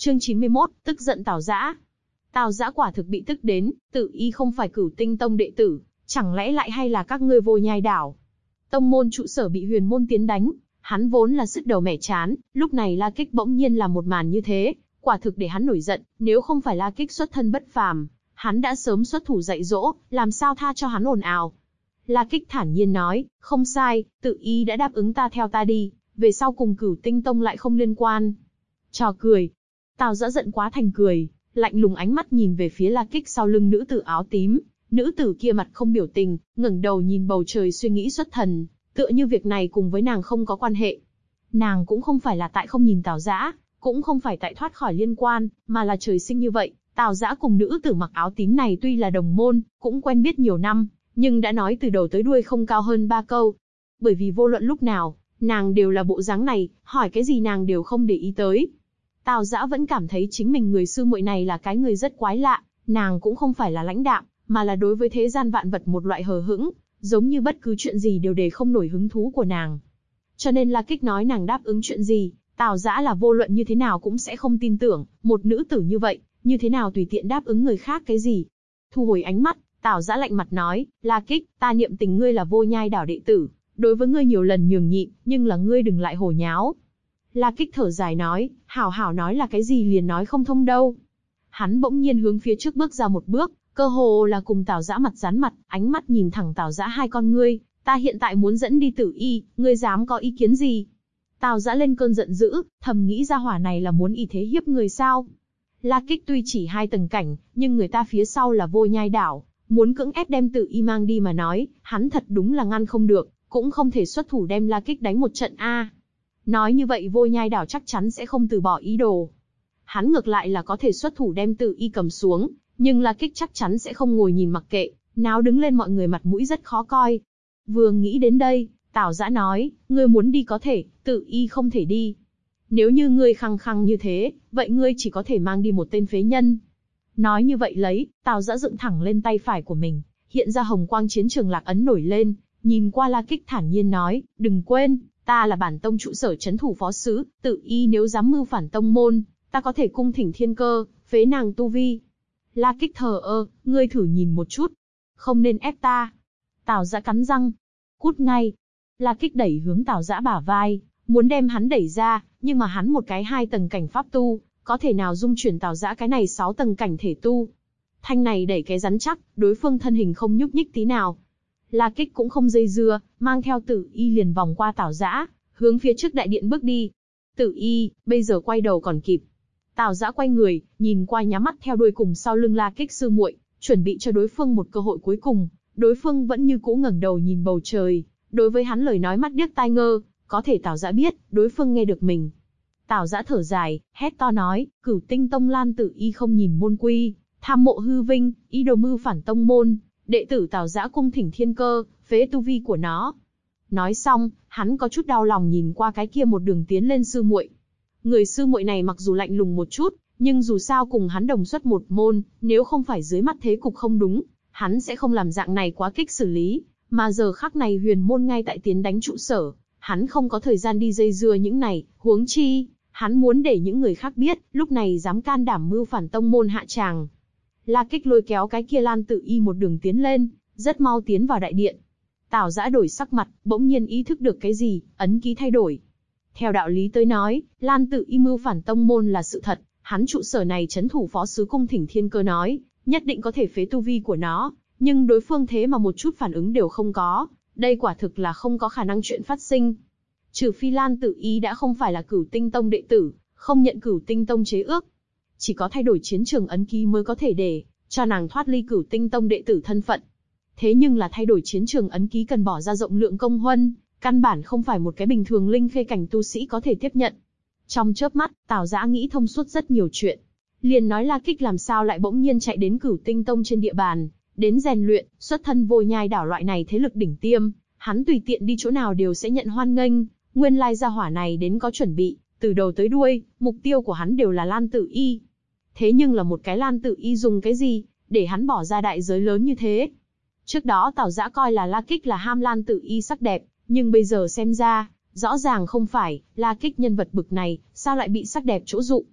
Chương 91, tức giận Tào Dã. Tào Dã quả thực bị tức đến, Tử Y không phải Cửu Tinh Tông đệ tử, chẳng lẽ lại hay là các ngươi Vô Nhai đảo? Tông môn trụ sở bị Huyền môn tiến đánh, hắn vốn là sứt đầu mẻ chán, lúc này La Kích bỗng nhiên làm một màn như thế, quả thực để hắn nổi giận, nếu không phải La Kích xuất thân bất phàm, hắn đã sớm xuất thủ dạy dỗ, làm sao tha cho hắn ồn ào. La Kích thản nhiên nói, không sai, Tử Y đã đáp ứng ta theo ta đi, về sau cùng Cửu Tinh Tông lại không liên quan. Trò cười. Tào Dã giận quá thành cười, lạnh lùng ánh mắt nhìn về phía La Kích sau lưng nữ tử áo tím. Nữ tử kia mặt không biểu tình, ngẩng đầu nhìn bầu trời suy nghĩ xuất thần, tựa như việc này cùng với nàng không có quan hệ. Nàng cũng không phải là tại không nhìn Tào Dã, cũng không phải tại thoát khỏi liên quan, mà là trời sinh như vậy. Tào Dã cùng nữ tử mặc áo tím này tuy là đồng môn, cũng quen biết nhiều năm, nhưng đã nói từ đầu tới đuôi không cao hơn 3 câu. Bởi vì vô luận lúc nào, nàng đều là bộ dáng này, hỏi cái gì nàng đều không để ý tới. Tào Dã vẫn cảm thấy chính mình người sư muội này là cái người rất quái lạ, nàng cũng không phải là lãnh đạm, mà là đối với thế gian vạn vật một loại hờ hững, giống như bất cứ chuyện gì đều để không nổi hứng thú của nàng. Cho nên La Kích nói nàng đáp ứng chuyện gì, Tào Dã là vô luận như thế nào cũng sẽ không tin tưởng, một nữ tử như vậy, như thế nào tùy tiện đáp ứng người khác cái gì. Thu hồi ánh mắt, Tào Dã lạnh mặt nói, La Kích, ta niệm tình ngươi là Vô Nhai đảo đệ tử, đối với ngươi nhiều lần nhường nhịn, nhưng là ngươi đừng lại hồ nháo. La Kích thở dài nói, hảo hảo nói là cái gì liền nói không thông đâu. Hắn bỗng nhiên hướng phía trước bước ra một bước, cơ hồ là cùng Tào Dã mặt dán mặt, ánh mắt nhìn thẳng Tào Dã hai con ngươi, ta hiện tại muốn dẫn đi Tử Y, ngươi dám có ý kiến gì? Tào Dã lên cơn giận dữ, thầm nghĩ ra hỏa này là muốn y thế hiếp người sao? La Kích tuy chỉ 2 tầng cảnh, nhưng người ta phía sau là Vô Nhai đảo, muốn cưỡng ép đem Tử Y mang đi mà nói, hắn thật đúng là ngăn không được, cũng không thể xuất thủ đem La Kích đánh một trận a. Nói như vậy Vô Nhai đảo chắc chắn sẽ không từ bỏ ý đồ. Hắn ngược lại là có thể xuất thủ đem Tử Y cầm xuống, nhưng La Kích chắc chắn sẽ không ngồi nhìn mặc kệ, náo đứng lên mọi người mặt mũi rất khó coi. Vừa nghĩ đến đây, Tào Dã nói, ngươi muốn đi có thể, Tử Y không thể đi. Nếu như ngươi khăng khăng như thế, vậy ngươi chỉ có thể mang đi một tên phế nhân. Nói như vậy lấy, Tào Dã dựng thẳng lên tay phải của mình, hiện ra hồng quang chiến trường lạc ấn nổi lên, nhìn qua La Kích thản nhiên nói, đừng quên, ta là bản tông trụ sở trấn thủ phó sứ, Tử Y nếu dám mưu phản tông môn, ta có thể cung thỉnh thiên cơ, phế nàng tu vi. La Kích thờ ơ, ngươi thử nhìn một chút, không nên ép ta. Tào Dã cắn răng, cút ngay. La Kích đẩy hướng Tào Dã bả vai, muốn đem hắn đẩy ra, nhưng mà hắn một cái 2 tầng cảnh pháp tu, có thể nào dung chuyển Tào Dã cái này 6 tầng cảnh thể tu. Thanh này đẩy cái rắn chắc, đối phương thân hình không nhúc nhích tí nào. La Kích cũng không dây dưa, mang theo Tử Y liền vòng qua Tào Dã, hướng phía trước đại điện bước đi. Tử Y, bây giờ quay đầu còn kịp. Tào Dã quay người, nhìn qua nhắm mắt theo đuôi cùng sau lưng La Kích sư muội, chuẩn bị cho đối phương một cơ hội cuối cùng. Đối phương vẫn như cũ ngẩng đầu nhìn bầu trời, đối với hắn lời nói mắt điếc tai ngơ, có thể Tào Dã biết, đối phương nghe được mình. Tào Dã thở dài, hét to nói, Cửu Tinh Tông Lan Tử Y không nhìn môn quy, tham mộ hư vinh, ý đồ mưu phản tông môn, đệ tử Tào Dã cung thỉnh thiên cơ, phế tu vi của nó. Nói xong, hắn có chút đau lòng nhìn qua cái kia một đường tiến lên sư muội. Người sư muội này mặc dù lạnh lùng một chút, nhưng dù sao cùng hắn đồng xuất một môn, nếu không phải dưới mắt thế cục không đúng, hắn sẽ không làm dạng này quá kích xử lý, mà giờ khắc này Huyền môn ngay tại tiến đánh trụ sở, hắn không có thời gian đi dây dưa những này, huống chi, hắn muốn để những người khác biết, lúc này dám can đảm mưu phản tông môn hạ tràng. La Kích lôi kéo cái kia Lan Tử Y một đường tiến lên, rất mau tiến vào đại điện. Tào Dã đổi sắc mặt, bỗng nhiên ý thức được cái gì, ấn ký thay đổi. Theo đạo lý tới nói, Lan Tử Y mưu phản tông môn là sự thật, hắn trụ sở này trấn thủ phó sứ cung thỉnh thiên cơ nói, nhất định có thể phế tu vi của nó, nhưng đối phương thế mà một chút phản ứng đều không có, đây quả thực là không có khả năng chuyện phát sinh. Trừ phi Lan Tử Y đã không phải là Cửu Tinh Tông đệ tử, không nhận Cửu Tinh Tông chế ước. Chỉ có thay đổi chiến trường ấn ký mới có thể để cho nàng thoát ly Cửu Tinh Tông đệ tử thân phận. Thế nhưng là thay đổi chiến trường ấn ký cần bỏ ra rộng lượng công huân, căn bản không phải một cái bình thường linh khê cảnh tu sĩ có thể tiếp nhận. Trong chớp mắt, Tào Dã nghĩ thông suốt rất nhiều chuyện. Liền nói La Kích làm sao lại bỗng nhiên chạy đến Cửu Tinh Tông trên địa bàn, đến rèn luyện, xuất thân Vô Nhai đảo loại này thế lực đỉnh tiêm, hắn tùy tiện đi chỗ nào đều sẽ nhận hoan nghênh, nguyên lai gia hỏa này đến có chuẩn bị, từ đầu tới đuôi, mục tiêu của hắn đều là Lan Tử Y. Thế nhưng là một cái Lan Tử Y dùng cái gì, để hắn bỏ ra đại giới lớn như thế? Trước đó Tào Dã coi là La Kích là ham Lan Tử Y sắc đẹp, nhưng bây giờ xem ra, rõ ràng không phải, La Kích nhân vật bực này, sao lại bị sắc đẹp chỗ dụ?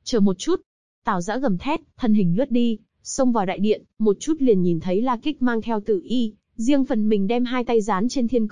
Chờ một chút. Tào Dã gầm thét, thân hình lướt đi, xông vào đại điện, một chút liền nhìn thấy La Kích mang theo Tử Y, riêng phần mình đem hai tay dán trên thiên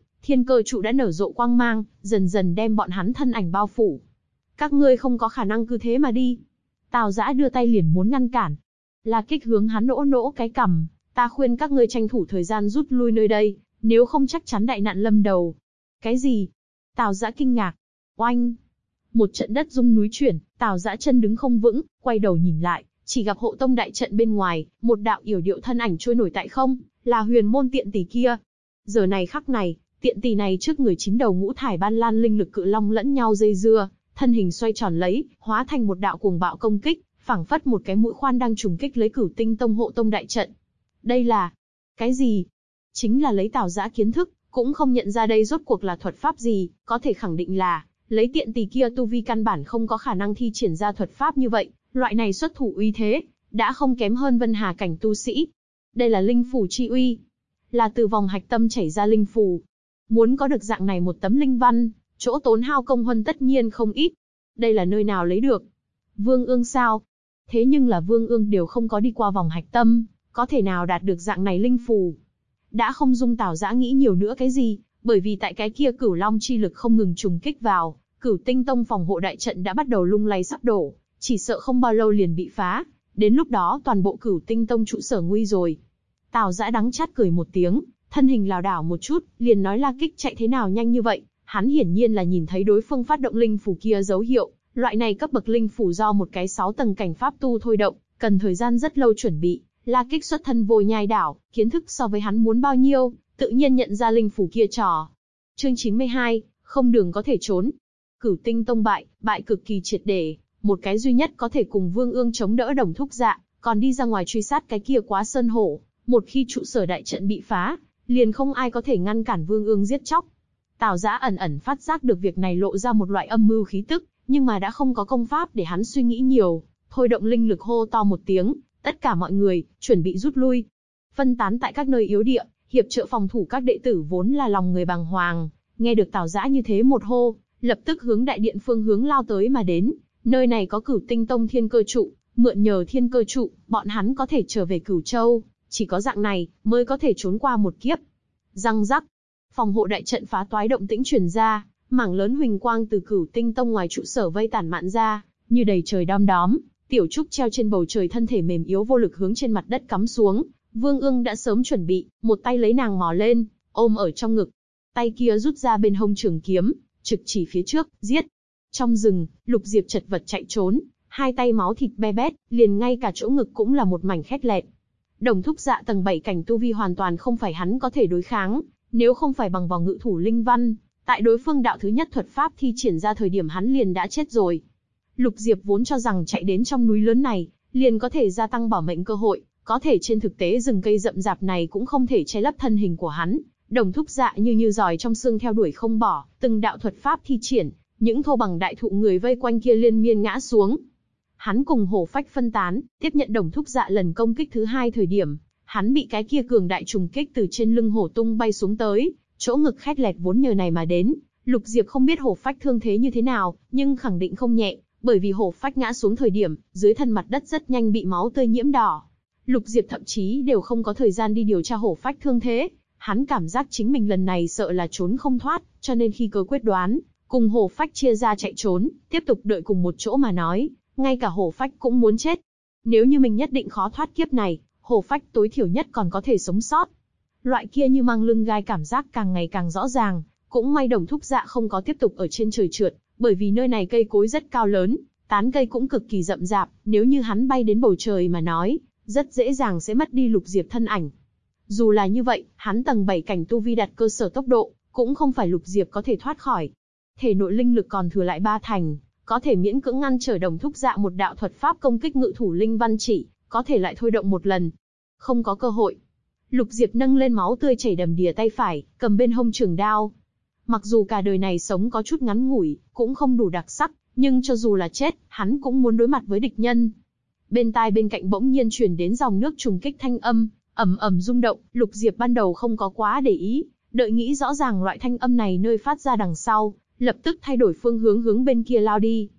cơ trụ đã nở rộ quang mang, dần dần đem bọn hắn thân ảnh bao phủ. Các ngươi không có khả năng cứ thế mà đi. Tào Dã đưa tay liền muốn ngăn cản. La Kích hướng hắn nỗ nỗ cái cằm, ta khuyên các ngươi tranh thủ thời gian rút lui nơi đây, nếu không chắc chắn đại nạn lâm đầu. Cái gì? Tào Dã kinh ngạc. Oanh! Một trận đất rung núi chuyển, Tào Dã chân đứng không vững, quay đầu nhìn lại, chỉ gặp hộ tông đại trận bên ngoài, một đạo yểu điệu thân ảnh trôi nổi tại không, là Huyền Môn tiện tỷ kia. Giờ này khắc này, tiện tỷ này trước người 9 đầu ngũ thải ban lan linh lực cự long lẫn nhau dây dưa, thân hình xoay tròn lấy, hóa thành một đạo cuồng bạo công kích, phảng phất một cái mũi khoan đang trùng kích lấy Cửu Tinh Tông hộ tông đại trận. Đây là cái gì? Chính là lấy Tào Dã kiến thức, cũng không nhận ra đây rốt cuộc là thuật pháp gì, có thể khẳng định là lấy tiện tỷ kia tu vi căn bản không có khả năng thi triển ra thuật pháp như vậy, loại này xuất thủ uy thế, đã không kém hơn Vân Hà cảnh tu sĩ. Đây là linh phù chi uy, là từ vòng hạch tâm chảy ra linh phù. Muốn có được dạng này một tấm linh văn, chỗ tốn hao công huân tất nhiên không ít. Đây là nơi nào lấy được? Vương Ương sao? Thế nhưng là Vương Ương đều không có đi qua vòng hạch tâm, có thể nào đạt được dạng này linh phù? Đã không dung Tào Dã nghĩ nhiều nữa cái gì, bởi vì tại cái kia Cửu Long chi lực không ngừng trùng kích vào, Cửu Tinh Tông phòng hộ đại trận đã bắt đầu lung lay sắp đổ, chỉ sợ không bao lâu liền bị phá, đến lúc đó toàn bộ Cửu Tinh Tông trụ sở nguy rồi. Tào Dã đắng chát cười một tiếng, thân hình lảo đảo một chút, liền nói La Kích chạy thế nào nhanh như vậy, hắn hiển nhiên là nhìn thấy đối phương phát động linh phù kia dấu hiệu, loại này cấp bậc linh phù do một cái 6 tầng cảnh pháp tu thôi động, cần thời gian rất lâu chuẩn bị. La Kích xuất thân Vô Nhai đảo, kiến thức so với hắn muốn bao nhiêu, tự nhiên nhận ra linh phù kia trò. Chương 92, không đường có thể trốn. Cửu Tinh Tông bại cực kỳ triệt để, một cái duy nhất có thể cùng Vương Ương chống đỡ Đồng Thúc Dạ, còn đi ra ngoài truy sát cái kia Quá Sơn Hổ, một khi trụ sở đại trận bị phá, liền không ai có thể ngăn cản Vương Ương giết chóc. Tào Dã ẩn ẩn phát giác được việc này lộ ra một loại âm mưu khí tức, nhưng mà đã không có công pháp để hắn suy nghĩ nhiều, thôi động linh lực hô to một tiếng, tất cả mọi người, chuẩn bị rút lui. Phân tán tại các nơi yếu địa, hiệp trợ phòng thủ các đệ tử vốn là lòng người bàng hoàng, nghe được Tào Dã như thế một hô, lập tức hướng đại điện phương hướng lao tới mà đến. Nơi này có Cửu Tinh Tông thiên cơ trụ, mượn nhờ thiên cơ trụ, bọn hắn có thể trở về Cửu Châu, chỉ có dạng này mới có thể trốn qua một kiếp. Răng rắc, phòng hộ đại trận phá toái động tĩnh truyền ra, mảng lớn huỳnh quang từ Cửu Tinh Tông ngoài trụ sở vây tản mạn ra, như đầy trời đom đóm. Tiểu Trúc treo trên bầu trời thân thể mềm yếu vô lực hướng trên mặt đất cắm xuống, Vương Ương đã sớm chuẩn bị, một tay lấy nàng mò lên, ôm ở trong ngực, tay kia rút ra bên hông trường kiếm, trực chỉ phía trước, giết. Trong rừng, Lục Diệp chật vật chạy trốn, hai tay máu thịt be bét, liền ngay cả chỗ ngực cũng là một mảnh khét lẹt. Đồng Thúc Dạ tầng 7 cảnh tu vi hoàn toàn không phải hắn có thể đối kháng, nếu không phải bằng vào ngự thủ linh văn, tại đối phương đạo thứ nhất thuật pháp thi triển ra thời điểm hắn liền đã chết rồi. Lục Diệp vốn cho rằng chạy đến trong núi lớn này, liền có thể gia tăng bảo mệnh cơ hội, có thể trên thực tế rừng cây rậm rạp này cũng không thể che lấp thân hình của hắn. Đồng Thúc Dạ như giòi trong xương theo đuổi không bỏ, từng đạo thuật pháp thi triển, những thô bằng đại thụ người vây quanh kia liên miên ngã xuống. Hắn cùng Hổ Phách phân tán, tiếp nhận Đồng Thúc Dạ lần công kích thứ hai thời điểm, hắn bị cái kia cường đại trùng kích từ trên lưng hổ tung bay xuống tới, chỗ ngực khét lẹt vốn nhờ này mà đến. Lục Diệp không biết Hổ Phách thương thế như thế nào, nhưng khẳng định không nhẹ, bởi vì Hổ Phách ngã xuống thời điểm, dưới thân mặt đất rất nhanh bị máu tươi nhiễm đỏ. Lục Diệp thậm chí đều không có thời gian đi điều tra Hổ Phách thương thế, hắn cảm giác chính mình lần này sợ là trốn không thoát, cho nên khi cơ quyết đoán, cùng Hổ Phách chia ra chạy trốn, tiếp tục đợi cùng một chỗ mà nói, ngay cả Hổ Phách cũng muốn chết. Nếu như mình nhất định khó thoát kiếp này, Hổ Phách tối thiểu nhất còn có thể sống sót. Loại kia như mang lưng gai cảm giác càng ngày càng rõ ràng, cũng may Đồng Thúc Dạ không có tiếp tục ở trên trời trượt, bởi vì nơi này cây cối rất cao lớn, tán cây cũng cực kỳ rậm rạp, nếu như hắn bay đến bầu trời mà nói, rất dễ dàng sẽ mất đi Lục Diệp thân ảnh. Dù là như vậy, hắn tầng 7 cảnh tu vi đặt cơ sở tốc độ, cũng không phải Lục Diệp có thể thoát khỏi. Thể nội linh lực còn thừa lại 3 thành, có thể miễn cưỡng ngăn trở Đồng Thúc Dạ một đạo thuật pháp công kích ngự thủ linh văn chỉ, có thể lại thôi động một lần. Không có cơ hội. Lục Diệp nâng lên máu tươi chảy đầm đìa tay phải, cầm bên hông trường đao. Mặc dù cả đời này sống có chút ngắn ngủi, cũng không đủ đặc sắc, nhưng cho dù là chết, hắn cũng muốn đối mặt với địch nhân. Bên tai bên cạnh bỗng nhiên truyền đến dòng nước trùng kích thanh âm, ầm ầm rung động. Lục Diệp ban đầu không có quá để ý, đợi nghĩ rõ ràng loại thanh âm này nơi phát ra đằng sau, lập tức thay đổi phương hướng hướng bên kia lao đi.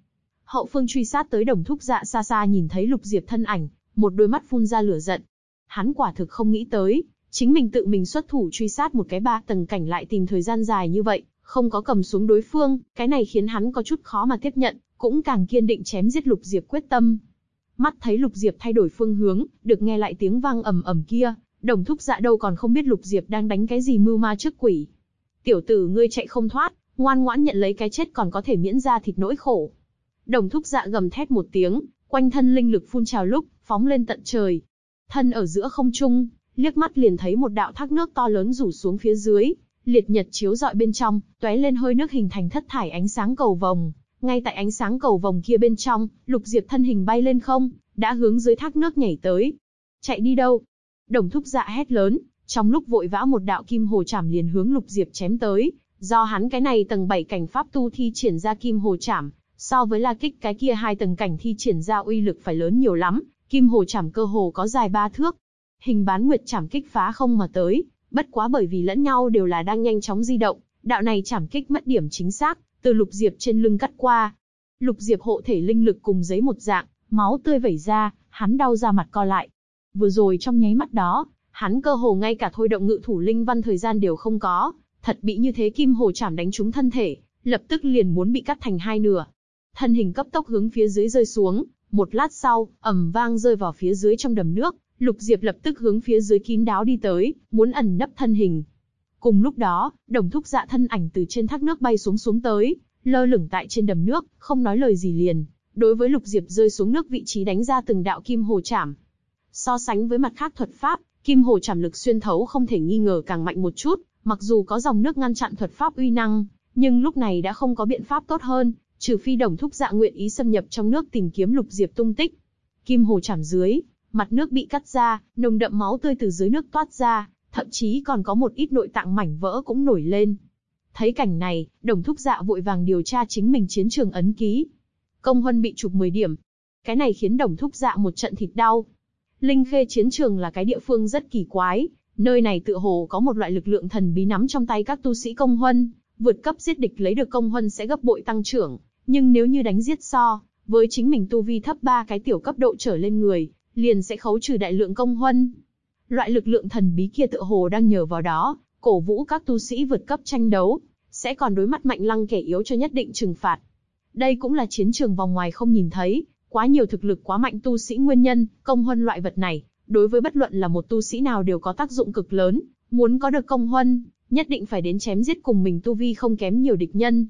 Hậu phương truy sát tới Đồng Thúc Dạ xa xa nhìn thấy Lục Diệp thân ảnh, một đôi mắt phun ra lửa giận. Hắn quả thực không nghĩ tới, chính mình tự mình xuất thủ truy sát một cái 3 tầng cảnh lại tìm thời gian dài như vậy, không có cầm xuống đối phương, cái này khiến hắn có chút khó mà tiếp nhận, cũng càng kiên định chém giết Lục Diệp quyết tâm. Mắt thấy Lục Diệp thay đổi phương hướng, được nghe lại tiếng vang ầm ầm kia, Đồng Thúc Dạ đâu còn không biết Lục Diệp đang đánh cái gì mưu ma trước quỷ. Tiểu tử ngươi chạy không thoát, ngoan ngoãn nhận lấy cái chết còn có thể miễn ra thịt nỗi khổ. Đồng Thúc Dạ gầm thét một tiếng, quanh thân linh lực phun trào lúc, phóng lên tận trời. Thân ở giữa không trung, liếc mắt liền thấy một đạo thác nước to lớn rủ xuống phía dưới, liệt nhật chiếu rọi bên trong, tóe lên hơi nước hình thành thất thải ánh sáng cầu vồng. Ngay tại ánh sáng cầu vồng kia bên trong, Lục Diệp thân hình bay lên không, đã hướng dưới thác nước nhảy tới. Chạy đi đâu? Đồng Thúc Dạ hét lớn, trong lúc vội vã một đạo kim hồ chảm liền hướng Lục Diệp chém tới. Do hắn cái này tầng 7 cảnh pháp tu thi triển ra kim hồ chảm, so với La Kích cái kia 2 tầng cảnh thi triển ra uy lực phải lớn nhiều lắm, kim hồ chảm cơ hồ có dài 3 thước. Hình bán nguyệt chảm kích phá không mà tới, bất quá bởi vì lẫn nhau đều là đang nhanh chóng di động, đạo này chảm kích mất điểm chính xác, từ Lục Diệp trên lưng cắt qua. Lục Diệp hộ thể linh lực cùng giấy một dạng, máu tươi vẩy ra, hắn đau ra mặt co lại. Vừa rồi trong nháy mắt đó, hắn cơ hồ ngay cả thôi động ngự thủ linh văn thời gian đều không có, thật bị như thế kim hồ chảm đánh trúng thân thể, lập tức liền muốn bị cắt thành 2 nửa. Thân hình cấp tốc hướng phía dưới rơi xuống, một lát sau, ầm vang rơi vào phía dưới trong đầm nước, Lục Diệp lập tức hướng phía dưới kín đáo đi tới, muốn ẩn nấp thân hình. Cùng lúc đó, Đồng Thúc Dạ thân ảnh từ trên thác nước bay xuống tới, lơ lửng tại trên đầm nước, không nói lời gì liền, đối với Lục Diệp rơi xuống nước vị trí đánh ra từng đạo kim hồ chảm. So sánh với mặt khác thuật pháp, kim hồ chảm lực xuyên thấu không thể nghi ngờ càng mạnh một chút, mặc dù có dòng nước ngăn chặn thuật pháp uy năng, nhưng lúc này đã không có biện pháp tốt hơn, trừ phi Đồng Thúc Dạ nguyện ý xâm nhập trong nước tìm kiếm Lục Diệp tung tích. Kim hồ chảm dưới, mặt nước bị cắt ra, nồng đậm máu tươi từ dưới nước toát ra, thậm chí còn có một ít nội tạng mảnh vỡ cũng nổi lên. Thấy cảnh này, Đồng Thúc Dạ vội vàng điều tra chính mình chiến trường ấn ký. Công huân bị chụp 10 điểm. Cái này khiến Đồng Thúc Dạ một trận thịt đau. Linh Khê chiến trường là cái địa phương rất kỳ quái, nơi này tựa hồ có một loại lực lượng thần bí nắm trong tay các tu sĩ công huân, vượt cấp giết địch lấy được công huân sẽ gấp bội tăng trưởng, nhưng nếu như đánh giết so với chính mình tu vi thấp 3 cái tiểu cấp độ trở lên người, liền sẽ khấu trừ đại lượng công huân. Loại lực lượng thần bí kia tựa hồ đang nhờ vào đó, cổ vũ các tu sĩ vượt cấp tranh đấu, sẽ còn đối mặt mạnh lăng kẻ yếu cho nhất định trừng phạt. Đây cũng là chiến trường vòng ngoài không nhìn thấy, quá nhiều thực lực quá mạnh tu sĩ nguyên nhân, công huân loại vật này, đối với bất luận là một tu sĩ nào đều có tác dụng cực lớn, muốn có được công huân, nhất định phải đến chém giết cùng mình tu vi không kém nhiều địch nhân.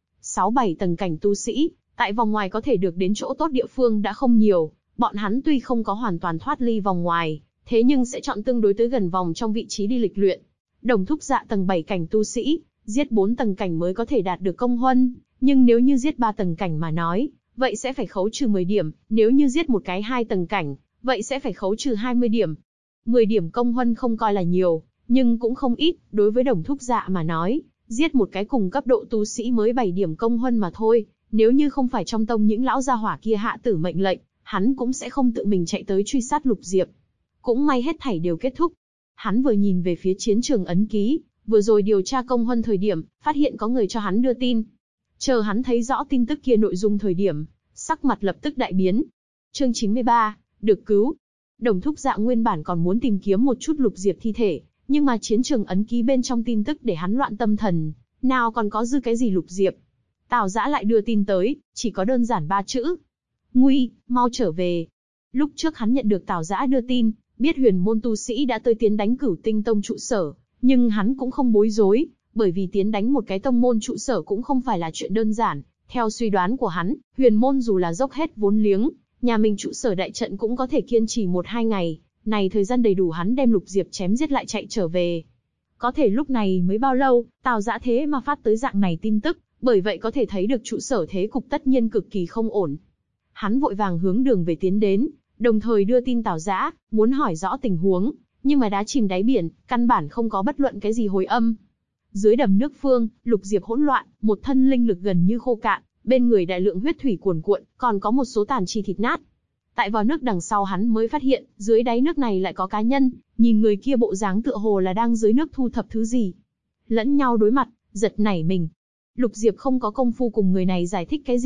6-7 tầng cảnh tu sĩ, tại vòng ngoài có thể được đến chỗ tốt địa phương đã không nhiều, bọn hắn tuy không có hoàn toàn thoát ly vòng ngoài, thế nhưng sẽ chọn tương đối tới gần vòng trong vị trí đi lịch luyện. Đồng Thúc Dạ tầng 7 cảnh tu sĩ, giết 4 tầng cảnh mới có thể đạt được công huân, nhưng nếu như giết 3 tầng cảnh mà nói, vậy sẽ phải khấu trừ 10 điểm, nếu như giết một cái 2 tầng cảnh, vậy sẽ phải khấu trừ 20 điểm. 10 điểm công huân không coi là nhiều, nhưng cũng không ít, đối với Đồng Thúc Dạ mà nói, giết một cái cùng cấp độ tu sĩ mới 7 điểm công huân mà thôi, nếu như không phải trong tông những lão gia hỏa kia hạ tử mệnh lệnh, hắn cũng sẽ không tự mình chạy tới truy sát Lục Diệp. Cũng may hết thảy đều kết thúc. Hắn vừa nhìn về phía chiến trường ấn ký, vừa rồi điều tra công huân thời điểm, phát hiện có người cho hắn đưa tin. Chờ hắn thấy rõ tin tức kia nội dung thời điểm, sắc mặt lập tức đại biến. Chương 93, được cứu. Đồng Thúc Dạ nguyên bản còn muốn tìm kiếm một chút Lục Diệp thi thể, nhưng mà chiến trường ấn ký bên trong tin tức để hắn loạn tâm thần, nào còn có dư cái gì Lục Diệp. Tào Dã lại đưa tin tới, chỉ có đơn giản 3 chữ. Nguy, mau trở về. Lúc trước hắn nhận được Tào Dã đưa tin, biết huyền môn tu sĩ đã tới tiến đánh Cửu Tinh Tông trụ sở, nhưng hắn cũng không bối rối, bởi vì tiến đánh một cái tông môn trụ sở cũng không phải là chuyện đơn giản. Theo suy đoán của hắn, huyền môn dù là dốc hết vốn liếng, nhà mình trụ sở đại trận cũng có thể kiên trì 1-2 ngày, này thời gian đầy đủ hắn đem Lục Diệp chém giết lại chạy trở về. Có thể lúc này mới bao lâu, Tào Dã thế mà phát tới dạng này tin tức, bởi vậy có thể thấy được trụ sở thế cục tất nhiên cực kỳ không ổn. Hắn vội vàng hướng đường về tiến đến, đồng thời đưa tin Tào Dã, muốn hỏi rõ tình huống, nhưng mà đá chìm đáy biển, căn bản không có bất luận cái gì hồi âm. Dưới đầm nước phương, Lục Diệp hỗn loạn, một thân linh lực gần như khô cạn, bên người đại lượng huyết thủy cuồn cuộn, còn có một số tàn chi thịt nát. Tại vò nước đằng sau hắn mới phát hiện, dưới đáy nước này lại có cá nhân, nhìn người kia bộ dáng tựa hồ là đang dưới nước thu thập thứ gì. Lẫn nhau đối mặt, giật nảy mình. Lục Diệp không có công phu cùng người này giải thích cái gì,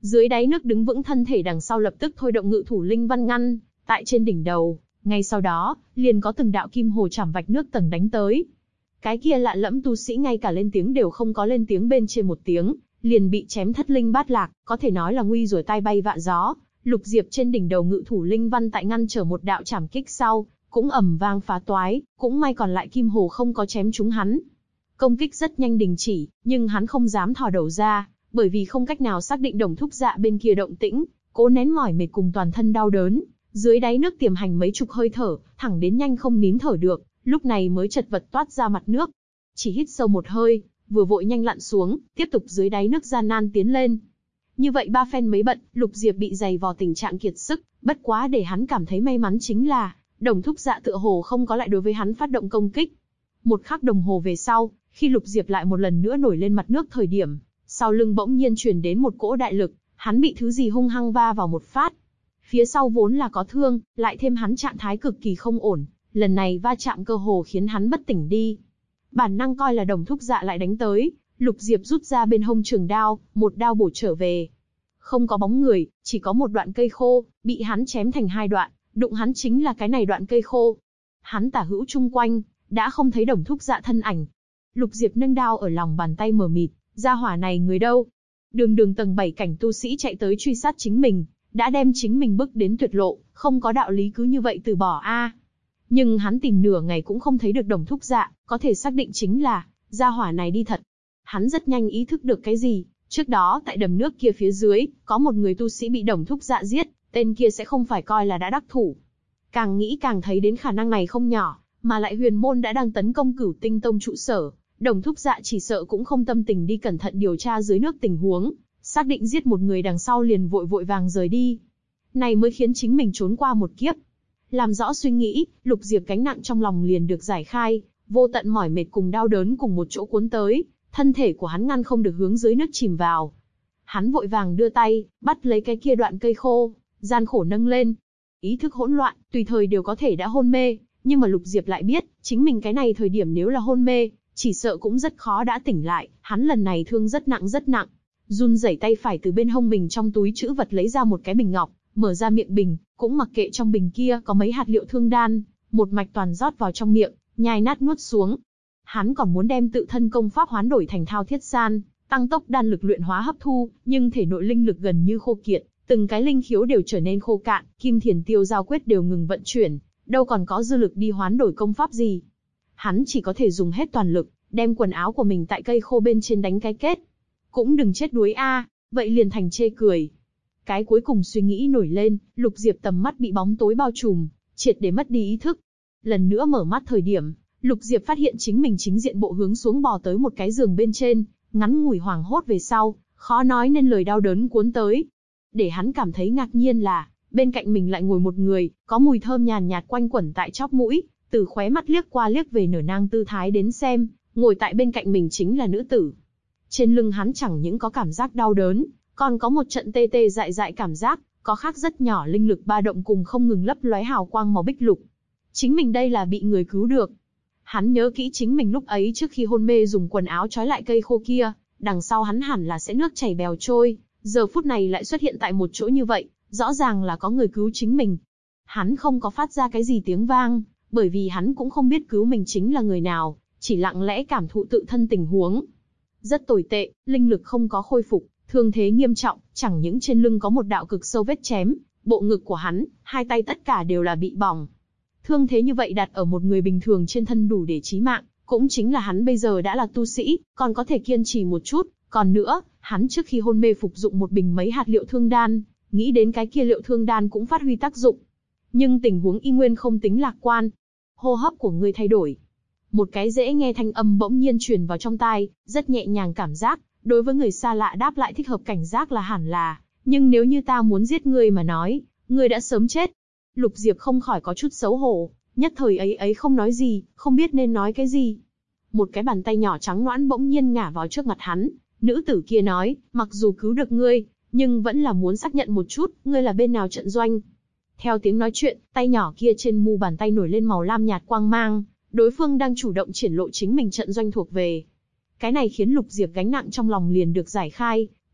Dưới đáy nước đứng vững thân thể đằng sau lập tức thôi động ngự thủ linh văn ngăn tại trên đỉnh đầu. Ngay sau đó, liền có từng đạo kim hồ chảm vạch nước tầng đánh tới. Cái kia lạ lẫm tu sĩ ngay cả lên tiếng đều không có lên tiếng, bên trên một tiếng, liền bị chém thất linh bát lạc, có thể nói là nguy rồi tai bay vạ gió. Lục Diệp trên đỉnh đầu ngự thủ linh văn tại ngăn trở một đạo chảm kích sau, cũng ầm vang phá toái, cũng may còn lại kim hồ không có chém trúng hắn. Công kích rất nhanh đình chỉ, nhưng hắn không dám thò đầu ra, bởi vì không cách nào xác định Đồng Thúc Dạ bên kia động tĩnh, cố nén mỏi mệt cùng toàn thân đau đớn, dưới đáy nước tiềm hành mấy chục hơi thở, thẳng đến nhanh không nín thở được, lúc này mới chật vật toát ra mặt nước. Chỉ hít sâu một hơi, vừa vội nhanh lặn xuống, tiếp tục dưới đáy nước gian nan tiến lên. Như vậy ba phen mấy bận, Lục Diệp bị dày vò tình trạng kiệt sức, bất quá để hắn cảm thấy may mắn chính là, Đồng Thúc Dạ tựa hồ không có lại đối với hắn phát động công kích. Một khắc đồng hồ về sau, khi Lục Diệp lại một lần nữa nổi lên mặt nước thời điểm, sau lưng bỗng nhiên truyền đến một cỗ đại lực, hắn bị thứ gì hung hăng va vào một phát. Phía sau vốn là có thương, lại thêm hắn trạng thái cực kỳ không ổn, lần này va chạm cơ hồ khiến hắn bất tỉnh đi. Bản năng coi là Đồng Thúc Dạ lại đánh tới, Lục Diệp rút ra bên hông trường đao, một đao bổ trở về. Không có bóng người, chỉ có một đoạn cây khô, bị hắn chém thành hai đoạn, đụng hắn chính là cái này đoạn cây khô. Hắn tả hữu chung quanh, đã không thấy Đồng Thúc Dạ thân ảnh. Lục Diệp nâng đao ở lòng bàn tay mờ mịt, gia hỏa này người đâu? Đường tầng 7 cảnh tu sĩ chạy tới truy sát chính mình, đã đem chính mình bước đến tuyệt lộ, không có đạo lý cứ như vậy từ bỏ a. Nhưng hắn tìm nửa ngày cũng không thấy được Đồng Thúc Dạ, có thể xác định chính là, gia hỏa này đi thật. Hắn rất nhanh ý thức được cái gì, trước đó tại đầm nước kia phía dưới, có một người tu sĩ bị Đồng Thúc Dạ giết, tên kia sẽ không phải coi là đã đắc thủ. Càng nghĩ càng thấy đến khả năng này không nhỏ, mà lại huyền môn đã đang tấn công Cửu Tinh Tông trụ sở, Đồng Thúc Dạ chỉ sợ cũng không tâm tình đi cẩn thận điều tra dưới nước tình huống, xác định giết một người đằng sau liền vội vàng rời đi. Này mới khiến chính mình trốn qua một kiếp. Làm rõ suy nghĩ, Lục Diệp gánh nặng trong lòng liền được giải khai, vô tận mỏi mệt cùng đau đớn cùng một chỗ cuốn tới, thân thể của hắn ngăn không được hướng dưới nước chìm vào. Hắn vội vàng đưa tay, bắt lấy cái kia đoạn cây khô, gian khổ nâng lên. Ý thức hỗn loạn, tùy thời đều có thể đã hôn mê, nhưng mà Lục Diệp lại biết, chính mình cái này thời điểm nếu là hôn mê, chỉ sợ cũng rất khó đã tỉnh lại, hắn lần này thương rất nặng. Run rẩy tay phải từ bên hông bình trong túi trữ vật lấy ra một cái bình ngọc, mở ra miệng bình, cũng mặc kệ trong bình kia có mấy hạt liệu thương đan, một mạch toàn rót vào trong miệng, nhai nát nuốt xuống. Hắn còn muốn đem tự thân công pháp hoán đổi thành Thao Thiết San, tăng tốc đan lực luyện hóa hấp thu, nhưng thể nội linh lực gần như khô kiệt, từng cái linh khiếu đều trở nên khô cạn, Kim Thiền Tiêu Giao Quyết đều ngừng vận chuyển, đâu còn có dư lực đi hoán đổi công pháp gì. Hắn chỉ có thể dùng hết toàn lực, đem quần áo của mình tại cây khô bên trên đánh cái kết. Cũng đừng chết đuối a, vậy liền thành chê cười. Cái cuối cùng suy nghĩ nổi lên, Lục Diệp tầm mắt bị bóng tối bao trùm, triệt để mất đi ý thức. Lần nữa mở mắt thời điểm, Lục Diệp phát hiện chính mình chính diện bộ hướng xuống bò tới một cái giường bên trên, ngắn ngủi hoảng hốt về sau, khó nói nên lời đau đớn cuốn tới. Để hắn cảm thấy ngạc nhiên là, bên cạnh mình lại ngồi một người, có mùi thơm nhàn nhạt quanh quẩn tại chóp mũi, từ khóe mắt liếc qua liếc về nở nang tư thái đến xem, ngồi tại bên cạnh mình chính là nữ tử. Trên lưng hắn chẳng những có cảm giác đau đớn, còn có một trận tê tê dại dại cảm giác, có khác rất nhỏ linh lực ba động cùng không ngừng lấp lóe hào quang màu bích lục. Chính mình đây là bị người cứu được. Hắn nhớ kỹ chính mình lúc ấy trước khi hôn mê dùng quần áo trói lại cây khô kia, đằng sau hắn hẳn là sẽ nước chảy bèo trôi, giờ phút này lại xuất hiện tại một chỗ như vậy, rõ ràng là có người cứu chính mình. Hắn không có phát ra cái gì tiếng vang, bởi vì hắn cũng không biết cứu mình chính là người nào, chỉ lặng lẽ cảm thụ tự thân tình huống. Rất tồi tệ, linh lực không có khôi phục, thương thế nghiêm trọng, chẳng những trên lưng có một đạo cực sâu vết chém, bộ ngực của hắn, hai tay tất cả đều là bị bỏng. Thương thế như vậy đặt ở một người bình thường trên thân đủ để chí mạng, cũng chính là hắn bây giờ đã là tu sĩ, còn có thể kiên trì một chút, còn nữa, hắn trước khi hôn mê phục dụng một bình mấy hạt liệu thương đan, nghĩ đến cái kia liệu thương đan cũng phát huy tác dụng. Nhưng tình huống y nguyên không tính lạc quan. Hô hấp của ngươi thay đổi. Một cái dễ nghe thanh âm bỗng nhiên truyền vào trong tai, rất nhẹ nhàng cảm giác, đối với người xa lạ đáp lại thích hợp cảnh giác là hẳn là, nhưng nếu như ta muốn giết ngươi mà nói, ngươi đã sớm chết. Lục Diệp không khỏi có chút xấu hổ, nhất thời ấy không nói gì, không biết nên nói cái gì. Một cái bàn tay nhỏ trắng nõn bỗng nhiên ngả vào trước mặt hắn, nữ tử kia nói, mặc dù cứu được ngươi, nhưng vẫn là muốn xác nhận một chút, ngươi là bên nào trận doanh. Theo tiếng nói chuyện, tay nhỏ kia trên mu bàn tay nổi lên màu lam nhạt quang mang, đối phương đang chủ động triển lộ chính mình trận doanh thuộc về. Cái này khiến Lục Diệp gánh nặng trong lòng liền được giải khai,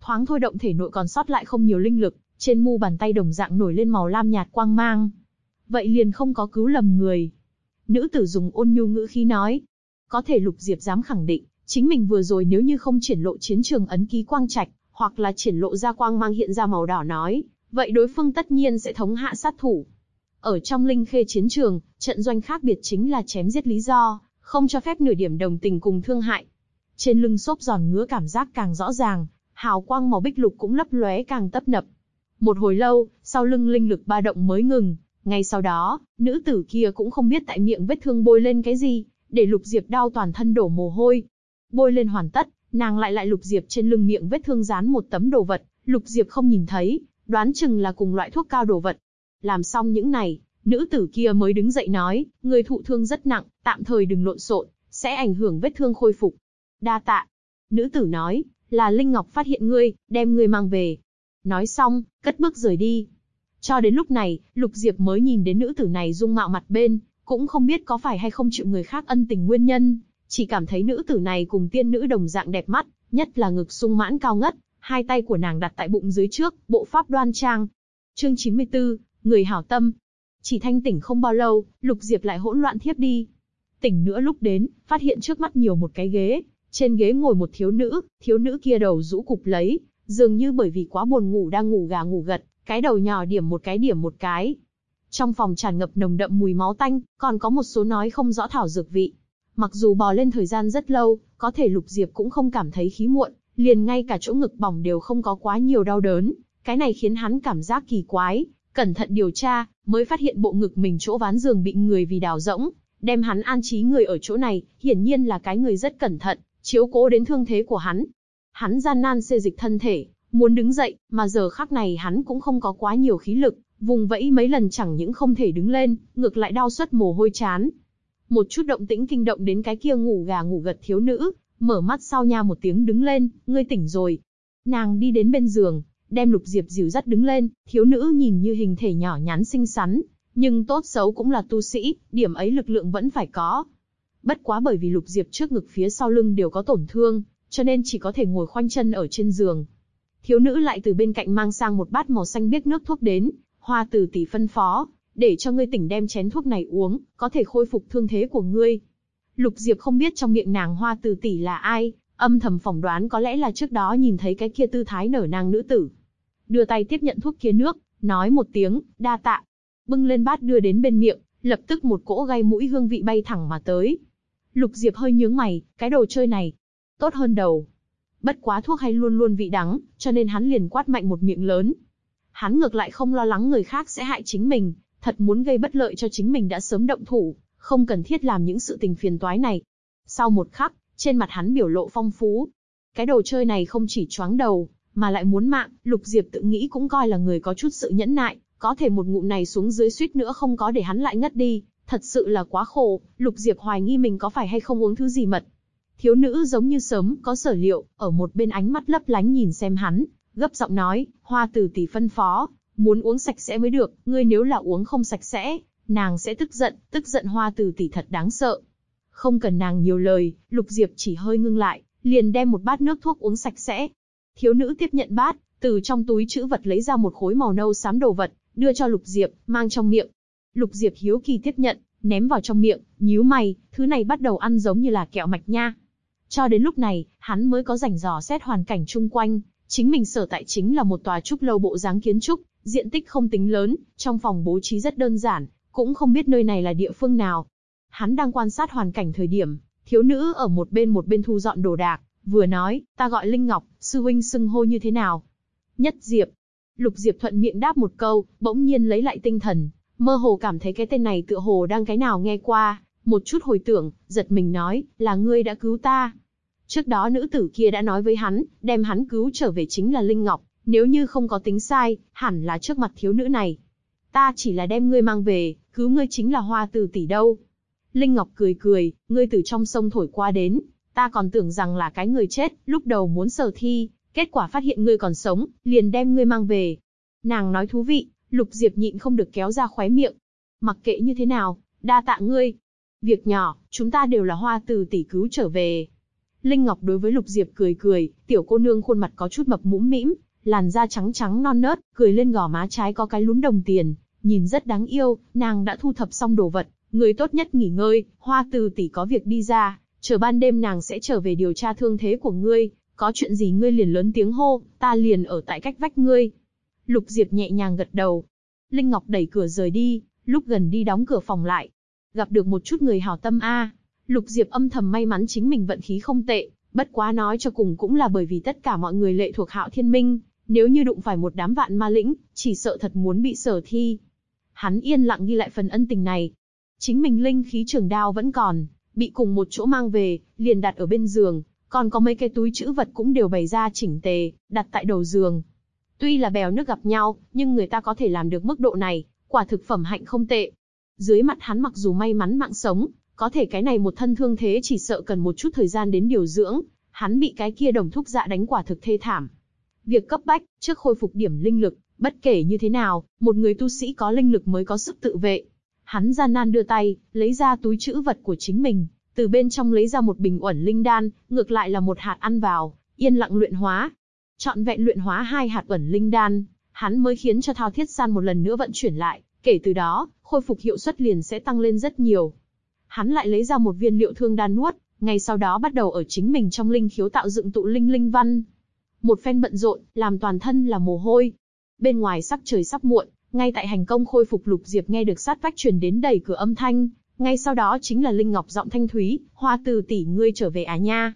thoáng thôi động thể nội còn sót lại không nhiều linh lực, trên mu bàn tay đồng dạng nổi lên màu lam nhạt quang mang. Vậy liền không có cứu lầm người. Nữ tử dùng ôn nhu ngữ khí nói. Có thể Lục Diệp dám khẳng định, chính mình vừa rồi nếu như không triển lộ chiến trường ấn ký quang trạch, hoặc là triển lộ ra quang mang hiện ra màu đỏ nói, vậy đối phương tất nhiên sẽ thống hạ sát thủ. Ở trong linh khê chiến trường, trận doanh khác biệt chính là chém giết lý do, không cho phép nửa điểm đồng tình cùng thương hại. Trên lưng xốp giòn ngứa cảm giác càng rõ ràng, hào quang màu bích lục cũng lấp lóe càng tấp nập. Một hồi lâu, sau lưng linh lực ba động mới ngừng, ngay sau đó, nữ tử kia cũng không biết tại miệng vết thương bôi lên cái gì, để Lục Diệp đau toàn thân đổ mồ hôi. Bôi lên hoàn tất, nàng lại Lục Diệp trên lưng miệng vết thương dán một tấm đồ vật, Lục Diệp không nhìn thấy, đoán chừng là cùng loại thuốc cao đồ vật. Làm xong những này, nữ tử kia mới đứng dậy nói, người thụ thương rất nặng, tạm thời đừng lộn xộn, sẽ ảnh hưởng vết thương khôi phục. Đa tạ. Nữ tử nói, là Linh Ngọc phát hiện ngươi, đem ngươi mang về. Nói xong, cất bước rời đi. Cho đến lúc này, Lục Diệp mới nhìn đến nữ tử này dung mạo mặt bên, cũng không biết có phải hay không chịu người khác ân tình nguyên nhân, chỉ cảm thấy nữ tử này cùng tiên nữ đồng dạng đẹp mắt, nhất là ngực sung mãn cao ngất, hai tay của nàng đặt tại bụng dưới trước, bộ pháp đoan trang. Chương 94, người hảo tâm. Chỉ thanh tỉnh không bao lâu, Lục Diệp lại hỗn loạn thiếp đi. Tỉnh nữa lúc đến, phát hiện trước mắt nhiều một cái ghế, trên ghế ngồi một thiếu nữ kia đầu rũ cụp lấy, dường như bởi vì quá buồn ngủ đang ngủ gà ngủ gật, cái đầu nhỏ điểm một cái. Trong phòng tràn ngập nồng đậm mùi máu tanh, còn có một số nói không rõ thảo dược vị. Mặc dù bò lên thời gian rất lâu, có thể Lục Diệp cũng không cảm thấy khí muộn, liền ngay cả chỗ ngực bỏng đều không có quá nhiều đau đớn. Cái này khiến hắn cảm giác kỳ quái, cẩn thận điều tra, mới phát hiện bộ ngực mình chỗ ván giường bị người vì đào rỗng, đem hắn an trí người ở chỗ này, hiển nhiên là cái người rất cẩn thận, chiếu cố đến thương thế của hắn. Hắn gian nan xê dịch thân thể, muốn đứng dậy, mà giờ khắc này hắn cũng không có quá nhiều khí lực, vùng vẫy mấy lần chẳng những không thể đứng lên, ngược lại đau xuất mồ hôi chán. Một chút động tĩnh kinh động đến cái kia ngủ gà ngủ gật thiếu nữ, mở mắt sau nha một tiếng đứng lên, ngươi tỉnh rồi. Nàng đi đến bên giường, đem Lục Diệp dìu dắt đứng lên, thiếu nữ nhìn như hình thể nhỏ nhắn xinh xắn, nhưng tốt xấu cũng là tu sĩ, điểm ấy lực lượng vẫn phải có. Bất quá bởi vì Lục Diệp trước ngực phía sau lưng đều có tổn thương, cho nên chỉ có thể ngồi khoanh chân ở trên giường. Thiếu nữ lại từ bên cạnh mang sang một bát màu xanh biếc nước thuốc đến, Hoa Tử tỷ phân phó, để cho ngươi tỉnh đem chén thuốc này uống, có thể khôi phục thương thế của ngươi. Lục Diệp không biết trong miệng nàng Hoa Tử tỷ là ai, âm thầm phỏng đoán có lẽ là trước đó nhìn thấy cái kia tư thái nở nang nữ tử. Đưa tay tiếp nhận thuốc kia nước, nói một tiếng, đa tạ. Bưng lên bát đưa đến bên miệng, lập tức một cỗ gai mũi hương vị bay thẳng mà tới. Lục Diệp hơi nhướng mày, cái đồ chơi này, tốt hơn đầu. Bất quá thuốc hay luôn luôn vị đắng, cho nên hắn liền quát mạnh một miệng lớn. Hắn ngược lại không lo lắng người khác sẽ hại chính mình, thật muốn gây bất lợi cho chính mình đã sớm động thủ, không cần thiết làm những sự tình phiền toái này. Sau một khắc, trên mặt hắn biểu lộ phong phú. Cái đồ chơi này không chỉ choáng đầu, mà lại muốn mạng, Lục Diệp tự nghĩ cũng coi là người có chút sự nhẫn nại, có thể một ngụm này xuống dưới suýt nữa không có để hắn lại ngất đi, thật sự là quá khổ, Lục Diệp hoài nghi mình có phải hay không uống thứ gì mật. Thiếu nữ giống như sớm có sở liệu, ở một bên ánh mắt lấp lánh nhìn xem hắn, gấp giọng nói, Hoa Tử tỷ phân phó, muốn uống sạch sẽ mới được, ngươi nếu là uống không sạch sẽ, nàng sẽ tức giận Hoa Tử tỷ thật đáng sợ. Không cần nàng nhiều lời, Lục Diệp chỉ hơi ngưng lại, liền đem một bát nước thuốc uống sạch sẽ. Thiếu nữ tiếp nhận bát, từ trong túi trữ vật lấy ra một khối màu nâu xám đồ vật, đưa cho Lục Diệp, mang trong miệng. Lục Diệp hiếu kỳ tiếp nhận, ném vào trong miệng, nhíu mày, thứ này bắt đầu ăn giống như là kẹo mạch nha. Cho đến lúc này, hắn mới có rảnh dò xét hoàn cảnh chung quanh, chính mình sở tại chính là một tòa trúc lâu bộ dáng kiến trúc, diện tích không tính lớn, trong phòng bố trí rất đơn giản, cũng không biết nơi này là địa phương nào. Hắn đang quan sát hoàn cảnh thời điểm, thiếu nữ ở một bên thu dọn đồ đạc, vừa nói, ta gọi Linh Ngọc, sư huynh xưng hô như thế nào? Nhất Diệp. Lục Diệp thuận miệng đáp một câu, bỗng nhiên lấy lại tinh thần, mơ hồ cảm thấy cái tên này tựa hồ đang cái nào nghe qua, một chút hồi tưởng, giật mình nói, là ngươi đã cứu ta. Trước đó nữ tử kia đã nói với hắn, đem hắn cứu trở về chính là Linh Ngọc, nếu như không có tính sai, hẳn là trước mặt thiếu nữ này. Ta chỉ là đem ngươi mang về, cứu ngươi chính là Hoa Tử tỷ đâu. Linh Ngọc cười cười, ngươi từ trong sông thổi qua đến, ta còn tưởng rằng là cái người chết, lúc đầu muốn sờ thi, kết quả phát hiện ngươi còn sống, liền đem ngươi mang về. Nàng nói thú vị, Lục Diệp nhịn không được kéo ra khóe miệng. Mặc kệ như thế nào, đa tạ ngươi. Việc nhỏ, chúng ta đều là Hoa Tử tỷ cứu trở về. Linh Ngọc đối với Lục Diệp cười cười, tiểu cô nương khuôn mặt có chút mập mũm mĩm, làn da trắng trắng non nớt, cười lên gò má trái có cái lúm đồng tiền, nhìn rất đáng yêu. Nàng đã thu thập xong đồ vật, người tốt nhất nghỉ ngơi, Hoa Từ tỷ có việc đi ra, chờ ban đêm nàng sẽ trở về điều tra thương thế của ngươi, có chuyện gì ngươi liền lớn tiếng hô, ta liền ở tại cách vách ngươi. Lục Diệp nhẹ nhàng gật đầu. Linh Ngọc đẩy cửa rời đi, lúc gần đi đóng cửa phòng lại. Gặp được một chút người hảo tâm a. Lục Diệp âm thầm may mắn chính mình vận khí không tệ, bất quá nói cho cùng cũng là bởi vì tất cả mọi người lệ thuộc Hạo Thiên Minh, nếu như đụng phải một đám vạn ma lĩnh, chỉ sợ thật muốn bị sở thi. Hắn yên lặng ghi lại phần ân tình này. Chính mình linh khí trường đao vẫn còn, bị cùng một chỗ mang về, liền đặt ở bên giường, còn có mấy cái túi trữ vật cũng đều bày ra chỉnh tề, đặt tại đầu giường. Tuy là bèo nước gặp nhau, nhưng người ta có thể làm được mức độ này, quả thực phẩm hạnh không tệ. Dưới mặt hắn mặc dù may mắn mạng sống, có thể cái này một thân thương thế chỉ sợ cần một chút thời gian đến điều dưỡng, hắn bị cái kia đồng thúc dạ đánh quả thực thê thảm. Việc cấp bách, trước khôi phục điểm linh lực, bất kể như thế nào, một người tu sĩ có linh lực mới có sức tự vệ. Hắn gian nan đưa tay, lấy ra túi trữ vật của chính mình, từ bên trong lấy ra một bình uẩn linh đan, ngược lại là một hạt ăn vào, yên lặng luyện hóa. Trọn vẹn luyện hóa 2 hạt uẩn linh đan, hắn mới khiến cho Thao Thiết San một lần nữa vận chuyển lại, kể từ đó, khôi phục hiệu suất liền sẽ tăng lên rất nhiều. Hắn lại lấy ra một viên liệu thương đan nuốt, ngay sau đó bắt đầu ở chính mình trong linh khiếu tạo dựng tụ linh linh văn. Một phen bận rộn, làm toàn thân là mồ hôi. Bên ngoài sắc trời sắp muộn, ngay tại hành công khôi phục, Lục Diệp nghe được sát vách truyền đến đẩy cửa âm thanh, ngay sau đó chính là Linh Ngọc giọng thanh thúy, Hoa Từ tỷ ngươi trở về à nha.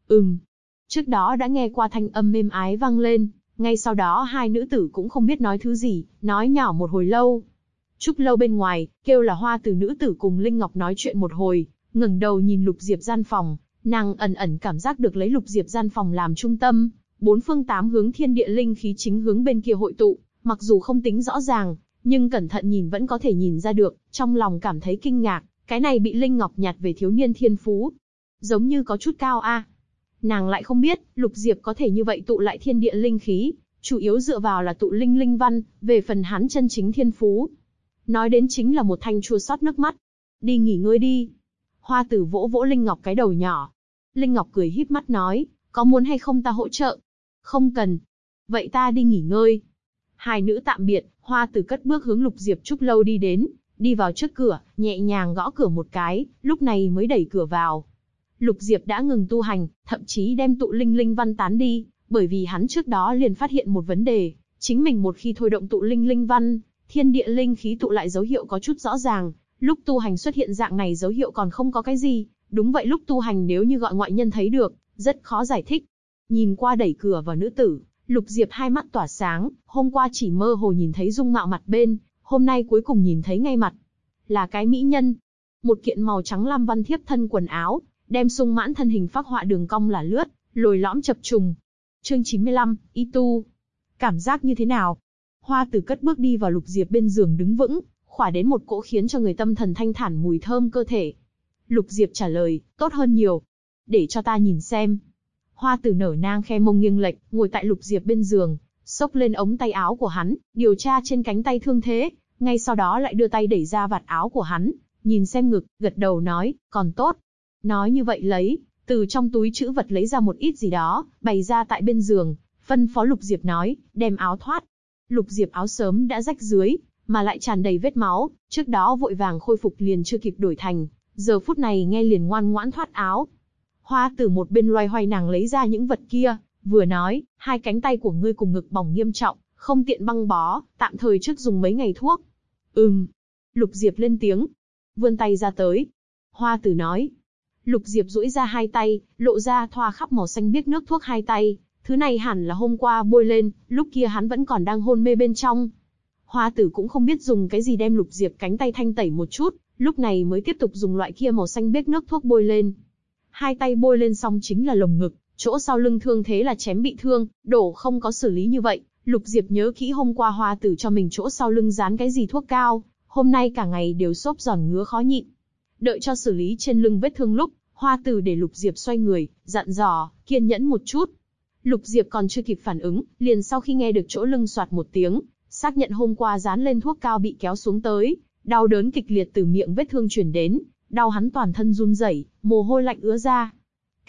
Trước đó đã nghe qua thanh âm êm ái vang lên, ngay sau đó hai nữ tử cũng không biết nói thứ gì, nói nhỏ một hồi lâu. Trúc lâu bên ngoài, kêu là Hoa Từ nữ tử cùng Linh Ngọc nói chuyện một hồi, ngẩng đầu nhìn Lục Diệp gian phòng, nàng ẩn ẩn cảm giác được lấy Lục Diệp gian phòng làm trung tâm, 4 phương 8 hướng thiên địa linh khí chính hướng bên kia hội tụ, mặc dù không tính rõ ràng, nhưng cẩn thận nhìn vẫn có thể nhìn ra được, trong lòng cảm thấy kinh ngạc, cái này bị Linh Ngọc nhặt về thiếu niên thiên phú, giống như có chút cao a. Nàng lại không biết, Lục Diệp có thể như vậy tụ lại thiên địa linh khí, chủ yếu dựa vào là tụ linh linh văn, về phần hắn chân chính thiên phú. Nói đến chính là một thanh chua xót nước mắt. Đi nghỉ ngơi đi. Hoa Tử vỗ vỗ Linh Ngọc cái đầu nhỏ. Linh Ngọc cười híp mắt nói, có muốn hay không ta hỗ trợ? Không cần. Vậy ta đi nghỉ ngơi. Hai nữ tạm biệt, Hoa Tử cất bước hướng Lục Diệp Trúc lâu đi đến, đi vào trước cửa, nhẹ nhàng gõ cửa một cái, lúc này mới đẩy cửa vào. Lục Diệp đã ngừng tu hành, thậm chí đem tụ linh linh văn tán đi, bởi vì hắn trước đó liền phát hiện một vấn đề, chính mình một khi thôi động tụ linh linh văn, thiên địa linh khí tụ lại dấu hiệu có chút rõ ràng, lúc tu hành xuất hiện dạng này dấu hiệu còn không có cái gì, đúng vậy lúc tu hành nếu như gọi ngoại nhân thấy được, rất khó giải thích. Nhìn qua đẩy cửa vào nữ tử, Lục Diệp hai mắt tỏa sáng, hôm qua chỉ mơ hồ nhìn thấy dung mạo mặt bên, hôm nay cuối cùng nhìn thấy ngay mặt. Là cái mỹ nhân. Một kiện màu trắng lam văn thiếp thân quần áo, đem sung mãn thân hình phác họa đường cong là lướt, lồi lõm chập trùng. Chương 95, Y Tu. Cảm giác như thế nào? Hoa Tử cất bước đi vào Lục Diệp bên giường đứng vững, khỏa đến một cỗ khiến cho người tâm thần thanh thản mùi thơm cơ thể. Lục Diệp trả lời, tốt hơn nhiều. Để cho ta nhìn xem. Hoa Tử nở nang khe mông nghiêng lệch, ngồi tại Lục Diệp bên giường, xốc lên ống tay áo của hắn, điều tra trên cánh tay thương thế, ngay sau đó lại đưa tay đẩy ra vạt áo của hắn, nhìn xem ngực, gật đầu nói, còn tốt. Nói như vậy lấy, từ trong túi trữ vật lấy ra một ít gì đó, bày ra tại bên giường, phân phó Lục Diệp nói, đem áo thoát. Lục Diệp áo sớm đã rách dưới, mà lại tràn đầy vết máu, trước đó vội vàng khôi phục liền chưa kịp đổi thành, giờ phút này nghe liền ngoan ngoãn thoát áo. Hoa Tử một bên loay hoay nàng lấy ra những vật kia, vừa nói, hai cánh tay của ngươi cùng ngực bỏng nghiêm trọng, không tiện băng bó, tạm thời trước dùng mấy ngày thuốc. Lục Diệp lên tiếng, vươn tay ra tới. Hoa Tử nói. Lục Diệp duỗi ra hai tay, lộ ra thoa khắp màu xanh biếc nước thuốc hai tay, thứ này hẳn là hôm qua bôi lên, lúc kia hắn vẫn còn đang hôn mê bên trong. Hoa Tử cũng không biết dùng cái gì đem Lục Diệp cánh tay thanh tẩy một chút, lúc này mới tiếp tục dùng loại kia màu xanh biếc nước thuốc bôi lên. Hai tay bôi lên xong chính là lồng ngực, chỗ sau lưng thương thế là chém bị thương, đổ không có xử lý như vậy. Lục Diệp nhớ kỹ hôm qua Hoa Tử cho mình chỗ sau lưng dán cái gì thuốc cao, hôm nay cả ngày đều xốp giòn ngứa khó nhịn. Đợi cho xử lý trên lưng vết thương lúc, Hoa Tử để Lục Diệp xoay người, dặn dò, kiên nhẫn một chút. Lục Diệp còn chưa kịp phản ứng, liền sau khi nghe được chỗ lưng soạt một tiếng, xác nhận hôm qua dán lên thuốc cao bị kéo xuống tới, đau đớn kịch liệt từ miệng vết thương truyền đến, đau hắn toàn thân run rẩy, mồ hôi lạnh ứa ra.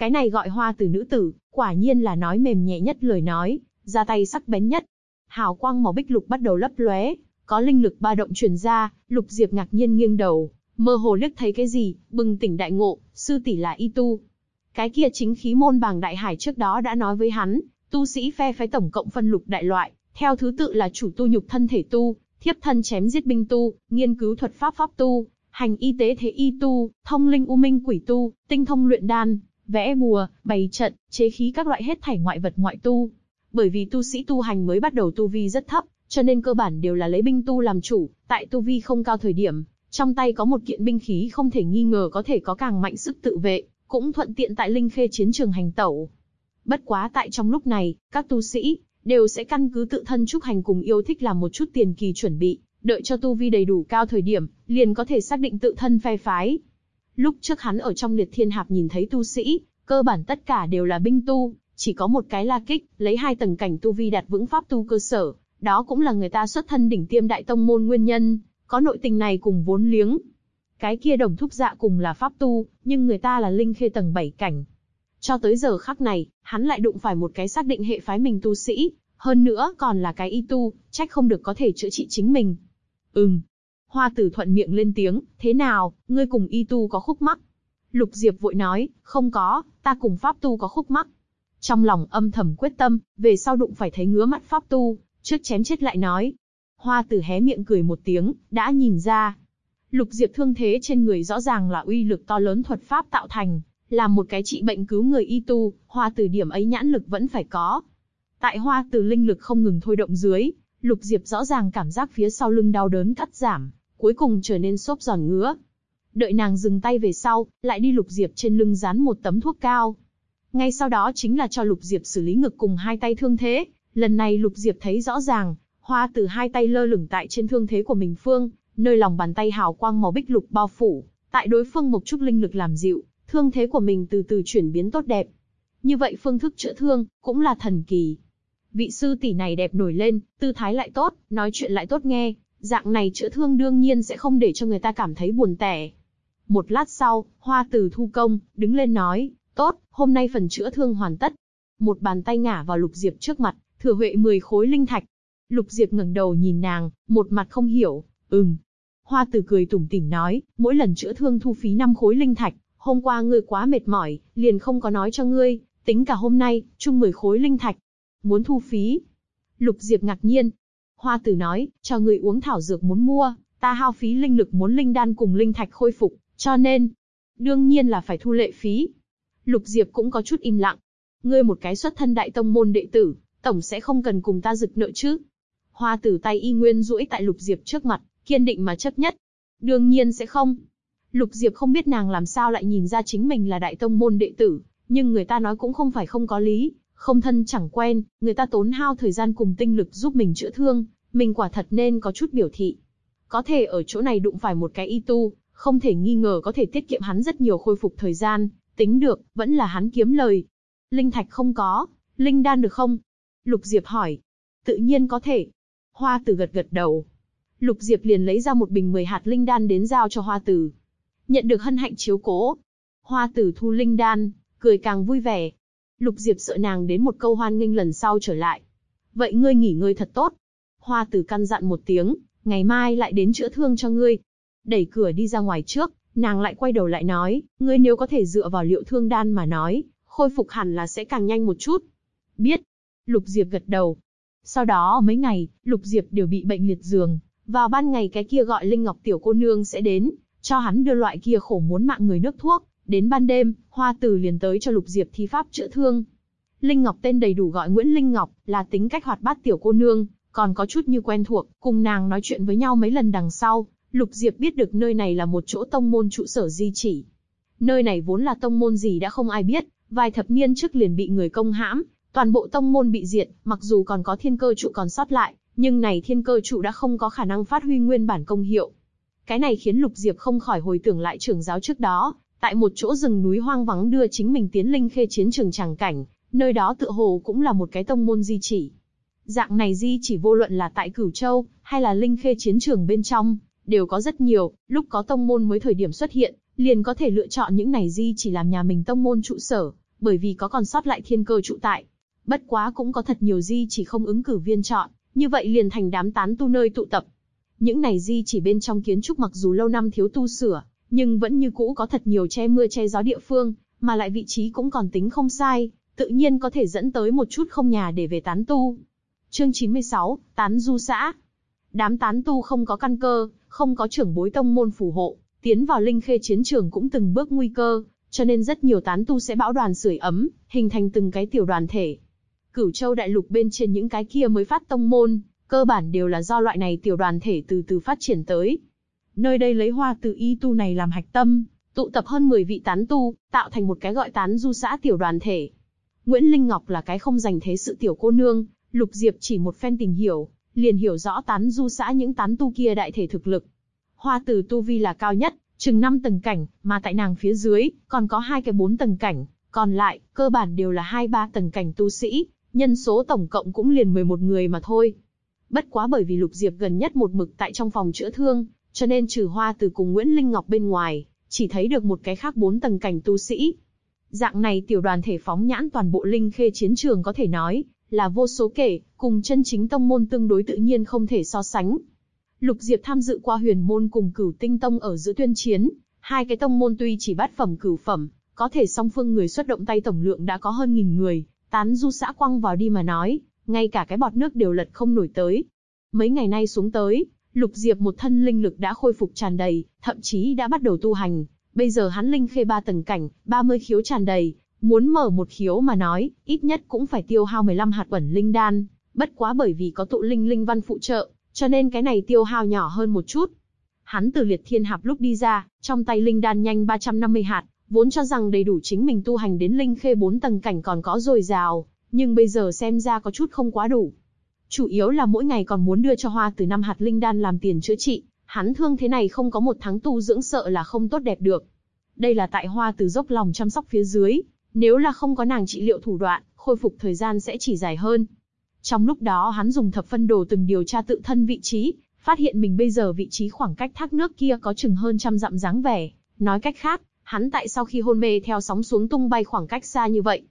Cái này gọi Hoa Tử nữ tử, quả nhiên là nói mềm nhẹ nhất lời nói, ra tay sắc bén nhất. Hào quang màu bích lục bắt đầu lấp lóe, có linh lực ba động truyền ra, Lục Diệp ngạc nhiên nghiêng đầu, mơ hồ liếc thấy cái gì, bừng tỉnh đại ngộ, sư tỷ là y tu. Cái kia chính khí môn bảng đại hải trước đó đã nói với hắn, tu sĩ phe phái tổng cộng phân lục đại loại, theo thứ tự là chủ tu nhục thân thể tu, thiếp thân chém giết binh tu, nghiên cứu thuật pháp pháp tu, hành y tế thế y tu, thông linh u minh quỷ tu, tinh thông luyện đan, vẽ bùa, bày trận, chế khí các loại hết thảy ngoại vật ngoại tu. Bởi vì tu sĩ tu hành mới bắt đầu tu vi rất thấp, cho nên cơ bản đều là lấy binh tu làm chủ, tại tu vi không cao thời điểm, trong tay có một kiện binh khí không thể nghi ngờ có thể có càng mạnh sức tự vệ, cũng thuận tiện tại linh khê chiến trường hành tẩu. Bất quá tại trong lúc này, các tu sĩ đều sẽ căn cứ tự thân trúc hành cùng yêu thích làm một chút tiền kỳ chuẩn bị, đợi cho tu vi đầy đủ cao thời điểm, liền có thể xác định tự thân phe phái. Lúc trước hắn ở trong Liệt Thiên Hạp nhìn thấy tu sĩ, cơ bản tất cả đều là binh tu, chỉ có một cái La Kích, lấy 2 tầng cảnh tu vi đạt vững pháp tu cơ sở, đó cũng là người ta xuất thân đỉnh tiêm đại tông môn nguyên nhân, có nội tình này cùng vốn liếng. Cái kia Đồng Thúc Dạ cùng là pháp tu, nhưng người ta là linh khê tầng 7 cảnh. Cho tới giờ khắc này, hắn lại đụng phải một cái xác định hệ phái mình tu sĩ, hơn nữa còn là cái y tu, trách không được có thể chữa trị chính mình. Hoa Tử thuận miệng lên tiếng, thế nào, ngươi cùng y tu có khúc mắc? Lục Diệp vội nói, không có, ta cùng pháp tu có khúc mắc. Trong lòng âm thầm quyết tâm, về sau đụng phải thấy ngứa mắt pháp tu, trước chém chết lại nói. Hoa Tử hé miệng cười một tiếng, đã nhìn ra. Lục Diệp thương thế trên người rõ ràng là uy lực to lớn thuật pháp tạo thành, làm một cái trị bệnh cứu người y tu, Hoa Tử điểm ấy nhãn lực vẫn phải có. Tại Hoa Tử linh lực không ngừng thôi động dưới, Lục Diệp rõ ràng cảm giác phía sau lưng đau đớn cắt giảm, cuối cùng trở nên xốp giòn ngứa. Đợi nàng dừng tay về sau, lại đi Lục Diệp trên lưng dán một tấm thuốc cao. Ngay sau đó chính là cho Lục Diệp xử lý ngực cùng 2 tay thương thế. Lần này Lục Diệp thấy rõ ràng, Hoa Tử 2 tay lơ lửng tại trên thương thế của mình phương, nơi lòng bàn tay hào quang màu bích lục bao phủ, tại đối phương một chút linh lực làm dịu, thương thế của mình từ từ chuyển biến tốt đẹp. Như vậy phương thức chữa thương cũng là thần kỳ. Vị sư tỷ này đẹp nổi lên, tư thái lại tốt, nói chuyện lại tốt nghe, dạng này chữa thương đương nhiên sẽ không để cho người ta cảm thấy buồn tẻ. Một lát sau, Hoa Tử thu công, đứng lên nói, tốt, hôm nay phần chữa thương hoàn tất. Một bàn tay ngả vào Lục Diệp trước mặt, thừa huệ 10 khối linh thạch. Lục Diệp ngẩng đầu nhìn nàng, một mặt không hiểu, Hoa Tử cười tủm tỉm nói, mỗi lần chữa thương thu phí 5 khối linh thạch, hôm qua ngươi quá mệt mỏi, liền không có nói cho ngươi, tính cả hôm nay, chung 10 khối linh thạch. Muốn thu phí? Lục Diệp ngạc nhiên. Hoa Tử nói, cho ngươi uống thảo dược muốn mua, ta hao phí linh lực muốn linh đan cùng linh thạch khôi phục, cho nên, đương nhiên là phải thu lệ phí. Lục Diệp cũng có chút im lặng. Ngươi một cái xuất thân đại tông môn đệ tử, tổng sẽ không cần cùng ta rực nợ chứ? Hoa Tử tay y nguyên duỗi tại Lục Diệp trước mặt, kiên định mà chấp nhất. Đương nhiên sẽ không. Lục Diệp không biết nàng làm sao lại nhìn ra chính mình là đại tông môn đệ tử, nhưng người ta nói cũng không phải không có lý, không thân chẳng quen, người ta tốn hao thời gian cùng tinh lực giúp mình chữa thương, mình quả thật nên có chút biểu thị. Có thể ở chỗ này đụng phải một cái y tu, không thể nghi ngờ có thể tiết kiệm hắn rất nhiều khôi phục thời gian, tính được, vẫn là hắn kiếm lời. Linh thạch không có, linh đan được không? Lục Diệp hỏi. Tự nhiên có thể. Hoa Tử gật gật đầu. Lục Diệp liền lấy ra một bình 10 hạt linh đan đến giao cho Hoa Tử. Nhận được hân hạnh chiếu cố. Hoa Tử thu linh đan, cười càng vui vẻ. Lục Diệp sợ nàng đến một câu hoan nghênh lần sau trở lại. Vậy ngươi nghỉ ngơi thật tốt. Hoa Tử căn dặn một tiếng, ngày mai lại đến chữa thương cho ngươi. Đẩy cửa đi ra ngoài trước, nàng lại quay đầu lại nói, ngươi nếu có thể dựa vào liệu thương đan mà nói, khôi phục hẳn là sẽ càng nhanh một chút. Biết. Lục Diệp gật đầu. Sau đó mấy ngày, Lục Diệp đều bị bệnh liệt giường. Vào ban ngày cái kia gọi Linh Ngọc tiểu cô nương sẽ đến, cho hắn đưa loại kia khổ muốn mạng người nước thuốc. Đến ban đêm, Hoa Tử liền tới cho Lục Diệp thi pháp chữa thương. Linh Ngọc tên đầy đủ gọi Nguyễn Linh Ngọc, là tính cách hoạt bát tiểu cô nương, còn có chút như quen thuộc, cùng nàng nói chuyện với nhau mấy lần đằng sau, Lục Diệp biết được nơi này là một chỗ tông môn trụ sở di chỉ. Nơi này vốn là tông môn gì đã không ai biết, vài thập niên trước liền bị người công hãm, toàn bộ tông môn bị diệt, mặc dù còn có thiên cơ trụ còn sót lại, nhưng này thiên cơ trụ đã không có khả năng phát huy nguyên bản công hiệu. Cái này khiến Lục Diệp không khỏi hồi tưởng lại trưởng giáo trước đó, tại một chỗ rừng núi hoang vắng đưa chính mình tiến linh khê chiến trường tràng cảnh, nơi đó tựa hồ cũng là một cái tông môn di chỉ. Dạng này di chỉ vô luận là tại Cửu Châu, hay là linh khê chiến trường bên trong, đều có rất nhiều, lúc có tông môn mới thời điểm xuất hiện, liền có thể lựa chọn những này di chỉ làm nhà mình tông môn trụ sở, bởi vì có còn sót lại thiên cơ trụ tại. Bất quá cũng có thật nhiều di chỉ không ứng cử viên chọn, như vậy liền thành đám tán tu nơi tụ tập. Những này di chỉ bên trong kiến trúc mặc dù lâu năm thiếu tu sửa, nhưng vẫn như cũ có thật nhiều che mưa che gió địa phương, mà lại vị trí cũng còn tính không sai, tự nhiên có thể dẫn tới một chút không nhà để về tán tu. Chương 96, Tán du xã. Đám tán tu không có căn cơ, không có trưởng bối tông môn phù hộ, tiến vào Linh Khê chiến trường cũng từng bước nguy cơ, cho nên rất nhiều tán tu sẽ bão đoàn sưởi ấm, hình thành từng cái tiểu đoàn thể. Cửu Châu đại lục bên trên những cái kia mới phát tông môn, cơ bản đều là do loại này tiểu đoàn thể từ từ phát triển tới. Nơi đây lấy Hoa Từ Y tu này làm hạch tâm, tụ tập hơn 10 vị tán tu, tạo thành một cái gọi tán du xã tiểu đoàn thể. Nguyễn Linh Ngọc là cái không dành thế sự tiểu cô nương, Lục Diệp chỉ một phen tìm hiểu, liền hiểu rõ tán du xã những tán tu kia đại thể thực lực. Hoa Từ tu vi là cao nhất, chừng 5 tầng cảnh, mà tại nàng phía dưới, còn có 2 cái 4 tầng cảnh, còn lại, cơ bản đều là 2-3 tầng cảnh tu sĩ, nhân số tổng cộng cũng liền 11 người mà thôi. Bất quá bởi vì Lục Diệp gần nhất một mực tại trong phòng chữa thương, cho nên trừ Hoa Từ cùng Nguyễn Linh Ngọc bên ngoài, chỉ thấy được một cái khác 4 tầng cảnh tu sĩ. Dạng này tiểu đoàn thể phóng nhãn toàn bộ Linh Khê chiến trường có thể nói là vô số kể, cùng chân chính tông môn tương đối tự nhiên không thể so sánh. Lục Diệp tham dự qua Huyền môn cùng Cửu Tinh tông ở giữa tuyên chiến, hai cái tông môn tuy chỉ bát phẩm cửu phẩm, có thể song phương người xuất động tay tổng lượng đã có hơn 1000 người, tán du xã quăng vào đi mà nói, ngay cả cái bọt nước đều lật không nổi tới. Mấy ngày nay xuống tới, Lục Diệp một thân linh lực đã khôi phục tràn đầy, thậm chí đã bắt đầu tu hành. Bây giờ hắn Linh Khê 3 tầng cảnh, 30 khiếu tràn đầy, muốn mở một khiếu mà nói, ít nhất cũng phải tiêu hao 15 hạt ẩn linh đan, bất quá bởi vì có tụ linh linh văn phụ trợ, cho nên cái này tiêu hao nhỏ hơn một chút. Hắn từ Liệt Thiên Hạp lúc đi ra, trong tay linh đan nhanh 350 hạt, vốn cho rằng đầy đủ chính mình tu hành đến Linh Khê 4 tầng cảnh còn có dồi dào, nhưng bây giờ xem ra có chút không quá đủ. Chủ yếu là mỗi ngày còn muốn đưa cho Hoa Từ 5 hạt linh đan làm tiền chữa trị, hắn thương thế này không có 1 tháng tu dưỡng sợ là không tốt đẹp được. Đây là tại Hoa Từ dốc lòng chăm sóc phía dưới, nếu là không có nàng trị liệu thủ đoạn, khôi phục thời gian sẽ chỉ dài hơn. Trong lúc đó hắn dùng thập phân đồ từng điều tra tự thân vị trí, phát hiện mình bây giờ vị trí khoảng cách thác nước kia có chừng hơn 100 dặm dáng vẻ. Nói cách khác, hắn tại sau khi hôn mê theo sóng xuống tung bay khoảng cách xa như vậy.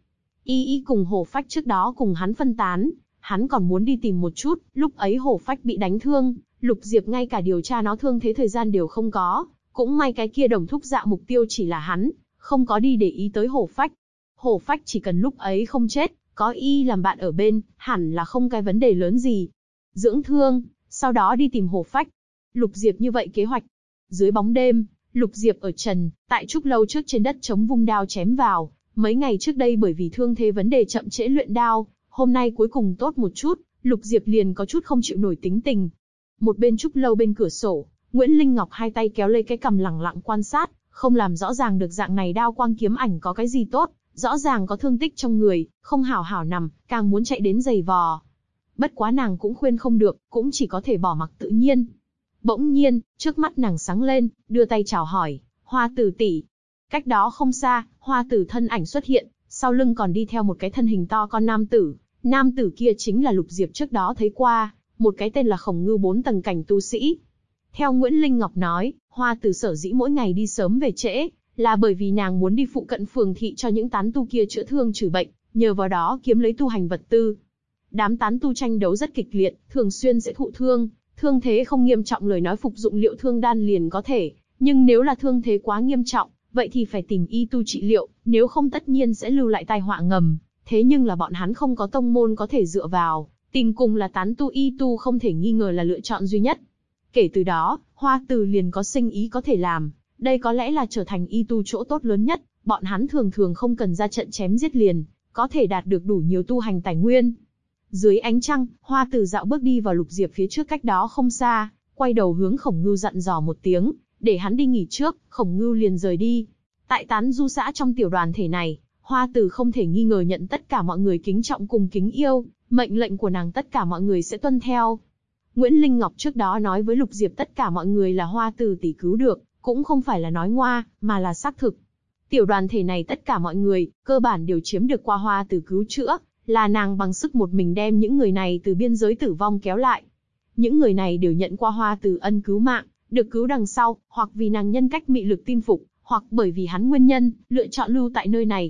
Y cùng Hổ Phách trước đó cùng hắn phân tán, hắn còn muốn đi tìm một chút, lúc ấy Hổ Phách bị đánh thương, Lục Diệp ngay cả điều tra nó thương thế thời gian đều không có, cũng may cái kia đồng thúc dạ mục tiêu chỉ là hắn, không có đi để ý tới Hổ Phách. Hổ Phách chỉ cần lúc ấy không chết, có Y làm bạn ở bên, hẳn là không cái vấn đề lớn gì. Dưỡng thương, sau đó đi tìm Hổ Phách. Lục Diệp như vậy kế hoạch. Dưới bóng đêm, Lục Diệp ở trần, tại trúc lâu trước trên đất chống vung đao chém vào. Mấy ngày trước đây bởi vì thương thế vấn đề chậm trễ luyện đao, hôm nay cuối cùng tốt một chút, Lục Diệp liền có chút không chịu nổi tính tình. Một bên trúc lâu bên cửa sổ, Nguyễn Linh Ngọc hai tay kéo lấy cái cằm lẳng lặng quan sát, không làm rõ ràng được dạng này đao quang kiếm ảnh có cái gì tốt, rõ ràng có thương tích trong người, không hảo hảo nằm, càng muốn chạy đến giày vò. Bất quá nàng cũng khuyên không được, cũng chỉ có thể bỏ mặc tự nhiên. Bỗng nhiên, trước mắt nàng sáng lên, đưa tay chào hỏi, Hoa Từ tỷ. Cách đó không xa, Hoa Từ thân ảnh xuất hiện, sau lưng còn đi theo một cái thân hình to con nam tử. Nam tử kia chính là Lục Diệp trước đó thấy qua, một cái tên là Khổng Ngưu 4 tầng cảnh tu sĩ. Theo Nguyễn Linh Ngọc nói, Hoa Từ sở dĩ mỗi ngày đi sớm về trễ, là bởi vì nàng muốn đi phụ cận phường thị cho những tán tu kia chữa thương trừ bệnh, nhờ vào đó kiếm lấy tu hành vật tư. Đám tán tu tranh đấu rất kịch liệt, thường xuyên sẽ thụ thương, thương thế không nghiêm trọng lời nói phục dụng liệu thương đan liền có thể, nhưng nếu là thương thế quá nghiêm trọng, vậy thì phải tìm y tu trị liệu, nếu không tất nhiên sẽ lưu lại tai họa ngầm. Thế nhưng là bọn hắn không có tông môn có thể dựa vào, tìm cùng là tán tu y tu không thể nghi ngờ là lựa chọn duy nhất. Kể từ đó, Hoa Từ liền có sinh ý có thể làm, đây có lẽ là trở thành y tu chỗ tốt lớn nhất, bọn hắn thường thường không cần ra trận chém giết liền, có thể đạt được đủ nhiều tu hành tài nguyên. Dưới ánh trăng, Hoa Từ dạo bước đi vào Lục Diệp phía trước cách đó không xa, quay đầu hướng Khổng Ngưu dặn dò một tiếng, để hắn đi nghỉ trước, Khổng Ngưu liền rời đi. Tại tán du xã trong tiểu đoàn thể này, Hoa Từ không thể nghi ngờ nhận tất cả mọi người kính trọng cùng kính yêu, mệnh lệnh của nàng tất cả mọi người sẽ tuân theo. Nguyễn Linh Ngọc trước đó nói với Lục Diệp tất cả mọi người là Hoa Từ tỷ cứu được, cũng không phải là nói ngoa, mà là xác thực. Tiểu đoàn thể này tất cả mọi người, cơ bản đều chiếm được qua Hoa Từ cứu chữa, là nàng bằng sức một mình đem những người này từ biên giới tử vong kéo lại. Những người này đều nhận qua Hoa Từ ân cứu mạng, được cứu đằng sau, hoặc vì nàng nhân cách mị lực tin phục, hoặc bởi vì hắn nguyên nhân, lựa chọn lưu tại nơi này.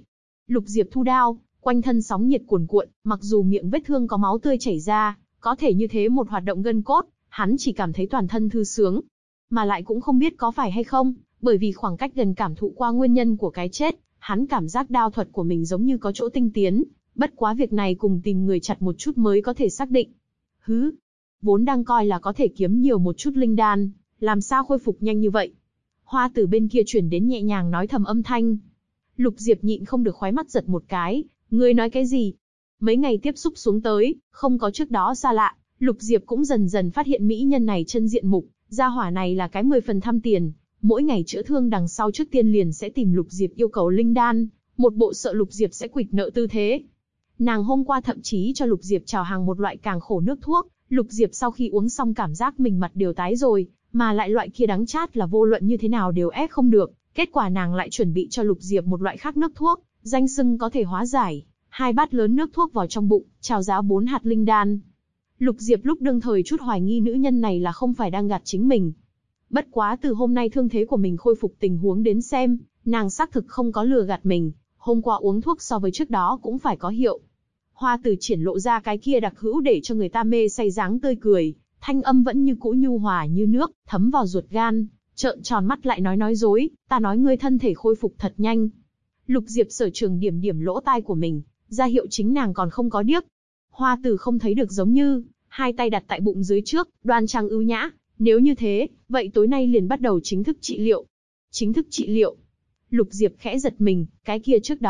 Lục Diệp thu đao, quanh thân sóng nhiệt cuồn cuộn, mặc dù miệng vết thương có máu tươi chảy ra, có thể như thế một hoạt động gân cốt, hắn chỉ cảm thấy toàn thân thư sướng. Mà lại cũng không biết có phải hay không, bởi vì khoảng cách gần cảm thụ qua nguyên nhân của cái chết, hắn cảm giác đao thuật của mình giống như có chỗ tinh tiến, bất quá việc này cùng tìm người chặt một chút mới có thể xác định. Hứ, vốn đang coi là có thể kiếm nhiều một chút linh đan, làm sao khôi phục nhanh như vậy? Hoa Tử bên kia truyền đến nhẹ nhàng nói thầm âm thanh. Lục Diệp nhịn không được khóe mắt giật một cái, ngươi nói cái gì? Mấy ngày tiếp xúc xuống tới, không có trước đó xa lạ, Lục Diệp cũng dần dần phát hiện mỹ nhân này chân diện mục, gia hỏa này là cái 10 phần tham tiền, mỗi ngày chữa thương đằng sau trước tiên liền sẽ tìm Lục Diệp yêu cầu linh đan, một bộ sợ Lục Diệp sẽ quỵt nợ tư thế. Nàng hôm qua thậm chí cho Lục Diệp chào hàng một loại càng khổ nước thuốc, Lục Diệp sau khi uống xong cảm giác mình mặt đều tái rồi, mà lại loại kia đắng chát là vô luận như thế nào đều ép không được, kết quả nàng lại chuẩn bị cho Lục Diệp một loại khác nước thuốc, danh xưng có thể hóa giải, 2 bát lớn nước thuốc vào trong bụng, chào giá 4 hạt linh đan. Lục Diệp lúc đương thời chút hoài nghi nữ nhân này là không phải đang gạt chính mình. Bất quá từ hôm nay thương thế của mình khôi phục tình huống đến xem, nàng xác thực không có lừa gạt mình, hôm qua uống thuốc so với trước đó cũng phải có hiệu. Hoa Tử triển lộ ra cái kia đặc hữu để cho người ta mê say dáng tươi cười, thanh âm vẫn như cũ nhu hòa như nước, thấm vào ruột gan, trợn tròn mắt lại nói dối, ta nói ngươi thân thể khôi phục thật nhanh. Lục Diệp sở trường điểm điểm lỗ tai của mình, ra hiệu chính nàng còn không có điếc. Hoa Tử không thấy được giống như, hai tay đặt tại bụng dưới trước, đoan trang ưu nhã, nếu như thế, vậy tối nay liền bắt đầu chính thức trị liệu. Chính thức trị liệu. Lục Diệp khẽ giật mình, cái kia trước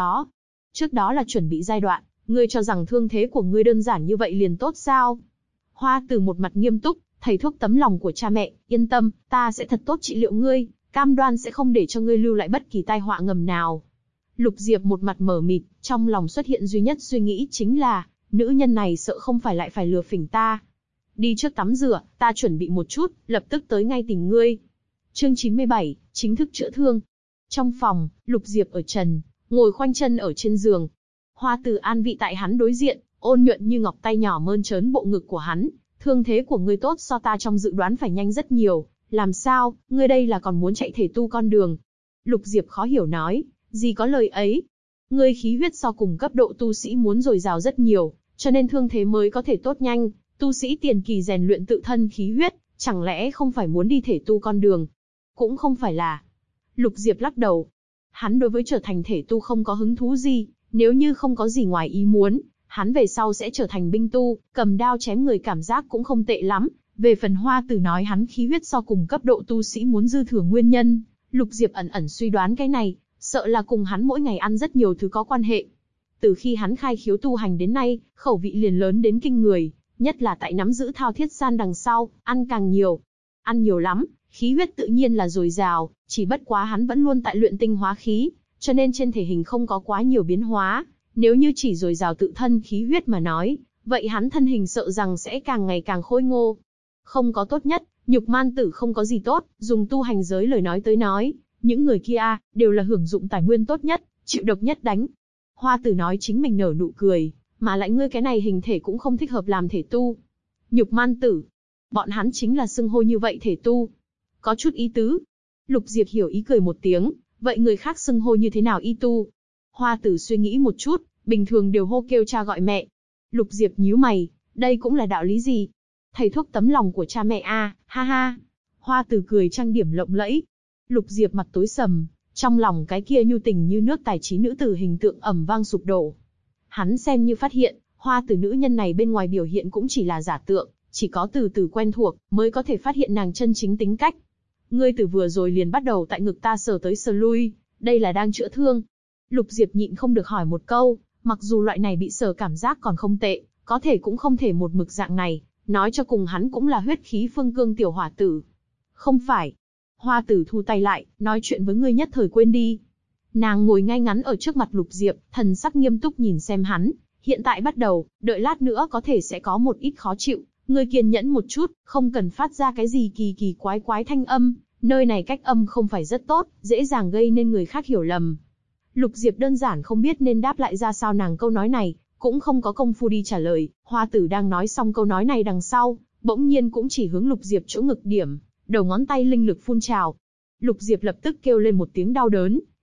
đó là chuẩn bị giai đoạn, ngươi cho rằng thương thế của ngươi đơn giản như vậy liền tốt sao? Hoa Tử một mặt nghiêm túc, thầy thuốc tấm lòng của cha mẹ, yên tâm, ta sẽ thật tốt trị liệu ngươi, cam đoan sẽ không để cho ngươi lưu lại bất kỳ tai họa ngầm nào. Lục Diệp một mặt mờ mịt, trong lòng xuất hiện duy nhất suy nghĩ chính là, nữ nhân này sợ không phải lại phải lừa phỉnh ta. Đi trước tắm rửa, ta chuẩn bị một chút, lập tức tới ngay tìm ngươi. Chương 97, chính thức chữa thương. Trong phòng, Lục Diệp ở trần, ngồi khoanh chân ở trên giường. Hoa Tử an vị tại hắn đối diện, ôn nhuận như ngọc tay nhỏ mơn trớn bộ ngực của hắn. Thương thế của ngươi tốt so ta trong dự đoán phải nhanh rất nhiều, làm sao, ngươi đây là còn muốn chạy thể tu con đường? Lục Diệp khó hiểu nói, gì có lời ấy. Ngươi khí huyết so cùng cấp độ tu sĩ muốn dồi dào rất nhiều, cho nên thương thế mới có thể tốt nhanh. Tu sĩ tiền kỳ rèn luyện tự thân khí huyết, chẳng lẽ không phải muốn đi thể tu con đường? Cũng không phải là. Lục Diệp lắc đầu. Hắn đối với trở thành thể tu không có hứng thú gì, nếu như không có gì ngoài ý muốn, hắn về sau sẽ trở thành binh tu, cầm đao chém người cảm giác cũng không tệ lắm. Về phần Hoa Tử nói hắn khí huyết so cùng cấp độ tu sĩ muốn dư thừa nguyên nhân, Lục Diệp ẩn ẩn suy đoán cái này, sợ là cùng hắn mỗi ngày ăn rất nhiều thứ có quan hệ. Từ khi hắn khai khiếu tu hành đến nay, khẩu vị liền lớn đến kinh người, nhất là tại nắm giữ Thao Thiết San đằng sau, ăn càng nhiều. Ăn nhiều lắm, khí huyết tự nhiên là dồi dào, chỉ bất quá hắn vẫn luôn tại luyện tinh hóa khí, cho nên trên thể hình không có quá nhiều biến hóa. Nếu như chỉ dồi dào tự thân khí huyết mà nói, vậy hắn thân hình sợ rằng sẽ càng ngày càng khôi ngô. Không có tốt nhất, Nhục Man Tử không có gì tốt, dùng tu hành giới lời nói tới nói, những người kia đều là hưởng dụng tài nguyên tốt nhất, chịu độc nhất đánh. Hoa Tử nói chính mình nở nụ cười, mà lại ngươi cái này hình thể cũng không thích hợp làm thể tu. Nhục Man Tử, bọn hắn chính là xưng hô như vậy thể tu. Có chút ý tứ. Lục Diệp hiểu ý cười một tiếng, vậy người khác xưng hô như thế nào y tu? Hoa Tử suy nghĩ một chút, bình thường đều hô kêu cha gọi mẹ. Lục Diệp nhíu mày, đây cũng là đạo lý gì? Thầy thuốc tấm lòng của cha mẹ ha ha. Hoa Tử cười trang điểm lộng lẫy. Lục Diệp mặt tối sầm, trong lòng cái kia nhu tình như nước tài trí nữ tử hình tượng ầm vang sụp đổ. Hắn xem như phát hiện, Hoa Tử nữ nhân này bên ngoài biểu hiện cũng chỉ là giả tượng, chỉ có từ từ quen thuộc, mới có thể phát hiện nàng chân chính tính cách. Ngươi từ vừa rồi liền bắt đầu tại ngực ta sờ tới sờ lui, đây là đang chữa thương. Lục Diệp nhịn không được hỏi một câu, mặc dù loại này bị sờ cảm giác còn không tệ, có thể cũng không thể một mực dạng này, nói cho cùng hắn cũng là huyết khí phương cương tiểu hỏa tử. Không phải. Hoa Tử thu tay lại, nói chuyện với ngươi nhất thời quên đi. Nàng ngồi ngay ngắn ở trước mặt Lục Diệp, thần sắc nghiêm túc nhìn xem hắn. Hiện tại bắt đầu, đợi lát nữa có thể sẽ có một ít khó chịu. Ngươi kiên nhẫn một chút, không cần phát ra cái gì kỳ kỳ quái quái thanh âm. Nơi này cách âm không phải rất tốt, dễ dàng gây nên người khác hiểu lầm. Lục Diệp đơn giản không biết nên đáp lại ra sao nàng câu nói này, cũng không có công phu đi trả lời. Hoa Tử đang nói xong câu nói này đằng sau, bỗng nhiên cũng chỉ hướng Lục Diệp chỗ ngực điểm, đầu ngón tay linh lực phun trào. Lục Diệp lập tức kêu lên một tiếng đau đớn,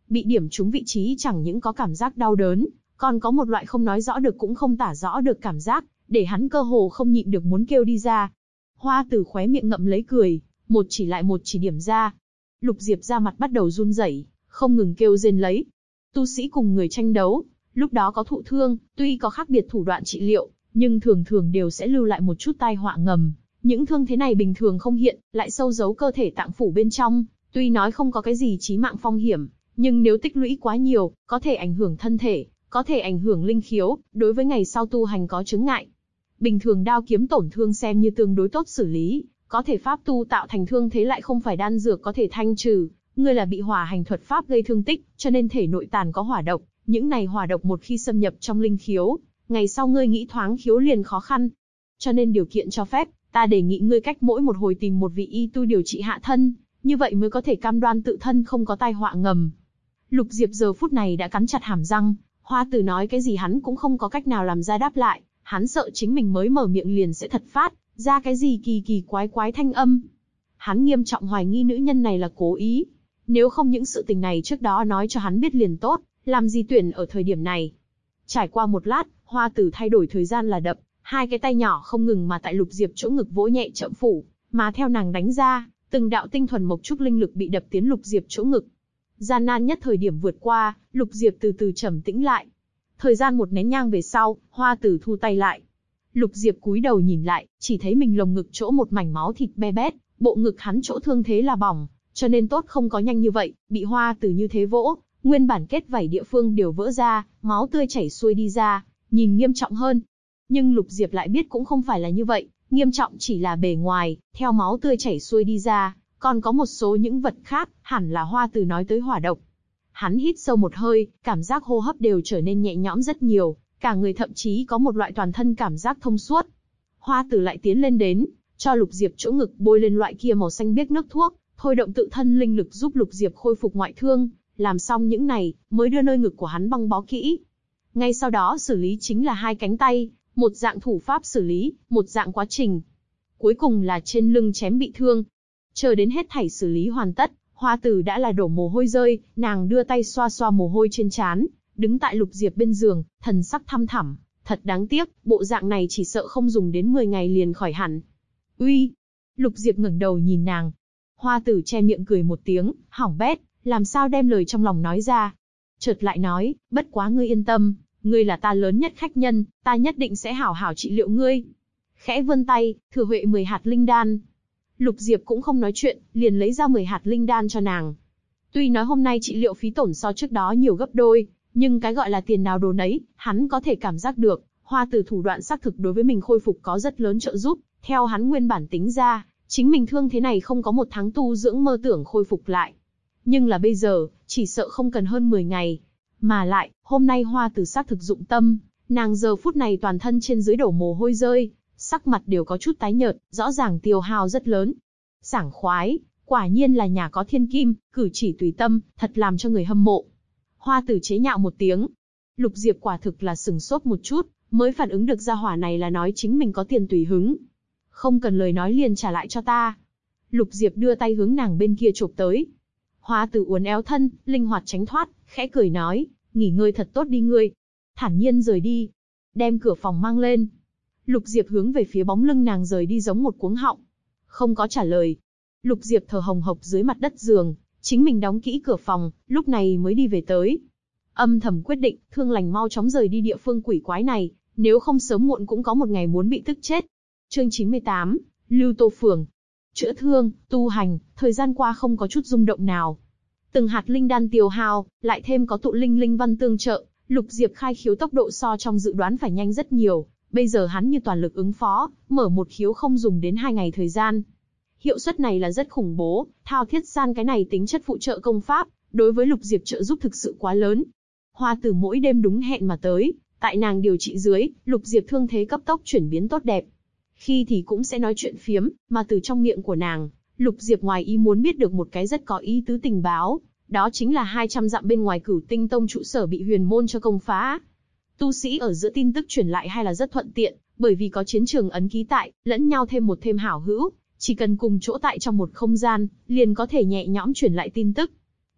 bị điểm trúng vị trí chẳng những có cảm giác đau đớn, còn có một loại không nói rõ được cũng không tả rõ được cảm giác, để hắn cơ hồ không nhịn được muốn kêu đi ra. Hoa Tử khóe miệng ngậm lấy cười, một chỉ lại một chỉ điểm ra. Lục Diệp ra mặt bắt đầu run rẩy, không ngừng kêu rên lấy. Tu sĩ cùng người tranh đấu, lúc đó có thụ thương, tuy có khác biệt thủ đoạn trị liệu, nhưng thường thường đều sẽ lưu lại một chút tai họa ngầm. Những thương thế này bình thường không hiện, lại sâu giấu cơ thể tạng phủ bên trong, tuy nói không có cái gì chí mạng phong hiểm, nhưng nếu tích lũy quá nhiều, có thể ảnh hưởng thân thể, có thể ảnh hưởng linh khiếu, đối với ngày sau tu hành có chướng ngại. Bình thường đao kiếm tổn thương xem như tương đối tốt xử lý, có thể pháp tu tạo thành thương thế lại không phải đan dược có thể thanh trừ. Ngươi là bị hỏa hành thuật pháp gây thương tích, cho nên thể nội tàn có hỏa độc, những này hỏa độc một khi xâm nhập trong linh khiếu, ngày sau ngươi nghĩ thoáng khiếu liền khó khăn. Cho nên điều kiện cho phép, ta đề nghị ngươi cách mỗi một hồi tìm một vị y tu điều trị hạ thân, như vậy mới có thể cam đoan tự thân không có tai họa ngầm. Lục Diệp giờ phút này đã cắn chặt hàm răng, Hoa Tử nói cái gì hắn cũng không có cách nào làm ra đáp lại, hắn sợ chính mình mới mở miệng liền sẽ thật phát ra cái gì kỳ kỳ quái quái thanh âm. Hắn nghiêm trọng hoài nghi nữ nhân này là cố ý, nếu không những sự tình này trước đó nói cho hắn biết liền tốt, làm gì tuyển ở thời điểm này. Trải qua một lát, Hoa Tử thay đổi thời gian là đập, hai cái tay nhỏ không ngừng mà tại Lục Diệp chỗ ngực vỗ nhẹ chậm phủ, mà theo nàng đánh ra, từng đạo tinh thuần mộc trúc linh lực bị đập tiến Lục Diệp chỗ ngực. Gian nan nhất thời điểm vượt qua, Lục Diệp từ từ trầm tĩnh lại. Thời gian một nén nhang về sau, Hoa Tử thu tay lại. Lục Diệp cúi đầu nhìn lại, chỉ thấy mình lồng ngực chỗ một mảnh máu thịt be bét, bộ ngực hắn chỗ thương thế là bỏng, cho nên tốt không có nhanh như vậy, bị Hoa Tử như thế vỗ, nguyên bản kết vảy địa phương đều vỡ ra, máu tươi chảy xuôi đi ra, nhìn nghiêm trọng hơn. Nhưng Lục Diệp lại biết cũng không phải là như vậy, nghiêm trọng chỉ là bề ngoài, theo máu tươi chảy xuôi đi ra, còn có một số những vật khác, hẳn là Hoa Tử nói tới hỏa độc. Hắn hít sâu một hơi, cảm giác hô hấp đều trở nên nhẹ nhõm rất nhiều, cả người thậm chí có một loại toàn thân cảm giác thông suốt. Hoa Tử lại tiến lên đến, cho Lục Diệp chỗ ngực bôi lên loại kia màu xanh biếc nước thuốc, thôi động tự thân linh lực giúp Lục Diệp khôi phục ngoại thương, làm xong những này, mới đưa nơi ngực của hắn băng bó kỹ. Ngay sau đó xử lý chính là hai cánh tay, một dạng thủ pháp xử lý, một dạng quá trình. Cuối cùng là trên lưng chém bị thương. Chờ đến hết thảy xử lý hoàn tất, Hoa Tử đã là đổ mồ hôi rơi, nàng đưa tay xoa xoa mồ hôi trên trán, đứng tại Lục Diệp bên giường, thần sắc thăm thẳm, thật đáng tiếc, bộ dạng này chỉ sợ không dùng đến 10 ngày liền khỏi hẳn. Uy! Lục Diệp ngẩng đầu nhìn nàng. Hoa Tử che miệng cười một tiếng, hỏng bét, làm sao đem lời trong lòng nói ra. Chợt lại nói, bất quá ngươi yên tâm, ngươi là ta lớn nhất khách nhân, ta nhất định sẽ hảo hảo trị liệu ngươi. Khẽ vươn tay, thừa huệ 10 hạt linh đan. Lục Diệp cũng không nói chuyện, liền lấy ra 10 hạt linh đan cho nàng. Tuy nói hôm nay trị liệu phí tổn so trước đó nhiều gấp đôi, nhưng cái gọi là tiền nào đồ nấy, hắn có thể cảm giác được, Hoa Tử thủ đoạn xác thực đối với mình khôi phục có rất lớn trợ giúp. Theo hắn nguyên bản tính ra, chính mình thương thế này không có một tháng tu dưỡng mơ tưởng khôi phục lại. Nhưng là bây giờ, chỉ sợ không cần hơn 10 ngày. Mà lại, hôm nay Hoa Tử xác thực dụng tâm, nàng giờ phút này toàn thân trên dưới đổ mồ hôi rơi, sắc mặt đều có chút tái nhợt, rõ ràng tiêu hao rất lớn. Sảng khoái, quả nhiên là nhà có thiên kim, cử chỉ tùy tâm, thật làm cho người hâm mộ. Hoa Tử chế nhạo một tiếng. Lục Diệp quả thực là sừng sốt một chút, mới phản ứng được ra hỏa này là nói chính mình có tiền tùy hứng. Không cần lời nói liền trả lại cho ta. Lục Diệp đưa tay hướng nàng bên kia chộp tới. Hoa Tử uốn éo thân, linh hoạt tránh thoát, khẽ cười nói, nghỉ ngơi thật tốt đi ngươi. Thản nhiên rời đi. Đem cửa phòng mang lên. Lục Diệp hướng về phía bóng lưng nàng rời đi giống một cuống họng. Không có trả lời. Lục Diệp thở hồng hộc dưới mặt đất giường, chính mình đóng kỹ cửa phòng, lúc này mới đi về tới. Âm thầm quyết định, Thương Lành mau chóng rời đi địa phương quỷ quái này, nếu không sớm muộn cũng có một ngày muốn bị tức chết. Chương 98, Lưu Tô Phường. Chữa thương, tu hành, thời gian qua không có chút rung động nào. Từng hạt linh đan tiêu hao, lại thêm có tụ linh linh văn tương trợ, Lục Diệp khai khiếu tốc độ so trong dự đoán phải nhanh rất nhiều. Bây giờ hắn như toàn lực ứng phó, mở một khiếu không dùng đến 2 ngày thời gian. Hiệu suất này là rất khủng bố, Thao Thiết San cái này tính chất phụ trợ công pháp, đối với Lục Diệp trợ giúp thực sự quá lớn. Hoa Tử mỗi đêm đúng hẹn mà tới, tại nàng điều trị dưới, Lục Diệp thương thế cấp tốc chuyển biến tốt đẹp. Khi thì cũng sẽ nói chuyện phiếm, mà từ trong miệng của nàng, Lục Diệp ngoài ý muốn biết được một cái rất có ý tứ tình báo, đó chính là 200 dặm bên ngoài Cửu Tinh Tông trụ sở bị huyền môn cho công phá. Tu sĩ ở giữa tin tức truyền lại hay là rất thuận tiện, bởi vì có chiến trường ấn ký tại, lẫn nhau thêm một thêm hảo hữu, chỉ cần cùng chỗ tại trong một không gian, liền có thể nhẹ nhõm truyền lại tin tức.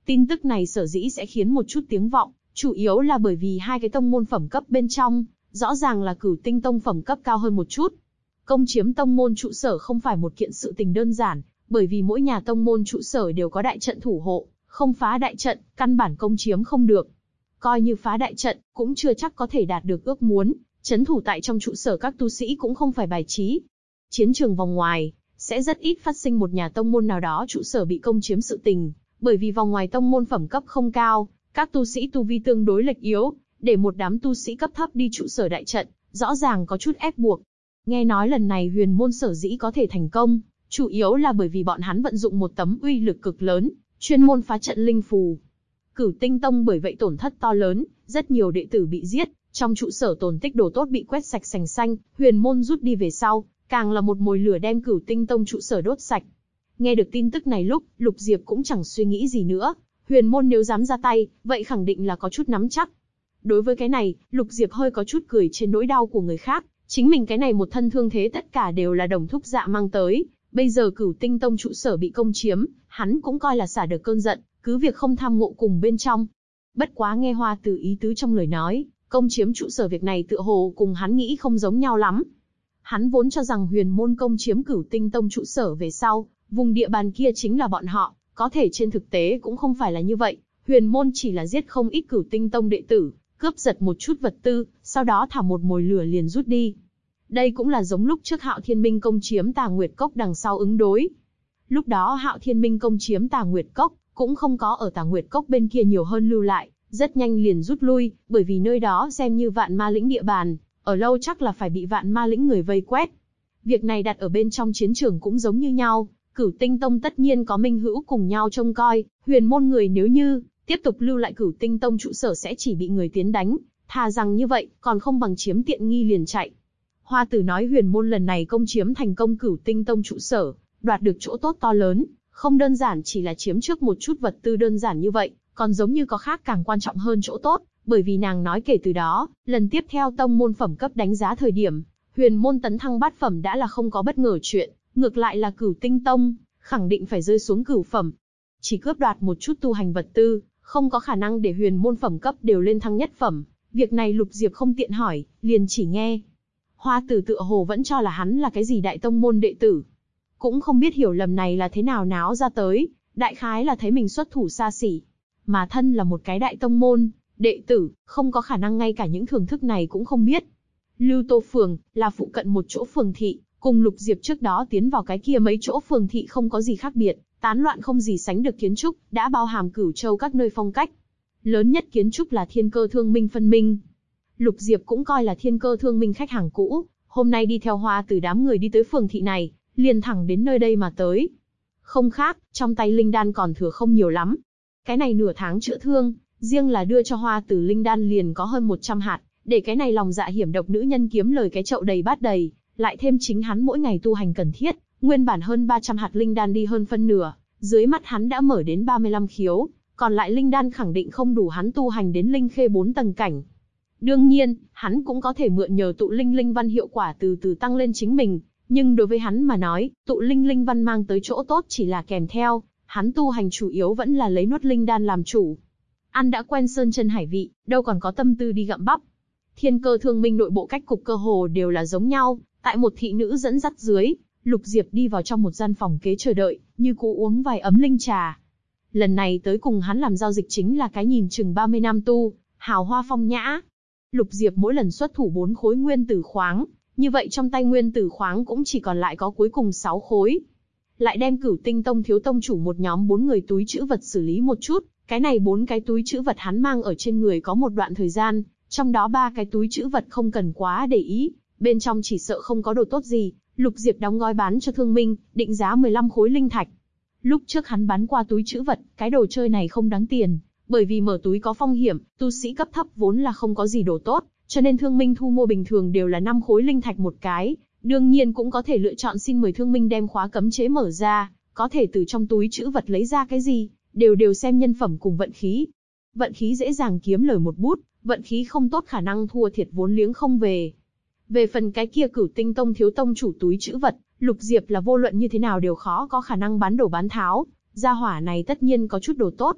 Tin tức này sở dĩ sẽ khiến một chút tiếng vọng, chủ yếu là bởi vì hai cái tông môn phẩm cấp bên trong, rõ ràng là Cửu Tinh Tông phẩm cấp cao hơn một chút. Công chiếm tông môn trụ sở không phải một kiện sự tình đơn giản, bởi vì mỗi nhà tông môn trụ sở đều có đại trận thủ hộ, không phá đại trận, căn bản công chiếm không được. Coi như phá đại trận, cũng chưa chắc có thể đạt được ước muốn, trấn thủ tại trong trụ sở các tu sĩ cũng không phải bài trí. Chiến trường vòng ngoài, sẽ rất ít phát sinh một nhà tông môn nào đó trụ sở bị công chiếm sự tình, bởi vì vòng ngoài tông môn phẩm cấp không cao, các tu sĩ tu vi tương đối lệch yếu, để một đám tu sĩ cấp thấp đi trụ sở đại trận, rõ ràng có chút ép buộc. Nghe nói lần này huyền môn sở dĩ có thể thành công, chủ yếu là bởi vì bọn hắn vận dụng một tấm uy lực cực lớn, chuyên môn phá trận linh phù. Cửu Tinh Tông bởi vậy tổn thất to lớn, rất nhiều đệ tử bị giết, trong trụ sở tồn tích đồ tốt bị quét sạch sành xanh, huyền môn rút đi về sau, càng là một mồi lửa đem Cửu Tinh Tông trụ sở đốt sạch. Nghe được tin tức này lúc, Lục Diệp cũng chẳng suy nghĩ gì nữa, huyền môn nếu dám ra tay, vậy khẳng định là có chút nắm chắc. Đối với cái này, Lục Diệp hơi có chút cười trên nỗi đau của người khác, chính mình cái này một thân thương thế tất cả đều là Đồng Thúc Dạ mang tới, bây giờ Cửu Tinh Tông trụ sở bị công chiếm, hắn cũng coi là xả được cơn giận, cứ việc không tham ngộ cùng bên trong. Bất quá nghe Hoa Tử ý tứ trong lời nói, công chiếm trụ sở việc này tựa hồ cùng hắn nghĩ không giống nhau lắm. Hắn vốn cho rằng huyền môn công chiếm Cửu Tinh Tông trụ sở về sau, vùng địa bàn kia chính là bọn họ, có thể trên thực tế cũng không phải là như vậy, huyền môn chỉ là giết không ít Cửu Tinh Tông đệ tử, cướp giật một chút vật tư, sau đó thả một mồi lửa liền rút đi. Đây cũng là giống lúc trước Hạo Thiên Minh công chiếm Tà Nguyệt Cốc đằng sau ứng đối. Lúc đó Hạo Thiên Minh công chiếm Tà Nguyệt Cốc, cũng không có ở Tà Nguyệt Cốc bên kia nhiều hơn lưu lại, rất nhanh liền rút lui, bởi vì nơi đó xem như Vạn Ma Lĩnh địa bàn, ở lâu chắc là phải bị Vạn Ma Lĩnh người vây quét. Việc này đặt ở bên trong chiến trường cũng giống như nhau, Cửu Tinh Tông tất nhiên có minh hữu cùng nhau trông coi, huyền môn người nếu như tiếp tục lưu lại Cửu Tinh Tông trụ sở sẽ chỉ bị người tiến đánh, thà rằng như vậy, còn không bằng chiếm tiện nghi liền chạy. Hoa Tử nói huyền môn lần này công chiếm thành công Cửu Tinh Tông trụ sở, đoạt được chỗ tốt to lớn, không đơn giản chỉ là chiếm trước một chút vật tư đơn giản như vậy, còn giống như có khác càng quan trọng hơn chỗ tốt, bởi vì nàng nói kể từ đó, lần tiếp theo tông môn phẩm cấp đánh giá thời điểm, huyền môn tấn thăng bát phẩm đã là không có bất ngờ chuyện, ngược lại là Cửu Tinh Tông, khẳng định phải rơi xuống cửu phẩm. Chỉ cướp đoạt một chút tu hành vật tư, không có khả năng để huyền môn phẩm cấp đều lên thăng nhất phẩm, việc này Lục Diệp không tiện hỏi, liền chỉ nghe. Hoa Tử tựa hồ vẫn cho là hắn là cái gì đại tông môn đệ tử. Cũng không biết hiểu lầm này là thế nào náo ra tới, đại khái là thấy mình xuất thủ xa xỉ. Mà thân là một cái đại tông môn, đệ tử, không có khả năng ngay cả những thưởng thức này cũng không biết. Lưu Tô Phường, là phụ cận một chỗ phường thị, cùng Lục Diệp trước đó tiến vào cái kia mấy chỗ phường thị không có gì khác biệt, tán loạn không gì sánh được kiến trúc, đã bao hàm Cửu Châu các nơi phong cách. Lớn nhất kiến trúc là Thiên Cơ Thương Minh phân minh. Lục Diệp cũng coi là Thiên Cơ Thương Minh khách hàng cũ, hôm nay đi theo Hoa Tử đám người đi tới phường thị này, liền thẳng đến nơi đây mà tới. Không khác, trong tay linh đan còn thừa không nhiều lắm. Cái này nửa tháng chữa thương, riêng là đưa cho Hoa Tử linh đan liền có hơn 100 hạt, để cái này lòng dạ hiểm độc nữ nhân kiếm lời cái chậu đầy bát đầy, lại thêm chính hắn mỗi ngày tu hành cần thiết, nguyên bản hơn 300 hạt linh đan đi hơn phân nửa, dưới mắt hắn đã mở đến 35 khiếu, còn lại linh đan khẳng định không đủ hắn tu hành đến linh khê 4 tầng cảnh. Đương nhiên, hắn cũng có thể mượn nhờ tụ linh linh văn hiệu quả từ từ tăng lên chính mình, nhưng đối với hắn mà nói, tụ linh linh văn mang tới chỗ tốt chỉ là kèm theo, hắn tu hành chủ yếu vẫn là lấy nuốt linh đan làm chủ. Ăn đã quen sơn chân hải vị, đâu còn có tâm tư đi gặm bắp. Thiên Cơ Thương Minh nội bộ cách cục cơ hồ đều là giống nhau, tại một thị nữ dẫn dắt dưới, Lục Diệp đi vào trong một gian phòng kế chờ đợi, như cũ uống vài ấm linh trà. Lần này tới cùng hắn làm giao dịch chính là cái nhìn chừng 30 năm tu, hào hoa phong nhã. Lục Diệp mỗi lần xuất thủ 4 khối nguyên tử khoáng, như vậy trong tay nguyên tử khoáng cũng chỉ còn lại có cuối cùng 6 khối. Lại đem Cửu Tinh Tông thiếu tông chủ một nhóm 4 người túi trữ vật xử lý một chút, cái này 4 cái túi trữ vật hắn mang ở trên người có một đoạn thời gian, trong đó 3 cái túi trữ vật không cần quá để ý, bên trong chỉ sợ không có đồ tốt gì. Lục Diệp đóng gói bán cho thương minh, định giá 15 khối linh thạch. Lúc trước hắn bán qua túi trữ vật, cái đồ chơi này không đáng tiền, bởi vì mở túi có phong hiểm, tu sĩ cấp thấp vốn là không có gì đồ tốt, cho nên thương minh thu mua bình thường đều là 5 khối linh thạch một cái. Đương nhiên cũng có thể lựa chọn xin mời thương minh đem khóa cấm chế mở ra, có thể từ trong túi trữ vật lấy ra cái gì, đều xem nhân phẩm cùng vận khí. Vận khí dễ dàng kiếm lời một bút, vận khí không tốt khả năng thua thiệt vốn liếng không về. Về phần cái kia Cửu Tinh Tông thiếu tông chủ túi trữ vật, Lục Diệp là vô luận như thế nào đều khó có khả năng bán đổ bán tháo, gia hỏa này tất nhiên có chút đồ tốt.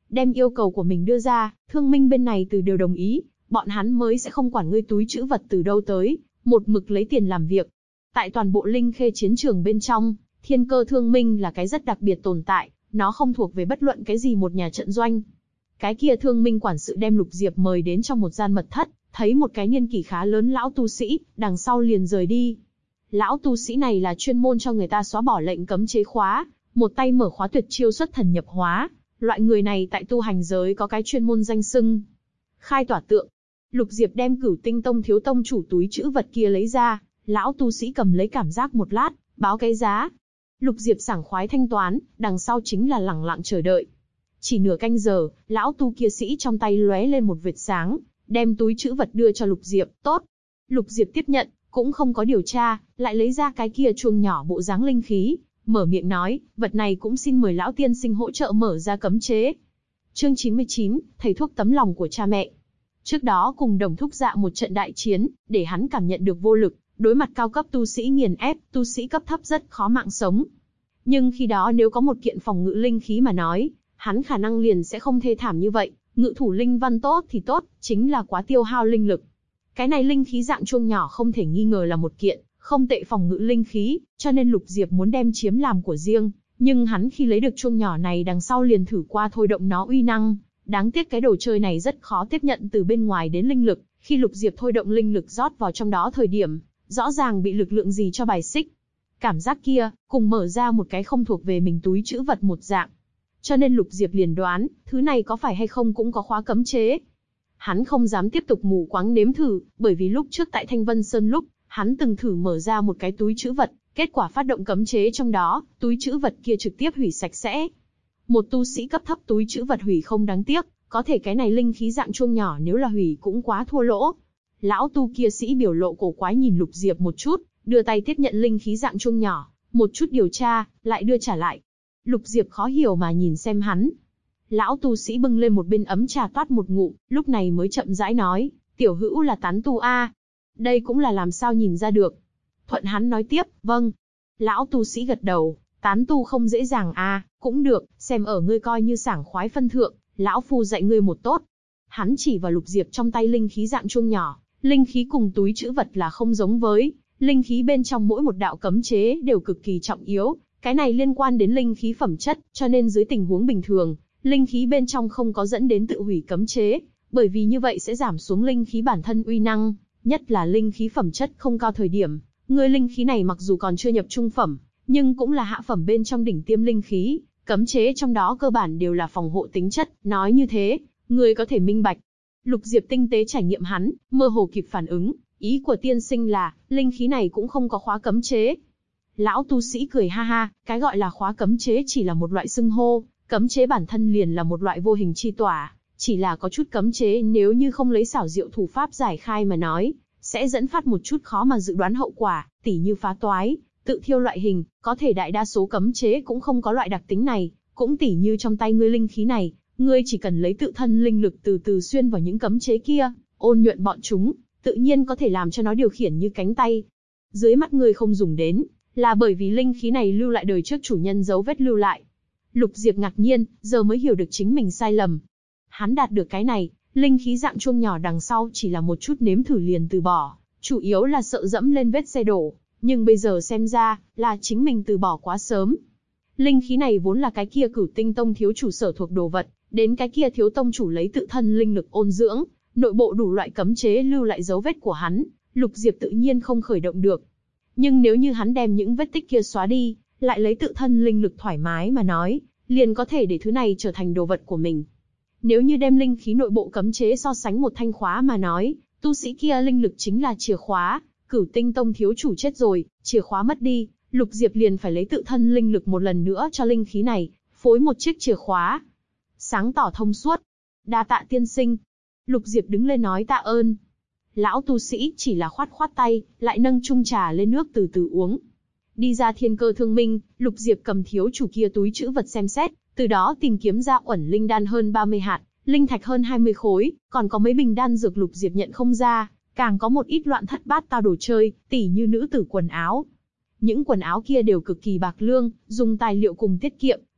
đem yêu cầu của mình đưa ra, Thương Minh bên này từ đều đồng ý, bọn hắn mới sẽ không quản ngươi túi trữ vật từ đâu tới, một mực lấy tiền làm việc. Tại toàn bộ Linh Khê chiến trường bên trong, Thiên Cơ Thương Minh là cái rất đặc biệt tồn tại, nó không thuộc về bất luận cái gì một nhà trận doanh. Cái kia Thương Minh quản sự đem Lục Diệp mời đến trong một gian mật thất, thấy một cái niên kỷ khá lớn lão tu sĩ, đằng sau liền rời đi. Lão tu sĩ này là chuyên môn cho người ta xóa bỏ lệnh cấm chế khóa, một tay mở khóa tuyệt chiêu xuất thần nhập hóa. Loại người này tại tu hành giới có cái chuyên môn danh xưng. Khai tỏa tượng. Lục Diệp đem Cửu Tinh Tông thiếu tông chủ túi trữ vật kia lấy ra, lão tu sĩ cầm lấy cảm giác một lát, báo cái giá. Lục Diệp sảng khoái thanh toán, đằng sau chính là lẳng lặng chờ đợi. Chỉ nửa canh giờ, lão tu kia sĩ trong tay lóe lên một vệt sáng, đem túi trữ vật đưa cho Lục Diệp, tốt. Lục Diệp tiếp nhận, cũng không có điều tra, lại lấy ra cái kia chuông nhỏ bộ dáng linh khí, mở miệng nói, vật này cũng xin mời lão tiên sinh hỗ trợ mở ra cấm chế. Chương 99, thầy thuốc tấm lòng của cha mẹ. Trước đó cùng Đồng Thúc Dạ một trận đại chiến, để hắn cảm nhận được vô lực, đối mặt cao cấp tu sĩ nghiền ép, tu sĩ cấp thấp rất khó mạng sống. Nhưng khi đó nếu có một kiện phòng ngự linh khí mà nói, hắn khả năng liền sẽ không thê thảm như vậy, ngự thủ linh văn tốt thì tốt, chính là quá tiêu hao linh lực. Cái này linh khí dạng chuông nhỏ không thể nghi ngờ là một kiện không tệ phòng ngự linh khí, cho nên Lục Diệp muốn đem chiếm làm của riêng, nhưng hắn khi lấy được chuông nhỏ này đằng sau liền thử qua thôi động nó uy năng, đáng tiếc cái đồ chơi này rất khó tiếp nhận từ bên ngoài đến linh lực, khi Lục Diệp thôi động linh lực rót vào trong đó thời điểm, rõ ràng bị lực lượng gì cho bài xích. Cảm giác kia, cùng mở ra một cái không thuộc về mình túi trữ vật một dạng. Cho nên Lục Diệp liền đoán, thứ này có phải hay không cũng có khóa cấm chế. Hắn không dám tiếp tục mù quáng nếm thử, bởi vì lúc trước tại Thanh Vân Sơn lúc, hắn từng thử mở ra một cái túi trữ vật, kết quả phát động cấm chế trong đó, túi trữ vật kia trực tiếp hủy sạch sẽ. Một tu sĩ cấp thấp túi trữ vật hủy không đáng tiếc, có thể cái này linh khí dạng chuông nhỏ nếu là hủy cũng quá thua lỗ. Lão tu kia sĩ biểu lộ cổ quái nhìn Lục Diệp một chút, đưa tay tiếp nhận linh khí dạng chuông nhỏ, một chút điều tra, lại đưa trả lại. Lục Diệp khó hiểu mà nhìn xem hắn. Lão tu sĩ bưng lên một bên ấm trà toát một ngụm, lúc này mới chậm rãi nói, tiểu hữu là tán tu a. Đây cũng là làm sao nhìn ra được. Thuận hắn nói tiếp, vâng. Lão tu sĩ gật đầu, tán tu không dễ dàng a, cũng được, xem ở ngươi coi như sảng khoái phân thượng, lão phu dạy ngươi một tốt. Hắn chỉ vào Lục Diệp trong tay linh khí dạng chuông nhỏ, linh khí cùng túi trữ vật là không giống với, linh khí bên trong mỗi một đạo cấm chế đều cực kỳ trọng yếu, cái này liên quan đến linh khí phẩm chất, cho nên dưới tình huống bình thường, linh khí bên trong không có dẫn đến tự hủy cấm chế, bởi vì như vậy sẽ giảm xuống linh khí bản thân uy năng, nhất là linh khí phẩm chất không cao thời điểm, người linh khí này mặc dù còn chưa nhập trung phẩm, nhưng cũng là hạ phẩm bên trong đỉnh tiêm linh khí, cấm chế trong đó cơ bản đều là phòng hộ tính chất, nói như thế, người có thể minh bạch. Lục Diệp tinh tế trải nghiệm hắn, mơ hồ kịp phản ứng, ý của tiên sinh là, linh khí này cũng không có khóa cấm chế. Lão tu sĩ cười ha ha, cái gọi là khóa cấm chế chỉ là một loại xưng hô, cấm chế bản thân liền là một loại vô hình chi tỏa, chỉ là có chút cấm chế nếu như không lấy xảo diệu thủ pháp giải khai mà nói, sẽ dẫn phát một chút khó mà dự đoán hậu quả, tỉ như phá toái, tự thiêu loại hình, có thể đại đa số cấm chế cũng không có loại đặc tính này, cũng tỉ như trong tay ngươi linh khí này, ngươi chỉ cần lấy tự thân linh lực từ từ xuyên vào những cấm chế kia, ôn nhuận bọn chúng, tự nhiên có thể làm cho nó điều khiển như cánh tay. Dưới mắt ngươi không dùng đến, là bởi vì linh khí này lưu lại đời trước chủ nhân dấu vết lưu lại. Lục Diệp ngạc nhiên, giờ mới hiểu được chính mình sai lầm. Hắn đạt được cái này, linh khí dạng chuông nhỏ đằng sau chỉ là một chút nếm thử liền từ bỏ, chủ yếu là sợ dẫm lên vết xe đổ, nhưng bây giờ xem ra, là chính mình từ bỏ quá sớm. Linh khí này vốn là cái kia Cửu Tinh Tông thiếu chủ sở thuộc đồ vật, đến cái kia thiếu tông chủ lấy tự thân linh lực ôn dưỡng, nội bộ đủ loại cấm chế lưu lại dấu vết của hắn, Lục Diệp tự nhiên không khởi động được. Nhưng nếu như hắn đem những vết tích kia xóa đi, lại lấy tự thân linh lực thoải mái mà nói, liền có thể để thứ này trở thành đồ vật của mình. Nếu như đem linh khí nội bộ cấm chế so sánh một thanh khóa mà nói, tu sĩ kia linh lực chính là chìa khóa, Cửu Tinh Tông thiếu chủ chết rồi, chìa khóa mất đi, Lục Diệp liền phải lấy tự thân linh lực một lần nữa cho linh khí này, phối một chiếc chìa khóa. Sáng tỏ thông suốt. Đa tạ tiên sinh. Lục Diệp đứng lên nói tạ ơn. Lão tu sĩ chỉ là khoát khoát tay, lại nâng chung trà lên nước từ từ uống. Đi ra Thiên Cơ Thương Minh, Lục Diệp cầm thiếu chủ kia túi trữ vật xem xét, từ đó tìm kiếm ra uẩn linh đan hơn 30 hạt, linh thạch hơn 20 khối, còn có mấy bình đan dược Lục Diệp nhận không ra, càng có một ít loạn thất bát tao đồ chơi, tỉ như nữ tử quần áo. Những quần áo kia đều cực kỳ bạc lương, dùng tài liệu cùng tiết kiệm,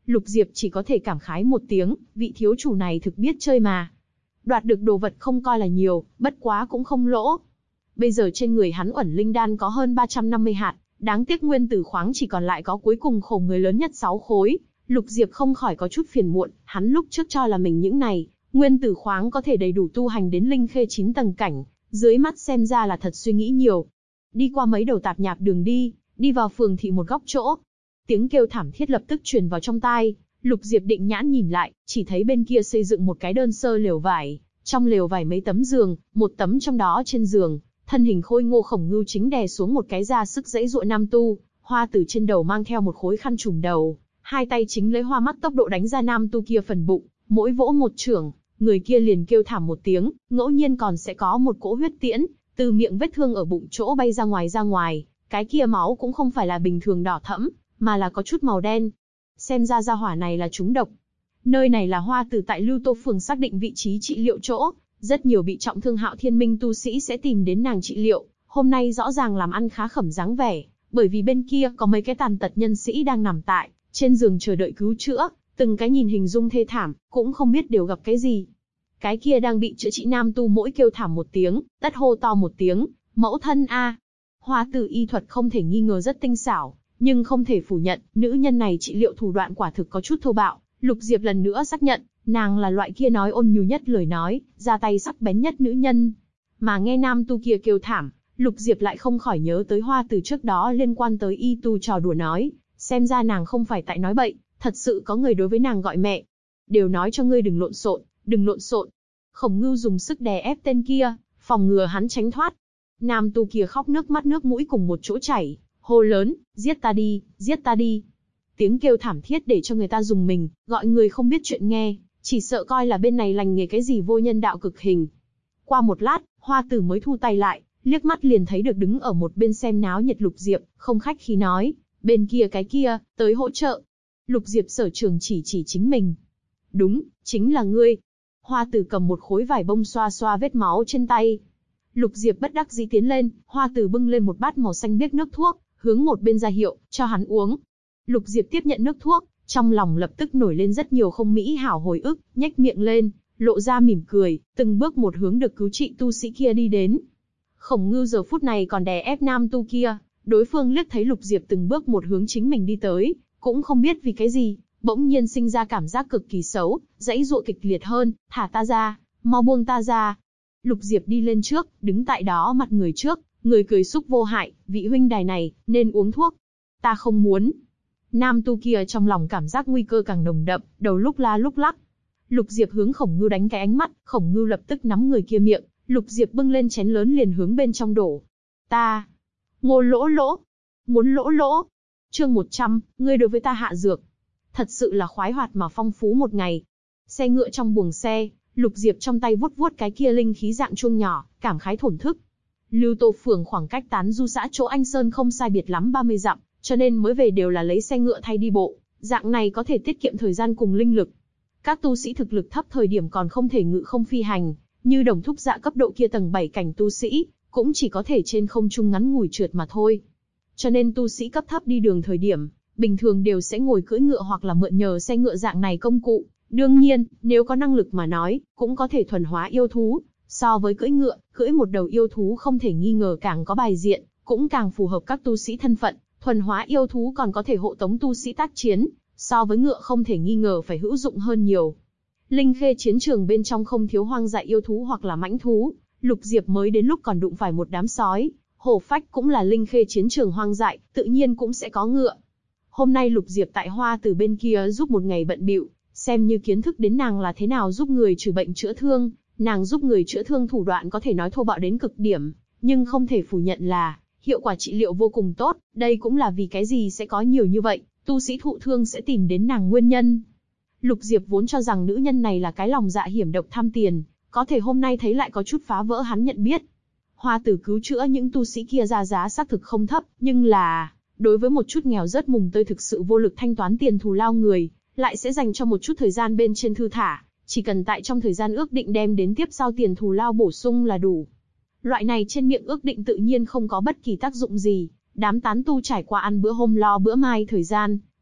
Lục Diệp chỉ có thể cảm khái một tiếng, vị thiếu chủ này thực biết chơi mà. Đoạt được đồ vật không coi là nhiều, bất quá cũng không lỗ. Bây giờ trên người hắn uẩn linh đan có hơn 350 hạt, đáng tiếc nguyên tử khoáng chỉ còn lại có cuối cùng khổ người lớn nhất 6 khối. Lục Diệp không khỏi có chút phiền muộn, hắn lúc trước cho là mình những này, nguyên tử khoáng có thể đầy đủ tu hành đến linh khê 9 tầng cảnh, dưới mắt xem ra là thật suy nghĩ nhiều. Đi qua mấy đầu tạp nhạp đường đi vào phường thị một góc chỗ. Tiếng kêu thảm thiết lập tức truyền vào trong tai, Lục Diệp định nhãn nhìn lại, chỉ thấy bên kia xây dựng một cái đơn sơ lều vải, trong lều vải mấy tấm giường, một tấm trong đó trên giường, thân hình khôi ngô Khổng Ngưu chính đè xuống một cái ra sức giãy giụa nam tu, Hoa Tử trên đầu mang theo một khối khăn trùm đầu, hai tay chính lấy hoa mắt tốc độ đánh ra nam tu kia phần bụng, mỗi vỗ một chưởng, người kia liền kêu thảm một tiếng, ngẫu nhiên còn sẽ có một cỗ huyết tiễn từ miệng vết thương ở bụng chỗ bay ra ngoài, cái kia máu cũng không phải là bình thường đỏ thẫm, mà là có chút màu đen. Xem ra gia hỏa này là trúng độc. Nơi này là Hoa Tử tại Lưu Tô phường xác định vị trí trị liệu chỗ, rất nhiều bị trọng thương Hạo Thiên Minh tu sĩ sẽ tìm đến nàng trị liệu, hôm nay rõ ràng làm ăn khá khẩm dáng vẻ, bởi vì bên kia có mấy cái tàn tật nhân sĩ đang nằm tại trên giường chờ đợi cứu chữa, từng cái nhìn hình dung thê thảm, cũng không biết đều gặp cái gì. Cái kia đang bị chữa trị nam tu mỗi kêu thảm một tiếng, tất hô to một tiếng, mẫu thân a. Hoa Tử y thuật không thể nghi ngờ rất tinh xảo, nhưng không thể phủ nhận, nữ nhân này trị liệu thủ đoạn quả thực có chút thô bạo. Lục Diệp lần nữa xác nhận, nàng là loại kia nói ôn nhu nhất lời nói, ra tay sắc bén nhất nữ nhân. Mà nghe nam tu kia kêu thảm, Lục Diệp lại không khỏi nhớ tới Hoa Tử trước đó liên quan tới y tu trò đùa nói, xem ra nàng không phải tại nói bậy, thật sự có người đối với nàng gọi mẹ. Đều nói cho ngươi đừng lộn xộn, đừng lộn xộn. Khổng Ngưu dùng sức đè ép tên kia, phòng ngừa hắn tránh thoát. Nam tu kia khóc nước mắt nước mũi cùng một chỗ chảy, hô lớn, giết ta đi, giết ta đi. Tiếng kêu thảm thiết để cho người ta dùng mình, gọi người không biết chuyện nghe, chỉ sợ coi là bên này lành nghề cái gì vô nhân đạo cực hình. Qua một lát, Hoa Tử mới thu tay lại, liếc mắt liền thấy được đứng ở một bên xem náo nhiệt Lục Diệp, không khách khí nói, bên kia cái kia, tới hỗ trợ. Lục Diệp sở trường chỉ chính mình. Đúng, chính là ngươi. Hoa Tử cầm một khối vải bông xoa xoa vết máu trên tay. Lục Diệp bất đắc dĩ tiến lên, Hoa Tử bưng lên một bát màu xanh biếc nước thuốc, hướng một bên ra hiệu, cho hắn uống. Lục Diệp tiếp nhận nước thuốc, trong lòng lập tức nổi lên rất nhiều không mỹ hảo hồi ức, nhếch miệng lên, lộ ra mỉm cười, từng bước một hướng được cứu trị tu sĩ kia đi đến. Khổng Ngưu giờ phút này còn đè ép nam tu kia, đối phương liếc thấy Lục Diệp từng bước một hướng chính mình đi tới, cũng không biết vì cái gì, bỗng nhiên sinh ra cảm giác cực kỳ xấu, giãy giụa kịch liệt hơn, thả ta ra, mau buông ta ra. Lục Diệp đi lên trước, đứng tại đó mặt người trước, người cười xúc vô hại, vị huynh đài này, nên uống thuốc. Ta không muốn. Nam tu kia trong lòng cảm giác nguy cơ càng nồng đậm, đầu lúc la lúc lắc. Lục Diệp hướng Khổng Ngưu đánh cái ánh mắt, Khổng Ngưu lập tức nắm người kia miệng, Lục Diệp bưng lên chén lớn liền hướng bên trong đổ. Ta, Ngô Lỗ Lỗ, muốn lỗ lỗ. Chương 100, ngươi đối với ta hạ dược. Thật sự là khoái hoạt mà phong phú một ngày. Xe ngựa trong buồng xe, Lục Diệp trong tay vuốt vuốt cái kia linh khí dạng chuông nhỏ, cảm khái thổn thức. Lưu Tô phường khoảng cách Tán Du xã chỗ Anh Sơn không sai biệt lắm 30 dặm, cho nên mới về đều là lấy xe ngựa thay đi bộ, dạng này có thể tiết kiệm thời gian cùng linh lực. Các tu sĩ thực lực thấp thời điểm còn không thể ngự không phi hành, như Đồng Thúc Dạ cấp độ kia tầng 7 cảnh tu sĩ, cũng chỉ có thể trên không trung ngắn ngủi trượt mà thôi. Cho nên tu sĩ cấp thấp đi đường thời điểm, bình thường đều sẽ ngồi cưỡi ngựa hoặc là mượn nhờ xe ngựa dạng này công cụ. Đương nhiên, nếu có năng lực mà nói, cũng có thể thuần hóa yêu thú. So với cưỡi ngựa, cưỡi một đầu yêu thú không thể nghi ngờ càng có bài diện, cũng càng phù hợp các tu sĩ thân phận. Thuần hóa yêu thú còn có thể hộ tống tu sĩ tác chiến, so với ngựa không thể nghi ngờ phải hữu dụng hơn nhiều. Linh Khê chiến trường bên trong không thiếu hoang dại yêu thú hoặc là mãnh thú, Lục Diệp mới đến lúc còn đụng phải một đám sói. Hổ phách cũng là Linh Khê chiến trường hoang dại, tự nhiên cũng sẽ có ngựa. Hôm nay Lục Diệp tại Hoa Tử bên kia giúp một ngày bận bịu, xem như kiến thức đến nàng là thế nào giúp người trừ bệnh chữa thương. Nàng giúp người chữa thương thủ đoạn có thể nói thô bạo đến cực điểm, nhưng không thể phủ nhận là hiệu quả trị liệu vô cùng tốt, đây cũng là vì cái gì sẽ có nhiều như vậy, tu sĩ thụ thương sẽ tìm đến nàng nguyên nhân. Lục Diệp vốn cho rằng nữ nhân này là cái lòng dạ hiểm độc tham tiền, có thể hôm nay thấy lại có chút phá vỡ hắn nhận biết. Hoa Tử cứu chữa những tu sĩ kia ra giá xác thực không thấp, nhưng là, đối với một chút nghèo rớt mùng tơi thực sự vô lực thanh toán tiền thù lao người, lại sẽ dành cho một chút thời gian bên trên thư thả, chỉ cần tại trong thời gian ước định đem đến tiếp sau tiền thù lao bổ sung là đủ. Loại này trên miệng ước định tự nhiên không có bất kỳ tác dụng gì, đám tán tu trải qua ăn bữa hôm lo bữa mai thời gian,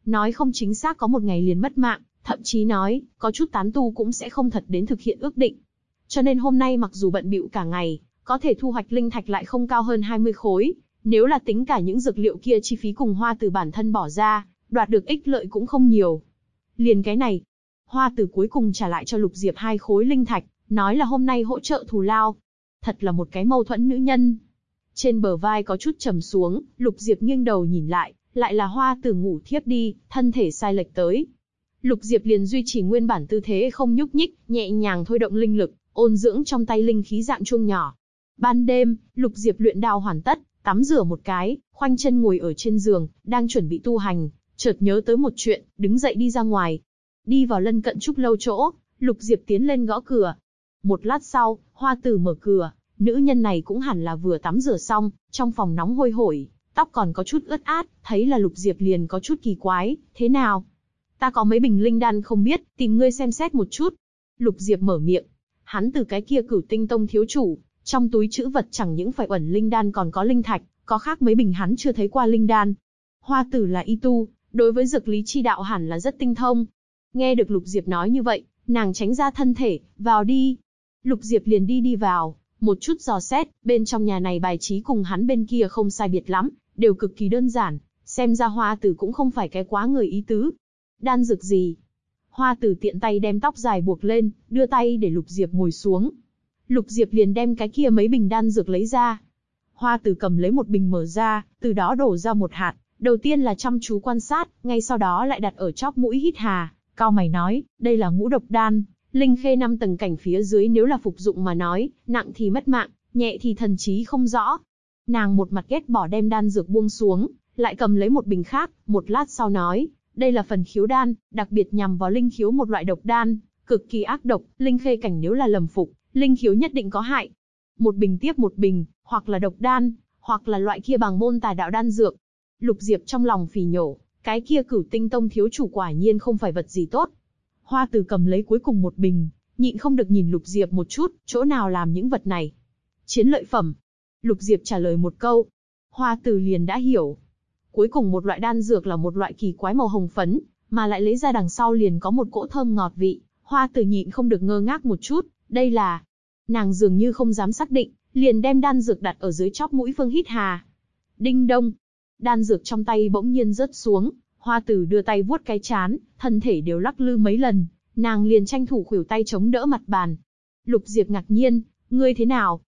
nói không chính xác có một ngày liền mất mạng, thậm chí nói, có chút tán tu cũng sẽ không thật đến thực hiện ước định. Cho nên hôm nay mặc dù bận bịu cả ngày, có thể thu hoạch linh thạch lại không cao hơn 20 khối, nếu là tính cả những dược liệu kia chi phí cùng Hoa Tử bản thân bỏ ra, đoạt được ích lợi cũng không nhiều. Liền cái này, Hoa Tử cuối cùng trả lại cho Lục Diệp 2 khối linh thạch, nói là hôm nay hỗ trợ thù lao. Thật là một cái mâu thuẫn nữ nhân. Trên bờ vai có chút trầm xuống, Lục Diệp nghiêng đầu nhìn lại là Hoa Tử ngủ thiếp đi, thân thể sai lệch tới. Lục Diệp liền duy trì nguyên bản tư thế không nhúc nhích, nhẹ nhàng thôi động linh lực, ôn dưỡng trong tay linh khí dạng chuông nhỏ. Ban đêm, Lục Diệp luyện đao hoàn tất, tắm rửa một cái, khoanh chân ngồi ở trên giường, đang chuẩn bị tu hành, chợt nhớ tới một chuyện, đứng dậy đi ra ngoài. Đi vào lân cận trúc lâu chỗ, Lục Diệp tiến lên gõ cửa. Một lát sau, Hoa Tử mở cửa, nữ nhân này cũng hẳn là vừa tắm rửa xong, trong phòng nóng hôi hổi, tóc còn có chút ướt át, thấy là Lục Diệp liền có chút kỳ quái, thế nào? Ta có mấy bình linh đan không biết, tìm ngươi xem xét một chút. Lục Diệp mở miệng, hắn từ cái kia Cửu Tinh Tông thiếu chủ, trong túi trữ vật chẳng những phải ẩn linh đan còn có linh thạch, có khác mấy bình hắn chưa thấy qua linh đan. Hoa Tử là y tu, đối với dược lý chi đạo hẳn là rất tinh thông. Nghe được Lục Diệp nói như vậy, nàng tránh ra thân thể, vào đi. Lục Diệp liền đi vào, một chút dò xét, bên trong nhà này bài trí cùng hắn bên kia không sai biệt lắm, đều cực kỳ đơn giản, xem ra Hoa Tử cũng không phải cái quá người ý tứ. Đan dược gì? Hoa Tử tiện tay đem tóc dài buộc lên, đưa tay để Lục Diệp ngồi xuống. Lục Diệp liền đem cái kia mấy bình đan dược lấy ra. Hoa Tử cầm lấy một bình mở ra, từ đó đổ ra một hạt, đầu tiên là chăm chú quan sát, ngay sau đó lại đặt ở chóp mũi hít hà, cau mày nói, đây là ngũ độc đan, linh khê 5 tầng cảnh phía dưới nếu là phục dụng mà nói, nặng thì mất mạng, nhẹ thì thần trí không rõ. Nàng một mặt ghét bỏ đem đan dược buông xuống, lại cầm lấy một bình khác, một lát sau nói, đây là phần khiếu đan, đặc biệt nhằm vào linh khiếu một loại độc đan, cực kỳ ác độc, linh khê cảnh nếu là lầm phục, linh khiếu nhất định có hại. Một bình tiếp một bình, hoặc là độc đan, hoặc là loại kia bằng môn tà đạo đan dược. Lục Diệp trong lòng phì nhổ, cái kia Cửu Tinh Tông thiếu chủ quả nhiên không phải vật gì tốt. Hoa Tử cầm lấy cuối cùng một bình, nhịn không được nhìn Lục Diệp một chút, chỗ nào làm những vật này? Chiến lợi phẩm. Lục Diệp trả lời một câu. Hoa Tử liền đã hiểu. Cuối cùng một loại đan dược là một loại kỳ quái màu hồng phấn, mà lại lấy ra đằng sau liền có một cỗ thơm ngọt vị. Hoa Tử nhịn không được ngơ ngác một chút, đây là... Nàng dường như không dám xác định, liền đem đan dược đặt ở dưới chóp mũi phương hít hà. Đinh đông. Đan dược trong tay bỗng nhiên rớt xuống, Hoa Tử đưa tay vuốt cái trán, thân thể đều lắc lư mấy lần, nàng liền tranh thủ khuỷu tay chống đỡ mặt bàn. Lục Diệp ngạc nhiên, ngươi thế nào?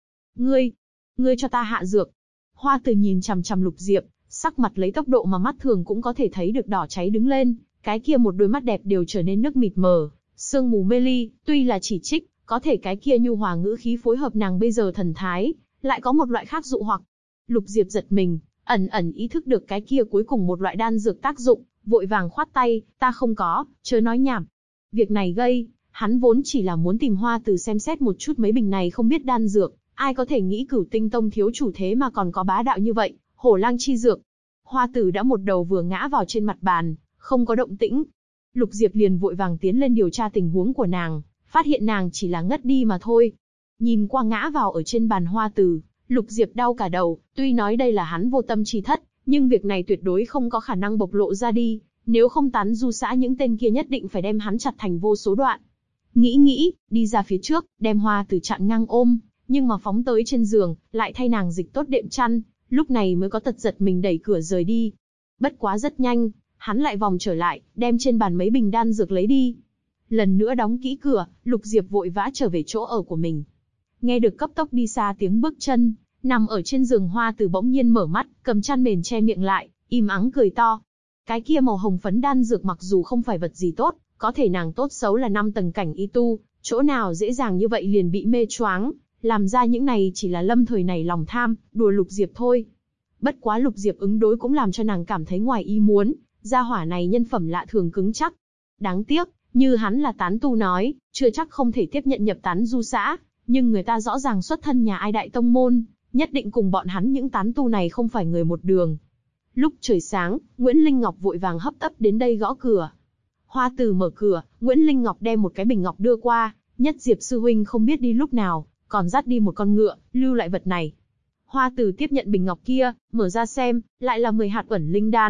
Ngươi cho ta hạ dược. Hoa Tử nhìn chằm chằm Lục Diệp, sắc mặt lấy tốc độ mà mắt thường cũng có thể thấy được đỏ cháy đứng lên, cái kia một đôi mắt đẹp đều trở nên nước mịt mờ, sương mù mê ly, tuy là chỉ trích, có thể cái kia nhu hòa ngữ khí phối hợp nàng bây giờ thần thái, lại có một loại khác dụ hoặc. Lục Diệp giật mình, ẩn ý thức được cái kia cuối cùng một loại đan dược tác dụng, vội vàng khoát tay, ta không có, chớ nói nhảm. Việc này gây, hắn vốn chỉ là muốn tìm Hoa Tử xem xét một chút mấy bình này không biết đan dược, ai có thể nghĩ Cửu Tinh Tông thiếu chủ thế mà còn có bá đạo như vậy, hổ lang chi dược. Hoa Tử đã một đầu vừa ngã vào trên mặt bàn, không có động tĩnh. Lục Diệp liền vội vàng tiến lên điều tra tình huống của nàng, phát hiện nàng chỉ là ngất đi mà thôi. Nhìn qua ngã vào ở trên bàn Hoa Tử, Lục Diệp đau cả đầu, tuy nói đây là hắn vô tâm chi thất, nhưng việc này tuyệt đối không có khả năng bộc lộ ra đi, nếu không tán du xã những tên kia nhất định phải đem hắn chặt thành vô số đoạn. Nghĩ, đi ra phía trước, đem Hoa Tử chặn ngang ôm, nhưng mà phóng tới trên giường, lại thay nàng dịch tốt đệm chăn, lúc này mới có tật giật mình đẩy cửa rời đi. Bất quá rất nhanh, hắn lại vòng trở lại, đem trên bàn mấy bình đan dược lấy đi. Lần nữa đóng kỹ cửa, Lục Diệp vội vã trở về chỗ ở của mình. Nghe được cấp tốc đi xa tiếng bước chân, nằm ở trên giường Hoa Tử bỗng nhiên mở mắt, cầm chăn mền che miệng lại, im ắng cười to. Cái kia màu hồng phấn đan dược mặc dù không phải vật gì tốt, có thể nàng tốt xấu là 5 tầng cảnh y tu, chỗ nào dễ dàng như vậy liền bị mê choáng, làm ra những này chỉ là lâm thời này lòng tham, đùa Lục Diệp thôi. Bất quá Lục Diệp ứng đối cũng làm cho nàng cảm thấy ngoài ý muốn, gia hỏa này nhân phẩm lạ thường cứng chắc. Đáng tiếc, như hắn là tán tu nói, chưa chắc không thể tiếp nhận nhập tán du xã, nhưng người ta rõ ràng xuất thân nhà ai đại tông môn, nhất định cùng bọn hắn những tán tu này không phải người một đường. Lúc trời sáng, Nguyễn Linh Ngọc vội vàng hấp tấp đến đây gõ cửa. Hoa Tử mở cửa, Nguyễn Linh Ngọc đem một cái bình ngọc đưa qua, Nhất Diệp sư huynh không biết đi lúc nào, còn dắt đi một con ngựa, lưu lại vật này. Hoa Tử tiếp nhận bình ngọc kia, mở ra xem, lại là 10 hạt ẩn linh đan,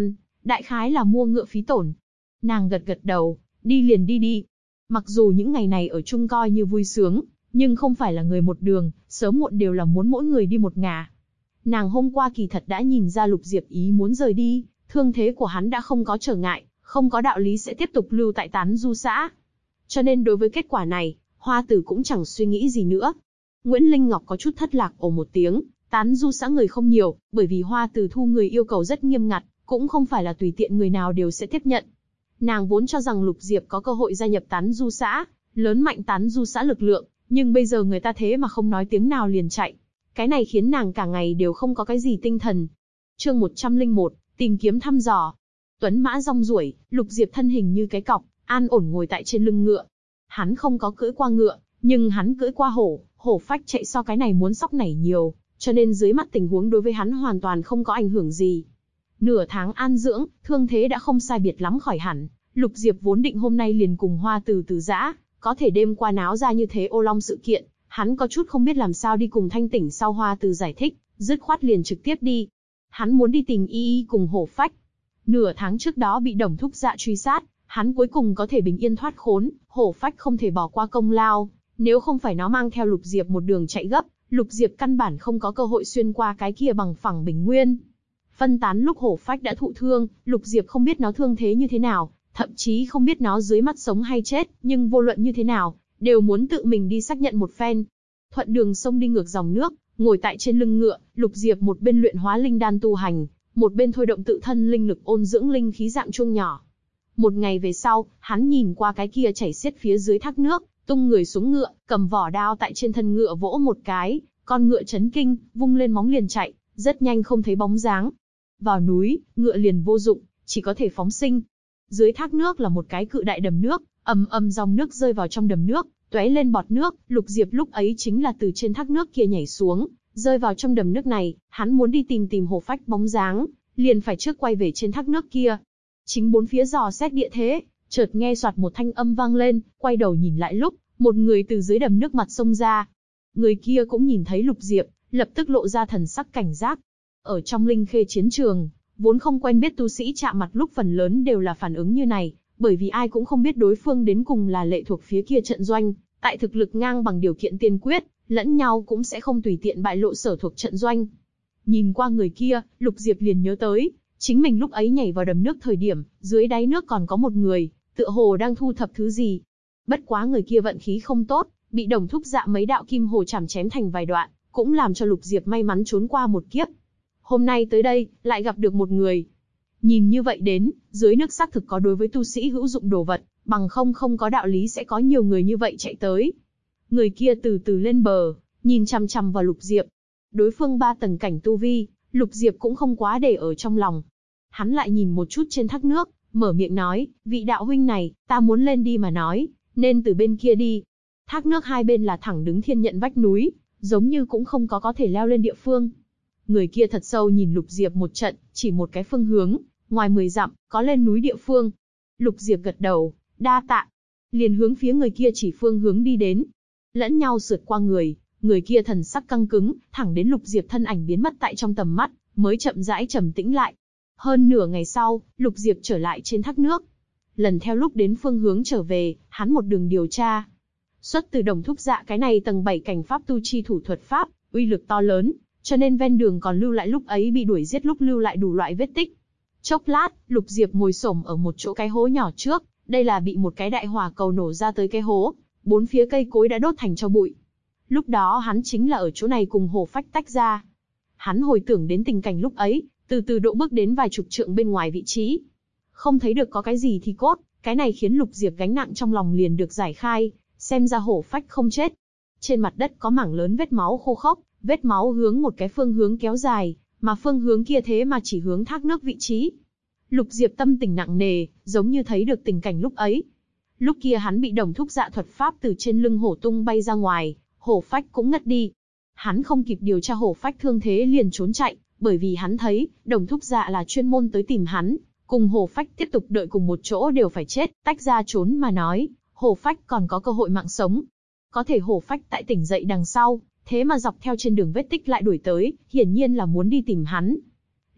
đại khái là mua ngựa phí tổn. Nàng gật gật đầu, đi liền đi đi. Mặc dù những ngày này ở chung coi như vui sướng, nhưng không phải là người một đường, sớm muộn đều là muốn mỗi người đi một ngả. Nàng hôm qua kỳ thật đã nhìn ra Lục Diệp ý muốn rời đi, thương thế của hắn đã không có trở ngại, không có đạo lý sẽ tiếp tục lưu tại Tán Du xã. Cho nên đối với kết quả này, Hoa Tử cũng chẳng suy nghĩ gì nữa. Nguyễn Linh Ngọc có chút thất lạc ồ một tiếng, Tán Du xã người không nhiều, bởi vì Hoa Tử thu người yêu cầu rất nghiêm ngặt, cũng không phải là tùy tiện người nào đều sẽ tiếp nhận. Nàng vốn cho rằng Lục Diệp có cơ hội gia nhập Tán Du xã, lớn mạnh Tán Du xã lực lượng, nhưng bây giờ người ta thế mà không nói tiếng nào liền chạy. Cái này khiến nàng cả ngày đều không có cái gì tinh thần. Chương 101, tìm kiếm thăm dò. Tuấn mã rong ruổi, Lục Diệp thân hình như cái cọc, an ổn ngồi tại trên lưng ngựa. Hắn không có cưỡi qua ngựa, nhưng hắn cưỡi qua hổ, hổ phách chạy so cái này muốn sóc nảy nhiều, cho nên dưới mắt tình huống đối với hắn hoàn toàn không có ảnh hưởng gì. Nửa tháng an dưỡng, thương thế đã không sai biệt lắm khỏi hẳn. Lục Diệp vốn định hôm nay liền cùng Hoa Tử từ giã, có thể đêm qua náo ra như thế ô long sự kiện, hắn có chút không biết làm sao đi cùng thanh tỉnh sau Hoa Tử giải thích, dứt khoát liền trực tiếp đi. Hắn muốn đi tìm Y Y cùng hổ phách. Nửa tháng trước đó bị Đồng Thúc Dạ truy sát, hắn cuối cùng có thể bình yên thoát khốn, hổ phách không thể bỏ qua công lao. Nếu không phải nó mang theo Lục Diệp một đường chạy gấp, Lục Diệp căn bản không có cơ hội xuyên qua cái kia bằng phẳng bình nguyên. Phân tán lúc hổ phách đã thụ thương, Lục Diệp không biết nó thương thế như thế nào, thậm chí không biết nó dưới mắt sống hay chết, nhưng vô luận như thế nào, đều muốn tự mình đi xác nhận một phen. Thuận đường sông đi ngược dòng nước, ngồi tại trên lưng ngựa, Lục Diệp một bên luyện hóa linh đan tu hành, một bên thôi động tự thân linh lực ôn dưỡng linh khí dạng chuông nhỏ. Một ngày về sau, hắn nhìn qua cái kia chảy xiết phía dưới thác nước, tung người xuống ngựa, cầm vỏ đao tại trên thân ngựa vỗ một cái, con ngựa chấn kinh, vung lên móng liền chạy, rất nhanh không thấy bóng dáng. Vào núi, ngựa liền vô dụng, chỉ có thể phóng sinh. Dưới thác nước là một cái cự đại đầm nước, ầm ầm dòng nước rơi vào trong đầm nước, tóe lên bọt nước. Lục Diệp lúc ấy chính là từ trên thác nước kia nhảy xuống, rơi vào trong đầm nước này. Hắn muốn đi tìm hổ phách bóng dáng, liền phải trước quay về trên thác nước kia. Chính bốn phía dò xét địa thế, chợt nghe soạt một thanh âm vang lên, quay đầu nhìn lại lúc, một người từ dưới đầm nước mặt xông ra. Người kia cũng nhìn thấy Lục Diệp, lập tức lộ ra thần sắc cảnh giác. Ở trong Linh Khê chiến trường, vốn không quen biết tu sĩ chạm mặt lúc phần lớn đều là phản ứng như này, bởi vì ai cũng không biết đối phương đến cùng là lệ thuộc phía kia trận doanh, tại thực lực ngang bằng điều kiện tiên quyết, lẫn nhau cũng sẽ không tùy tiện bại lộ sở thuộc trận doanh. Nhìn qua người kia, Lục Diệp liền nhớ tới, chính mình lúc ấy nhảy vào đầm nước thời điểm, dưới đáy nước còn có một người, tựa hồ đang thu thập thứ gì. Bất quá người kia vận khí không tốt, bị Đồng Thúc Dạ mấy đạo kim hồ chảm chém thành vài đoạn, cũng làm cho Lục Diệp may mắn trốn qua một kiếp. Hôm nay tới đây, lại gặp được một người. Nhìn như vậy đến, dưới nước xác thực có đối với tu sĩ hữu dụng đồ vật, bằng không có đạo lý sẽ có nhiều người như vậy chạy tới. Người kia từ từ lên bờ, nhìn chằm chằm vào Lục Diệp. Đối phương 3 tầng cảnh tu vi, Lục Diệp cũng không quá để ở trong lòng. Hắn lại nhìn một chút trên thác nước, mở miệng nói, vị đạo huynh này, ta muốn lên đi mà nói, nên từ bên kia đi. Thác nước hai bên là thẳng đứng thiên nhận vách núi, giống như cũng không có thể leo lên địa phương. Người kia thật sâu nhìn Lục Diệp một trận, chỉ một cái phương hướng, ngoài 10 dặm, có lên núi địa phương. Lục Diệp gật đầu, đa tạ. Liền hướng phía người kia chỉ phương hướng đi đến. Lẫn nhau sượt qua người kia thần sắc căng cứng, thẳng đến Lục Diệp thân ảnh biến mất tại trong tầm mắt, mới chậm rãi trầm tĩnh lại. Hơn nửa ngày sau, Lục Diệp trở lại trên thác nước. Lần theo lúc đến phương hướng trở về, hắn một đường điều tra. Xuất từ Đồng Thúc Dạ cái này tầng 7 cảnh pháp tu chi thủ thuật pháp, uy lực to lớn, cho nên ven đường còn lưu lại lúc ấy bị đuổi giết lúc lưu lại đủ loại vết tích. Chốc lát, Lục Diệp ngồi xổm ở một chỗ cái hố nhỏ trước, đây là bị một cái đại hỏa cầu nổ ra tới cái hố, bốn phía cây cối đã đốt thành tro bụi. Lúc đó hắn chính là ở chỗ này cùng hổ phách tách ra. Hắn hồi tưởng đến tình cảnh lúc ấy, từ từ độ bước đến vài chục trượng bên ngoài vị trí. Không thấy được có cái gì thì cốt, cái này khiến Lục Diệp gánh nặng trong lòng liền được giải khai, xem ra hổ phách không chết. Trên mặt đất có mảng lớn vết máu khô khốc, vết máu hướng một cái phương hướng kéo dài, mà phương hướng kia thế mà chỉ hướng thác nước vị trí. Lục Diệp tâm tình nặng nề, giống như thấy được tình cảnh lúc ấy. Lúc kia hắn bị Đồng Thúc Dạ thuật pháp từ trên lưng hổ tung bay ra ngoài, hổ phách cũng ngất đi. Hắn không kịp điều tra hổ phách thương thế liền trốn chạy, bởi vì hắn thấy, Đồng Thúc Dạ là chuyên môn tới tìm hắn, cùng hổ phách tiếp tục đợi cùng một chỗ đều phải chết, tách ra trốn mà nói, hổ phách còn có cơ hội mạng sống. Có thể hổ phách tại tỉnh dậy đằng sau, thế mà dọc theo trên đường vết tích lại đuổi tới, hiển nhiên là muốn đi tìm hắn.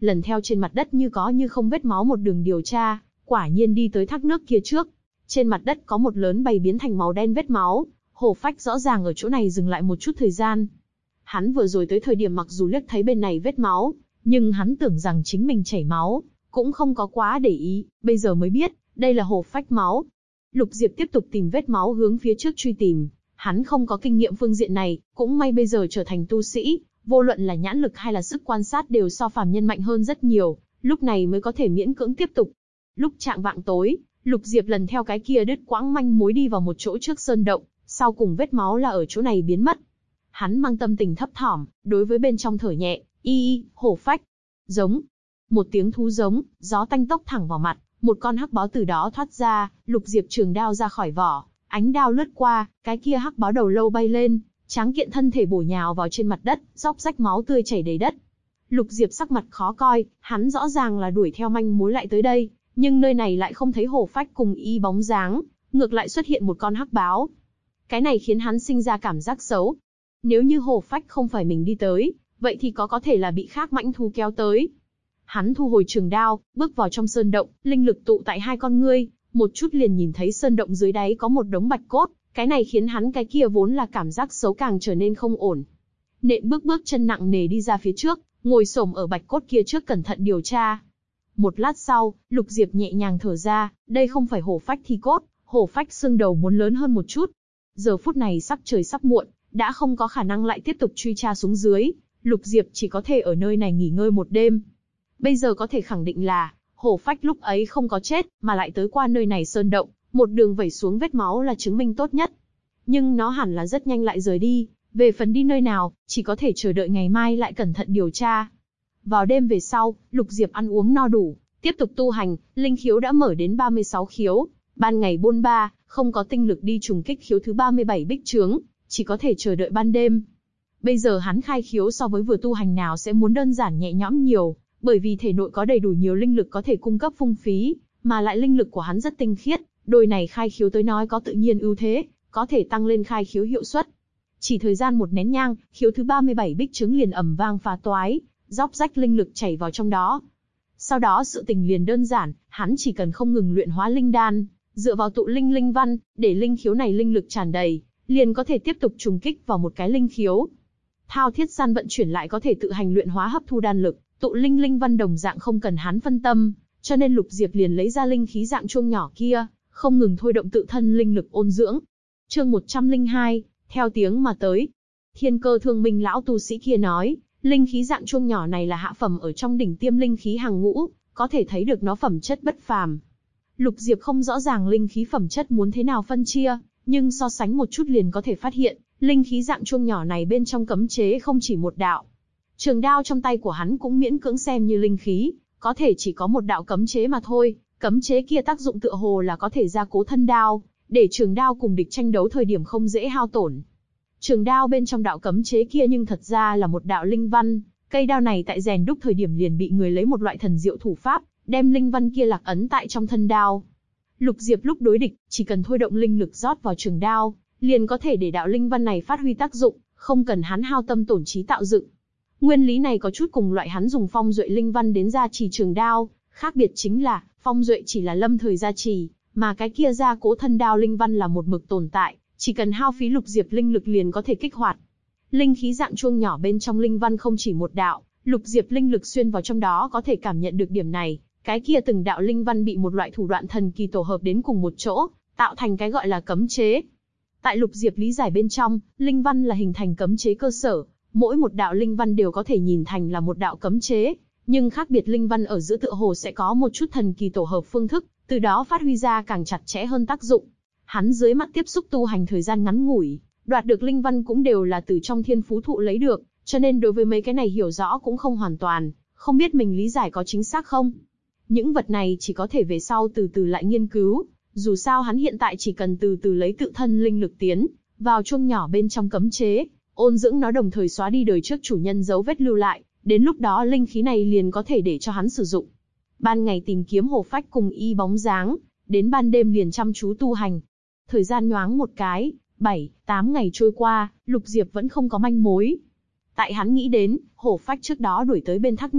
lần theo trên mặt đất như có như không vết máu một đường điều tra, quả nhiên đi tới thác nước kia trước. Trên mặt đất có một lớn bầy biến thành màu đen vết máu, Hổ Phách rõ ràng ở chỗ này dừng lại một chút thời gian. Hắn vừa rồi tới thời điểm mặc dù liếc thấy bên này vết máu, nhưng hắn tưởng rằng chính mình chảy máu, cũng không có quá để ý, bây giờ mới biết, đây là Hổ Phách máu. Lục Diệp tiếp tục tìm vết máu hướng phía trước truy tìm, hắn không có kinh nghiệm phương diện này, cũng may bây giờ trở thành tu sĩ, vô luận là nhãn lực hay là sức quan sát đều so phàm nhân mạnh hơn rất nhiều, lúc này mới có thể miễn cưỡng tiếp tục. Lúc chạng vạng tối, Lục Diệp lần theo cái kia đứt quãng manh mối đi vào một chỗ trước sơn động, sau cùng vết máu là ở chỗ này biến mất. Hắn mang tâm tình thấp thỏm, đối với bên trong thở nhẹ, Hổ Phách. Giống. Một tiếng thú giống, gió tanh tốc thẳng vào mặt, một con hắc báo từ đó thoát ra, Lục Diệp trường đao ra khỏi vỏ, ánh đao lướt qua, cái kia hắc báo đầu lâu bay lên, tráng kiện thân thể bổ nhào vào trên mặt đất, róc rách máu tươi chảy đầy đất. Lục Diệp sắc mặt khó coi, hắn rõ ràng là đuổi theo manh mối lại tới đây, nhưng nơi này lại không thấy Hổ Phách cùng bóng dáng, ngược lại xuất hiện một con hắc báo. Cái này khiến hắn sinh ra cảm giác xấu. Nếu như Hổ Phách không phải mình đi tới, vậy thì có thể là bị khác mãnh thú kéo tới. Hắn thu hồi trường đao, bước vào trong sơn động, linh lực tụ tại hai con ngươi, một chút liền nhìn thấy sơn động dưới đáy có một đống bạch cốt, cái này khiến hắn cái kia vốn là cảm giác xấu càng trở nên không ổn. Nện bước chân nặng nề đi ra phía trước, ngồi xổm ở bạch cốt kia trước cẩn thận điều tra. Một lát sau, Lục Diệp nhẹ nhàng thở ra, đây không phải Hổ Phách thi cốt, Hổ Phách xương đầu muốn lớn hơn một chút. Giờ phút này sắc trời sắp muộn, đã không có khả năng lại tiếp tục truy tra xuống dưới, Lục Diệp chỉ có thể ở nơi này nghỉ ngơi một đêm. Bây giờ có thể khẳng định là, Hổ Phách lúc ấy không có chết, mà lại tới qua nơi này sơn động, một đường vẩy xuống vết máu là chứng minh tốt nhất. Nhưng nó hẳn là rất nhanh lại rời đi, về phần đi nơi nào, chỉ có thể chờ đợi ngày mai lại cẩn thận điều tra. Vào đêm về sau, Lục Diệp ăn uống no đủ, tiếp tục tu hành, linh khiếu đã mở đến 36 khiếu, ban ngày bôn ba, không có tinh lực đi trùng kích khiếu thứ 37 bích trướng, chỉ có thể chờ đợi ban đêm. Bây giờ hắn khai khiếu so với vừa tu hành nào sẽ muốn đơn giản nhẹ nhõm nhiều, bởi vì thể nội có đầy đủ nhiều linh lực có thể cung cấp phung phí, mà lại linh lực của hắn rất tinh khiết, đôi này khai khiếu tới nói có tự nhiên ưu thế, có thể tăng lên khai khiếu hiệu suất. Chỉ thời gian một nén nhang, khiếu thứ 37 bích trướng liền ầm vang phá toái, róc rách linh lực chảy vào trong đó. Sau đó sự tình liền đơn giản, hắn chỉ cần không ngừng luyện hóa linh đan, dựa vào tụ linh linh văn, để linh khiếu này linh lực tràn đầy, liền có thể tiếp tục trùng kích vào một cái linh khiếu. Thao thiết san vận chuyển lại có thể tự hành luyện hóa hấp thu đan lực, tụ linh linh văn đồng dạng không cần hắn phân tâm, cho nên Lục Diệp liền lấy ra linh khí dạng chuông nhỏ kia, không ngừng thôi động tự thân linh lực ôn dưỡng. Chương 102, theo tiếng mà tới. Thiên Cơ Thương Minh lão tu sĩ kia nói, linh khí dạng chuông nhỏ này là hạ phẩm ở trong đỉnh tiêm linh khí hàng ngũ, có thể thấy được nó phẩm chất bất phàm. Lục Diệp không rõ ràng linh khí phẩm chất muốn thế nào phân chia, nhưng so sánh một chút liền có thể phát hiện, linh khí dạng chuông nhỏ này bên trong cấm chế không chỉ một đạo. Trường đao trong tay của hắn cũng miễn cưỡng xem như linh khí, có thể chỉ có một đạo cấm chế mà thôi, cấm chế kia tác dụng tựa hồ là có thể gia cố thân đao, để trường đao cùng địch tranh đấu thời điểm không dễ hao tổn. Trường đao bên trong đạo cấm chế kia nhưng thật ra là một đạo linh văn, cây đao này tại rèn đúc thời điểm liền bị người lấy một loại thần diệu thủ pháp, đem linh văn kia lạc ấn tại trong thân đao. Lục Diệp lúc đối địch, chỉ cần thôi động linh lực rót vào trường đao, liền có thể để đạo linh văn này phát huy tác dụng, không cần hắn hao tâm tổn trí tạo dựng. Nguyên lý này có chút cùng loại hắn dùng phong duệ linh văn đến gia trì trường đao, khác biệt chính là, phong duệ chỉ là lâm thời gia trì, mà cái kia gia cố thân đao linh văn là một mực tồn tại, chỉ cần hao phí Lục Diệp linh lực liền có thể kích hoạt. Linh khí dạng chuông nhỏ bên trong linh văn không chỉ một đạo, Lục Diệp linh lực xuyên vào trong đó có thể cảm nhận được điểm này, cái kia từng đạo linh văn bị một loại thủ đoạn thần kỳ tổ hợp đến cùng một chỗ, tạo thành cái gọi là cấm chế. Tại Lục Diệp lý giải bên trong, linh văn là hình thành cấm chế cơ sở, mỗi một đạo linh văn đều có thể nhìn thành là một đạo cấm chế, nhưng khác biệt linh văn ở giữa tựa hồ sẽ có một chút thần kỳ tổ hợp phương thức, từ đó phát huy ra càng chặt chẽ hơn tác dụng. Hắn dưới mắt tiếp xúc tu hành thời gian ngắn ngủi, đoạt được linh văn cũng đều là từ trong thiên phú thụ lấy được, cho nên đối với mấy cái này hiểu rõ cũng không hoàn toàn, không biết mình lý giải có chính xác không. Những vật này chỉ có thể về sau từ từ lại nghiên cứu, dù sao hắn hiện tại chỉ cần từ từ lấy tự thân linh lực tiến vào chuông nhỏ bên trong cấm chế, ôn dưỡng nó đồng thời xóa đi đời trước chủ nhân dấu vết lưu lại, đến lúc đó linh khí này liền có thể để cho hắn sử dụng. Ban ngày tìm kiếm Hổ Phách cùng bóng dáng, đến ban đêm liền chăm chú tu hành. Thời gian nhoáng một cái, 7-8 ngày trôi qua, Lục Diệp vẫn không có manh mối. Tại hắn nghĩ đến, Hổ Phách trước đó đuổi tới bên thác nước,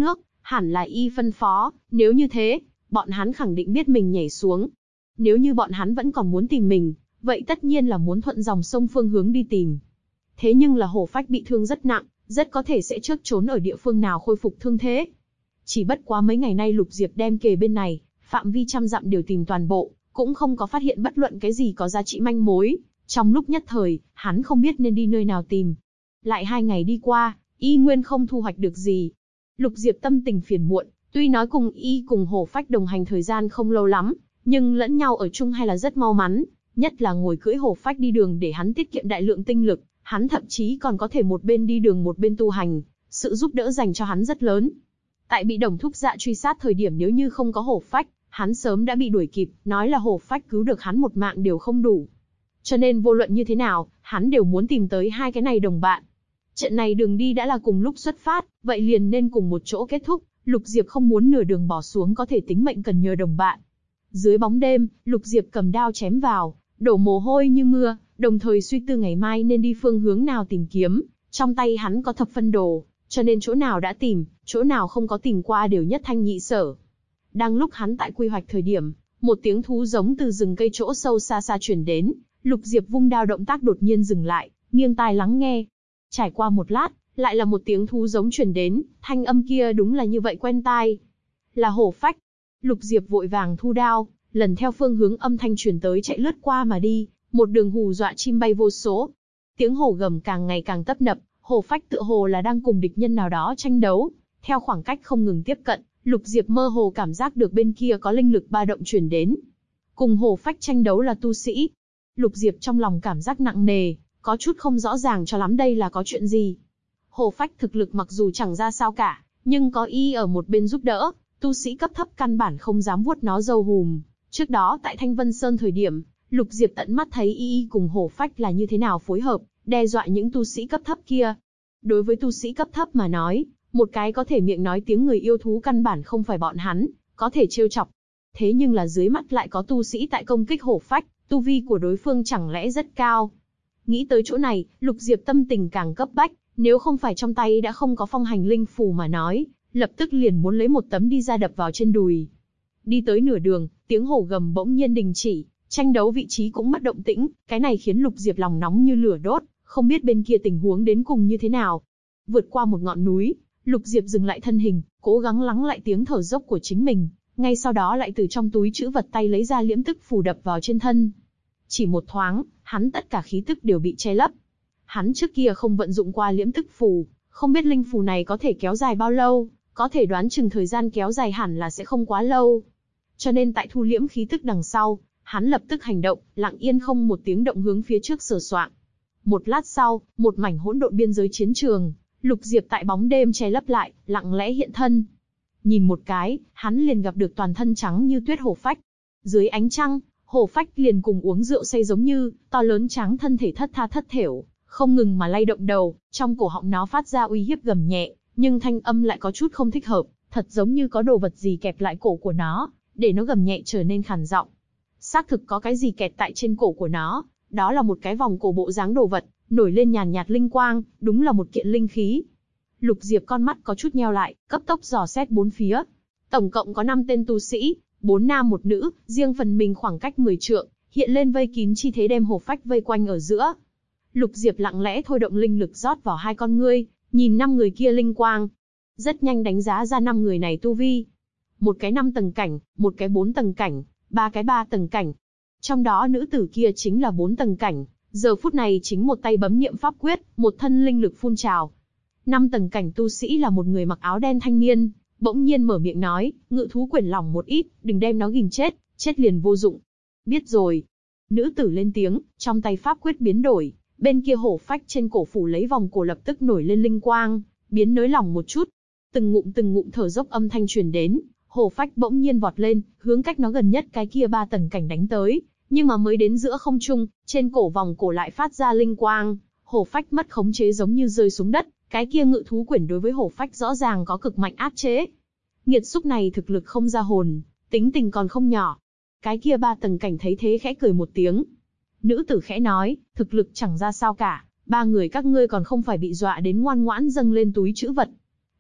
Hẳn là y phân phó, nếu như thế, bọn hắn khẳng định biết mình nhảy xuống. Nếu như bọn hắn vẫn còn muốn tìm mình, vậy tất nhiên là muốn thuận dòng sông phương hướng đi tìm. Thế nhưng là Hổ Phách bị thương rất nặng, rất có thể sẽ trước trốn ở địa phương nào khôi phục thương thế. Chỉ bất quá mấy ngày nay Lục Diệp đem kề bên này, phạm vi trăm dặm đều tìm toàn bộ, cũng không có phát hiện bất luận cái gì có giá trị manh mối. Trong lúc nhất thời, hắn không biết nên đi nơi nào tìm. Lại 2 ngày đi qua, y nguyên không thu hoạch được gì. Lục Diệp tâm tình phiền muộn, tuy nói cùng y cùng Hổ Phách đồng hành thời gian không lâu lắm, nhưng lẫn nhau ở chung hay là rất mau mắn, nhất là ngồi cưỡi Hổ Phách đi đường để hắn tiết kiệm đại lượng tinh lực, hắn thậm chí còn có thể một bên đi đường một bên tu hành, sự giúp đỡ dành cho hắn rất lớn. Tại bị Đồng Thúc Dạ truy sát thời điểm nếu như không có Hổ Phách, hắn sớm đã bị đuổi kịp, nói là Hổ Phách cứu được hắn một mạng đều không đủ. Cho nên vô luận như thế nào, hắn đều muốn tìm tới hai cái này đồng bạn. Trận này đường đi đã là cùng lúc xuất phát, vậy liền nên cùng một chỗ kết thúc, Lục Diệp không muốn nửa đường bỏ xuống có thể tính mệnh cần nhờ đồng bạn. Dưới bóng đêm, Lục Diệp cầm đao chém vào, đổ mồ hôi như mưa, đồng thời suy tư ngày mai nên đi phương hướng nào tìm kiếm, trong tay hắn có thập phân đồ, cho nên chỗ nào đã tìm, chỗ nào không có tìm qua đều nhất thanh nhị sở. Đang lúc hắn tại quy hoạch thời điểm, một tiếng thú giống từ rừng cây chỗ sâu xa xa truyền đến, Lục Diệp vung đao động tác đột nhiên dừng lại, nghiêng tai lắng nghe. Trải qua một lát, lại là một tiếng thú giống truyền đến, thanh âm kia đúng là như vậy quen tai. Là Hổ Phách. Lục Diệp vội vàng thu đao, lần theo phương hướng âm thanh truyền tới chạy lướt qua mà đi, một đường hù dọa chim bay vô số. Tiếng hổ gầm càng ngày càng tấp nập, Hổ Phách tựa hồ là đang cùng địch nhân nào đó tranh đấu. Theo khoảng cách không ngừng tiếp cận, Lục Diệp mơ hồ cảm giác được bên kia có linh lực ba động truyền đến. Cùng Hổ Phách tranh đấu là tu sĩ. Lục Diệp trong lòng cảm giác nặng nề, có chút không rõ ràng cho lắm đây là có chuyện gì. Hổ Phách thực lực mặc dù chẳng ra sao cả, nhưng có y ở một bên giúp đỡ, tu sĩ cấp thấp căn bản không dám vuốt nó râu hùm. Trước đó tại Thanh Vân Sơn thời điểm, Lục Diệp tận mắt thấy y cùng Hổ Phách là như thế nào phối hợp, đe dọa những tu sĩ cấp thấp kia. Đối với tu sĩ cấp thấp mà nói, một cái có thể miệng nói tiếng người yêu thú căn bản không phải bọn hắn có thể trêu chọc. Thế nhưng là dưới mắt lại có tu sĩ tại công kích Hổ Phách, tu vi của đối phương chẳng lẽ rất cao. Nghĩ tới chỗ này, Lục Diệp tâm tình càng cấp bách, nếu không phải trong tay đã không có phong hành linh phù mà nói, lập tức liền muốn lấy một tấm đi ra đập vào trên đùi. Đi tới nửa đường, tiếng hổ gầm bỗng nhiên đình chỉ, tranh đấu vị trí cũng mất động tĩnh, cái này khiến Lục Diệp lòng nóng như lửa đốt, không biết bên kia tình huống đến cùng như thế nào. Vượt qua một ngọn núi, Lục Diệp dừng lại thân hình, cố gắng lắng lại tiếng thở dốc của chính mình, ngay sau đó lại từ trong túi trữ vật tay lấy ra liễm tức phù đập vào trên thân. Chỉ một thoáng, hắn tất cả khí tức đều bị che lấp. Hắn trước kia không vận dụng qua liễm tức phù, không biết linh phù này có thể kéo dài bao lâu, có thể đoán chừng thời gian kéo dài hẳn là sẽ không quá lâu. Cho nên tại thu liễm khí tức đằng sau, hắn lập tức hành động, lặng yên không một tiếng động hướng phía trước sờ soạng. Một lát sau, một mảnh hỗn độn biên giới chiến trường, Lục Diệp tại bóng đêm che lấp lại, lặng lẽ hiện thân. Nhìn một cái, hắn liền gặp được toàn thân trắng như tuyết Hổ Phách. Dưới ánh trăng, Hổ Phách liền cùng uống rượu say giống như, to lớn trắng thân thể thất tha thất thểu, không ngừng mà lay động đầu, trong cổ họng nó phát ra uy hiếp gầm nhẹ, nhưng thanh âm lại có chút không thích hợp, thật giống như có đồ vật gì kẹp lại cổ của nó, để nó gầm nhẹ trở nên khàn giọng. Xác thực có cái gì kẹt tại trên cổ của nó, đó là một cái vòng cổ bộ dáng đồ vật, nổi lên nhàn nhạt linh quang, đúng là một kiện linh khí. Lục Diệp con mắt có chút nheo lại, cấp tốc dò xét bốn phía. Tổng cộng có 5 tên tu sĩ, 4 nam 1 nữ, riêng phần mình khoảng cách 10 trượng, hiện lên vây kín chi thế đem Hổ Phách vây quanh ở giữa. Lục Diệp lặng lẽ thôi động linh lực rót vào 2 con ngươi, nhìn 5 người kia linh quang. Rất nhanh đánh giá ra 5 người này tu vi. Một cái 5 tầng cảnh, một cái 4 tầng cảnh, 3 cái 3 tầng cảnh. Trong đó nữ tử kia chính là 4 tầng cảnh, giờ phút này chính một tay bấm niệm pháp quyết, một thân linh lực phun trào. 5 tầng cảnh tu sĩ là một người mặc áo đen thanh niên, bỗng nhiên mở miệng nói, ngự thú quyển lỏng một ít, đừng đem nó ghìm chết, chết liền vô dụng. Biết rồi. Nữ tử lên tiếng, trong tay pháp quyết biến đổi, bên kia Hổ Phách trên cổ phủ lấy vòng cổ lập tức nổi lên linh quang, biến nới lỏng một chút. Từng ngụm thở dốc âm thanh truyền đến, Hổ Phách bỗng nhiên vọt lên, hướng cách nó gần nhất cái kia 3 tầng cảnh đánh tới, nhưng mà mới đến giữa không trung, trên cổ vòng cổ lại phát ra linh quang, Hổ Phách mất khống chế giống như rơi xuống đất, cái kia ngự thú quyển đối với Hổ Phách rõ ràng có cực mạnh áp chế. Nghiệt xúc này thực lực không ra hồn, tính tình còn không nhỏ. Cái kia 3 tầng cảnh thấy thế khẽ cười một tiếng. Nữ tử khẽ nói, thực lực chẳng ra sao cả, 3 người các ngươi còn không phải bị dọa đến ngoan ngoãn dâng lên túi trữ vật.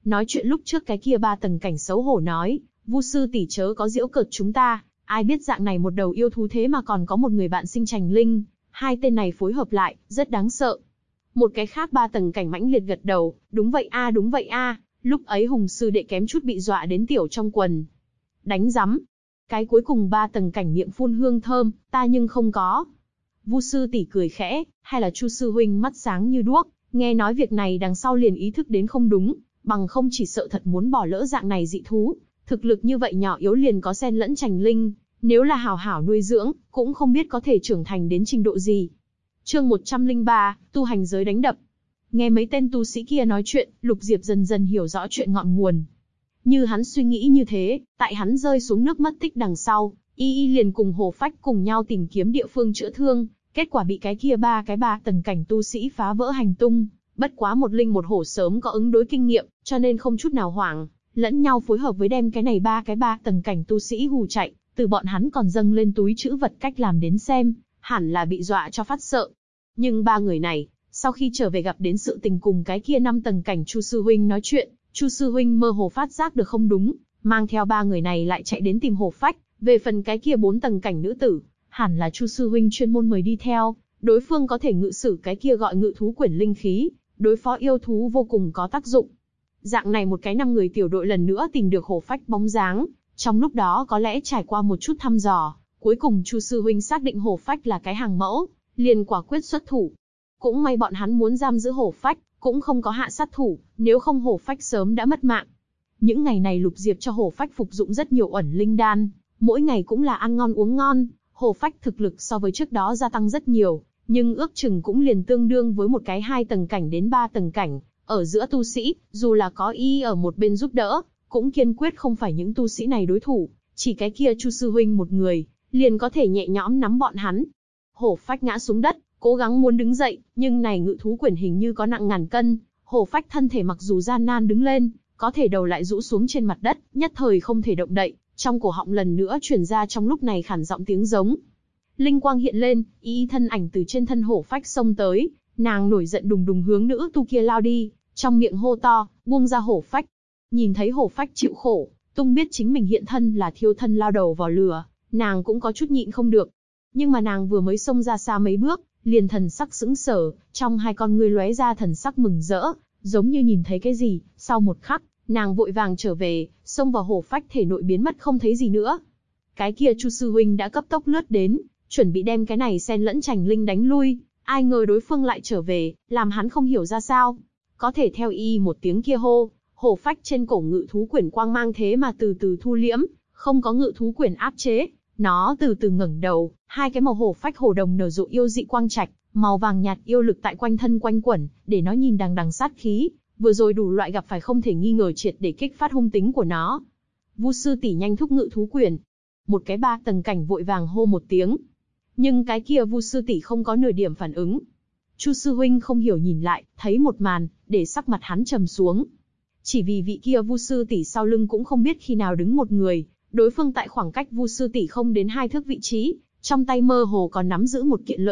Nói chuyện lúc trước cái kia 3 tầng cảnh xấu hổ nói, Vu sư tỷ chớ có giễu cợt chúng ta, ai biết dạng này một đầu yêu thú thế mà còn có một người bạn sinh trành linh, hai tên này phối hợp lại, rất đáng sợ. Một cái khác 3 tầng cảnh mãnh liệt gật đầu, đúng vậy a, đúng vậy a, lúc ấy Hùng sư đệ kém chút bị dọa đến tiểu trong quần. Đánh rắm. Cái cuối cùng 3 tầng cảnh miệng phun hương thơm, ta nhưng không có. Vu sư tỷ cười khẽ, hay là Chu sư huynh mắt sáng như đuốc, nghe nói việc này đằng sau liền ý thức đến không đúng, bằng không chỉ sợ thật muốn bỏ lỡ dạng này dị thú, thực lực như vậy nhỏ yếu liền có xen lẫn trành linh, nếu là hảo hảo nuôi dưỡng, cũng không biết có thể trưởng thành đến trình độ gì. Chương 103, tu hành giới đánh đập. Nghe mấy tên tu sĩ kia nói chuyện, Lục Diệp dần dần hiểu rõ chuyện ngọn nguồn. Như hắn suy nghĩ như thế, tại hắn rơi xuống nước mất tích đằng sau, y liền cùng Hồ Phách cùng nhau tìm kiếm địa phương chữa thương, kết quả bị cái kia 3 tầng cảnh tu sĩ phá vỡ hành tung. Bất quá một linh một hổ sớm có ứng đối kinh nghiệm, cho nên không chút nào hoảng, lẫn nhau phối hợp với đem cái này 3 tầng cảnh tu sĩ hù chạy, từ bọn hắn còn dâng lên túi trữ vật cách làm đến xem, hẳn là bị dọa cho phát sợ. Nhưng 3 người này, sau khi trở về gặp đến sự tình cùng cái kia 5 tầng cảnh Chu sư huynh nói chuyện, Chu sư huynh mơ hồ phát giác được không đúng, mang theo 3 người này lại chạy đến tìm Hồ Phách, về phần cái kia 4 tầng cảnh nữ tử, hẳn là Chu sư huynh chuyên môn mời đi theo, đối phương có thể ngự sử cái kia gọi ngự thú quyển linh khí, đối phó yêu thú vô cùng có tác dụng. Dạng này một cái 5 người tiểu đội lần nữa tìm được Hồ Phách bóng dáng, trong lúc đó có lẽ trải qua một chút thăm dò, cuối cùng Chu sư huynh xác định Hồ Phách là cái hàng mẫu, liền quả quyết xuất thủ. Cũng may bọn hắn muốn giam giữ Hồ Phách, cũng không có hạ sát thủ, nếu không Hồ Phách sớm đã mất mạng. Những ngày này Lục Diệp cho Hồ Phách phục dụng rất nhiều ẩn linh đan, mỗi ngày cũng là ăn ngon uống ngon, Hồ Phách thực lực so với trước đó gia tăng rất nhiều, nhưng ước chừng cũng liền tương đương với một cái 2 tầng cảnh đến 3 tầng cảnh, ở giữa tu sĩ, dù là có y ở một bên giúp đỡ, cũng kiên quyết không phải những tu sĩ này đối thủ, chỉ cái kia Chu sư huynh một người, liền có thể nhẹ nhõm nắm bọn hắn. Hồ Phách ngã xuống đất, cố gắng muốn đứng dậy, nhưng này ngự thú quyển hình như có nặng ngàn cân, Hồ Phách thân thể mặc dù gian nan đứng lên, có thể đầu lại rũ xuống trên mặt đất, nhất thời không thể động đậy, trong cổ họng lần nữa truyền ra trong lúc này khản giọng tiếng giống. Linh quang hiện lên, y thân ảnh từ trên thân Hồ Phách xông tới, nàng nổi giận đùng đùng hướng nữ tu kia lao đi, trong miệng hô to, buông ra Hồ Phách. Nhìn thấy Hồ Phách chịu khổ, tung biết chính mình hiện thân là thiêu thân lao đầu vào lửa, nàng cũng có chút nhịn không được. Nhưng mà nàng vừa mới xông ra xa mấy bước, liền thần sắc sững sờ, trong hai con ngươi lóe ra thần sắc mừng rỡ, giống như nhìn thấy cái gì. Sau một khắc, nàng vội vàng trở về, xông vào Hồ Phách thể nội biến mất không thấy gì nữa. Cái kia Chu sư huynh đã cấp tốc lướt đến, chuẩn bị đem cái này xen lẫn trành linh đánh lui, ai ngờ đối phương lại trở về, làm hắn không hiểu ra sao. Có thể theo y một tiếng kia hô, Hồ Phách trên cổ ngự thú quyển quang mang thế mà từ từ thu liễm, không có ngự thú quyển áp chế, nó từ từ ngẩng đầu, hai cái màu Hồ Phách hồ đồng nở rộ yêu dị quang trạch, màu vàng nhạt yêu lực tại quanh thân quanh quẩn, để nó nhìn đằng đằng sát khí, vừa rồi đủ loại gặp phải không thể nghi ngờ triệt để kích phát hung tính của nó. Vu sư tỷ nhanh thúc ngự thú quyển. Một cái 3 tầng cảnh vội vàng hô một tiếng. Nhưng cái kia Vu sư tỷ không có nửa điểm phản ứng. Chu sư huynh không hiểu nhìn lại, thấy một màn, để sắc mặt hắn trầm xuống. Chỉ vì vị kia Vu sư tỷ sau lưng cũng không biết khi nào đứng một người, đối phương tại khoảng cách Vu sư tỷ không đến 2 thước vị trí, trong tay mơ hồ còn nắm giữ một kiện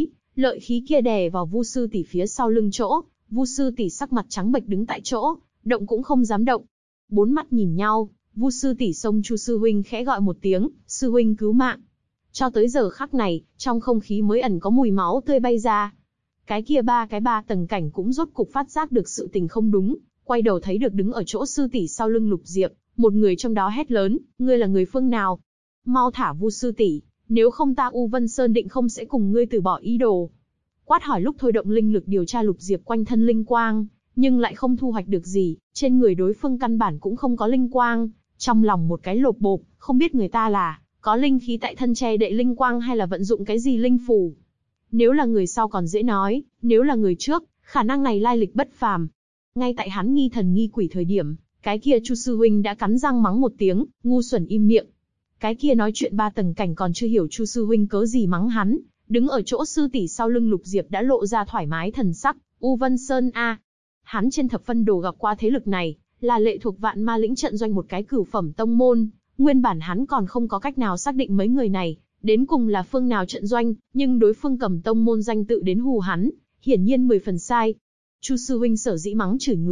lợi khí kia đè vào Vu sư tỷ phía sau lưng chỗ, Vu sư tỷ sắc mặt trắng bệch đứng tại chỗ, động cũng không dám động. 4 mắt nhìn nhau, Vu sư tỷ xông Chu sư huynh khẽ gọi một tiếng, sư huynh cứu mạng. Cho tới giờ khắc này, trong không khí mới ẩn có mùi máu tươi bay ra. Cái kia 3 tầng cảnh cũng rốt cục phát giác được sự tình không đúng, quay đầu thấy được đứng ở chỗ sư tỷ sau lưng Lục Diệp, một người trong đó hét lớn, ngươi là người phương nào? Mau thả Vu sư tỷ, nếu không ta U Vân Sơn định không sẽ cùng ngươi từ bỏ ý đồ. Quát hỏi lúc thôi động linh lực điều tra Lục Diệp quanh thân linh quang, nhưng lại không thu hoạch được gì, trên người đối phương căn bản cũng không có linh quang, trong lòng một cái lột bộp, không biết người ta là có linh khí tại thân che đậy linh quang hay là vận dụng cái gì linh phù. Nếu là người sau còn dễ nói, nếu là người trước, khả năng này lai lịch bất phàm. Ngay tại hắn nghi thần nghi quỷ thời điểm, cái kia Chu sư huynh đã cắn răng mắng một tiếng, ngu xuẩn im miệng. Cái kia nói chuyện 3 tầng cảnh còn chưa hiểu Chu sư huynh cớ gì mắng hắn, đứng ở chỗ sư tỷ sau lưng Lục Diệp đã lộ ra thoải mái thần sắc, U Vân Sơn a. Hắn trên thập phân đồ gặp qua thế lực này, là lệ thuộc Vạn Ma lĩnh trận doanh một cái cửu phẩm tông môn, nguyên bản hắn còn không có cách nào xác định mấy người này đến cùng là phương nào trận doanh, nhưng đối phương cầm tông môn danh tự đến hù hắn, hiển nhiên 10 phần sai. Chu sư huynh sở dĩ mắng chửi người,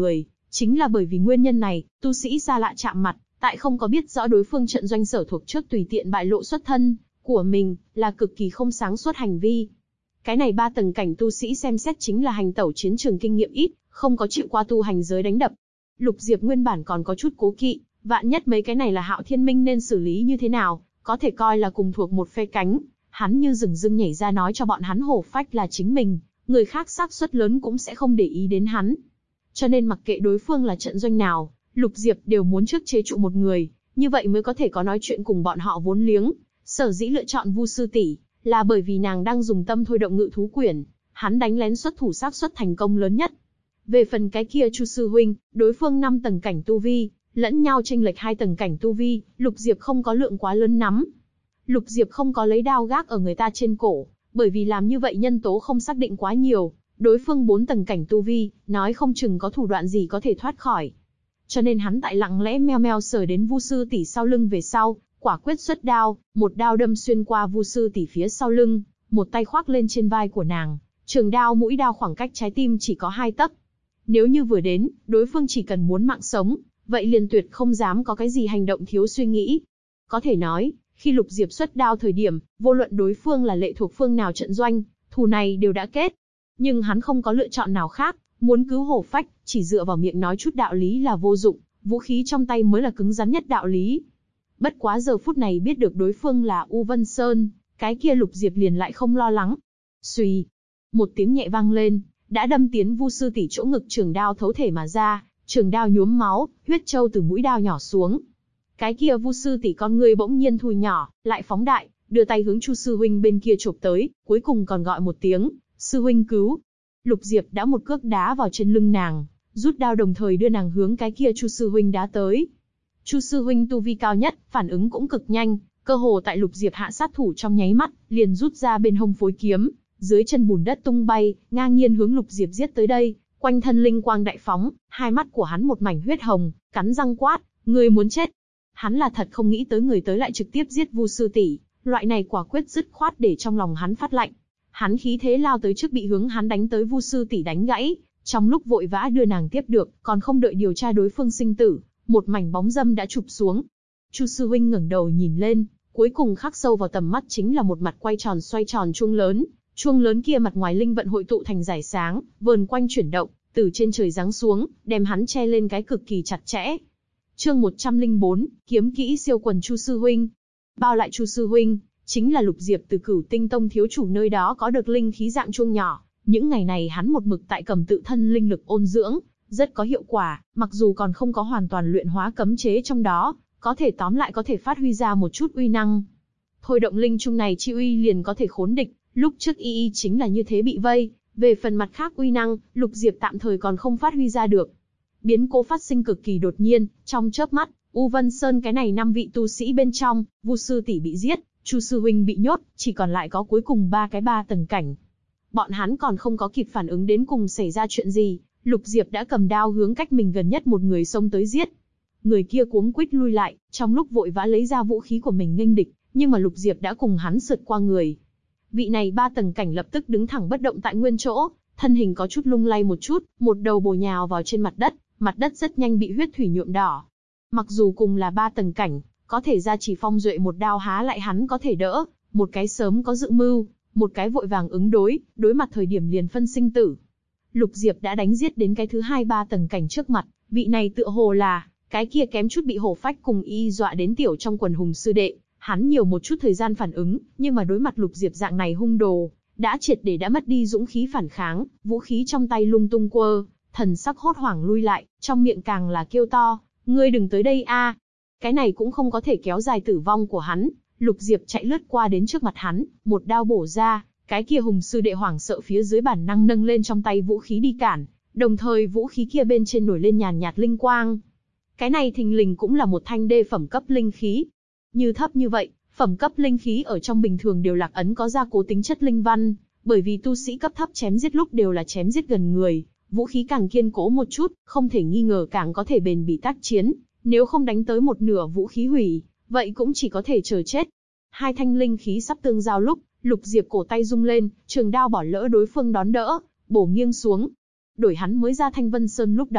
Chính là bởi vì nguyên nhân này, tu sĩ xa lạ chạm mặt, tại không có biết rõ đối phương trận doanh sở thuộc trước tùy tiện bại lộ xuất thân của mình, là cực kỳ không sáng suốt hành vi. Cái này 3 tầng cảnh tu sĩ xem xét chính là hành tẩu chiến trường kinh nghiệm ít, không có chịu qua tu hành giới đánh đập. Lục Diệp nguyên bản còn có chút cố kỵ, vạn nhất mấy cái này là Hạo Thiên Minh nên xử lý như thế nào, có thể coi là cùng thuộc một phe cánh. Hắn như dừng dưng nhảy ra nói cho bọn hắn hổ phách là chính mình, người khác xác suất lớn cũng sẽ không để ý đến hắn. Cho nên mặc kệ đối phương là trận doanh nào, Lục Diệp đều muốn trước chế trụ một người, như vậy mới có thể có nói chuyện cùng bọn họ vốn liếng. Sở dĩ lựa chọn Vu sư tỷ, là bởi vì nàng đang dùng tâm thôi động ngự thú quyển, hắn đánh lén xuất thủ xác suất thành công lớn nhất. Về phần cái kia Chu sư huynh, đối phương 5 tầng cảnh tu vi, lẫn nhau chênh lệch 2 tầng cảnh tu vi, Lục Diệp không có lượng quá lớn nắm. Lục Diệp không có lấy đao gác ở người ta trên cổ, bởi vì làm như vậy nhân tố không xác định quá nhiều, đối phương 4 tầng cảnh tu vi, nói không chừng có thủ đoạn gì có thể thoát khỏi. Cho nên hắn tại lặng lẽ meo meo sờ đến Vu sư tỷ sau lưng về sau, quả quyết xuất đao, một đao đâm xuyên qua Vu sư tỷ phía sau lưng, một tay khoác lên trên vai của nàng, trường đao mũi đao khoảng cách trái tim chỉ có 2 tấc. Nếu như vừa đến, đối phương chỉ cần muốn mạng sống, vậy liền tuyệt không dám có cái gì hành động thiếu suy nghĩ. Có thể nói, khi Lục Diệp xuất đao thời điểm, vô luận đối phương là lệ thuộc phương nào trận doanh, thù này đều đã kết. Nhưng hắn không có lựa chọn nào khác, muốn cứu hổ phách, chỉ dựa vào miệng nói chút đạo lý là vô dụng, vũ khí trong tay mới là cứng rắn nhất đạo lý. Bất quá giờ phút này biết được đối phương là U Vân Sơn, cái kia Lục Diệp liền lại không lo lắng. Xuy, một tiếng nhẹ vang lên, đã đâm tiến Vu sư tỷ chỗ ngực, trường đao thấu thể mà ra, trường đao nhuốm máu, huyết châu từ mũi đao nhỏ xuống. Cái kia Vu sư tỷ con người bỗng nhiên thu nhỏ, lại phóng đại, đưa tay hướng Chu sư huynh bên kia chộp tới, cuối cùng còn gọi một tiếng, sư huynh cứu. Lục Diệp đã một cước đá vào trên lưng nàng, rút đao đồng thời đưa nàng hướng cái kia Chu sư huynh đá tới. Chu sư huynh tu vi cao nhất, phản ứng cũng cực nhanh, cơ hồ tại Lục Diệp hạ sát thủ trong nháy mắt, liền rút ra bên hông phối kiếm, dưới chân bùn đất tung bay, ngang nhiên hướng Lục Diệp giết tới đây, quanh thân linh quang đại phóng, hai mắt của hắn một mảnh huyết hồng, cắn răng quát, ngươi muốn chết. Hắn là thật không nghĩ tới người tới lại trực tiếp giết Vu sư tỷ, loại này quả quyết dứt khoát để trong lòng hắn phát lạnh. Hắn khí thế lao tới trước bị hướng hắn đánh tới Vu sư tỷ đánh gãy, trong lúc vội vã đưa nàng tiếp được, còn không đợi điều tra đối phương sinh tử, một mảnh bóng dâm đã chụp xuống. Chu sư huynh ngẩng đầu nhìn lên, cuối cùng khắc sâu vào tầm mắt chính là một mặt quay tròn xoay tròn chuông lớn kia mặt ngoài linh vận hội tụ thành dải sáng, vờn quanh chuyển động, từ trên trời giáng xuống, đem hắn che lên cái cực kỳ chặt chẽ. Chương 104, kiếm kỹ siêu quần Chu sư huynh. Bao lại Chu sư huynh, chính là Lục Diệp từ Cửu Tinh Tông thiếu chủ nơi đó có được linh khí dạng chuông nhỏ, những ngày này hắn một mực tại cầm tự thân linh lực ôn dưỡng, rất có hiệu quả, mặc dù còn không có hoàn toàn luyện hóa cấm chế trong đó, có thể tóm lại có thể phát huy ra một chút uy năng. Thôi động linh chung này chi uy liền có thể khốn địch, lúc trước y chính là như thế bị vây, về phần mặt khác uy năng, Lục Diệp tạm thời còn không phát huy ra được. Biến cố phát sinh cực kỳ đột nhiên, trong chớp mắt, U Vân Sơn cái này 5 vị tu sĩ bên trong, Vu sư tỷ bị giết, Chu sư huynh bị nhốt, chỉ còn lại có cuối cùng 3 tầng cảnh. Bọn hắn còn không có kịp phản ứng đến cùng xảy ra chuyện gì, Lục Diệp đã cầm đao hướng cách mình gần nhất một người xông tới giết. Người kia cuống quýt lui lại, trong lúc vội vã lấy ra vũ khí của mình nghênh địch, nhưng mà Lục Diệp đã cùng hắn sượt qua người. Vị này 3 tầng cảnh lập tức đứng thẳng bất động tại nguyên chỗ, thân hình có chút lung lay một chút, một đầu bổ nhào vào trên mặt đất rất nhanh bị huyết thủy nhuộm đỏ. Mặc dù cùng là 3 tầng cảnh, có thể ra chỉ phong duệ một đao há lại hắn có thể đỡ, một cái sớm có dự mưu, một cái vội vàng ứng đối mặt thời điểm liền phân sinh tử. Lục Diệp đã đánh giết đến cái thứ 2-3 tầng cảnh trước mặt, vị này tựa hồ là, cái kia kém chút bị hổ phách cùng y dọa đến tiểu trong quần hùng sư đệ, hắn nhiều một chút thời gian phản ứng, nhưng mà đối mặt Lục Diệp dạng này hung đồ, đã triệt để đã mất đi dũng khí phản kháng, vũ khí trong tay lung tung quơ, thần sắc hốt hoảng lui lại, trong miệng càng là kêu to, ngươi đừng tới đây a. Cái này cũng không có thể kéo dài tử vong của hắn, Lục Diệp chạy lướt qua đến trước mặt hắn, một đao bổ ra, cái kia hùng sư đệ hoảng sợ phía dưới bản năng nâng lên trong tay vũ khí đi cản, đồng thời vũ khí kia bên trên nổi lên nhàn nhạt linh quang. Cái này thình lình cũng là một thanh đê phẩm cấp linh khí. Như thấp như vậy, phẩm cấp linh khí ở trong bình thường đều lạc ấn có gia cố tính chất linh văn, bởi vì tu sĩ cấp thấp chém giết lúc đều là chém giết gần người, vũ khí càng kiên cố một chút, không thể nghi ngờ càng có thể bền bỉ tác chiến, nếu không đánh tới một nửa vũ khí hủy, vậy cũng chỉ có thể chờ chết. Hai thanh linh khí sắp tương giao lúc, Lục Diệp cổ tay rung lên, trường đao bỏ lỡ đối phương đón đỡ, bổ nghiêng xuống. Đổi hắn mới ra Thanh Vân Sơn lúc đó,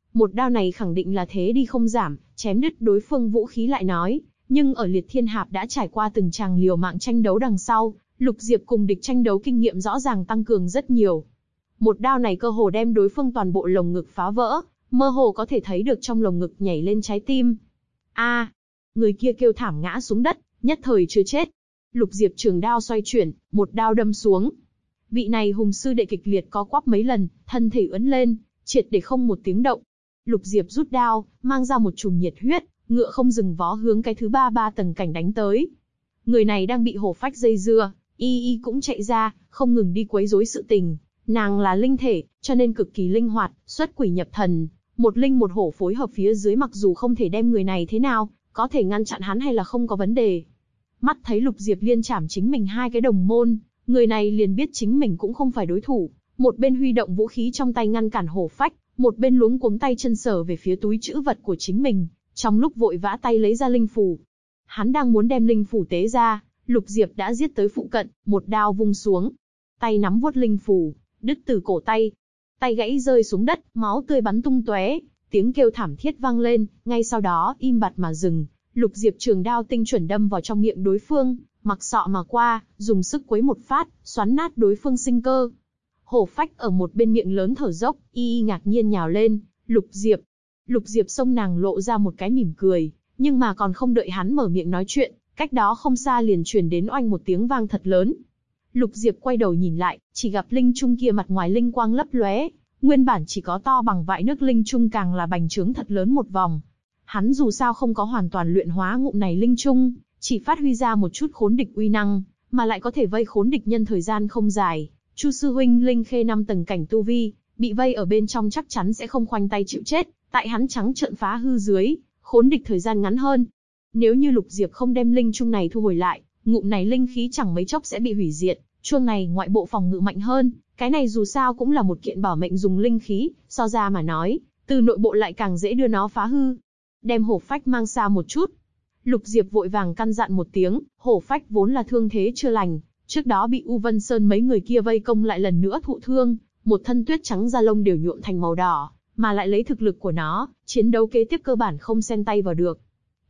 Một đao này khẳng định là thế đi không giảm, chém đứt đối phương vũ khí lại nói. Nhưng ở Liệt Thiên Hạp đã trải qua từng tràng liều mạng tranh đấu đằng sau, Lục Diệp cùng địch tranh đấu kinh nghiệm rõ ràng tăng cường rất nhiều. Một đao này cơ hồ đem đối phương toàn bộ lồng ngực phá vỡ, mơ hồ có thể thấy được trong lồng ngực nhảy lên trái tim. Người kia kêu thảm ngã xuống đất, nhất thời chưa chết. Lục Diệp trường đao xoay chuyển, một đao đâm xuống. Vị này hùng sư đệ kịch liệt co quắp mấy lần, thân thể ưỡn lên, triệt để không một tiếng động. Lục Diệp rút đao, mang ra một chùm nhiệt huyết, ngựa không dừng vó hướng cái thứ ba tầng cảnh đánh tới. Người này đang bị hổ phách dây dưa, y cũng chạy ra, không ngừng đi quấy rối sự tình. Nàng là linh thể, cho nên cực kỳ linh hoạt, xuất quỷ nhập thần. Một linh một hổ phối hợp phía dưới, mặc dù không thể đem người này thế nào, có thể ngăn chặn hắn hay là không có vấn đề. Mắt thấy Lục Diệp liên chảm chính mình hai cái đồng môn, người này liền biết chính mình cũng không phải đối thủ. Một bên huy động vũ khí trong tay ngăn cản hổ phách, một bên luống cuống tay chân sờ về phía túi trữ vật của chính mình, trong lúc vội vã tay lấy ra linh phù. Hắn đang muốn đem linh phù tế ra, Lục Diệp đã giết tới phụ cận, một đao vung xuống. Tay nắm vuốt linh phù, đứt từ cổ tay. Tay gãy rơi xuống đất, máu tươi bắn tung tóe, tiếng kêu thảm thiết vang lên, ngay sau đó im bặt mà dừng. Lục Diệp trường đao tinh chuẩn đâm vào trong miệng đối phương, mặc sọ mà qua, dùng sức quấy một phát, xoắn nát đối phương sinh cơ. Hổ phách ở một bên miệng lớn thở dốc, y ngạc nhiên nhào lên. Lục Diệp xông nàng lộ ra một cái mỉm cười, nhưng mà còn không đợi hắn mở miệng nói chuyện, cách đó không xa liền truyền đến oanh một tiếng vang thật lớn. Lục Diệp quay đầu nhìn lại, chỉ gặp linh trung kia mặt ngoài linh quang lấp lóe, nguyên bản chỉ có to bằng vại nước linh trung càng là bành trướng thật lớn một vòng. Hắn dù sao không có hoàn toàn luyện hóa ngụm này linh trung, chỉ phát huy ra một chút khốn địch uy năng, mà lại có thể vây khốn địch nhân thời gian không dài. Chu sư huynh linh khê 5 tầng cảnh tu vi, bị vây ở bên trong chắc chắn sẽ không khoanh tay chịu chết, tại hắn trắng trợn phá hư dưới, khốn địch thời gian ngắn hơn. Nếu như Lục Diệp không đem linh trung này thu hồi lại, ngụm này linh khí chẳng mấy chốc sẽ bị hủy diệt. Chuông này ngoại bộ phòng ngự mạnh hơn, cái này dù sao cũng là một kiện bảo mệnh dùng linh khí, so ra mà nói, từ nội bộ lại càng dễ đưa nó phá hư. Đem hổ phách mang xa một chút. Lục Diệp vội vàng căn dặn một tiếng, hổ phách vốn là thương thế chưa lành, trước đó bị U Vân Sơn mấy người kia vây công lại lần nữa thụ thương, một thân tuyết trắng da lông đều nhuộm thành màu đỏ, mà lại lấy thực lực của nó, chiến đấu kế tiếp cơ bản không xen tay vào được.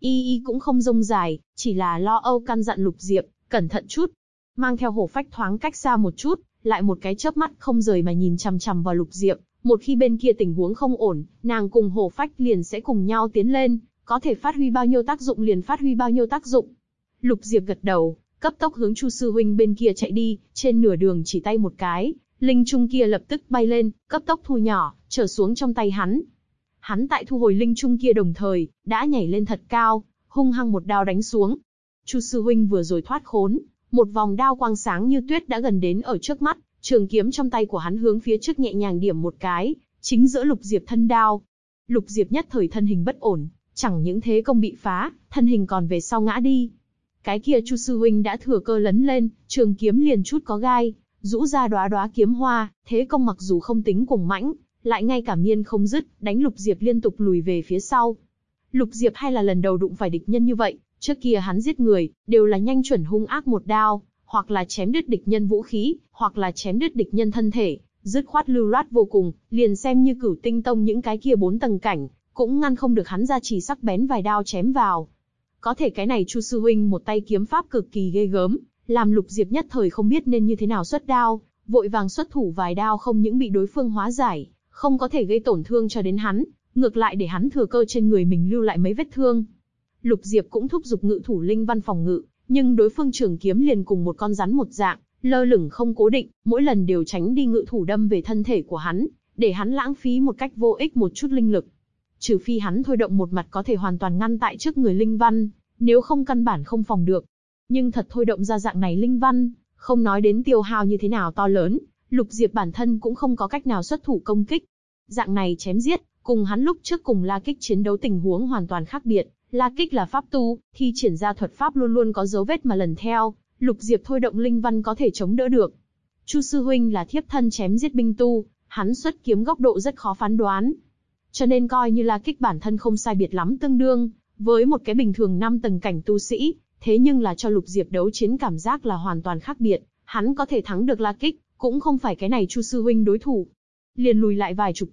Y cũng không rông dài, chỉ là lo âu căn dặn Lục Diệp, cẩn thận chút. Mang theo hổ phách thoáng cách xa một chút, lại một cái chớp mắt không rời mà nhìn chằm chằm vào Lục Diệp. Một khi bên kia tình huống không ổn, nàng cùng hổ phách liền sẽ cùng nhau tiến lên, có thể phát huy bao nhiêu tác dụng liền phát huy bao nhiêu tác dụng. Lục Diệp gật đầu, cấp tốc hướng Chu sư huynh bên kia chạy đi, trên nửa đường chỉ tay một cái, linh trung kia lập tức bay lên, cấp tốc thu nhỏ, trở xuống trong tay hắn. Hắn tại thu hồi linh trung kia đồng thời, đã nhảy lên thật cao, hung hăng một đao đánh xuống. Chu sư huynh vừa rồi thoát khốn, một vòng đao quang sáng như tuyết đã gần đến ở trước mắt, trường kiếm trong tay của hắn hướng phía trước nhẹ nhàng điểm một cái, chính giữa Lục Diệp thân đao. Lục Diệp nhất thời thân hình bất ổn, chẳng những thế công bị phá, thân hình còn về sau ngã đi. Cái kia Chu sư huynh đã thừa cơ lấn lên, trường kiếm liền chút có gai, rũ ra đóa đóa kiếm hoa, thế công mặc dù không tính cuồng mãnh, lại ngay cả miên không dứt, đánh Lục Diệp liên tục lùi về phía sau. Lục Diệp hay là lần đầu đụng phải địch nhân như vậy, trước kia hắn giết người, đều là nhanh chuẩn hung ác một đao, hoặc là chém đứt địch nhân vũ khí, hoặc là chém đứt địch nhân thân thể, dứt khoát lưu loát vô cùng, liền xem như Cửu Tinh Tông những cái kia 4 tầng cảnh, cũng ngăn không được hắn ra chỉ sắc bén vài đao chém vào. Có thể cái này Chu sư huynh một tay kiếm pháp cực kỳ ghê gớm, làm Lục Diệp nhất thời không biết nên như thế nào xuất đao, vội vàng xuất thủ vài đao không những bị đối phương hóa giải, không có thể gây tổn thương cho đến hắn, ngược lại để hắn thừa cơ trên người mình lưu lại mấy vết thương. Lục Diệp cũng thúc giục ngự thủ linh văn phòng ngự, nhưng đối phương trường kiếm liền cùng một con rắn một dạng, lơ lửng không cố định, mỗi lần đều tránh đi ngự thủ đâm về thân thể của hắn, để hắn lãng phí một cách vô ích một chút linh lực. Trừ phi hắn thôi động một mặt có thể hoàn toàn ngăn tại trước người linh văn, nếu không căn bản không phòng được. Nhưng thật thôi động ra dạng này linh văn, không nói đến tiêu hao như thế nào to lớn, Lục Diệp bản thân cũng không có cách nào xuất thủ công kích. Dạng này chém giết, cùng hắn lúc trước cùng La Kích chiến đấu tình huống hoàn toàn khác biệt. La Kích là pháp tu, thi triển ra thuật pháp luôn luôn có dấu vết mà lần theo, Lục Diệp thôi động linh văn có thể chống đỡ được. Chu sư huynh là thiếp thân chém giết binh tu, hắn xuất kiếm góc độ rất khó phán đoán. Cho nên coi như La Kích bản thân không sai biệt lắm tương đương với một cái bình thường 5 tầng cảnh tu sĩ, thế nhưng là cho Lục Diệp đấu chiến cảm giác là hoàn toàn khác biệt, hắn có thể thắng được La Kích, cũng không phải cái này Chu sư huynh đối thủ. Liền lùi lại vài chục trượng,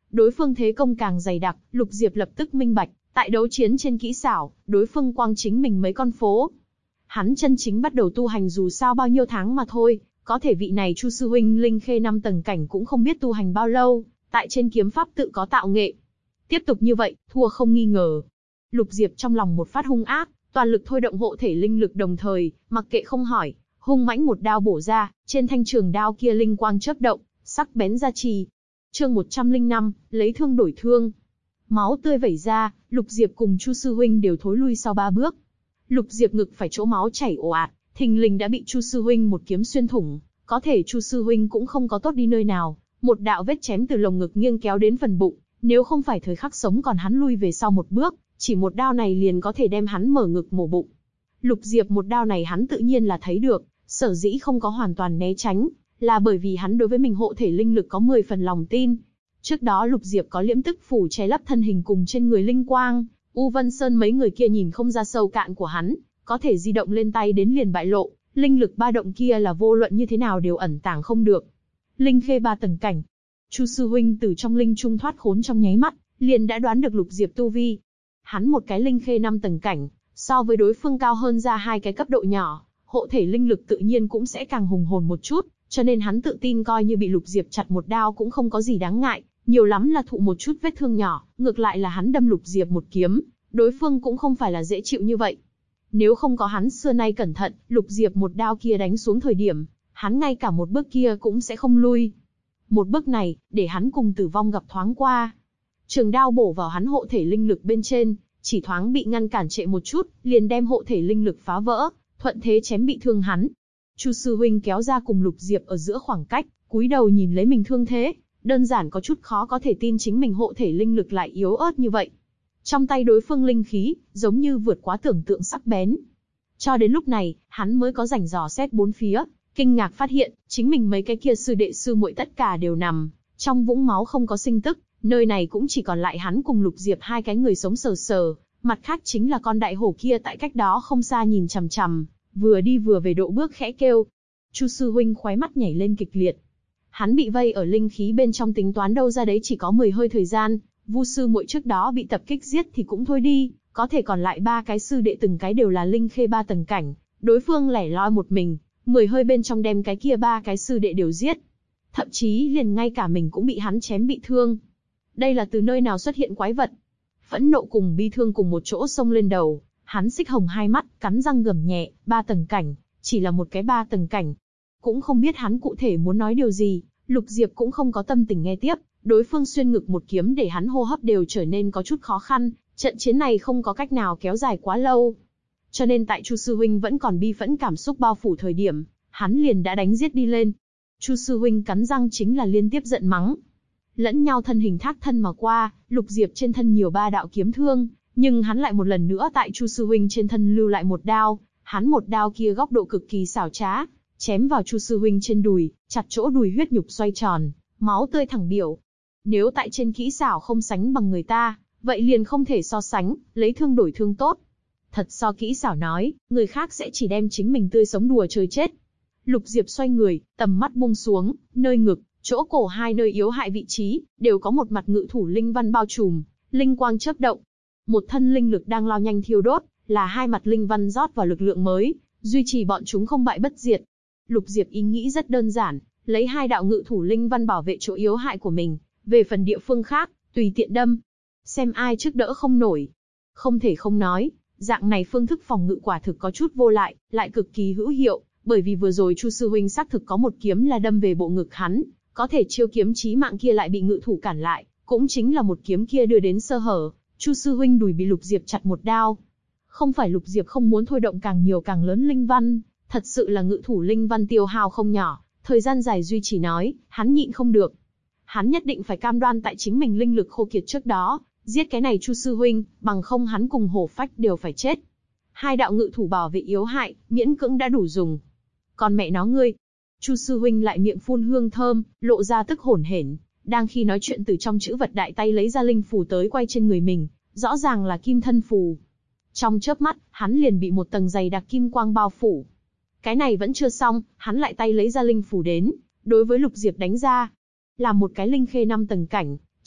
đối phương thế công càng dày đặc, Lục Diệp lập tức minh bạch, tại đấu chiến trên kỹ xảo, đối phương quang chính mình mấy con phố. Hắn chân chính bắt đầu tu hành dù sao bao nhiêu tháng mà thôi, có thể vị này Chu sư huynh linh khê 5 tầng cảnh cũng không biết tu hành bao lâu, tại trên kiếm pháp tự có tạo nghệ. Tiếp tục như vậy, thua không nghi ngờ. Lục Diệp trong lòng một phát hung ác, toàn lực thôi động hộ thể linh lực đồng thời, mặc kệ không hỏi, hung mãnh một đao bổ ra, trên thanh trường đao kia linh quang chớp động, sắc bén ra trì. Chương 105, lấy thương đổi thương. Máu tươi vẩy ra, Lục Diệp cùng Chu sư huynh đều thối lui sau 3 bước. Lục Diệp ngực phải chỗ máu chảy ồ ạt, thình lình đã bị Chu sư huynh một kiếm xuyên thủng, có thể Chu sư huynh cũng không có tốt đi nơi nào, một đạo vết chém từ lồng ngực nghiêng kéo đến phần bụng, nếu không phải thời khắc sống còn hắn lui về sau một bước, chỉ một đao này liền có thể đem hắn mở ngực mổ bụng. Lục Diệp một đao này hắn tự nhiên là thấy được, sở dĩ không có hoàn toàn né tránh, là bởi vì hắn đối với mình hộ thể linh lực có 10 phần lòng tin. Trước đó Lục Diệp có liễm tức phủ che lấp thân hình cùng trên người linh quang, U Vân Sơn mấy người kia nhìn không ra sâu cạn của hắn, có thể di động lên tay đến liền bại lộ, linh lực ba động kia là vô luận như thế nào đều ẩn tàng không được. Linh khê 3 tầng cảnh. Chu sư huynh từ trong linh trung thoát khốn trong nháy mắt, liền đã đoán được Lục Diệp tu vi. Hắn một cái linh khê 5 tầng cảnh, so với đối phương cao hơn ra 2 cái cấp độ nhỏ, hộ thể linh lực tự nhiên cũng sẽ càng hùng hồn một chút, cho nên hắn tự tin coi như bị Lục Diệp chặt một đao cũng không có gì đáng ngại, nhiều lắm là thụ một chút vết thương nhỏ, ngược lại là hắn đâm Lục Diệp một kiếm, đối phương cũng không phải là dễ chịu như vậy. Nếu không có hắn xưa nay cẩn thận, Lục Diệp một đao kia đánh xuống thời điểm, hắn ngay cả một bước kia cũng sẽ không lui. Một bước này, để hắn cùng tử vong gặp thoáng qua. Trường đao bổ vào hắn hộ thể linh lực bên trên, chỉ thoáng bị ngăn cản trệ một chút, liền đem hộ thể linh lực phá vỡ, thuận thế chém bị thương hắn. Chu sư huynh kéo ra cùng Lục Diệp ở giữa khoảng cách, cúi đầu nhìn lấy mình thương thế, đơn giản có chút khó có thể tin chính mình hộ thể linh lực lại yếu ớt như vậy. Trong tay đối phương linh khí, giống như vượt quá tưởng tượng sắc bén. Cho đến lúc này, hắn mới có rảnh dò xét bốn phía, kinh ngạc phát hiện, chính mình mấy cái kia sư đệ sư muội tất cả đều nằm trong vũng máu không có sinh tức, nơi này cũng chỉ còn lại hắn cùng Lục Diệp 2 cái người sống sờ sờ, mặt khác chính là con đại hổ kia tại cách đó không xa nhìn chằm chằm, vừa đi vừa về độ bước khẽ kêu. Chu sư huynh khóe mắt nhảy lên kịch liệt. Hắn bị vây ở linh khí bên trong tính toán đâu ra đấy chỉ có 10 hơi thời gian, Vu sư muội trước đó bị tập kích giết thì cũng thôi đi, có thể còn lại 3 cái sư đệ từng cái đều là linh khê 3 tầng cảnh, đối phương lẻ loi một mình, 10 hơi bên trong đem cái kia 3 cái sư đệ đều giết. Thậm chí liền ngay cả mình cũng bị hắn chém bị thương. Đây là từ nơi nào xuất hiện quái vật? Phẫn nộ cùng bi thương cùng một chỗ xông lên đầu, hắn xích hồng hai mắt, cắn răng gầm nhẹ, 3 tầng cảnh, chỉ là một cái 3 tầng cảnh. Cũng không biết hắn cụ thể muốn nói điều gì, Lục Diệp cũng không có tâm tình nghe tiếp, đối phương xuyên ngực một kiếm để hắn hô hấp đều trở nên có chút khó khăn, trận chiến này không có cách nào kéo dài quá lâu. Cho nên tại Chu sư huynh vẫn còn bi phẫn cảm xúc bao phủ thời điểm, hắn liền đã đánh giết đi lên. Chu sư huynh cắn răng chính là liên tiếp giận mắng. Lẫn nhau thân hình thác thân mà qua, Lục Diệp trên thân nhiều 3 đạo kiếm thương, nhưng hắn lại một lần nữa tại Chu sư huynh trên thân lưu lại một đao, hắn một đao kia góc độ cực kỳ xảo trá, chém vào Chu sư huynh trên đùi, chặt chỗ đùi huyết nhục xoay tròn, máu tươi thẳng biểu. Nếu tại trên kỹ xảo không sánh bằng người ta, vậy liền không thể so sánh, lấy thương đổi thương tốt. Thật so kỹ xảo nói, người khác sẽ chỉ đem chính mình tươi sống đùa chơi chết. Lục Diệp xoay người, tầm mắt buông xuống, nơi ngực, chỗ cổ 2 nơi yếu hại vị trí, đều có một mặt ngự thủ linh văn bao trùm, linh quang chớp động. Một thân linh lực đang lao nhanh thiêu đốt, là 2 mặt linh văn rót vào lực lượng mới, duy trì bọn chúng không bại bất diệt. Lục Diệp ý nghĩ rất đơn giản, lấy 2 đạo ngự thủ linh văn bảo vệ chỗ yếu hại của mình, về phần địa phương khác, tùy tiện đâm. Xem ai trước đỡ không nổi. Không thể không nói, dạng này phương thức phòng ngự quả thực có chút vô lại cực kỳ hữu hiệu, bởi vì vừa rồi Chu sư huynh xác thực có một kiếm là đâm về bộ ngực hắn, có thể chiêu kiếm chí mạng kia lại bị ngự thủ cản lại, cũng chính là một kiếm kia đưa đến sơ hở, Chu sư huynh đùi bị Lục Diệp chặt một đao. Không phải Lục Diệp không muốn thôi động càng nhiều càng lớn linh văn, thật sự là ngự thủ linh văn tiêu hao không nhỏ, thời gian dài duy trì nói, hắn nhịn không được. Hắn nhất định phải cam đoan tại chính mình linh lực khô kiệt trước đó, giết cái này Chu sư huynh, bằng không hắn cùng Hổ Phách đều phải chết. 2 đạo ngự thủ bảo vệ yếu hại, miễn cưỡng đã đủ dùng. Còn mẹ nó ngươi, Chu sư huynh lại miệng phun hương thơm, lộ ra tức hổn hển, đang khi nói chuyện từ trong chữ vật đại tay lấy ra linh phù tới quay trên người mình, rõ ràng là kim thân phù. Trong chớp mắt, hắn liền bị một tầng dày đặc kim quang bao phủ. Cái này vẫn chưa xong, hắn lại tay lấy ra linh phù đến, đối với Lục Diệp đánh ra. Là một cái linh khê 5 tầng cảnh,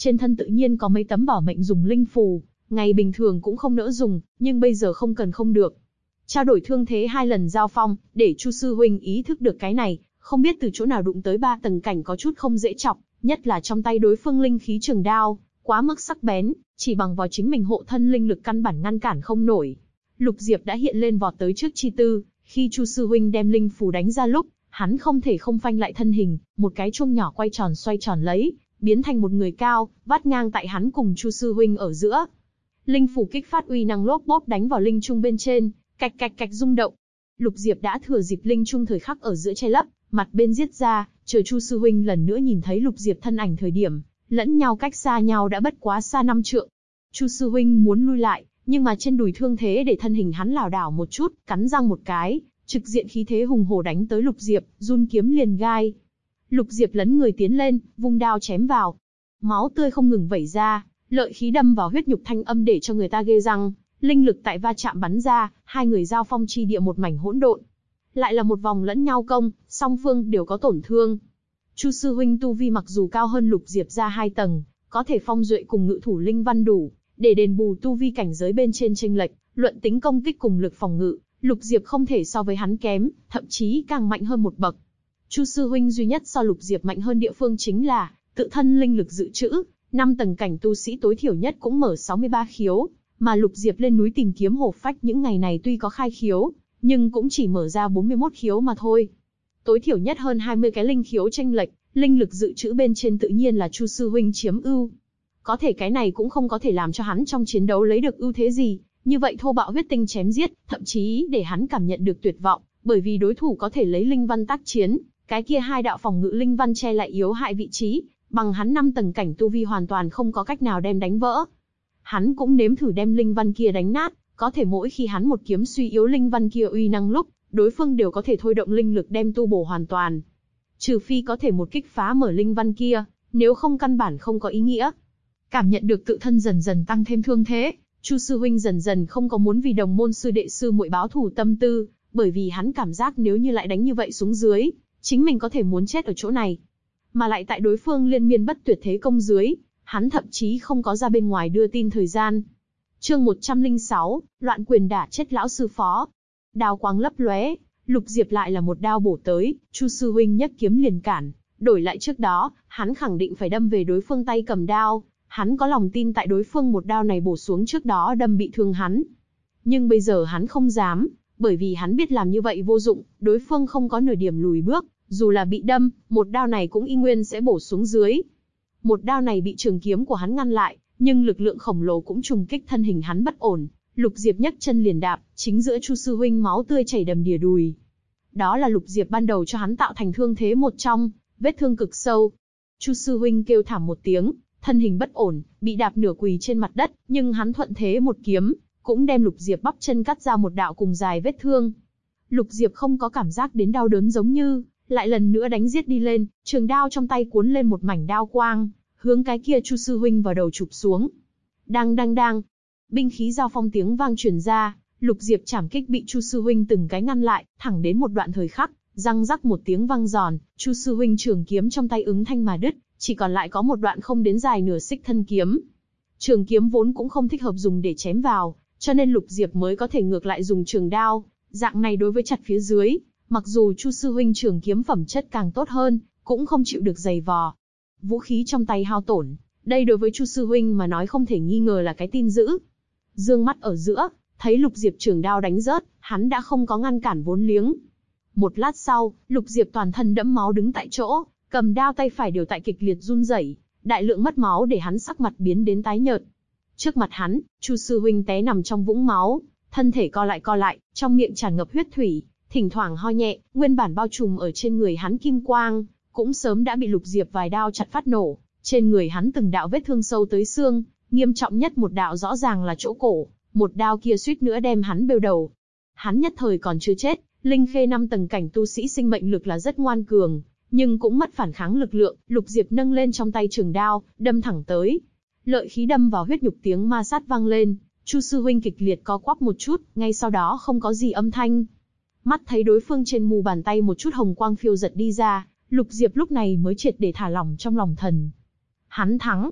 trên thân tự nhiên có mấy tấm bảo mệnh dùng linh phù, ngày bình thường cũng không nỡ dùng, nhưng bây giờ không cần không được. Trao đổi thương thế 2 lần giao phong, để Chu sư huynh ý thức được cái này, không biết từ chỗ nào đụng tới 3 tầng cảnh có chút không dễ chọc, nhất là trong tay đối phương linh khí trường đao, quá mức sắc bén, chỉ bằng vào chính mình hộ thân linh lực căn bản ngăn cản không nổi. Lục Diệp đã hiện lên vọt tới trước chi tư, khi Chu sư huynh đem linh phù đánh ra lúc, hắn không thể không phanh lại thân hình, một cái chuông nhỏ quay tròn xoay tròn lấy, biến thành một người cao, vắt ngang tại hắn cùng Chu sư huynh ở giữa. Linh phù kích phát uy năng lốp bốp đánh vào linh trung bên trên, cạch cạch cạch rung động. Lục Diệp đã thừa dịp linh trung thời khắc ở giữa che lấp, mặt bên giết ra, chờ Chu sư huynh lần nữa nhìn thấy Lục Diệp thân ảnh thời điểm, lẫn nhau cách xa nhau đã bất quá xa 5 trượng. Chu sư huynh muốn lui lại, nhưng mà trên đùi thương thế để thân hình hắn lảo đảo một chút, cắn răng một cái, trực diện khí thế hùng hổ đánh tới Lục Diệp, run kiếm liền gai. Lục Diệp lấn người tiến lên, vung đao chém vào. Máu tươi không ngừng vẩy ra, lợi khí đâm vào huyết nhục thanh âm để cho người ta ghê răng, linh lực tại va chạm bắn ra, hai người giao phong chi địa một mảnh hỗn độn. Lại là một vòng lẫn nhau công, song phương đều có tổn thương. Chu sư huynh tu vi mặc dù cao hơn Lục Diệp ra 2 tầng, có thể phong duệ cùng ngự thủ linh văn đủ để đền bù tu vi cảnh giới bên trên chênh lệch, luận tính công kích cùng lực phòng ngự, Lục Diệp không thể so với hắn kém, thậm chí càng mạnh hơn một bậc. Chu sư huynh duy nhất so Lục Diệp mạnh hơn địa phương chính là tự thân linh lực dự trữ, 5 tầng cảnh tu sĩ tối thiểu nhất cũng mở 63 khiếu, mà Lục Diệp lên núi tìm kiếm hổ phách những ngày này tuy có khai khiếu, nhưng cũng chỉ mở ra 41 khiếu mà thôi. Tối thiểu nhất hơn 20 cái linh khiếu chênh lệch, linh lực dự trữ bên trên tự nhiên là Chu sư huynh chiếm ưu. Có thể cái này cũng không có thể làm cho hắn trong chiến đấu lấy được ưu thế gì, như vậy thô bạo huyết tinh chém giết, thậm chí để hắn cảm nhận được tuyệt vọng, bởi vì đối thủ có thể lấy linh văn tác chiến, cái kia 2 đạo phòng ngự linh văn che lại yếu hại vị trí, bằng hắn 5 tầng cảnh tu vi hoàn toàn không có cách nào đem đánh vỡ. Hắn cũng nếm thử đem linh văn kia đánh nát, có thể mỗi khi hắn một kiếm suy yếu linh văn kia uy năng lúc, đối phương đều có thể thôi động linh lực đem tu bổ hoàn toàn. Trừ phi có thể một kích phá mở linh văn kia, nếu không căn bản không có ý nghĩa. Cảm nhận được tự thân dần dần tăng thêm thương thế, Chu sư huynh dần dần không có muốn vì đồng môn sư đệ sư muội báo thù tâm tư, bởi vì hắn cảm giác nếu như lại đánh như vậy xuống dưới, chính mình có thể muốn chết ở chỗ này. Mà lại tại đối phương liên miên bất tuyệt thế công dưới, hắn thậm chí không có ra bên ngoài đưa tin thời gian. Chương 106, loạn quyền đả chết lão sư phó. Đao quang lấp lóe, Lục Diệp lại là một đao bổ tới, Chu sư huynh nhấc kiếm liền cản, đổi lại trước đó, hắn khẳng định phải đâm về đối phương tay cầm đao, hắn có lòng tin tại đối phương một đao này bổ xuống trước đó đâm bị thương hắn. Nhưng bây giờ hắn không dám, bởi vì hắn biết làm như vậy vô dụng, đối phương không có nửa điểm lùi bước, dù là bị đâm, một đao này cũng y nguyên sẽ bổ xuống dưới. Một đao này bị trường kiếm của hắn ngăn lại, nhưng lực lượng khổng lồ cũng trùng kích thân hình hắn bất ổn. Lục Diệp nhấc chân liền đạp, chính giữa Chu sư huynh máu tươi chảy đầm đìa đùi. Đó là Lục Diệp ban đầu cho hắn tạo thành thương thế một trong, vết thương cực sâu. Chu sư huynh kêu thảm một tiếng, thân hình bất ổn, bị đạp nửa quỳ trên mặt đất, nhưng hắn thuận thế một kiếm, cũng đem Lục Diệp bắp chân cắt ra một đạo cùng dài vết thương. Lục Diệp không có cảm giác đến đau đớn giống như, lại lần nữa đánh giết đi lên, trường đao trong tay cuốn lên một mảnh đao quang, hướng cái kia Chu sư huynh vào đầu chụp xuống. Đang đang đang, binh khí giao phong tiếng vang truyền ra, Lục Diệp chảm kích bị Chu sư huynh từng cái ngăn lại, thẳng đến một đoạn thời khắc, răng rắc một tiếng vang giòn, Chu sư huynh trường kiếm trong tay ứng thanh mà đứt, chỉ còn lại có một đoạn không đến dài nửa xích thân kiếm. Trường kiếm vốn cũng không thích hợp dùng để chém vào, cho nên Lục Diệp mới có thể ngược lại dùng trường đao, dạng này đối với chặt phía dưới, mặc dù Chu sư huynh trường kiếm phẩm chất càng tốt hơn, cũng không chịu được giày vò. Vũ khí trong tay hao tổn, đây đối với Chu sư huynh mà nói không thể nghi ngờ là cái tin dữ. Dương mắt ở giữa, thấy Lục Diệp trường đao đánh rớt, hắn đã không có ngăn cản vốn liếng. Một lát sau, Lục Diệp toàn thân đẫm máu đứng tại chỗ, cầm đao tay phải đều tại kịch liệt run rẩy, đại lượng mất máu để hắn sắc mặt biến đến tái nhợt. Trước mặt hắn, Chu sư huynh té nằm trong vũng máu, thân thể co lại, trong miệng tràn ngập huyết thủy, thỉnh thoảng ho nhẹ, nguyên bản bao trùm ở trên người hắn kim quang, cũng sớm đã bị Lục Diệp vài đao chặt phát nổ, trên người hắn từng đạo vết thương sâu tới xương, nghiêm trọng nhất một đạo rõ ràng là chỗ cổ, một đao kia suýt nữa đem hắn bêu đầu. Hắn nhất thời còn chưa chết, linh khê 5 tầng cảnh tu sĩ sinh mệnh lực là rất ngoan cường, nhưng cũng mất phản kháng lực lượng, Lục Diệp nâng lên trong tay trường đao, đâm thẳng tới. Lợi khí đâm vào huyết nhục tiếng ma sát vang lên, Chu sư huynh kịch liệt co quắp một chút, ngay sau đó không có gì âm thanh. Mắt thấy đối phương trên mu bàn tay một chút hồng quang phiêu giật đi ra, Lục Diệp lúc này mới triệt để thả lỏng trong lòng thần. Hắn thắng.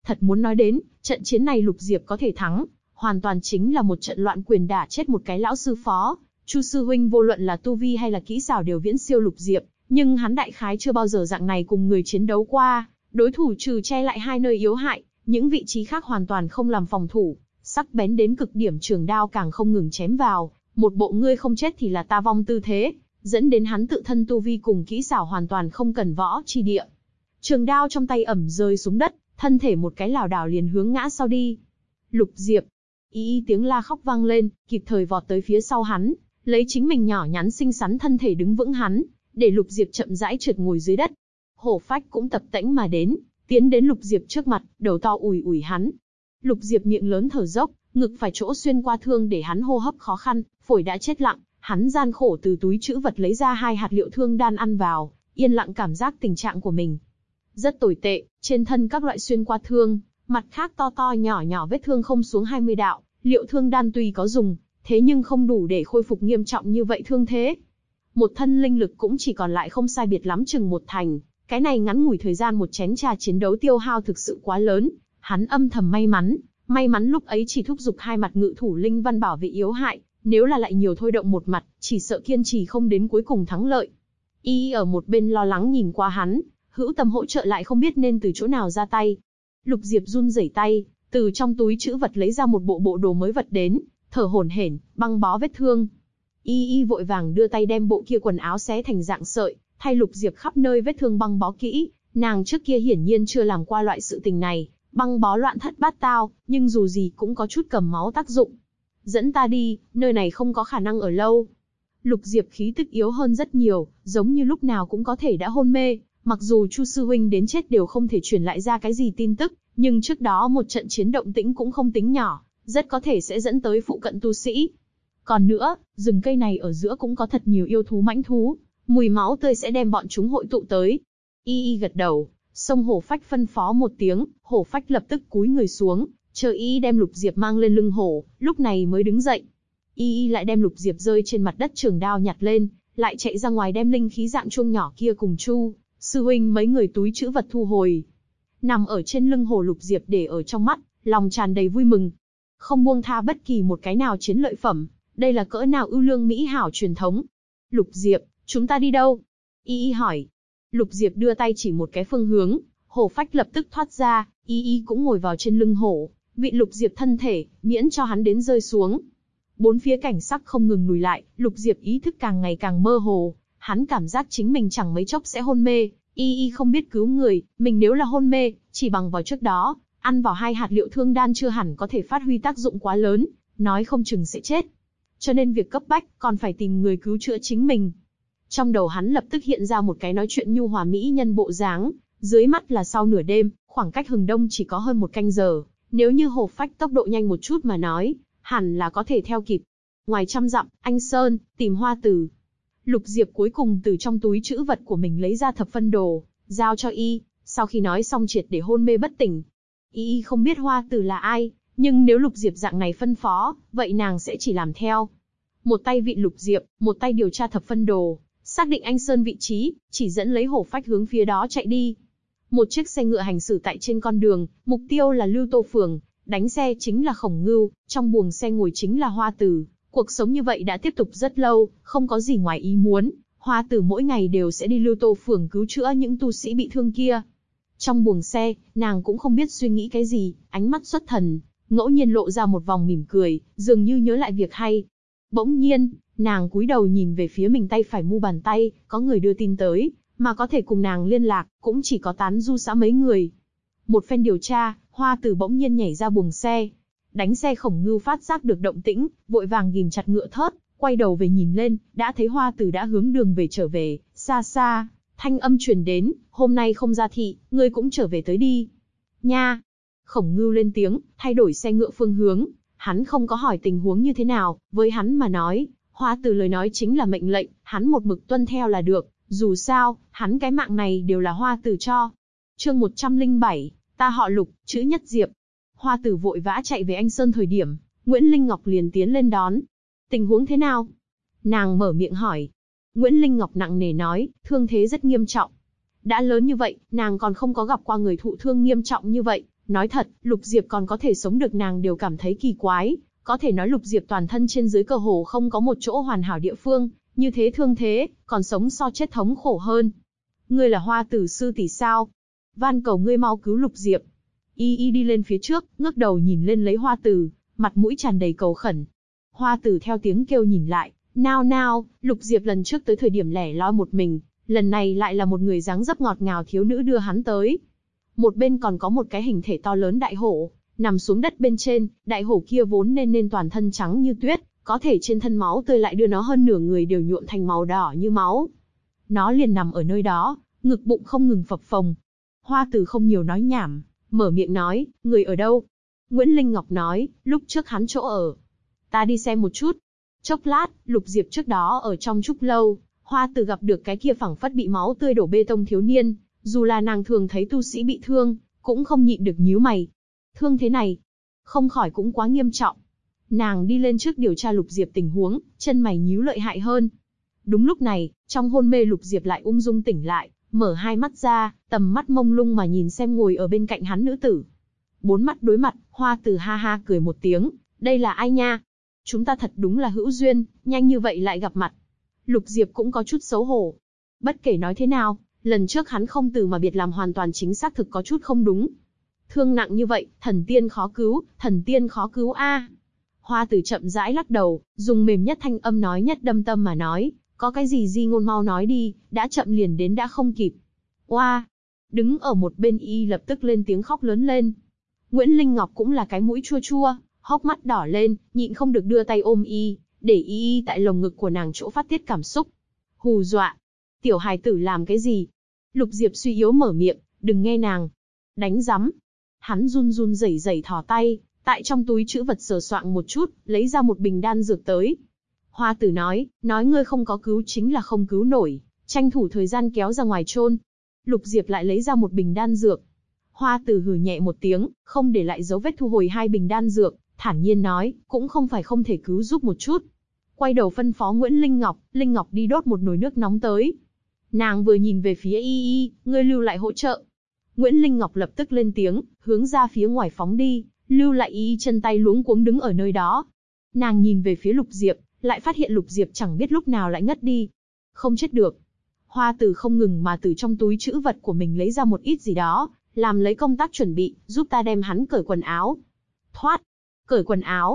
Thật muốn nói đến, trận chiến này Lục Diệp có thể thắng, hoàn toàn chính là một trận loạn quyền đả chết một cái lão sư phó. Chu sư huynh vô luận là tu vi hay là kỹ xảo đều viễn siêu Lục Diệp, nhưng hắn đại khái chưa bao giờ dạng này cùng người chiến đấu qua. Đối thủ trừ che lại hai nơi yếu hại, những vị trí khác hoàn toàn không làm phòng thủ, sắc bén đến cực điểm trường đao càng không ngừng chém vào, một bộ ngươi không chết thì là ta vong tư thế, dẫn đến hắn tự thân tu vi cùng kỹ xảo hoàn toàn không cần võ chi địa. Trường đao trong tay ẩm rơi xuống đất, thân thể một cái lảo đảo liền hướng ngã sau đi. Lục Diệp, y tiếng la khóc vang lên, kịp thời vọt tới phía sau hắn, lấy chính mình nhỏ nhắn xinh xắn thân thể đứng vững hắn, để Lục Diệp chậm rãi trượt ngồi dưới đất. Hổ Phách cũng tập tễnh mà đến, tiến đến Lục Diệp trước mặt, đầu to ủi ủi hắn. Lục Diệp miệng lớn thở dốc, ngực phải chỗ xuyên qua thương để hắn hô hấp khó khăn, phổi đã chết lặng, hắn gian khổ từ túi trữ vật lấy ra 2 hạt liệu thương đan ăn vào, yên lặng cảm giác tình trạng của mình. Rất tồi tệ, trên thân các loại xuyên qua thương, mặt khác to to nhỏ nhỏ vết thương không xuống 20 đạo, liệu thương đan tuy có dùng, thế nhưng không đủ để khôi phục nghiêm trọng như vậy thương thế. Một thân linh lực cũng chỉ còn lại không sai biệt lắm chừng 1 thành, cái này ngắn ngủi thời gian một chén trà chiến đấu tiêu hao thực sự quá lớn, hắn âm thầm may mắn lúc ấy chỉ thúc giục 2 mặt ngự thủ linh văn bảo vệ yếu hại, nếu là lại nhiều thôi động một mặt, chỉ sợ kiên trì không đến cuối cùng thắng lợi. Y ở một bên lo lắng nhìn qua hắn, hữu tâm hỗ trợ lại không biết nên từ chỗ nào ra tay. Lục Diệp run rẩy tay, từ trong túi trữ vật lấy ra một bộ đồ mới vật đến, thở hổn hển, băng bó vết thương. Y vội vàng đưa tay đem bộ kia quần áo xé thành dạng sợi, thay Lục Diệp khắp nơi vết thương băng bó kỹ. Nàng trước kia hiển nhiên chưa làm qua loại sự tình này, băng bó loạn thất bát tao, nhưng dù gì cũng có chút cầm máu tác dụng. Dẫn ta đi, nơi này không có khả năng ở lâu. Lục Diệp khí tức yếu hơn rất nhiều, giống như lúc nào cũng có thể đã hôn mê. Mặc dù Chu sư huynh đến chết đều không thể truyền lại ra cái gì tin tức, nhưng trước đó một trận chiến động tĩnh cũng không tính nhỏ, rất có thể sẽ dẫn tới phụ cận tu sĩ. Còn nữa, rừng cây này ở giữa cũng có thật nhiều yêu thú mãnh thú, mùi máu tươi sẽ đem bọn chúng hội tụ tới. Y gật đầu, xông Hổ Phách phân phó một tiếng, Hổ Phách lập tức cúi người xuống, chờ Y đem Lục Diệp mang lên lưng hổ, lúc này mới đứng dậy. Y lại đem Lục Diệp rơi trên mặt đất trường đao nhặt lên, lại chạy ra ngoài đem linh khí dạng chuông nhỏ kia cùng Chu sư huynh mấy người túi trữ vật thu hồi. Nằm ở trên lưng hổ Lục Diệp để ở trong mắt, lòng tràn đầy vui mừng. Không buông tha bất kỳ một cái nào chiến lợi phẩm, đây là cỡ nào ưu lương mỹ hảo truyền thống. Lục Diệp, chúng ta đi đâu? Y hỏi. Lục Diệp đưa tay chỉ một cái phương hướng, Hổ Phách lập tức thoát ra, Y cũng ngồi vào trên lưng hổ, vịn Lục Diệp thân thể, miễn cho hắn đến rơi xuống. Bốn phía cảnh sắc không ngừng lùi lại, Lục Diệp ý thức càng ngày càng mơ hồ, hắn cảm giác chính mình chẳng mấy chốc sẽ hôn mê. Y không biết cứu người, mình nếu là hôn mê, chỉ bằng vào trước đó, ăn vào 2 hạt liệu thương đan chưa hẳn có thể phát huy tác dụng quá lớn, nói không chừng sẽ chết. Cho nên việc cấp bách, còn phải tìm người cứu chữa chính mình. Trong đầu hắn lập tức hiện ra một cái nói chuyện nhu hòa mỹ nhân bộ dáng, dưới mắt là sau nửa đêm, khoảng cách hừng đông chỉ có hơn 1 canh giờ, nếu như Hổ Phách tốc độ nhanh một chút mà nói, hẳn là có thể theo kịp. Ngoài 100 dặm, Anh Sơn, tìm Hoa Tử. Lục Diệp cuối cùng từ trong túi trữ vật của mình lấy ra thập phân đồ, giao cho Y, sau khi nói xong triệt để hôn mê bất tỉnh. Y không biết Hoa Tử là ai, nhưng nếu Lục Diệp dạng này phân phó, vậy nàng sẽ chỉ làm theo. Một tay vịn Lục Diệp, một tay điều tra thập phân đồ, xác định Anh Sơn vị trí, chỉ dẫn lấy Hổ Phách hướng phía đó chạy đi. Một chiếc xe ngựa hành xử tại trên con đường, mục tiêu là Lưu Tô Phường, đánh xe chính là Khổng Ngưu, trong buồng xe ngồi chính là Hoa Tử. Cuộc sống như vậy đã tiếp tục rất lâu, không có gì ngoài ý muốn, Hoa Tử mỗi ngày đều sẽ đi Lưu Tô Phường cứu chữa những tu sĩ bị thương kia. Trong buồng xe, nàng cũng không biết suy nghĩ cái gì, ánh mắt xuất thần, ngẫu nhiên lộ ra một vòng mỉm cười, dường như nhớ lại việc hay. Bỗng nhiên, nàng cúi đầu nhìn về phía mình tay phải mu bàn tay, có người đưa tin tới, mà có thể cùng nàng liên lạc, cũng chỉ có Tán Du xã mấy người. Một phen điều tra, Hoa Tử bỗng nhiên nhảy ra buồng xe. Đánh xe Khổng Ngưu phát giác được động tĩnh, vội vàng ghìm chặt ngựa thớt, quay đầu về nhìn lên, đã thấy Hoa Tử đã hướng đường về trở về, xa xa, thanh âm truyền đến, hôm nay không ra thị, ngươi cũng trở về tới đi. Nha! Khổng Ngưu lên tiếng, thay đổi xe ngựa phương hướng, hắn không có hỏi tình huống như thế nào, với hắn mà nói, Hoa Tử lời nói chính là mệnh lệnh, hắn một mực tuân theo là được, dù sao, hắn cái mạng này đều là Hoa Tử cho. Chương 107, ta họ Lục, chữ Nhất Diệp. Hoa Tử vội vã chạy về Anh Sơn thời điểm, Nguyễn Linh Ngọc liền tiến lên đón. Tình huống thế nào? Nàng mở miệng hỏi. Nguyễn Linh Ngọc nặng nề nói, thương thế rất nghiêm trọng. Đã lớn như vậy, nàng còn không có gặp qua người thụ thương nghiêm trọng như vậy, Nói thật, Lục Diệp còn có thể sống được nàng đều cảm thấy kỳ quái, có thể nói Lục Diệp toàn thân trên dưới cơ hồ không có một chỗ hoàn hảo địa phương, như thế thương thế, còn sống so chết thống khổ hơn. Ngươi là Hoa Tử sư tỷ sao? Van cầu ngươi mau cứu Lục Diệp. Y Y đi lên phía trước, ngước đầu nhìn lên lấy Hoa Tử, mặt mũi tràn đầy cầu khẩn. Hoa Tử theo tiếng kêu nhìn lại, nao, Lục Diệp lần trước tới thời điểm lẻ loi một mình, lần này lại là một người dáng dấp ngọt ngào thiếu nữ đưa hắn tới. Một bên còn có một cái hình thể to lớn đại hổ, nằm xuống đất bên trên, đại hổ kia vốn nên toàn thân trắng như tuyết, có thể trên thân máu tươi lại đưa nó hơn nửa người đều nhuộm thành màu đỏ như máu. Nó liền nằm ở nơi đó, ngực bụng không ngừng phập phồng. Hoa Tử không nhiều nói nhảm, mở miệng nói, người ở đâu? Nguyễn Linh Ngọc nói, lúc trước hắn chỗ ở. Ta đi xem một chút. Chốc lát, Lục Diệp trước đó ở trong trúc lâu, Hoa Tử gặp được cái kia phảng phất bị máu tươi đổ bê tông thiếu niên, dù là nàng thường thấy tu sĩ bị thương, cũng không nhịn được nhíu mày. Thương thế này, không khỏi cũng quá nghiêm trọng. Nàng đi lên trước điều tra Lục Diệp tình huống, chân mày nhíu lợi hại hơn. Đúng lúc này, trong hôn mê Lục Diệp lại ung dung tỉnh lại, mở hai mắt ra, tầm mắt mông lung mà nhìn xem ngồi ở bên cạnh hắn nữ tử. Bốn mắt đối mặt, Hoa Tử ha ha cười một tiếng, đây là ai nha? Chúng ta thật đúng là hữu duyên, nhanh như vậy lại gặp mặt. Lục Diệp cũng có chút xấu hổ. Bất kể nói thế nào, lần trước hắn không từ mà biệt làm hoàn toàn chính xác thực có chút không đúng. Thương nặng như vậy, thần tiên khó cứu a. Hoa Tử chậm rãi lắc đầu, dùng mềm nhất thanh âm nói nhất đâm tâm mà nói, có cái gì di ngôn mau nói đi, đã chậm liền đến đã không kịp. Oa! Đứng ở một bên Y lập tức lên tiếng khóc lớn lên. Nguyễn Linh Ngọc cũng là cái mũi chua chua, hốc mắt đỏ lên, nhịn không được đưa tay ôm Y, để Y tại lồng ngực của nàng chỗ phát tiết cảm xúc. Hù dọa! Tiểu hài tử làm cái gì? Lục Diệp suy yếu mở miệng, đừng nghe nàng. Đánh rắm! Hắn run run rẩy rẩy thò tay, tại trong túi trữ vật sờ soạng một chút, lấy ra một bình đan dược tới. Hoa Tử nói ngươi không có cứu chính là không cứu nổi, tranh thủ thời gian kéo ra ngoài chôn. Lục Diệp lại lấy ra một bình đan dược. Hoa Tử hừ nhẹ một tiếng, không để lại dấu vết thu hồi hai bình đan dược, thản nhiên nói, cũng không phải không thể cứu giúp một chút. Quay đầu phân phó Nguyễn Linh Ngọc đi đốt một nồi nước nóng tới. Nàng vừa nhìn về phía Y, ngươi lưu lại hỗ trợ. Nguyễn Linh Ngọc lập tức lên tiếng, hướng ra phía ngoài phóng đi, lưu lại Y chân tay luống cuống đứng ở nơi đó. Nàng nhìn về phía Lục Diệp, lại phát hiện Lục Diệp chẳng biết lúc nào lại ngất đi. Không chết được. Hoa Tử không ngừng mà từ trong túi trữ vật của mình lấy ra một ít gì đó, làm lấy công tác chuẩn bị, giúp ta đem hắn cởi quần áo. Thoát! Cởi quần áo!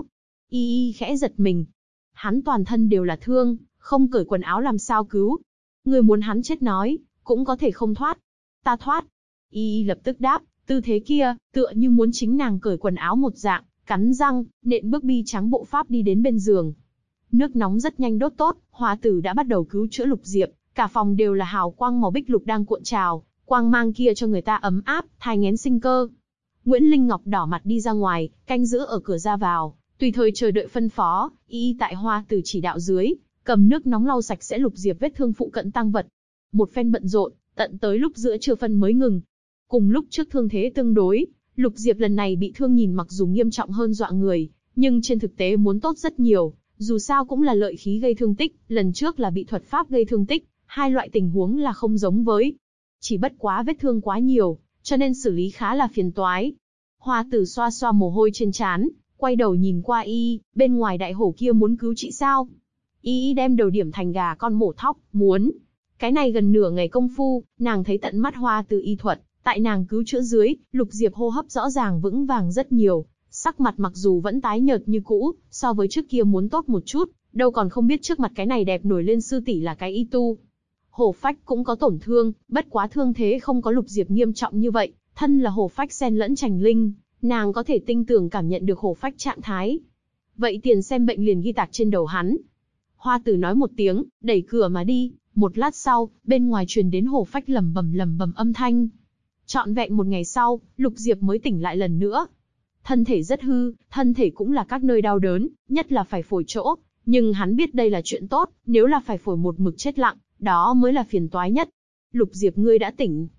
Y khẽ giật mình. Hắn toàn thân đều là thương, không cởi quần áo làm sao cứu? Người muốn hắn chết nói, cũng có thể không thoát. Ta thoát! Y lập tức đáp, tư thế kia, tựa như muốn chính nàng cởi quần áo một dạng, cắn răng, nện bước bi trắng bộ pháp đi đến bên giường. Nước nóng rất nhanh đốt tốt, Hoa Tử đã bắt đầu cứu chữa Lục Diệp, cả phòng đều là hào quang màu bích lục đang cuộn trào, quang mang kia cho người ta ấm áp, thai nghén sinh cơ. Nguyễn Linh Ngọc đỏ mặt đi ra ngoài, canh giữ ở cửa ra vào, tùy thời chờ đợi phân phó. Y tại Hoa Tử chỉ đạo dưới, cầm nước nóng lau sạch sẽ Lục Diệp vết thương phụ cận tang vật. Một phen bận rộn, tận tới lúc giữa trưa phân mới ngừng. Cùng lúc trước thương thế tương đối, Lục Diệp lần này bị thương nhìn mặc dù nghiêm trọng hơn dọa người, nhưng trên thực tế muốn tốt rất nhiều. Dù sao cũng là lợi khí gây thương tích, lần trước là bị thuật pháp gây thương tích, hai loại tình huống là không giống với. Chỉ bất quá vết thương quá nhiều, cho nên xử lý khá là phiền toái. Hoa Tử xoa xoa mồ hôi trên trán, quay đầu nhìn qua Y, bên ngoài đại hổ kia muốn cứu chị sao? Y đem đầu điểm thành gà con mổ thóc, muốn. Cái này gần nửa ngày công phu, nàng thấy tận mắt Hoa Tử y thuật, tại nàng cứu chữa dưới, Lục Diệp hô hấp rõ ràng vững vàng rất nhiều. Sắc mặt mặc dù vẫn tái nhợt như cũ, so với trước kia muốn tốt một chút, đâu còn không biết trước mặt cái này đẹp nổi lên sư tỷ là cái y tu. Hổ phách cũng có tổn thương, bất quá thương thế không có Lục Diệp nghiêm trọng như vậy, thân là hổ phách xen lẫn trành linh, nàng có thể tinh tường cảm nhận được hổ phách trạng thái. Vậy tiền xem bệnh liền ghi tạc trên đầu hắn. Hoa Tử nói một tiếng, đẩy cửa mà đi, một lát sau, bên ngoài truyền đến hổ phách lẩm bẩm âm thanh. Trọn vẹn một ngày sau, Lục Diệp mới tỉnh lại lần nữa. Thân thể rất hư, thân thể cũng là các nơi đau đớn, nhất là phải phổi chỗ, nhưng hắn biết đây là chuyện tốt, nếu là phải phổi một mực chết lặng, đó mới là phiền toái nhất. Lục Diệp ngươi đã tỉnh.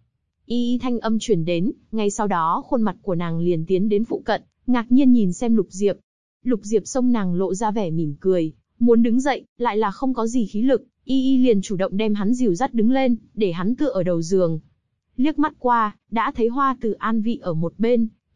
Y thanh âm truyền đến, ngay sau đó khuôn mặt của nàng liền tiến đến phụ cận, ngạc nhiên nhìn xem Lục Diệp. Lục Diệp xông nàng lộ ra vẻ mỉm cười, muốn đứng dậy, lại là không có gì khí lực, Y liền chủ động đem hắn dìu dắt đứng lên, để hắn tựa ở đầu giường. Liếc mắt qua, đã thấy Hoa Tử an vị ở một bên,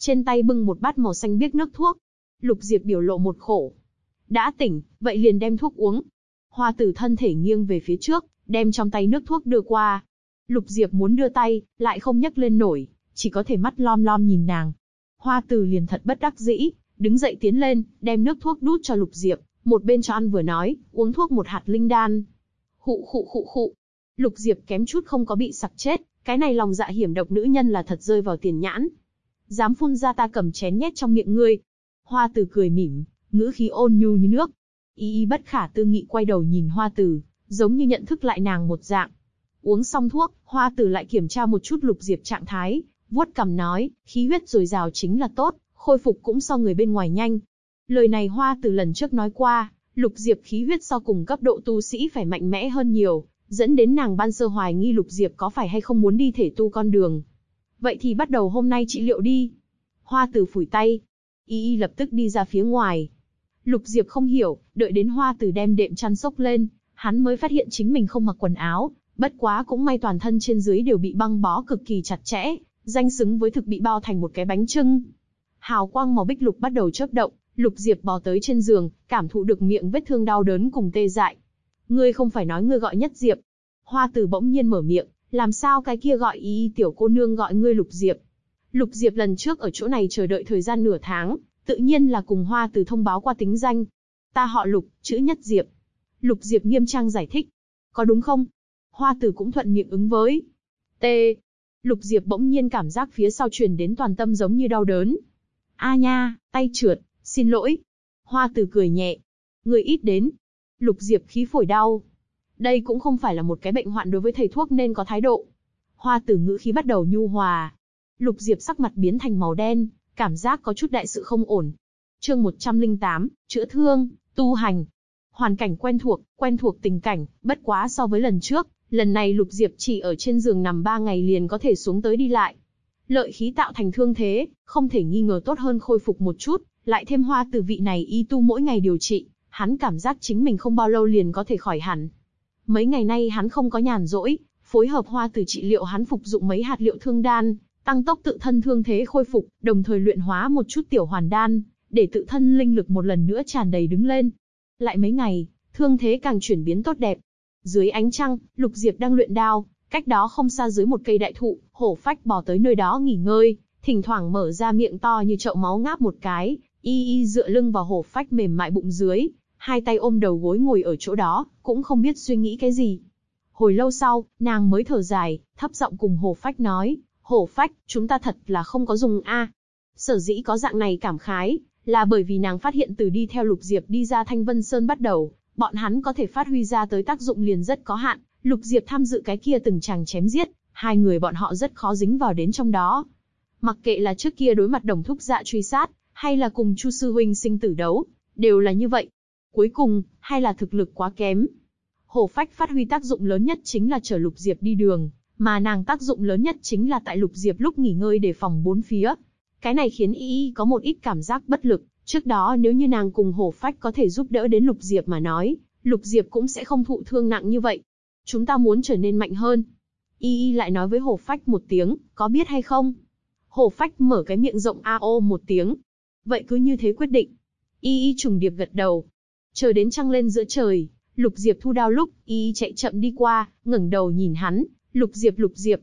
trên tay bưng một bát màu xanh biếc nước thuốc. Lục Diệp biểu lộ một khổ. Đã tỉnh, vậy liền đem thuốc uống. Hoa Tử thân thể nghiêng về phía trước, đem trong tay nước thuốc đưa qua. Lục Diệp muốn đưa tay, lại không nhấc lên nổi, chỉ có thể mắt lom lom nhìn nàng. Hoa Tử liền thật bất đắc dĩ, đứng dậy tiến lên, đem nước thuốc đút cho Lục Diệp, một bên cho ăn vừa nói, uống thuốc một hạt linh đan. Khụ khụ khụ khụ. Lục Diệp kém chút không có bị sặc chết, cái này lòng dạ hiểm độc nữ nhân là thật rơi vào tiền nhãn. Dám phun ra ta cầm chén nhét trong miệng ngươi. Hoa Tử cười mỉm, ngữ khí ôn nhu như nước. Y Y bất khả tư nghị quay đầu nhìn Hoa Tử, giống như nhận thức lại nàng một dạng. Uống xong thuốc, Hoa Tử lại kiểm tra một chút Lục Diệp trạng thái, vuốt cằm nói, khí huyết dồi dào chính là tốt, khôi phục cũng so người bên ngoài nhanh. Lời này Hoa Tử lần trước nói qua, Lục Diệp khí huyết so cùng cấp độ tu sĩ phải mạnh mẽ hơn nhiều, dẫn đến nàng ban sơ hoài nghi Lục Diệp có phải hay không muốn đi thể tu con đường. Vậy thì bắt đầu hôm nay trị liệu đi. Hoa Tử phủi tay. Y Y lập tức đi ra phía ngoài. Lục Diệp không hiểu, đợi đến Hoa Tử đem đệm chăn xốc lên, hắn mới phát hiện chính mình không mặc quần áo, bất quá cũng may toàn thân trên dưới đều bị băng bó cực kỳ chặt chẽ, danh xứng với thực bị bao thành một cái bánh chưng. Hào quang màu bích lục bắt đầu chớp động, Lục Diệp bò tới trên giường, cảm thụ được miệng vết thương đau đớn cùng tê dại. Ngươi không phải nói ngươi gọi Nhất Diệp? Hoa Tử bỗng nhiên mở miệng, làm sao cái kia gọi Y Y tiểu cô nương gọi ngươi Lục Diệp? Lục Diệp lần trước ở chỗ này chờ đợi thời gian nửa tháng, tự nhiên là cùng Hoa Tử thông báo qua tính danh. Ta họ Lục, chữ Nhất Diệp. Lục Diệp nghiêm trang giải thích. Có đúng không? Hoa Tử cũng thuận miệng ứng với. T. Lục Diệp bỗng nhiên cảm giác phía sau truyền đến toàn tâm giống như đau đớn. A nha, tay trượt, xin lỗi. Hoa Tử cười nhẹ. Người ít đến. Lục Diệp khí phổi đau. Đây cũng không phải là một cái bệnh hoạn đối với thầy thuốc nên có thái độ. Hoa Tử ngữ khí bắt đầu nhu hòa. Lục Diệp sắc mặt biến thành màu đen, cảm giác có chút đại sự không ổn. Chương 108, chữa thương, tu hành. Hoàn cảnh quen thuộc tình cảnh, bất quá so với lần trước, lần này Lục Diệp chỉ ở trên giường nằm 3 ngày liền có thể xuống tới đi lại. Lợi khí tạo thành thương thế, không thể nghi ngờ tốt hơn khôi phục một chút, lại thêm Hoa Tử vị này y tu mỗi ngày điều trị, hắn cảm giác chính mình không bao lâu liền có thể khỏi hẳn. Mấy ngày nay hắn không có nhàn rỗi, phối hợp Hoa Tử trị liệu hắn phục dụng mấy hạt liệu thương đan, tăng tốc tự thân thương thế khôi phục, đồng thời luyện hóa một chút tiểu hoàn đan, để tự thân linh lực một lần nữa tràn đầy đứng lên. Lại mấy ngày, thương thế càng chuyển biến tốt đẹp. Dưới ánh trăng, Lục Diệp đang luyện đao, cách đó không xa dưới một cây đại thụ, Hổ Phách bò tới nơi đó nghỉ ngơi, thỉnh thoảng mở ra miệng to như chậu máu ngáp một cái, Y Y dựa lưng vào Hổ Phách mềm mại bụng dưới, hai tay ôm đầu gối ngồi ở chỗ đó, cũng không biết suy nghĩ cái gì. Hồi lâu sau, nàng mới thở dài, thấp giọng cùng Hổ Phách nói, Hổ Phách, chúng ta thật là không có dùng a. Sở dĩ có dạng này cảm khái, là bởi vì nàng phát hiện từ đi theo Lục Diệp đi ra Thanh Vân Sơn bắt đầu, bọn hắn có thể phát huy ra tới tác dụng liền rất có hạn. Lục Diệp tham dự cái kia từng chàng chém giết, hai người bọn họ rất khó dính vào đến trong đó. Mặc kệ là trước kia đối mặt Đồng Thúc Dạ truy sát, hay là cùng Chu sư huynh sinh tử đấu, đều là như vậy. Cuối cùng, hay là thực lực quá kém. Hổ Phách phát huy tác dụng lớn nhất chính là chở Lục Diệp đi đường, mà nàng tác dụng lớn nhất chính là tại Lục Diệp lúc nghỉ ngơi đề phòng bốn phía. Cái này khiến Y Y có một ít cảm giác bất lực, trước đó nếu như nàng cùng Hổ Phách có thể giúp đỡ đến Lục Diệp mà nói, Lục Diệp cũng sẽ không thụ thương nặng như vậy. Chúng ta muốn trở nên mạnh hơn. Y Y lại nói với Hổ Phách một tiếng, có biết hay không? Hổ Phách mở cái miệng rộng ao một tiếng. Vậy cứ như thế quyết định. Y Y trùng điệp gật đầu. Chờ đến trăng lên giữa trời, Lục Diệp thu đao lúc, Y Y chạy chậm đi qua, ngẩng đầu nhìn hắn, Lục Diệp.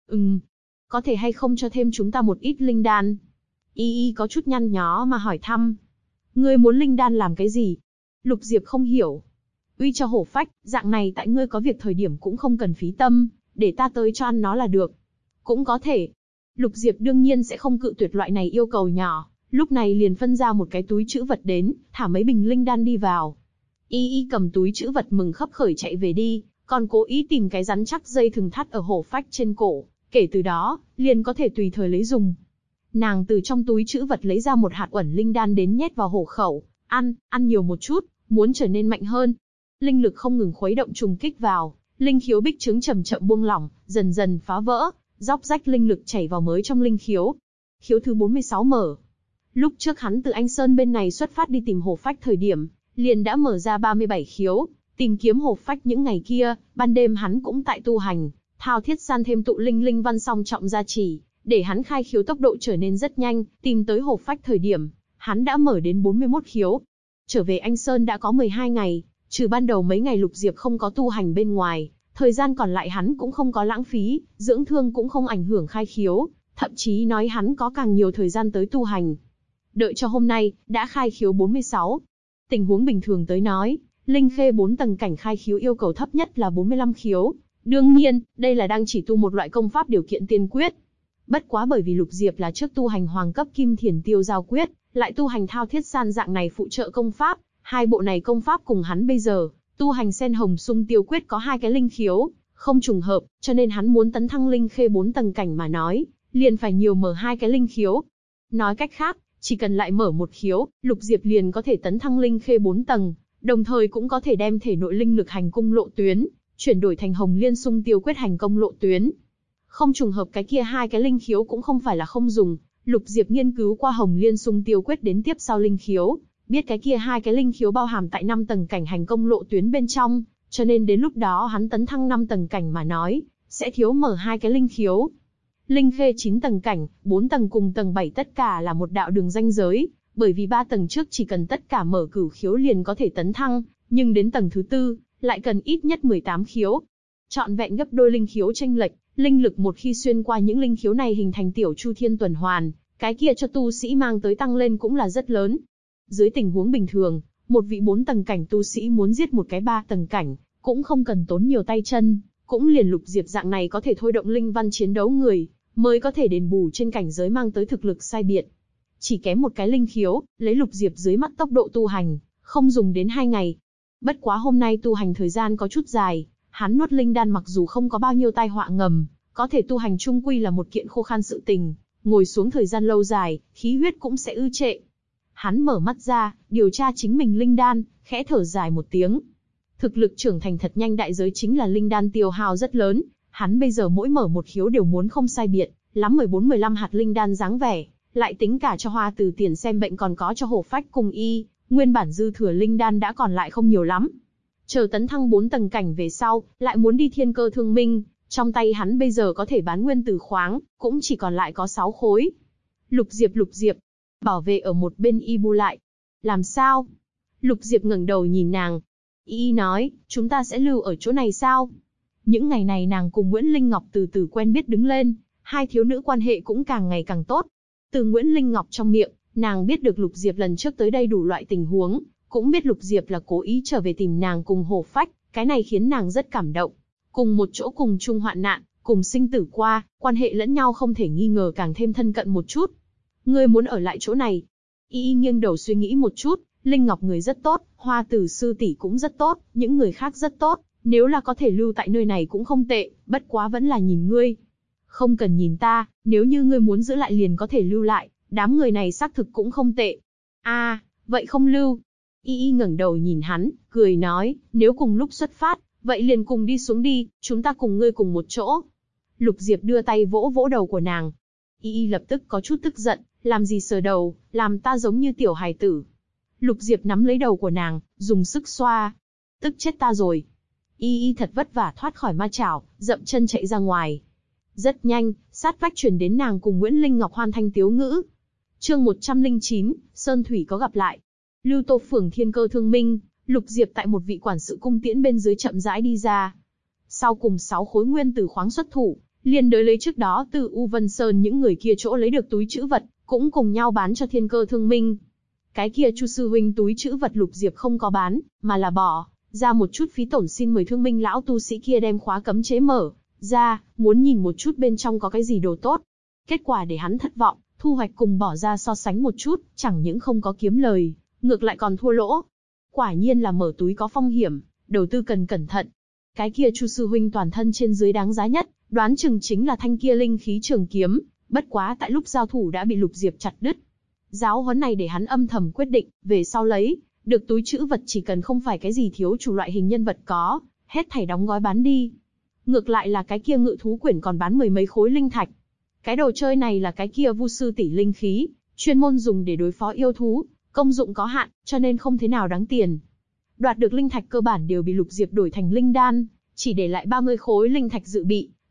Có thể hay không cho thêm chúng ta một ít linh đan? Y Y có chút nhăn nhó mà hỏi thăm. Ngươi muốn linh đan làm cái gì? Lục Diệp không hiểu. Uy cho Hổ Phách, dạng này tại ngươi có việc thời điểm cũng không cần phí tâm, để ta tới cho ăn nó là được. Cũng có thể. Lục Diệp đương nhiên sẽ không cự tuyệt loại này yêu cầu nhỏ, lúc này liền phân ra một cái túi trữ vật đến, thả mấy bình linh đan đi vào. Y Y cầm túi trữ vật mừng khấp khởi chạy về đi, còn cố ý tìm cái rắn chắc dây thừng thắt ở Hổ Phách trên cổ, kể từ đó, liền có thể tùy thời lấy dùng. Nàng từ trong túi trữ vật lấy ra một hạt uẩn linh đan đến nhét vào hổ khẩu, ăn nhiều một chút, muốn trở nên mạnh hơn. Linh lực không ngừng khuấy động trùng kích vào, linh khiếu bích trướng chậm chậm buông lỏng, dần dần phá vỡ, róc rách linh lực chảy vào mới trong linh khiếu. Khiếu thứ 46 mở. Lúc trước hắn từ Anh Sơn bên này xuất phát đi tìm Hổ Phách thời điểm, liền đã mở ra 37 khiếu, tìm kiếm Hổ Phách những ngày kia, ban đêm hắn cũng tại tu hành, thao thiết san thêm tụ linh văn song trọng gia trì, để hắn khai khiếu tốc độ trở nên rất nhanh, tìm tới hổ phách thời điểm, hắn đã mở đến 41 khiếu. Trở về Anh Sơn đã có 12 ngày, trừ ban đầu mấy ngày Lục Diệp không có tu hành bên ngoài, thời gian còn lại hắn cũng không có lãng phí, dưỡng thương cũng không ảnh hưởng khai khiếu, thậm chí nói hắn có càng nhiều thời gian tới tu hành. Đợi cho hôm nay, đã khai khiếu 46. Tình huống bình thường tới nói, Linh Khê 4 tầng cảnh khai khiếu yêu cầu thấp nhất là 45 khiếu. Đương nhiên, đây là đang chỉ tu một loại công pháp điều kiện tiên quyết. Bất quá bởi vì Lục Diệp là trước tu hành hoàng cấp Kim Thiền Tiêu Giao Quyết, lại tu hành Thao Thiết San dạng này phụ trợ công pháp, hai bộ này công pháp cùng hắn bây giờ tu hành Sen Hồng Sung Tiêu Quyết có hai cái linh khiếu, không trùng hợp, cho nên hắn muốn tấn thăng Linh Khê 4 tầng cảnh mà nói, liền phải nhiều mở hai cái linh khiếu. Nói cách khác, chỉ cần lại mở một khiếu, Lục Diệp liền có thể tấn thăng Linh Khê 4 tầng, đồng thời cũng có thể đem thể nội linh lực hành cung lộ tuyến chuyển đổi thành Hồng Liên Sung Tiêu Quyết hành công lộ tuyến. Không trùng hợp cái kia hai cái linh khiếu cũng không phải là không dùng, Lục Diệp nghiên cứu qua Hồng Liên Sung Tiêu Quyết đến tiếp sau linh khiếu, biết cái kia hai cái linh khiếu bao hàm tại 5 tầng cảnh hành công lộ tuyến bên trong, cho nên đến lúc đó hắn tấn thăng 5 tầng cảnh mà nói, sẽ thiếu mở hai cái linh khiếu. Linh Khê 9 tầng cảnh, 4 tầng cùng tầng 7 tất cả là một đạo đường ranh giới, bởi vì 3 tầng trước chỉ cần tất cả mở cửu khiếu liền có thể tấn thăng, nhưng đến tầng thứ 4, lại cần ít nhất 18 khiếu. Trọn vẹn gấp đôi linh khiếu chênh lệch, linh lực một khi xuyên qua những linh khiếu này hình thành tiểu chu thiên tuần hoàn, cái kia cho tu sĩ mang tới tăng lên cũng là rất lớn. Dưới tình huống bình thường, một vị 4 tầng cảnh tu sĩ muốn giết một cái 3 tầng cảnh, cũng không cần tốn nhiều tay chân, cũng liền Lục Diệp dạng này có thể thôi động linh văn chiến đấu người, mới có thể đền bù trên cảnh giới mang tới thực lực sai biệt. Chỉ kém một cái linh khiếu, lấy Lục Diệp dưới mắt tốc độ tu hành, không dùng đến 2 ngày. Bất quá hôm nay tu hành thời gian có chút dài, hắn nuốt linh đan mặc dù không có bao nhiêu tai họa ngầm, có thể tu hành chung quy là một kiện khô khan sự tình, ngồi xuống thời gian lâu dài, khí huyết cũng sẽ ư trệ. Hắn mở mắt ra, điều tra chính mình linh đan, khẽ thở dài một tiếng. Thực lực trưởng thành thật nhanh đại giới chính là linh đan tiêu hao rất lớn, hắn bây giờ mỗi mở một khiếu đều muốn không sai biệt, lắm 14-15 hạt linh đan dáng vẻ, lại tính cả cho Hoa Từ tiền xem bệnh còn có cho Hổ Phách cùng y, nguyên bản dư thừa linh đan đã còn lại không nhiều lắm. Chờ tấn thăng 4 tầng cảnh về sau, lại muốn đi thiên cơ thương minh, trong tay hắn bây giờ có thể bán nguyên tử khoáng, cũng chỉ còn lại có 6 khối. Lục Diệp, bảo vệ ở một bên y bu lại. Làm sao? Lục Diệp ngẩng đầu nhìn nàng. Y nói, chúng ta sẽ lưu ở chỗ này sao? Những ngày này nàng cùng Nguyễn Linh Ngọc từ từ quen biết đứng lên, hai thiếu nữ quan hệ cũng càng ngày càng tốt. Từ Nguyễn Linh Ngọc trong miệng, nàng biết được Lục Diệp lần trước tới đây đủ loại tình huống, cũng biết Lục Diệp là cố ý trở về tìm nàng cùng Hổ Phách, cái này khiến nàng rất cảm động. Cùng một chỗ cùng chung hoạn nạn, cùng sinh tử qua, quan hệ lẫn nhau không thể nghi ngờ càng thêm thân cận một chút. Ngươi muốn ở lại chỗ này? Y nghiêng đầu suy nghĩ một chút, Linh Ngọc người rất tốt, Hoa Tử sư tỷ cũng rất tốt, những người khác rất tốt, nếu là có thể lưu tại nơi này cũng không tệ, bất quá vẫn là nhìn ngươi. Không cần nhìn ta, nếu như ngươi muốn giữ lại liền có thể lưu lại, đám người này xác thực cũng không tệ. Vậy không lưu. Y ngẩng đầu nhìn hắn, cười nói, nếu cùng lúc xuất phát, vậy liền cùng đi xuống đi, chúng ta cùng ngươi cùng một chỗ. Lục Diệp đưa tay vỗ vỗ đầu của nàng. Y lập tức có chút tức giận, làm gì sờ đầu, làm ta giống như tiểu hài tử. Lục Diệp nắm lấy đầu của nàng, dùng sức xoa. Tức chết ta rồi. Y thật vất vả thoát khỏi ma chảo, dậm chân chạy ra ngoài. Rất nhanh, sát vách truyền đến nàng cùng Nguyễn Linh Ngọc hoan thanh tiếu ngữ. Chương 109, Sơn Thủy có gặp lại. Lưu Tô phường thiên cơ thương minh, Lục Diệp tại một vị quản sự cung tiễn bên dưới chậm rãi đi ra. Sau cùng 6 khối nguyên tử khoáng xuất thủ, liền đới lấy trước đó từ U Vân Sơn những người kia chỗ lấy được túi trữ vật, cũng cùng nhau bán cho thiên cơ thương minh. Cái kia Chu sư huynh túi trữ vật Lục Diệp không có bán, mà là bỏ ra một chút phí tổn xin mời thương minh lão tu sĩ kia đem khóa cấm chế mở ra, muốn nhìn một chút bên trong có cái gì đồ tốt. Kết quả để hắn thất vọng, thu hoạch cùng bỏ ra so sánh một chút, chẳng những không có kiếm lời, ngược lại còn thua lỗ. Quả nhiên là mở túi có phong hiểm, đầu tư cần cẩn thận. Cái kia Chu sư huynh toàn thân trên dưới đáng giá nhất, đoán chừng chính là thanh kia linh khí trường kiếm, bất quá tại lúc giao thủ đã bị Lục Diệp chặt đứt. Giáo huấn này để hắn âm thầm quyết định, về sau lấy được túi trữ vật chỉ cần không phải cái gì thiếu chủ loại hình nhân vật có, hết thảy đóng gói bán đi. Ngược lại là cái kia ngự thú quyển còn bán 10 mấy khối linh thạch. Cái đồ chơi này là cái kia Vu sư tỷ linh khí, chuyên môn dùng để đối phó yêu thú, công dụng có hạn, cho nên không thế nào đáng tiền. Đoạt được linh thạch cơ bản đều bị Lục Diệp đổi thành linh đan, chỉ để lại 30 khối linh thạch dự bị,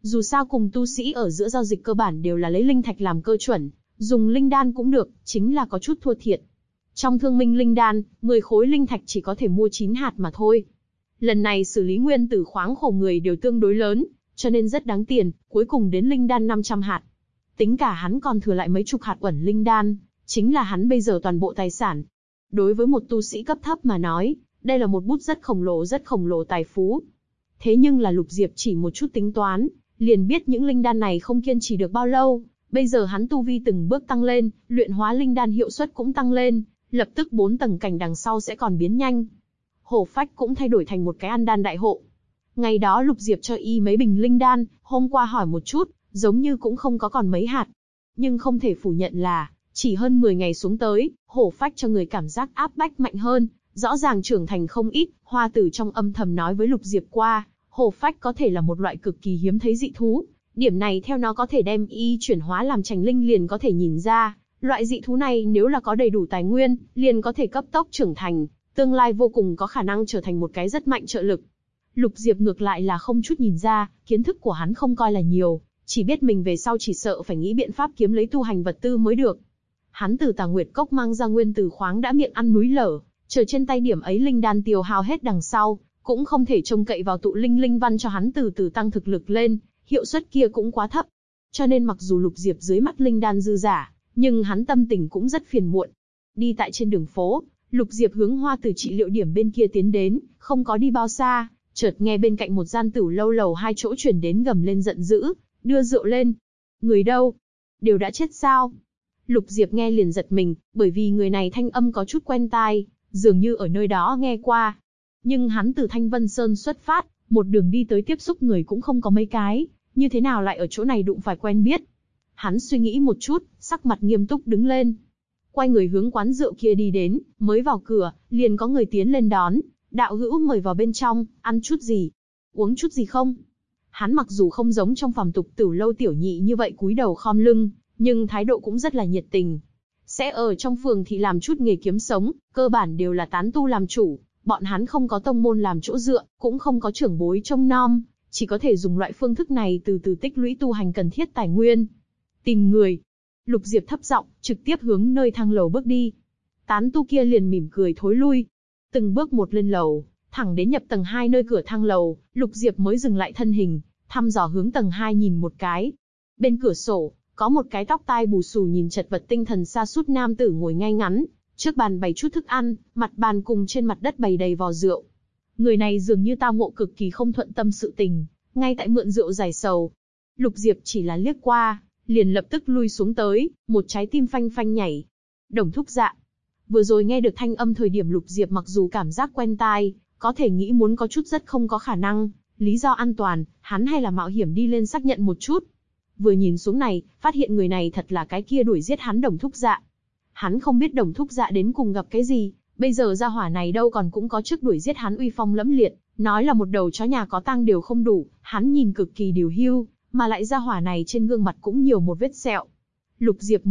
Dù sao cùng tu sĩ ở giữa giao dịch cơ bản đều là lấy linh thạch làm cơ chuẩn, dùng linh đan cũng được, chính là có chút thua thiệt. Trong thương minh linh đan, 10 khối linh thạch chỉ có thể mua 9 hạt mà thôi. Lần này xử lý nguyên tử khoáng khổ người đều tương đối lớn, cho nên rất đáng tiền, cuối cùng đến linh đan 500 hạt. Tính cả hắn còn thừa lại mấy chục hạt uẩn linh đan, chính là hắn bây giờ toàn bộ tài sản. Đối với một tu sĩ cấp thấp mà nói, đây là một bút rất khổng lồ tài phú. Thế nhưng là Lục Diệp chỉ một chút tính toán, liền biết những linh đan này không kiên trì được bao lâu. Bây giờ hắn tu vi từng bước tăng lên, luyện hóa linh đan hiệu suất cũng tăng lên, lập tức 4 tầng cảnh đằng sau sẽ còn biến nhanh. Hổ Phách cũng thay đổi thành một cái ăn đan đại hộ. Ngày đó Lục Diệp cho y mấy bình linh đan, hôm qua hỏi một chút, giống như cũng không có còn mấy hạt. Nhưng không thể phủ nhận là, chỉ hơn 10 ngày xuống tới, Hổ Phách cho người cảm giác áp bách mạnh hơn, rõ ràng trưởng thành không ít. Hoa Tử trong âm thầm nói với Lục Diệp qua, Hổ Phách có thể là một loại cực kỳ hiếm thấy dị thú. Điểm này theo nó có thể đem y chuyển hóa làm chành linh liền có thể nhìn ra, loại dị thú này nếu là có đầy đủ tài nguyên, liền có thể cấp tốc trưởng thành, tương lai vô cùng có khả năng trở thành một cái rất mạnh trợ lực. Lục Diệp ngược lại là không chút nhìn ra, kiến thức của hắn không coi là nhiều, chỉ biết mình về sau chỉ sợ phải nghĩ biện pháp kiếm lấy tu hành vật tư mới được. Hắn từ Tà Nguyệt Cốc mang ra nguyên tử khoáng đã miệng ăn núi lở, chờ trên tay điểm ấy linh đan tiêu hao hết đằng sau, cũng không thể trông cậy vào tụ linh văn cho hắn từ từ tăng thực lực lên, hiệu suất kia cũng quá thấp. Cho nên mặc dù Lục Diệp dưới mắt linh đan dư giả, nhưng hắn tâm tình cũng rất phiền muộn. Đi tại trên đường phố, Lục Diệp hướng Hoa Tử trị liệu điểm bên kia tiến đến, không có đi bao xa, chợt nghe bên cạnh một gian tửu lâu lầu 2 chỗ truyền đến gầm lên giận dữ, đưa rượu lên. Người đâu? Đều đã chết sao? Lục Diệp nghe liền giật mình, bởi vì người này thanh âm có chút quen tai, dường như ở nơi đó nghe qua. Nhưng hắn từ Thanh Vân Sơn xuất phát, một đường đi tới tiếp xúc người cũng không có mấy cái, như thế nào lại ở chỗ này đụng phải quen biết? Hắn suy nghĩ một chút, sắc mặt nghiêm túc đứng lên. Quay người hướng quán rượu kia đi đến, mới vào cửa, liền có người tiến lên đón. Đạo hữu mời vào bên trong, ăn chút gì? Uống chút gì không? Hắn mặc dù không giống trong phàm tục tửu lâu tiểu nhị như vậy cúi đầu khom lưng, nhưng thái độ cũng rất là nhiệt tình. Sẽ ở trong phường thì làm chút nghề kiếm sống, cơ bản đều là tán tu làm chủ, bọn hắn không có tông môn làm chỗ dựa, cũng không có trưởng bối trông nom, chỉ có thể dùng loại phương thức này từ từ tích lũy tu hành cần thiết tài nguyên. Tìm người. Lục Diệp thấp giọng, trực tiếp hướng nơi thang lầu bước đi. Tán tu kia liền mỉm cười thối lui. Từng bước một lên lầu, thẳng đến nhập tầng 2 nơi cửa thang lầu, Lục Diệp mới dừng lại thân hình, thăm dò hướng tầng 2 nhìn một cái. Bên cửa sổ, có một cái tóc tai bù xù nhìn chật vật tinh thần sa sút nam tử ngồi ngay ngắn, trước bàn bày chút thức ăn, mặt bàn cùng trên mặt đất bày đầy vò rượu. Người này dường như tao ngộ cực kỳ không thuận tâm sự tình, ngay tại mượn rượu giải sầu. Lục Diệp chỉ là liếc qua, liền lập tức lui xuống tới, một trái tim phanh phanh nhảy. Đồng Thúc Dạ. Vừa rồi nghe được thanh âm thời điểm Lục Diệp mặc dù cảm giác quen tai, có thể nghĩ muốn có chút rất không có khả năng, lý do an toàn, hắn hay là mạo hiểm đi lên xác nhận một chút. Vừa nhìn xuống này, phát hiện người này thật là cái kia đuổi giết hắn Đồng Thúc Dạ. Hắn không biết Đồng Thúc Dạ đến cùng gặp cái gì, bây giờ gia hỏa này đâu còn cũng có trước đuổi giết hắn uy phong lẫm liệt, nói là một đầu chó nhà có tang đều không đủ, hắn nhìn cực kỳ điều hưu, mà lại gia hỏa này trên gương mặt cũng nhiều một vết sẹo. Lục Diệp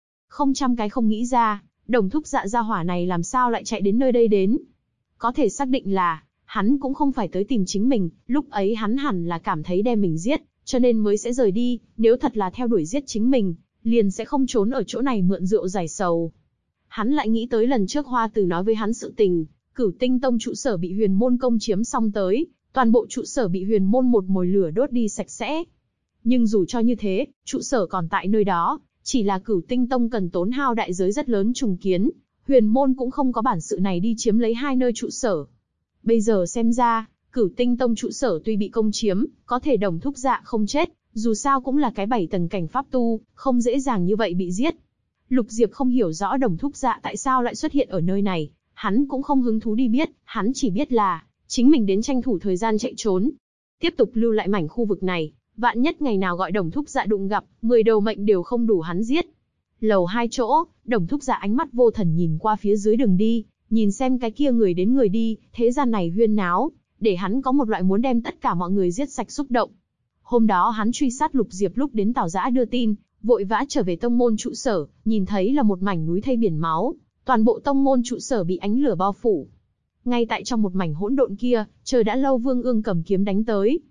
100 cái không nghĩ ra, Đồng Thúc Dạ gia hỏa này làm sao lại chạy đến nơi đây đến. Có thể xác định là, hắn cũng không phải tới tìm chính mình, lúc ấy hắn hẳn là cảm thấy đem mình giết, cho nên mới sẽ rời đi, nếu thật là theo đuổi giết chính mình, liền sẽ không trốn ở chỗ này mượn rượu giải sầu. Hắn lại nghĩ tới lần trước Hoa Tử nói với hắn sự tình, Cửu Tinh Tông trụ sở bị Huyền Môn công chiếm xong tới, toàn bộ trụ sở bị Huyền Môn một mồi lửa đốt đi sạch sẽ. Nhưng dù cho như thế, trụ sở còn tại nơi đó, chỉ là Cửu Tinh Tông cần tốn hao đại giới rất lớn trùng kiến, Huyền Môn cũng không có bản sự này đi chiếm lấy hai nơi trụ sở. Bây giờ xem ra, Cửu Tinh Tông trụ sở tuy bị công chiếm, có thể Đồng Thúc Dạ không chết, dù sao cũng là cái 7 tầng cảnh pháp tu, không dễ dàng như vậy bị giết. Lục Diệp không hiểu rõ Đồng Thúc Dạ tại sao lại xuất hiện ở nơi này, hắn cũng không hứng thú đi biết, hắn chỉ biết là, chính mình đến tranh thủ thời gian chạy trốn. Tiếp tục lưu lại mảnh khu vực này, vạn nhất ngày nào gọi Đồng Thúc Dạ đụng gặp, 10 đầu mệnh đều không đủ hắn giết. Lầu 2 chỗ, Đồng Thúc Dạ ánh mắt vô thần nhìn qua phía dưới đường đi, nhìn xem cái kia người đến người đi, thế gian này huyên náo, để hắn có một loại muốn đem tất cả mọi người giết sạch xúc động. Hôm đó hắn truy sát Lục Diệp lúc đến Tào Giã đưa tin, vội vã trở về tông môn trụ sở, nhìn thấy là một mảnh núi thây biển máu, toàn bộ tông môn trụ sở bị ánh lửa bao phủ. Ngay tại trong một mảnh hỗn độn kia, chờ đã lâu Vương Ương cầm kiếm đánh tới.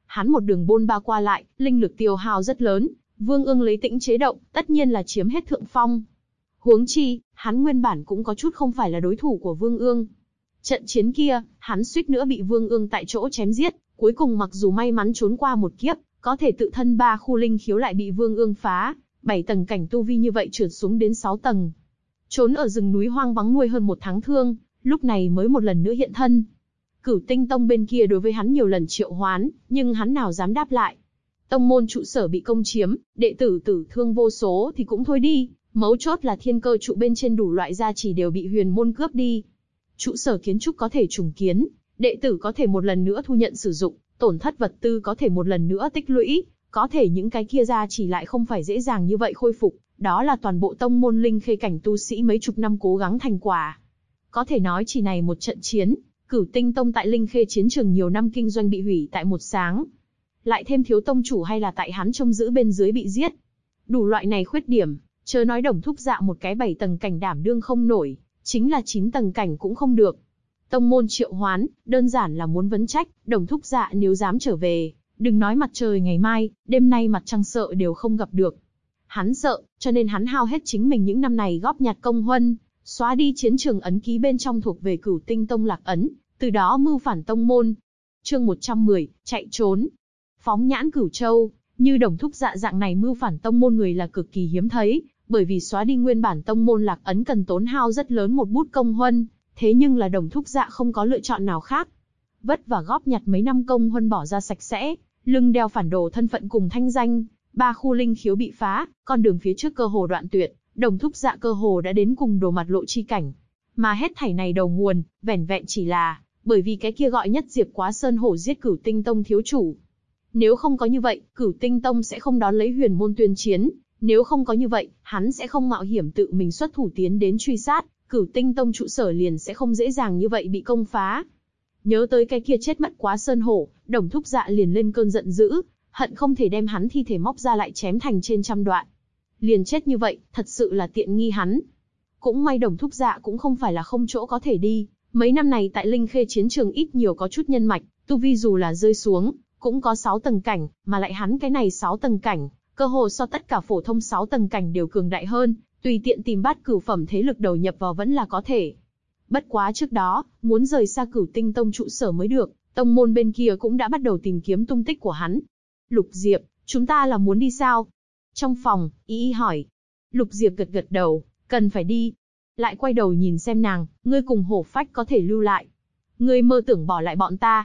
Hắn một đường bôn ba qua lại, linh lực tiêu hao rất lớn, Vương Ương lấy tĩnh chế động, tất nhiên là chiếm hết thượng phong. Huống chi, hắn nguyên bản cũng có chút không phải là đối thủ của Vương Ương. Trận chiến kia, hắn suýt nữa bị Vương Ương tại chỗ chém giết, cuối cùng mặc dù may mắn trốn qua một kiếp, có thể tự thân 3 khu linh khiếu lại bị Vương Ương phá, 7 tầng cảnh tu vi như vậy trượt xuống đến 6 tầng. Trốn ở rừng núi hoang vắng nuôi hơn 1 tháng thương, lúc này mới một lần nữa hiện thân. Cửu Tinh Tông bên kia đối với hắn nhiều lần triệu hoán, nhưng hắn nào dám đáp lại. Tông môn trụ sở bị công chiếm, đệ tử tử thương vô số thì cũng thôi đi, mấu chốt là thiên cơ trụ bên trên đủ loại gia trì đều bị huyền môn cướp đi. Trụ sở kiến trúc có thể trùng kiến, đệ tử có thể một lần nữa thu nhận sử dụng, tổn thất vật tư có thể một lần nữa tích lũy, có thể những cái kia gia trì lại không phải dễ dàng như vậy khôi phục, đó là toàn bộ tông môn linh khê cảnh tu sĩ mấy chục năm cố gắng thành quả. Có thể nói chỉ này một trận chiến, Cửu Tinh Tông tại linh khê chiến trường nhiều năm kinh doanh bị hủy tại một sáng. Lại thêm thiếu tông chủ hay là tại hắn trông giữ bên dưới bị giết. Đủ loại này khuyết điểm, chớ nói Đồng Thúc Dạ một cái 7 tầng cảnh đảm đương không nổi, chính là 9 tầng cảnh cũng không được. Tông môn triệu hoán, đơn giản là muốn vấn trách, Đồng Thúc Dạ nếu dám trở về, đừng nói mặt trời ngày mai, đêm nay mặt trăng sợ đều không gặp được. Hắn sợ, cho nên hắn hao hết chính mình những năm này góp nhặt công huân, xóa đi chiến trường ấn ký bên trong thuộc về Cửu Tinh Tông lạc ấn, từ đó mưu phản tông môn. Chương 110, chạy trốn. Phóng nhãn Cửu Châu, như Đồng Thúc Dạ dạng này mưu phản tông môn người là cực kỳ hiếm thấy, bởi vì xóa đi nguyên bản tông môn lạc ấn cần tốn hao rất lớn một bút công huân, thế nhưng là Đồng Thúc Dạ không có lựa chọn nào khác. Vất vả góp nhặt mấy năm công huân bỏ ra sạch sẽ, lưng đeo phản đồ thân phận cùng thanh danh, 3 khu linh khiếu bị phá, con đường phía trước cơ hồ đoạn tuyệt, Đồng Thúc Dạ cơ hồ đã đến cùng đồ mặt lộ chi cảnh. Mà hết thảy này đầu nguồn, vẻn vẹn chỉ là bởi vì cái kia gọi nhất Diệp Quá Sơn hổ giết Cửu Tinh Tông thiếu chủ. Nếu không có như vậy, Cửu Tinh Tông sẽ không đón lấy huyền môn tuyên chiến, nếu không có như vậy, hắn sẽ không mạo hiểm tự mình xuất thủ tiến đến truy sát, Cửu Tinh Tông trụ sở liền sẽ không dễ dàng như vậy bị công phá. Nhớ tới cái kia chết mất Quá Sơn hổ, Đồng Thúc Dạ liền lên cơn giận dữ, hận không thể đem hắn thi thể móc ra lại chém thành trên trăm đoạn. Liền chết như vậy, thật sự là tiện nghi hắn. Cũng may Đồng Thúc Dạ cũng không phải là không chỗ có thể đi, mấy năm này tại linh khê chiến trường ít nhiều có chút nhân mạch, tu vi dù là rơi xuống, cũng có 6 tầng cảnh, mà lại hắn cái này 6 tầng cảnh, cơ hồ so tất cả phổ thông 6 tầng cảnh đều cường đại hơn, tùy tiện tìm bát cửu phẩm thế lực đầu nhập vào vẫn là có thể. Bất quá trước đó, muốn rời xa Cửu Tinh Tông trụ sở mới được, tông môn bên kia cũng đã bắt đầu tìm kiếm tung tích của hắn. Lục Diệp, chúng ta là muốn đi sao? Trong phòng, Y hỏi. Lục Diệp gật gật đầu, cần phải đi. Lại quay đầu nhìn xem nàng, ngươi cùng Hổ Phách có thể lưu lại. Ngươi mơ tưởng bỏ lại bọn ta.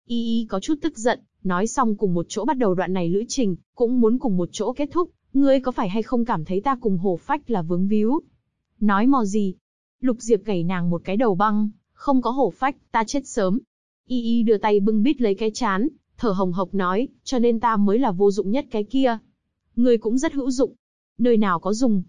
Y có chút tức giận, nói xong cùng một chỗ bắt đầu đoạn này lữ trình, cũng muốn cùng một chỗ kết thúc. Ngươi có phải hay không cảm thấy ta cùng Hổ Phách là vướng víu? Nói mò gì? Lục Diệp gảy nàng một cái đầu băng, không có Hổ Phách, ta chết sớm. Y đưa tay bưng bít lấy cái chán, thở hồng hộc nói, cho nên ta mới là vô dụng nhất cái kia. Ngươi cũng rất hữu dụng. Nơi nào có dùng?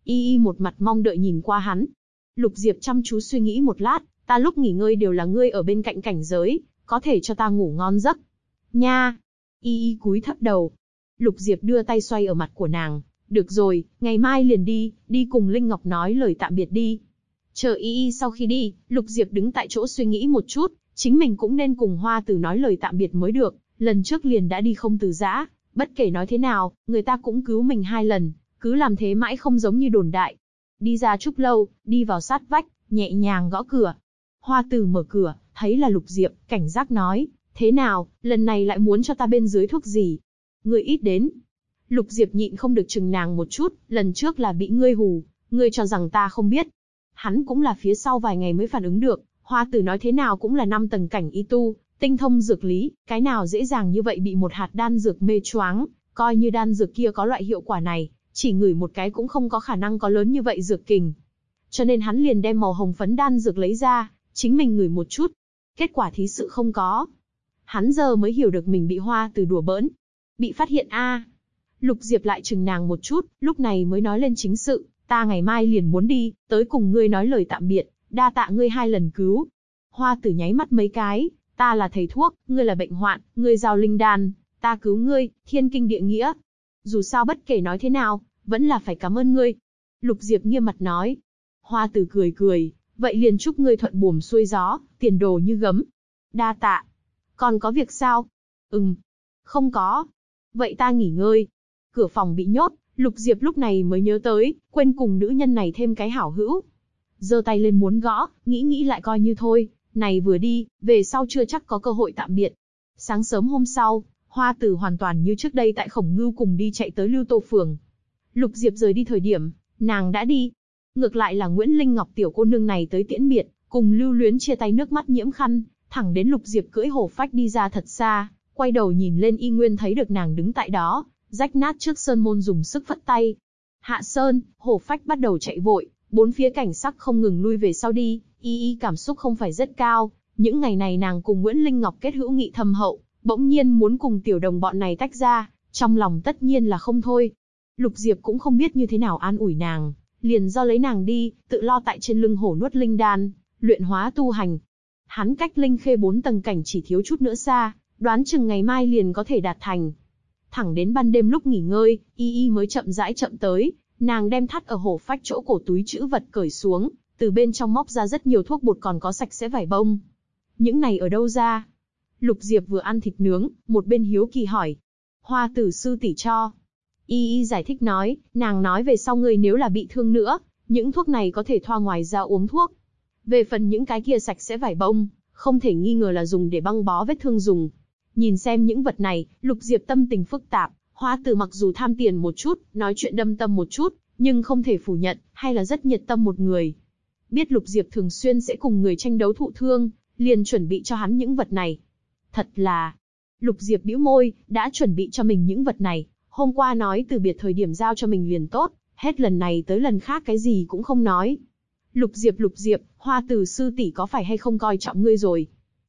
Y một mặt mong đợi nhìn qua hắn. Lục Diệp chăm chú suy nghĩ một lát, ta lúc nghỉ ngơi đều là ngươi ở bên cạnh cảnh giới, có thể cho ta ngủ ngon giấc. Nha! Y cúi thấp đầu. Lục Diệp đưa tay xoay ở mặt của nàng. Được rồi, ngày mai liền đi, đi cùng Linh Ngọc nói lời tạm biệt đi. Chờ Y sau khi đi, Lục Diệp đứng tại chỗ suy nghĩ một chút, chính mình cũng nên cùng Hoa Tử nói lời tạm biệt mới được, lần trước liền đã đi không từ giã, bất kể nói thế nào, người ta cũng cứu mình 2 lần, cứ làm thế mãi không giống như đồn đại. Đi ra trúc lâu, đi vào sát vách, nhẹ nhàng gõ cửa. Hoa Tử mở cửa, thấy là Lục Diệp, cảnh giác nói, thế nào, lần này lại muốn cho ta bên dưới thuốc gì? Ngươi ít đến. Lục Diệp nhịn không được chừng nàng một chút, lần trước là bị ngươi hù, ngươi cho rằng ta không biết. Hắn cũng là phía sau vài ngày mới phản ứng được, Hoa Tử nói thế nào cũng là 5 tầng cảnh y tu, tinh thông dược lý, cái nào dễ dàng như vậy bị một hạt đan dược mê choáng, coi như đan dược kia có loại hiệu quả này, chỉ ngửi một cái cũng không có khả năng có lớn như vậy dược kình. Cho nên hắn liền đem màu hồng phấn đan dược lấy ra, chính mình ngửi một chút. Kết quả thí sự không có. Hắn giờ mới hiểu được mình bị Hoa Tử đùa bỡn. Bị phát hiện a. Lục Diệp lại chừng nàng một chút, lúc này mới nói lên chính sự, ta ngày mai liền muốn đi, tới cùng ngươi nói lời tạm biệt, đa tạ ngươi 2 lần cứu. Hoa Tử nháy mắt mấy cái, ta là thầy thuốc, ngươi là bệnh hoạn, ngươi giao linh đan, ta cứu ngươi, thiên kinh địa nghĩa. Dù sao bất kể nói thế nào, vẫn là phải cảm ơn ngươi. Lục Diệp nghiêm mặt nói. Hoa Tử cười cười, vậy liền chúc ngươi thuận buồm xuôi gió, tiền đồ như gấm. Đa tạ. Còn có việc sao? Không có. Vậy ta nghỉ ngơi. Cửa phòng bị nhốt, Lục Diệp lúc này mới nhớ tới, quên cùng nữ nhân này thêm cái hảo hữu. Giơ tay lên muốn gõ, nghĩ lại coi như thôi, này vừa đi, về sau chưa chắc có cơ hội tạm biệt. Sáng sớm hôm sau, Hoa Tử hoàn toàn như trước đây tại Khổng Ngưu cùng đi chạy tới Lưu Tô Phường. Lục Diệp rời đi thời điểm, nàng đã đi. Ngược lại là Nguyễn Linh Ngọc tiểu cô nương này tới tiễn biệt, cùng Lưu Luyến chia tay nước mắt nhiễm khăn, thẳng đến Lục Diệp cưỡi hổ phách đi ra thật xa, quay đầu nhìn lên y nguyên thấy được nàng đứng tại đó, rách nát trước sơn môn dùng sức phất tay. Hạ sơn, hổ phách bắt đầu chạy vội, bốn phía cảnh sắc không ngừng lui về sau đi, y cảm xúc không phải rất cao. Những ngày này nàng cùng Nguyễn Linh Ngọc kết hữu nghị thâm hậu, bỗng nhiên muốn cùng tiểu đồng bọn này tách ra, trong lòng tất nhiên là không thôi. Lục Diệp cũng không biết như thế nào an ủi nàng, liền do lấy nàng đi, tự lo tại trên lưng hổ nuốt linh đan, luyện hóa tu hành. Hắn cách Linh Khê 4 tầng cảnh chỉ thiếu chút nữa xa, đoán chừng ngày mai liền có thể đạt thành. Thẳng đến ban đêm lúc nghỉ ngơi, y mới chậm rãi chậm tới, nàng đem thắt ở hổ phách chỗ cổ túi trữ vật cởi xuống, từ bên trong móc ra rất nhiều thuốc bột còn có sạch sẽ vải bông. Những này ở đâu ra? Lục Diệp vừa ăn thịt nướng, một bên hiếu kỳ hỏi. Hoa Tử sư tỷ cho. Y giải thích nói, nàng nói về sau ngươi nếu là bị thương nữa, những thuốc này có thể thoa ngoài ra uống thuốc. Về phần những cái kia sạch sẽ vải bông, không thể nghi ngờ là dùng để băng bó vết thương dùng. Nhìn xem những vật này, Lục Diệp tâm tình phức tạp, Hoa Tử mặc dù tham tiền một chút, nói chuyện đâm tâm một chút, nhưng không thể phủ nhận, hay là rất nhiệt tâm một người. Biết Lục Diệp thường xuyên sẽ cùng người tranh đấu thụ thương, liền chuẩn bị cho hắn những vật này. Thật là... Lục Diệp bĩu môi, đã chuẩn bị cho mình những vật này, hôm qua nói từ biệt thời điểm giao cho mình liền tốt, hết lần này tới lần khác cái gì cũng không nói. Lục Diệp, Hoa Tử sư tỷ có phải hay không coi trọng ngươi rồi?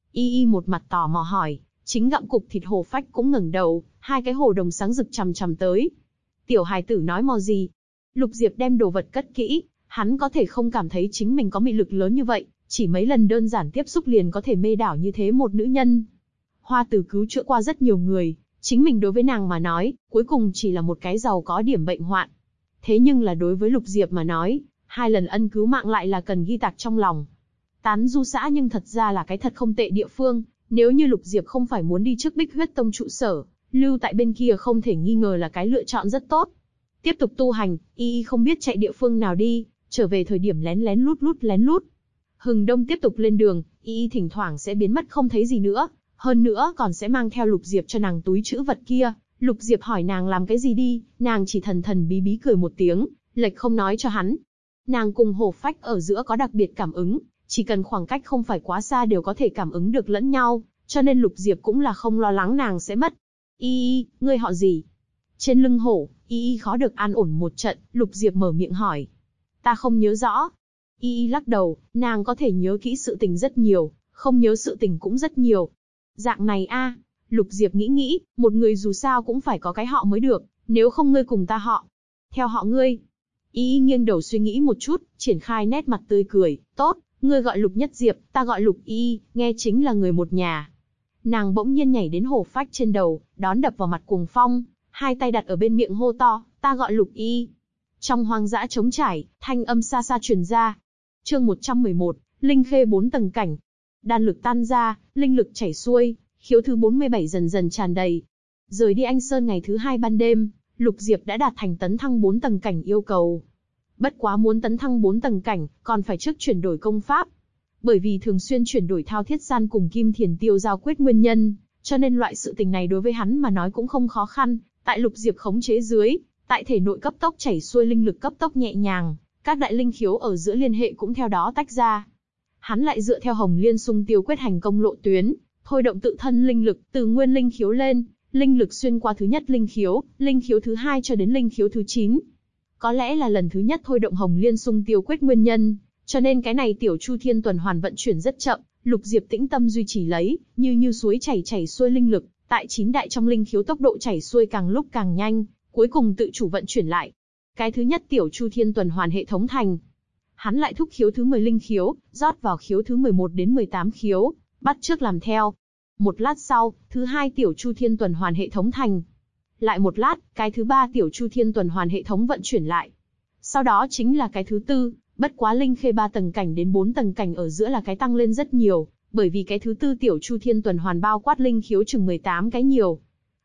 Y một mặt tò mò hỏi, chính gặm cục thịt hổ phách cũng ngẩng đầu, hai cái hổ đồng sáng rực chằm chằm tới. Tiểu hài tử nói mò gì? Lục Diệp đem đồ vật cất kỹ, hắn có thể không cảm thấy chính mình có mị lực lớn như vậy, chỉ mấy lần đơn giản tiếp xúc liền có thể mê đảo như thế một nữ nhân. Hoa Tử cứu chữa qua rất nhiều người, chính mình đối với nàng mà nói, cuối cùng chỉ là một cái giàu có điểm bệnh hoạn. Thế nhưng là đối với Lục Diệp mà nói, hai lần ân cứu mạng lại là cần ghi tạc trong lòng. Tán Du xã nhưng thật ra là cái thật không tệ địa phương, nếu như Lục Diệp không phải muốn đi trước Bích Huyết Tông trụ sở, lưu tại bên kia không thể nghi ngờ là cái lựa chọn rất tốt. Tiếp tục tu hành, y không biết chạy địa phương nào đi, trở về thời điểm lén lút. Hừng đông tiếp tục lên đường, y thỉnh thoảng sẽ biến mất không thấy gì nữa, hơn nữa còn sẽ mang theo Lục Diệp cho nàng túi trữ vật kia. Lục Diệp hỏi nàng làm cái gì đi, nàng chỉ thần bí cười một tiếng, lệch không nói cho hắn. Nàng cùng hổ phách ở giữa có đặc biệt cảm ứng, chỉ cần khoảng cách không phải quá xa đều có thể cảm ứng được lẫn nhau, cho nên Lục Diệp cũng là không lo lắng nàng sẽ mất. Ngươi họ gì? Trên lưng hổ, khó được an ổn một trận, Lục Diệp mở miệng hỏi. Ta không nhớ rõ. Lắc đầu, nàng có thể nhớ kỹ sự tình rất nhiều, không nhớ sự tình cũng rất nhiều. Dạng này a, Lục Diệp nghĩ, một người dù sao cũng phải có cái họ mới được, nếu không ngươi cùng ta họ. Theo họ ngươi. Nghiêng đầu suy nghĩ một chút, triển khai nét mặt tươi cười, tốt, ngươi gọi Lục Nhất Diệp, ta gọi Lục nghe chính là người một nhà. Nàng bỗng nhiên nhảy đến hổ phách trên đầu, đón đập vào mặt Cuồng Phong, hai tay đặt ở bên miệng hô to, ta gọi Lục Trong hoang dã trống trải, thanh âm xa xa truyền ra. Chương 111, Linh Khê 4 tầng cảnh. Đan lực tan ra, linh lực chảy xuôi, khiếu thứ 47 dần dần tràn đầy. Rời đi Anh Sơn ngày thứ 2 ban đêm, Lục Diệp đã đạt thành tấn thăng 4 tầng cảnh yêu cầu. Bất quá muốn tấn thăng 4 tầng cảnh, còn phải trước chuyển đổi công pháp. Bởi vì thường xuyên chuyển đổi Thao Thiết San cùng Kim Thiền Tiêu giao quyết nguyên nhân, cho nên loại sự tình này đối với hắn mà nói cũng không khó khăn. Tại Lục Diệp khống chế dưới, tại thể nội cấp tốc chảy xuôi linh lực cấp tốc nhẹ nhàng, các đại linh khiếu ở giữa liên hệ cũng theo đó tách ra. Hắn lại dựa theo Hồng Liên Xung Tiêu quyết hành công lộ tuyến, thôi động tự thân linh lực từ nguyên linh khiếu lên, linh lực xuyên qua thứ nhất linh khiếu thứ 2 cho đến linh khiếu thứ 9. Có lẽ là lần thứ nhất thôi động Hồng Liên Xung Tiêu quyết nguyên nhân, cho nên cái này tiểu Chu Thiên tuần hoàn vận chuyển rất chậm, Lục Diệp tĩnh tâm duy trì lấy, như suối chảy xuôi linh lực, tại 9 đại trong linh khiếu tốc độ chảy xuôi càng lúc càng nhanh, cuối cùng tự chủ vận chuyển lại. Cái thứ nhất tiểu Chu Thiên tuần hoàn hệ thống thành. Hắn lại thúc khiếu thứ 10 linh khiếu, rót vào khiếu thứ 11 đến 18 khiếu, bắt trước làm theo. Một lát sau, thứ 2 tiểu Chu Thiên tuần hoàn hệ thống thành. Lại một lát, cái thứ 3 tiểu Chu Thiên tuần hoàn hệ thống vận chuyển lại. Sau đó chính là cái thứ 4, bất quá Linh Khê 3 tầng cảnh đến 4 tầng cảnh ở giữa là cái tăng lên rất nhiều, bởi vì cái thứ 4 tiểu Chu Thiên tuần hoàn bao quát linh khiếu chừng 18 cái nhiều.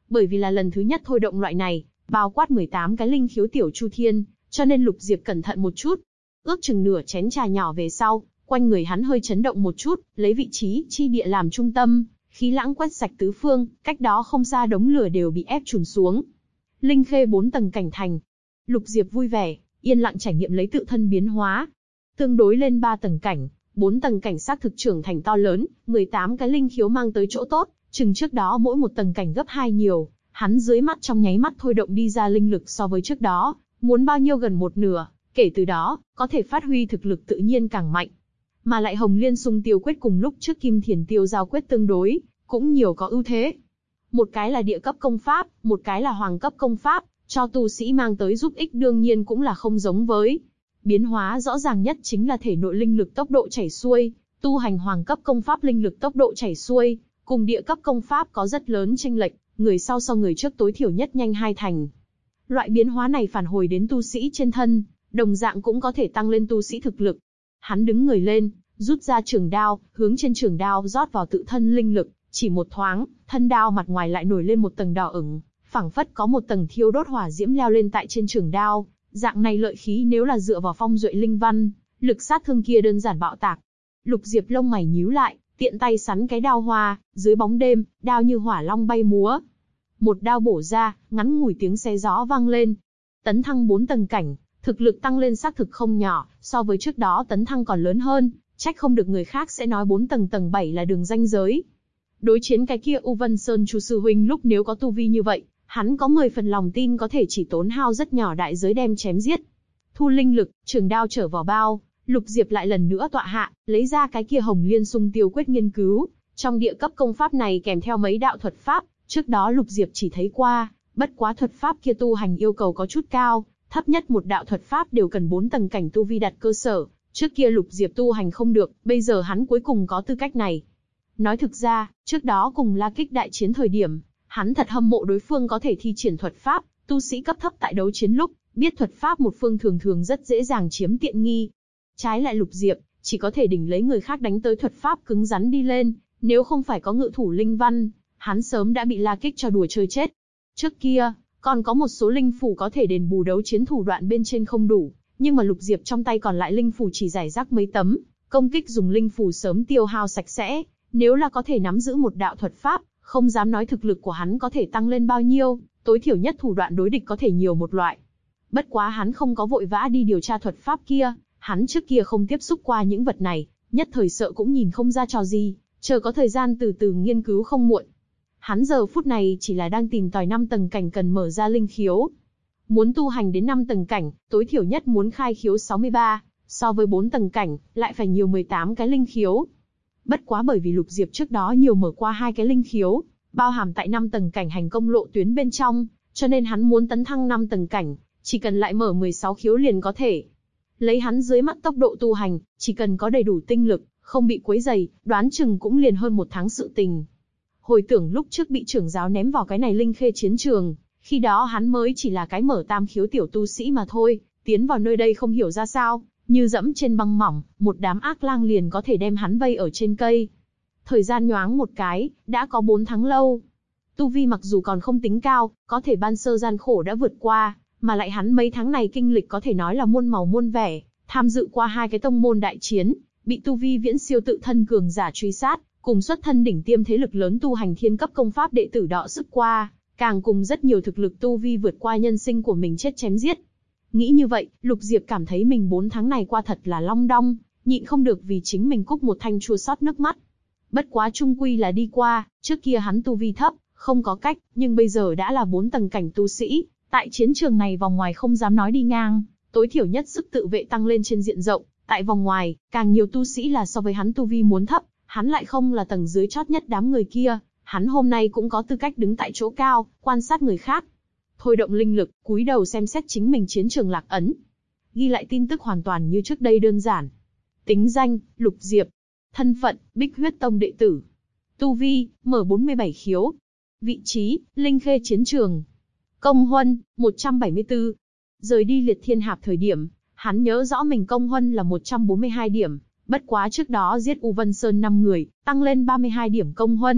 Bởi vì là lần thứ nhất thôi động loại này, bao quát 18 cái linh khiếu tiểu chu thiên, cho nên Lục Diệp cẩn thận một chút. Ước chừng nửa chén trà nhỏ về sau, quanh người hắn hơi chấn động một chút, lấy vị trí chi địa làm trung tâm, khí lãng quét sạch tứ phương, cách đó không xa đống lửa đều bị ép chùn xuống. Linh khê 4 tầng cảnh thành. Lục Diệp vui vẻ, yên lặng trải nghiệm lấy tự thân biến hóa. Tương đối lên 3 tầng cảnh, 4 tầng cảnh xác thực trưởng thành to lớn, 18 cái linh khiếu mang tới chỗ tốt, chừng trước đó mỗi một tầng cảnh gấp 2 nhiều, hắn dưới mắt trong nháy mắt thôi động đi ra linh lực so với trước đó, muốn bao nhiêu gần một nửa, kể từ đó, có thể phát huy thực lực tự nhiên càng mạnh. Mà lại Hồng Liên Xung Tiêu Quyết cùng lúc trước Kim Thiền Tiêu Giao Quyết tương đối, cũng nhiều có ưu thế. Một cái là địa cấp công pháp, một cái là hoàng cấp công pháp, cho tu sĩ mang tới giúp ích đương nhiên cũng là không giống với. Biến hóa rõ ràng nhất chính là thể nội linh lực tốc độ chảy xuôi, tu hành hoàng cấp công pháp linh lực tốc độ chảy xuôi, cùng địa cấp công pháp có rất lớn chênh lệch, người sau so người trước tối thiểu nhất nhanh 2 thành. Loại biến hóa này phản hồi đến tu sĩ trên thân, đồng dạng cũng có thể tăng lên tu sĩ thực lực. Hắn đứng người lên, rút ra trường đao, hướng trên trường đao rót vào tự thân linh lực, chỉ một thoáng, thân đao mặt ngoài lại nổi lên một tầng đỏ ửng, phảng phất có một tầng thiêu đốt hỏa diễm leo lên tại trên trường đao. Dạng này lợi khí nếu là dựa vào phong duệ linh văn, lực sát thương kia đơn giản bạo tạc. Lục Diệp lông mày nhíu lại, tiện tay sắn cái đao hoa, dưới bóng đêm, đao như hỏa long bay múa. Một đao bổ ra, ngắn ngủi tiếng xé gió vang lên. Tấn thăng 4 tầng cảnh, thực lực tăng lên xác thực không nhỏ, so với trước đó tấn thăng còn lớn hơn, trách không được người khác sẽ nói 4 tầng tầng 7 là đường ranh giới. Đối chiến cái kia U Vân Sơn Chu sư huynh lúc nếu có tu vi như vậy, hắn có 10 phần lòng tin có thể chỉ tốn hao rất nhỏ đại giới đem chém giết. Thu linh lực, trường đao trở vào bao, Lục Diệp lại lần nữa tọa hạ, lấy ra cái kia Hồng Liên Xung Tiêu Quyết nghiên cứu. Trong địa cấp công pháp này kèm theo mấy đạo thuật pháp, trước đó Lục Diệp chỉ thấy qua, bất quá thuật pháp kia tu hành yêu cầu có chút cao, thấp nhất một đạo thuật pháp đều cần 4 tầng cảnh tu vi đặt cơ sở. Trước kia Lục Diệp tu hành không được, bây giờ hắn cuối cùng có tư cách này. Nói thực ra, trước đó cùng La Kích đại chiến thời điểm, hắn thật hâm mộ đối phương có thể thi triển thuật pháp, tu sĩ cấp thấp tại đấu chiến lúc, biết thuật pháp một phương thường thường rất dễ dàng chiếm tiện nghi. Trái lại Lục Diệp, chỉ có thể đỉnh lấy người khác đánh tới thuật pháp cứng rắn đi lên, nếu không phải có ngự thủ linh văn, hắn sớm đã bị La Kích cho đùa chơi chết. Trước kia, còn có một số linh phủ có thể đền bù đấu chiến thủ đoạn bên trên không đủ, nhưng mà Lục Diệp trong tay còn lại linh phủ chỉ rải rác mấy tấm, công kích dùng linh phủ sớm tiêu hao sạch sẽ, nếu là có thể nắm giữ một đạo thuật pháp, không dám nói thực lực của hắn có thể tăng lên bao nhiêu, tối thiểu nhất thủ đoạn đối địch có thể nhiều một loại. Bất quá hắn không có vội vã đi điều tra thuật pháp kia, hắn trước kia không tiếp xúc qua những vật này, nhất thời sợ cũng nhìn không ra trò gì, chờ có thời gian từ từ nghiên cứu không muộn. Hắn giờ phút này chỉ là đang tìm tòi 5 tầng cảnh cần mở ra linh khiếu. Muốn tu hành đến 5 tầng cảnh, tối thiểu nhất muốn khai khiếu 63, so với 4 tầng cảnh, lại phải nhiều 18 cái linh khiếu. Bất quá bởi vì Lục Diệp trước đó nhiều mở qua 2 cái linh khiếu, bao hàm tại 5 tầng cảnh hành công lộ tuyến bên trong, cho nên hắn muốn tấn thăng 5 tầng cảnh, chỉ cần lại mở 16 khiếu liền có thể. Lấy hắn dưới mắt tốc độ tu hành, chỉ cần có đầy đủ tinh lực, không bị quấy rầy, đoán chừng cũng liền hơn 1 tháng sự tình. Hồi tưởng lúc trước bị trưởng giáo ném vào cái này linh khê chiến trường, khi đó hắn mới chỉ là cái mở tam khiếu tiểu tu sĩ mà thôi, tiến vào nơi đây không hiểu ra sao, như dẫm trên băng mỏng, một đám ác lang liền có thể đem hắn vây ở trên cây. Thời gian nhoáng một cái, đã có 4 tháng lâu. Tu vi mặc dù còn không tính cao, có thể ban sơ gian khổ đã vượt qua, mà lại hắn mấy tháng này kinh lịch có thể nói là muôn màu muôn vẻ, tham dự qua 2 cái tông môn đại chiến, bị tu vi viễn siêu tự thân cường giả truy sát, cùng xuất thân đỉnh tiêm thế lực lớn tu hành thiên cấp công pháp đệ tử đọ sức qua, càng cùng rất nhiều thực lực tu vi vượt qua nhân sinh của mình chết chém giết. Nghĩ như vậy, Lục Diệp cảm thấy mình 4 tháng này qua thật là long đong, nhịn không được vì chính mình cúc một thanh chua xót nước mắt. Bất quá chung quy là đi qua, trước kia hắn tu vi thấp, không có cách, nhưng bây giờ đã là 4 tầng cảnh tu sĩ, tại chiến trường này vòng ngoài không dám nói đi ngang, tối thiểu nhất sức tự vệ tăng lên trên diện rộng, tại vòng ngoài, càng nhiều tu sĩ là so với hắn tu vi muốn thấp, hắn lại không là tầng dưới chót nhất đám người kia, hắn hôm nay cũng có tư cách đứng tại chỗ cao, quan sát người khác. Thôi động linh lực, cúi đầu xem xét chính mình chiến trường lạc ấn. Ghi lại tin tức hoàn toàn như trước đây đơn giản. Tính danh, Lục Diệp. Thân phận, Bích Huyết Tông đệ tử. Tu vi, mở 47 khiếu. Vị trí, Linh Khê chiến trường. Công huân, 174. Rời đi Liệt Thiên Hạp thời điểm, hắn nhớ rõ mình công huân là 142 điểm. Bất quá trước đó giết U Vân Sơn 5 người, tăng lên 32 điểm công huân.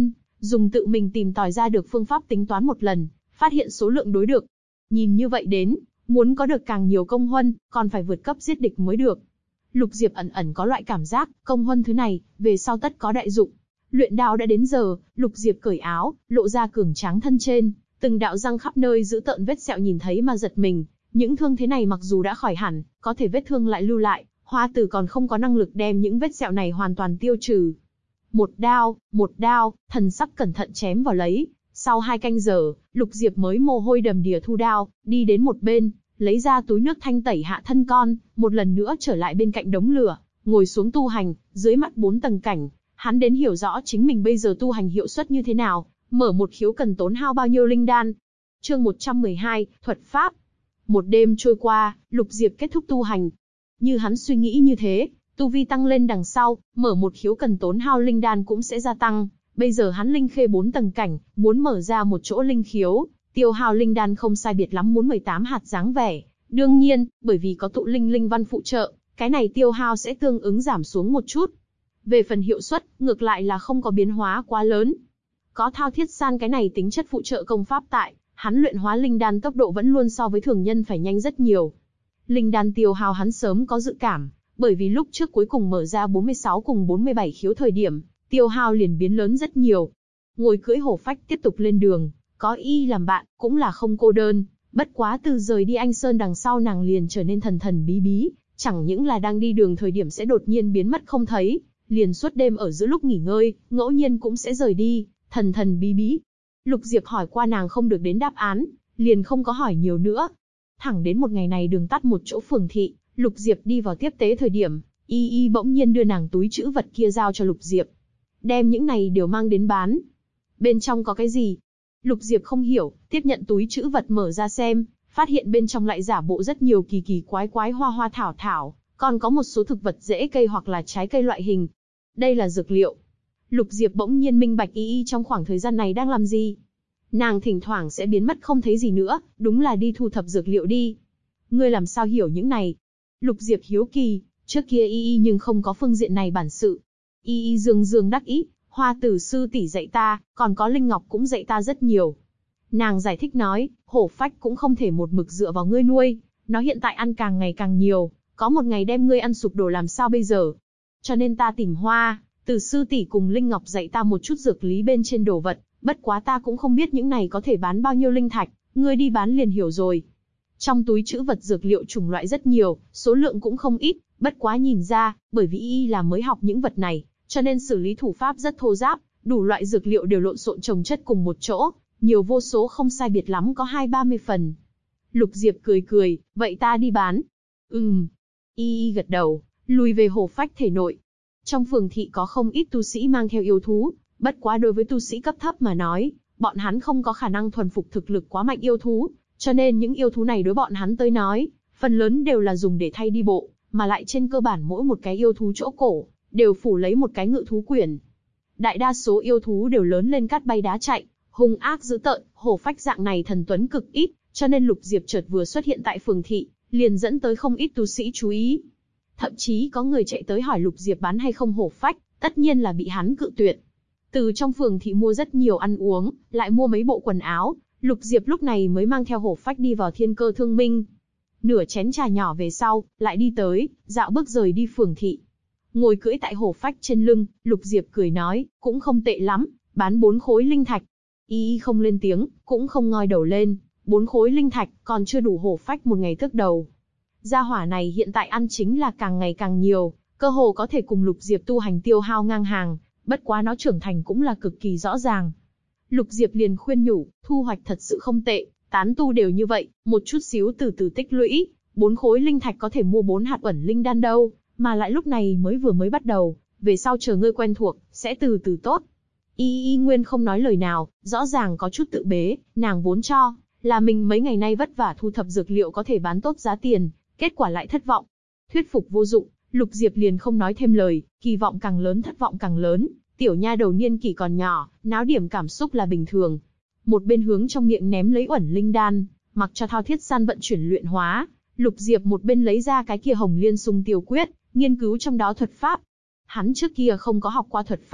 dùng tự mình tìm tòi ra được phương pháp tính toán một lần, phát hiện số lượng đối được. Nhìn như vậy đến, muốn có được càng nhiều công huân, còn phải vượt cấp giết địch mới được. Lục Diệp ẩn ẩn có loại cảm giác, công huân thứ này, về sau tất có đại dụng. Luyện đao đã đến giờ, Lục Diệp cởi áo, lộ ra cường tráng thân trên, từng đạo răng khắp nơi giữ tợn vết sẹo nhìn thấy mà giật mình. Những thương thế này mặc dù đã khỏi hẳn, có thể vết thương lại lưu lại, Hoa Tử còn không có năng lực đem những vết sẹo này hoàn toàn tiêu trừ. Một đao, thần sắc cẩn thận chém vào lấy. Sau 2 canh giờ, Lục Diệp mới mồ hôi đầm đìa thu đao, đi đến một bên, lấy ra túi nước thanh tẩy hạ thân con, một lần nữa trở lại bên cạnh đống lửa, ngồi xuống tu hành, dưới mắt 4 tầng cảnh, hắn đến hiểu rõ chính mình bây giờ tu hành hiệu suất như thế nào, mở một khiếu cần tốn hao bao nhiêu linh đan. Chương 112, thuật pháp. Một đêm trôi qua, Lục Diệp kết thúc tu hành. Như hắn suy nghĩ như thế, tu vi tăng lên đằng sau, mở một khiếu cần tốn hao linh đan cũng sẽ gia tăng. Bây giờ hắn linh khê 4 tầng cảnh, muốn mở ra một chỗ linh khiếu, tiêu hao linh đan không sai biệt lắm muốn 18 hạt dáng vẻ. Đương nhiên, bởi vì có tụ linh linh văn phụ trợ, cái này tiêu hao sẽ tương ứng giảm xuống một chút. Về phần hiệu suất, ngược lại là không có biến hóa quá lớn. Có Thao Thiết San cái này tính chất phụ trợ công pháp tại, hắn luyện hóa linh đan tốc độ vẫn luôn so với thường nhân phải nhanh rất nhiều. Linh đan tiêu hao hắn sớm có dự cảm, bởi vì lúc trước cuối cùng mở ra 46 cùng 47 khiếu thời điểm, tiêu hao liền biến lớn rất nhiều. Ngồi cưỡi hổ phách tiếp tục lên đường, có y làm bạn, cũng là không cô đơn. Bất quá từ rời đi Anh Sơn đằng sau nàng liền trở nên thần thần bí bí, chẳng những là đang đi đường thời điểm sẽ đột nhiên biến mất không thấy, liền suốt đêm ở giữa lúc nghỉ ngơi, ngẫu nhiên cũng sẽ rời đi, thần thần bí bí. Lục Diệp hỏi qua nàng không được đến đáp án, liền không có hỏi nhiều nữa. Thẳng đến một ngày này đường tắt một chỗ phường thị, Lục Diệp đi vào tiếp tế thời điểm, y bỗng nhiên đưa nàng túi trữ vật kia giao cho Lục Diệp. Đem những này đều mang đến bán. Bên trong có cái gì? Lục Diệp không hiểu, tiếp nhận túi trữ vật mở ra xem, phát hiện bên trong lại giả bộ rất nhiều kỳ kỳ quái quái hoa hoa thảo thảo, còn có một số thực vật rễ cây hoặc là trái cây loại hình. Đây là dược liệu. Lục Diệp bỗng nhiên minh bạch y trong khoảng thời gian này đang làm gì. Nàng thỉnh thoảng sẽ biến mất không thấy gì nữa, đúng là đi thu thập dược liệu đi. Ngươi làm sao hiểu những này? Lục Diệp hiếu kỳ, trước kia y nhưng không có phương diện này bản sự. Y dương dương đắc ý, Hoa Tử sư tỷ dạy ta, còn có Linh Ngọc cũng dạy ta rất nhiều. Nàng giải thích nói, hổ phách cũng không thể một mực dựa vào ngươi nuôi, nó hiện tại ăn càng ngày càng nhiều, có một ngày đem ngươi ăn sụp đổ làm sao bây giờ? Cho nên ta tìm Hoa Tử sư tỷ cùng Linh Ngọc dạy ta một chút dược lý bên trên đồ vật, bất quá ta cũng không biết những này có thể bán bao nhiêu linh thạch, ngươi đi bán liền hiểu rồi. Trong túi trữ vật dược liệu chủng loại rất nhiều, số lượng cũng không ít, bất quá nhìn ra, bởi vì y là mới học những vật này, cho nên xử lý thủ pháp rất thô ráp, đủ loại dược liệu đều lộn xộn chồng chất cùng một chỗ, nhiều vô số không sai biệt lắm có 20-30 phần. Lục Diệp cười cười, vậy ta đi bán. Y gật đầu, lùi về hổ phách thể nội. Trong phường thị có không ít tu sĩ mang theo yêu thú, bất quá đối với tu sĩ cấp thấp mà nói, bọn hắn không có khả năng thuần phục thực lực quá mạnh yêu thú, cho nên những yêu thú này đối bọn hắn tới nói, phần lớn đều là dùng để thay đi bộ, mà lại trên cơ bản mỗi một cái yêu thú chỗ cổ đều phủ lấy một cái ngự thú quyển. Đại đa số yêu thú đều lớn lên cát bay đá chạy, hung ác dữ tợn, hổ phách dạng này thần tuấn cực ít, cho nên Lục Diệp chợt vừa xuất hiện tại phường thị, liền dẫn tới không ít tu sĩ chú ý. Thậm chí có người chạy tới hỏi Lục Diệp bán hay không hổ phách, tất nhiên là bị hắn cự tuyệt. Từ trong phường thị mua rất nhiều ăn uống, lại mua mấy bộ quần áo, Lục Diệp lúc này mới mang theo hổ phách đi vào Thiên Cơ Thương Minh. Nửa chén trà nhỏ về sau, lại đi tới, dạo bước rời đi phường thị. Ngồi cưỡi tại hổ phách trên lưng, Lục Diệp cười nói, cũng không tệ lắm, bán 4 khối linh thạch. Y không lên tiếng, cũng không ngoi đầu lên, 4 khối linh thạch, còn chưa đủ hổ phách một ngày tước đầu. Gia hỏa này hiện tại ăn chính là càng ngày càng nhiều, cơ hồ có thể cùng Lục Diệp tu hành tiêu hao ngang hàng, bất quá nó trưởng thành cũng là cực kỳ rõ ràng. Lục Diệp liền khuyên nhủ, thu hoạch thật sự không tệ, tán tu đều như vậy, một chút xíu từ từ tích lũy, 4 khối linh thạch có thể mua 4 hạt uẩn linh đan đâu, mà lại lúc này mới bắt đầu, về sau chờ ngươi quen thuộc, sẽ từ từ tốt. Y Nguyên không nói lời nào, rõ ràng có chút tự bế, nàng vốn cho là mình mấy ngày nay vất vả thu thập dược liệu có thể bán tốt giá tiền, kết quả lại thất vọng. Thuyết phục vô dụng, Lục Diệp liền không nói thêm lời, kỳ vọng càng lớn thất vọng càng lớn, tiểu nha đầu niên kỷ còn nhỏ, náo điểm cảm xúc là bình thường. Một bên hướng trong miệng ném lấy uẩn linh đan, mặc cho Thao Thiết San vận chuyển luyện hóa, Lục Diệp một bên lấy ra cái kia Hồng Liên Xung Tiêu Quyết, nghiên cứu trong đó thuật pháp. Hắn trước kia không có học qua thuật pháp,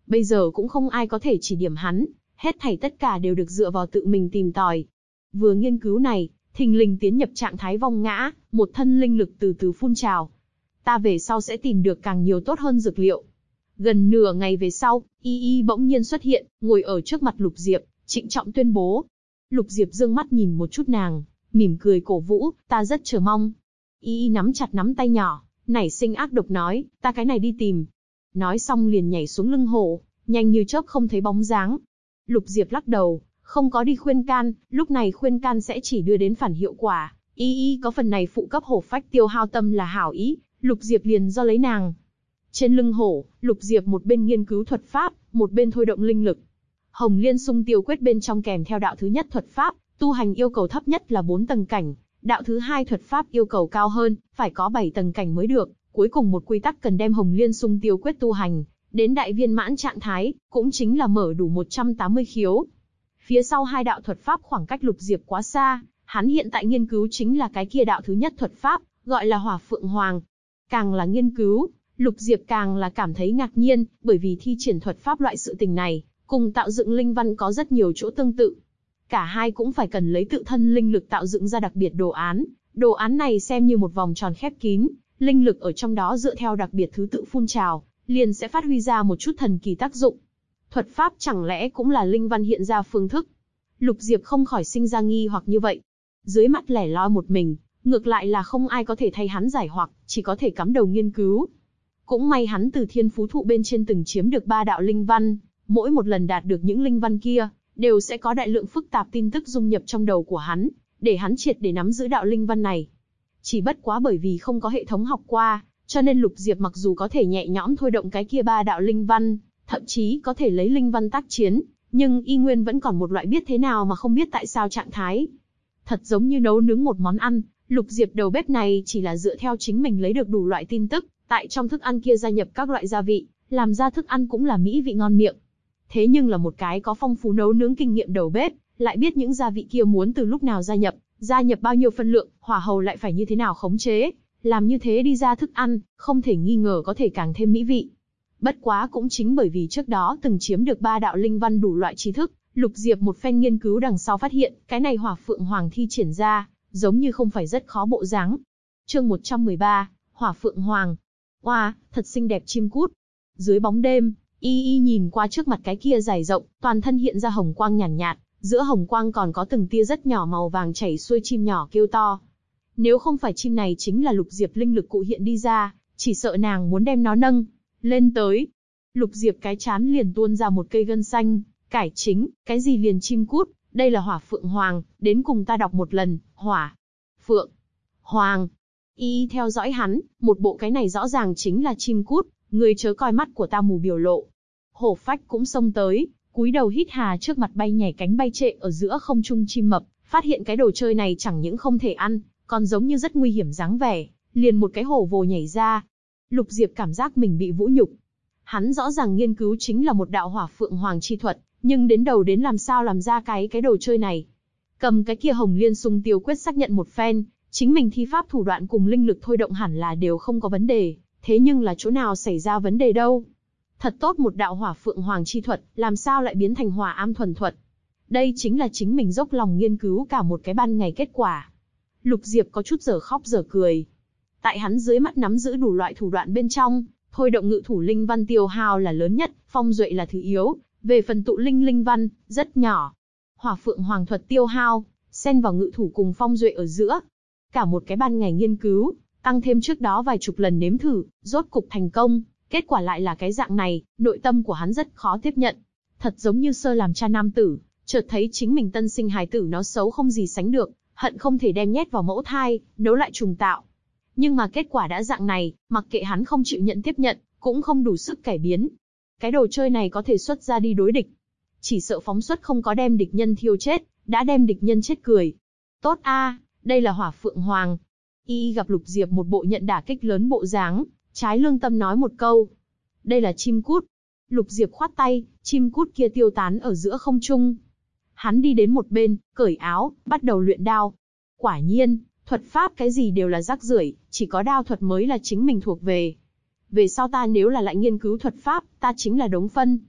Bây giờ cũng không ai có thể chỉ điểm hắn, hết thảy tất cả đều được dựa vào tự mình tìm tòi. Vừa nghiên cứu này, thình lình tiến nhập trạng thái vong ngã, một thân linh lực từ từ phun trào. Ta về sau sẽ tìm được càng nhiều tốt hơn dược liệu. Gần nửa ngày về sau, Y Y bỗng nhiên xuất hiện, ngồi ở trước mặt Lục Diệp, trịnh trọng tuyên bố. Lục Diệp dương mắt nhìn một chút nàng, mỉm cười cổ vũ, ta rất chờ mong. Y Y nắm chặt nắm tay nhỏ, nảy sinh ác độc nói, ta cái này đi tìm. Nói xong liền nhảy xuống lưng hổ, nhanh như chớp không thấy bóng dáng. Lục Diệp lắc đầu, không có đi khuyên can, lúc này khuyên can sẽ chỉ đưa đến phản hiệu quả. Y Y có phần này phụ cấp hổ phách tiêu hao tâm là hảo ý, Lục Diệp liền do lấy nàng. Trên lưng hổ, Lục Diệp một bên nghiên cứu thuật pháp, một bên thôi động linh lực. Hồng Liên Xung Tiêu Quyết bên trong kèm theo đạo thứ nhất thuật pháp, tu hành yêu cầu thấp nhất là 4 tầng cảnh, đạo thứ hai thuật pháp yêu cầu cao hơn, phải có 7 tầng cảnh mới được. Cuối cùng một quy tắc cần đem Hồng Liên Xung Tiêu Quyết tu hành đến đại viên mãn trạng thái, cũng chính là mở đủ 180 khiếu. Phía sau hai đạo thuật pháp khoảng cách Lục Diệp quá xa, hắn hiện tại nghiên cứu chính là cái kia đạo thứ nhất thuật pháp, gọi là Hỏa Phượng Hoàng. Càng là nghiên cứu, Lục Diệp càng là cảm thấy ngạc nhiên, bởi vì thi triển thuật pháp loại sự tình này, cùng tạo dựng linh văn có rất nhiều chỗ tương tự. Cả hai cũng phải cần lấy tự thân linh lực tạo dựng ra đặc biệt đồ án. Đồ án này xem như một vòng tròn khép kín, linh lực ở trong đó dựa theo đặc biệt thứ tự phun trào, liền sẽ phát huy ra một chút thần kỳ tác dụng. Thuật pháp chẳng lẽ cũng là linh văn hiện ra phương thức? Lục Diệp không khỏi sinh ra nghi hoặc như vậy. Dưới mắt lẻ loi một mình, ngược lại là không ai có thể thay hắn giải hoặc, chỉ có thể cắm đầu nghiên cứu. Cũng may hắn từ Thiên Phú Thụ bên trên từng chiếm được 3 đạo linh văn, mỗi một lần đạt được những linh văn kia, đều sẽ có đại lượng phức tạp tin tức dung nhập trong đầu của hắn, để hắn triệt để nắm giữ đạo linh văn này. Chỉ bất quá bởi vì không có hệ thống học qua, cho nên Lục Diệp mặc dù có thể nhẹ nhõm thôi động cái kia 3 đạo linh văn, thậm chí có thể lấy linh văn tác chiến, nhưng y nguyên vẫn còn một loại biết thế nào mà không biết tại sao trạng thái. Thật giống như nấu nướng một món ăn, Lục Diệp đầu bếp này chỉ là dựa theo chính mình lấy được đủ loại tin tức, tại trong thức ăn kia gia nhập các loại gia vị, làm ra thức ăn cũng là mỹ vị ngon miệng. Thế nhưng là một cái có phong phú nấu nướng kinh nghiệm đầu bếp, lại biết những gia vị kia muốn từ lúc nào gia nhập bao nhiêu phân lượng, hỏa hầu lại phải như thế nào khống chế, làm như thế đi ra thức ăn, không thể nghi ngờ có thể càng thêm mỹ vị. Bất quá cũng chính bởi vì trước đó từng chiếm được 3 đạo linh văn đủ loại tri thức, Lục Diệp một phen nghiên cứu đằng sau phát hiện, cái này Hỏa Phượng Hoàng thi triển ra, giống như không phải rất khó bộ dáng. Chương 113, Hỏa Phượng Hoàng. Oa, thật xinh đẹp chim cút. Dưới bóng đêm, Y Y nhìn qua trước mặt cái kia dài rộng, toàn thân hiện ra hồng quang nhàn nhạt, giữa hồng quang còn có từng tia rất nhỏ màu vàng chảy xuôi, chim nhỏ kêu to. Nếu không phải chim này chính là Lục Diệp linh lực cụ hiện đi ra, chỉ sợ nàng muốn đem nó nâng lên tới. Lục Diệp cái chán liền tuôn ra một cây gân xanh, cải chính, cái gì liền chim cút, đây là Hỏa Phượng Hoàng, đến cùng ta đọc một lần, Hỏa Phượng Hoàng. Y theo dõi hắn, một bộ cái này rõ ràng chính là chim cút, người chớ coi mắt của ta mù biểu lộ. Hổ phách cũng xông tới, cúi đầu hít hà trước mặt bay nhảy cánh bay trệ ở giữa không trung chim mập, phát hiện cái đồ chơi này chẳng những không thể ăn, còn giống như rất nguy hiểm dáng vẻ, liền một cái hổ vồ nhảy ra. Lục Diệp cảm giác mình bị vũ nhục. Hắn rõ ràng nghiên cứu chính là một đạo Hỏa Phượng Hoàng chi thuật, nhưng đến đầu đến làm sao làm ra cái đồ chơi này. Cầm cái kia Hồng Liên Xung Tiêu Quyết xác nhận một phen, chính mình thi pháp thủ đoạn cùng linh lực thôi động hẳn là đều không có vấn đề, thế nhưng là chỗ nào xảy ra vấn đề đâu? Thật tốt một đạo Hỏa Phượng Hoàng chi thuật, làm sao lại biến thành Hỏa Am thuần thuật? Đây chính là chính mình dốc lòng nghiên cứu cả một cái ban ngày kết quả. Lục Diệp có chút dở khóc dở cười. Tại hắn dưới mắt nắm giữ đủ loại thủ đoạn bên trong, thôi động ngự thủ linh văn tiêu hao là lớn nhất, phong duệ là thứ yếu, về phần tụ linh văn, rất nhỏ. Hỏa Phượng Hoàng thuật tiêu hao, xen vào ngự thủ cùng phong duệ ở giữa. Cả một cái ban ngày nghiên cứu, tăng thêm trước đó vài chục lần nếm thử, rốt cục thành công, kết quả lại là cái dạng này, nội tâm của hắn rất khó tiếp nhận. Thật giống như sơ làm cha nam tử, chợt thấy chính mình tân sinh hài tử nó xấu không gì sánh được, hận không thể đem nhét vào mẫu thai, nấu lại trùng tạo. Nhưng mà kết quả đã dạng này, mặc kệ hắn không chịu nhận tiếp nhận, cũng không đủ sức cải biến. Cái đồ chơi này có thể xuất ra đi đối địch. Chỉ sợ phóng xuất không có đem địch nhân thiêu chết, đã đem địch nhân chết cười. Tốt a, đây là Hỏa Phượng Hoàng. Y gặp Lục Diệp một bộ nhận đả kích lớn bộ dáng, trái lương tâm nói một câu. Đây là chim cút. Lục Diệp khoát tay, chim cút kia tiêu tán ở giữa không trung. Hắn đi đến một bên, cởi áo, bắt đầu luyện đao. Quả nhiên, thuật pháp cái gì đều là rác rưởi, chỉ có đao thuật mới là chính mình thuộc về. Về sau ta nếu là lại nghiên cứu thuật pháp, ta chính là đống phân.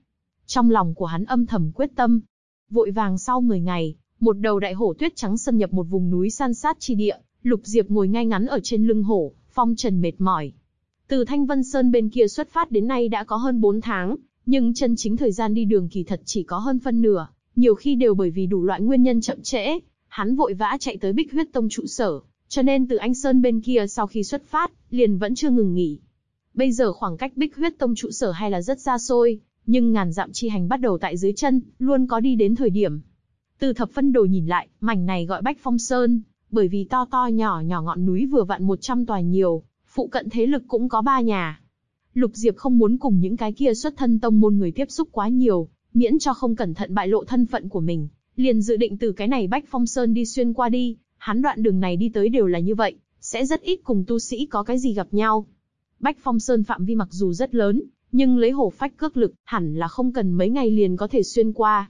Trong lòng của hắn âm thầm quyết tâm. Vội vàng sau 10 ngày, một đầu đại hổ tuyết trắng xâm nhập một vùng núi san sát chi địa, Lục Diệp ngồi ngay ngắn ở trên lưng hổ, phong trần mệt mỏi. Từ Thanh Vân Sơn bên kia xuất phát đến nay đã có hơn 4 tháng, nhưng chân chính thời gian đi đường kỳ thật chỉ có hơn phân nửa, nhiều khi đều bởi vì đủ loại nguyên nhân chậm trễ. Hắn vội vã chạy tới Bích Huyết Tông trụ sở, cho nên từ Anh Sơn bên kia sau khi xuất phát, liền vẫn chưa ngừng nghỉ. Bây giờ khoảng cách Bích Huyết Tông trụ sở hay là rất xa xôi, nhưng ngàn dặm chi hành bắt đầu tại dưới chân, luôn có đi đến thời điểm. Từ Thập Phân Đồ nhìn lại, mảnh này gọi Bách Phong Sơn, bởi vì to to nhỏ nhỏ ngọn núi vừa vặn 100 tòa nhiều, phụ cận thế lực cũng có 3 nhà. Lục Diệp không muốn cùng những cái kia xuất thân tông môn người tiếp xúc quá nhiều, miễn cho không cẩn thận bại lộ thân phận của mình, liền dự định từ cái này Bách Phong Sơn đi xuyên qua đi. Hắn đoạn đường này đi tới đều là như vậy, sẽ rất ít cùng tu sĩ có cái gì gặp nhau. Bách Phong Sơn phạm vi mặc dù rất lớn, nhưng lấy hổ phách cước lực, hẳn là không cần mấy ngày liền có thể xuyên qua.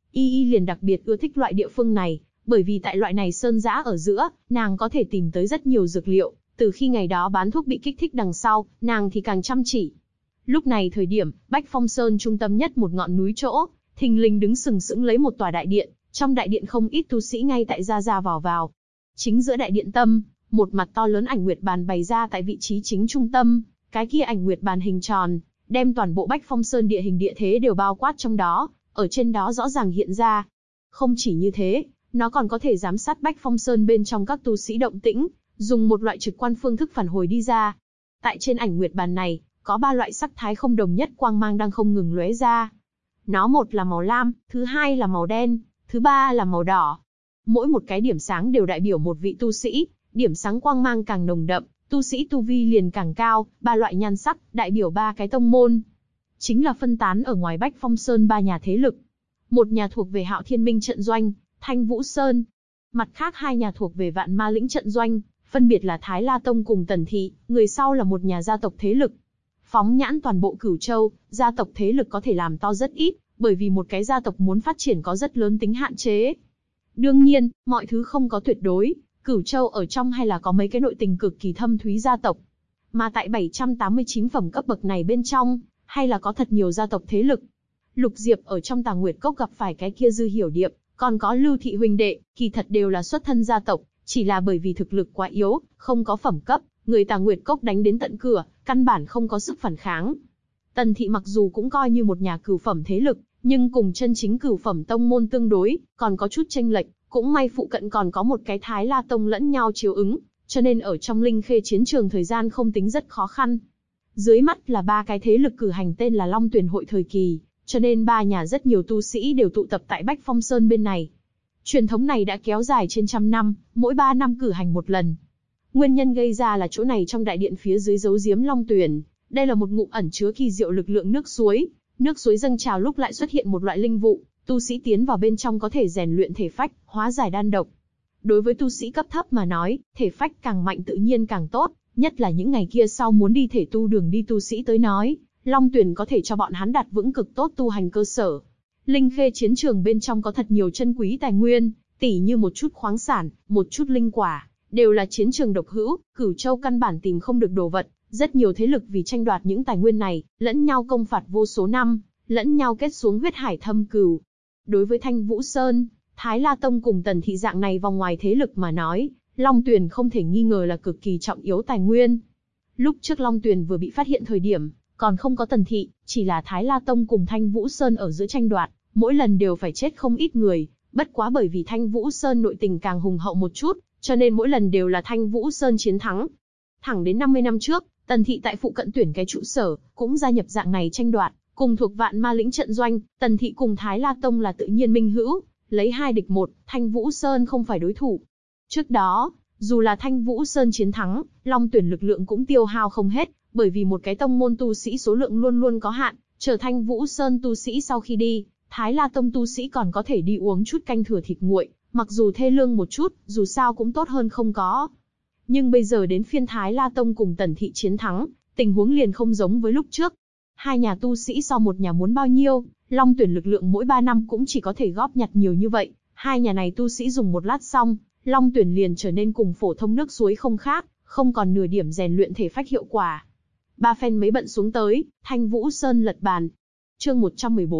Y liền đặc biệt ưa thích loại địa phương này, bởi vì tại loại này sơn dã ở giữa, nàng có thể tìm tới rất nhiều dược liệu. Từ khi ngày đó bán thuốc bị kích thích đằng sau, nàng thì càng chăm chỉ. Lúc này thời điểm, Bách Phong Sơn trung tâm nhất một ngọn núi chỗ, thình lình đứng sừng sững lấy một tòa đại điện, trong đại điện không ít tu sĩ ngay tại ra vào vào. Chính giữa đại điện tâm, một mặt to lớn ảnh nguyệt bàn bày ra tại vị trí chính trung tâm, cái kia ảnh nguyệt bàn hình tròn, đem toàn bộ Bách Phong Sơn địa hình địa thế đều bao quát trong đó, ở trên đó rõ ràng hiện ra. Không chỉ như thế, nó còn có thể giám sát Bách Phong Sơn bên trong các tu sĩ động tĩnh, dùng một loại trực quan phương thức phản hồi đi ra. Tại trên ảnh nguyệt bàn này, có 3 loại sắc thái không đồng nhất quang mang đang không ngừng lóe ra. Nó một là màu lam, thứ hai là màu đen, thứ ba là màu đỏ. Mỗi một cái điểm sáng đều đại biểu một vị tu sĩ, điểm sáng quang mang càng nồng đậm, tu sĩ tu vi liền càng cao. 3 loại nhan sắc, đại biểu 3 cái tông môn. Chính là phân tán ở ngoài Bách Phong Sơn 3 nhà thế lực. Một nhà thuộc về Hạo Thiên Minh trận doanh, Thanh Vũ Sơn. Mặt khác 2 nhà thuộc về Vạn Ma Lĩnh trận doanh, phân biệt là Thái La Tông cùng Tần Thị, người sau là một nhà gia tộc thế lực. Phóng nhãn toàn bộ Cửu Châu, gia tộc thế lực có thể làm to rất ít, bởi vì một cái gia tộc muốn phát triển có rất lớn tính hạn chế. Đương nhiên, mọi thứ không có tuyệt đối, Cửu Châu ở trong hay là có mấy cái nội tình cực kỳ thâm thúy gia tộc. Mà tại 789 phẩm cấp bậc này bên trong, hay là có thật nhiều gia tộc thế lực. Lục Diệp ở trong Tà Nguyệt Cốc gặp phải cái kia Dư Hiểu Điệp, còn có Lưu Thị huynh đệ, kỳ thật đều là xuất thân gia tộc, chỉ là bởi vì thực lực quá yếu, không có phẩm cấp, người Tà Nguyệt Cốc đánh đến tận cửa, căn bản không có sức phản kháng. Tần Thị mặc dù cũng coi như một nhà cửu phẩm thế lực, nhưng cùng chân chính cửu phẩm tông môn tương đối, còn có chút chênh lệch, cũng may phụ cận còn có một cái Thái La Tông lẫn nhau chiếu ứng, cho nên ở trong Linh Khê chiến trường thời gian không tính rất khó khăn. Dưới mắt là 3 cái thế lực cử hành tên là Long Tuyền Hội thời kỳ, cho nên 3 nhà rất nhiều tu sĩ đều tụ tập tại Bách Phong Sơn bên này. Truyền thống này đã kéo dài trên trăm năm, mỗi 3 năm cử hành một lần. Nguyên nhân gây ra là chỗ này trong đại điện phía dưới giấu giếm Long Tuyền, đây là một ngụm ẩn chứa kỳ diệu lực lượng nước suối dâng trào lúc lại xuất hiện một loại linh vụ, tu sĩ tiến vào bên trong có thể rèn luyện thể phách, hóa giải đan độc. Đối với tu sĩ cấp thấp mà nói, thể phách càng mạnh tự nhiên càng tốt, nhất là những ngày kia sau muốn đi thể tu đường đi tu sĩ tới nói, Long Tuyền có thể cho bọn hắn đặt vững cực tốt tu hành cơ sở. Linh Khê chiến trường bên trong có thật nhiều chân quý tài nguyên, tỉ như một chút khoáng sản, một chút linh quả, đều là chiến trường độc hữu, Cửu Châu căn bản tìm không được đồ vật, rất nhiều thế lực vì tranh đoạt những tài nguyên này, lẫn nhau công phạt vô số năm, lẫn nhau kết xuống huyết hải thâm cừu. Đối với Thanh Vũ Sơn, Thái La Tông cùng Tần Thị dạng này vòng ngoài thế lực mà nói, Long Tuyền không thể nghi ngờ là cực kỳ trọng yếu tài nguyên. Lúc trước Long Tuyền vừa bị phát hiện thời điểm, còn không có Tần Thị, chỉ là Thái La Tông cùng Thanh Vũ Sơn ở giữa tranh đoạt, mỗi lần đều phải chết không ít người, bất quá bởi vì Thanh Vũ Sơn nội tình càng hùng hậu một chút, cho nên mỗi lần đều là Thanh Vũ Sơn chiến thắng. Thẳng đến 50 năm trước, Tần Thị tại phụ cận tuyển cái trụ sở, cũng gia nhập dạng này tranh đoạt, cùng thuộc Vạn Ma Lĩnh trận doanh, Tần Thị cùng Thái La Tông là tự nhiên minh hữu, lấy 2 địch 1, Thanh Vũ Sơn không phải đối thủ. Trước đó, dù là Thanh Vũ Sơn chiến thắng, Long Tuyền lực lượng cũng tiêu hao không hết, bởi vì một cái tông môn tu sĩ số lượng luôn luôn có hạn, trở Thanh Vũ Sơn tu sĩ sau khi đi, Thái La Tông tu sĩ còn có thể đi uống chút canh thừa thịt nguội, mặc dù thê lương một chút, dù sao cũng tốt hơn không có. Nhưng bây giờ đến phiên Thái La Tông cùng Tần Thị chiến thắng, tình huống liền không giống với lúc trước. 2 nhà tu sĩ so một nhà muốn bao nhiêu, Long Tuyền lực lượng mỗi 3 năm cũng chỉ có thể góp nhặt nhiều như vậy. 2 nhà này tu sĩ dùng một lát xong, Long Tuyền liền trở nên cùng phổ thông nước suối không khác, không còn nửa điểm rèn luyện thể phách hiệu quả. 3 phen mấy bận xuống tới, Thanh Vũ Sơn lật bàn. Chương 114,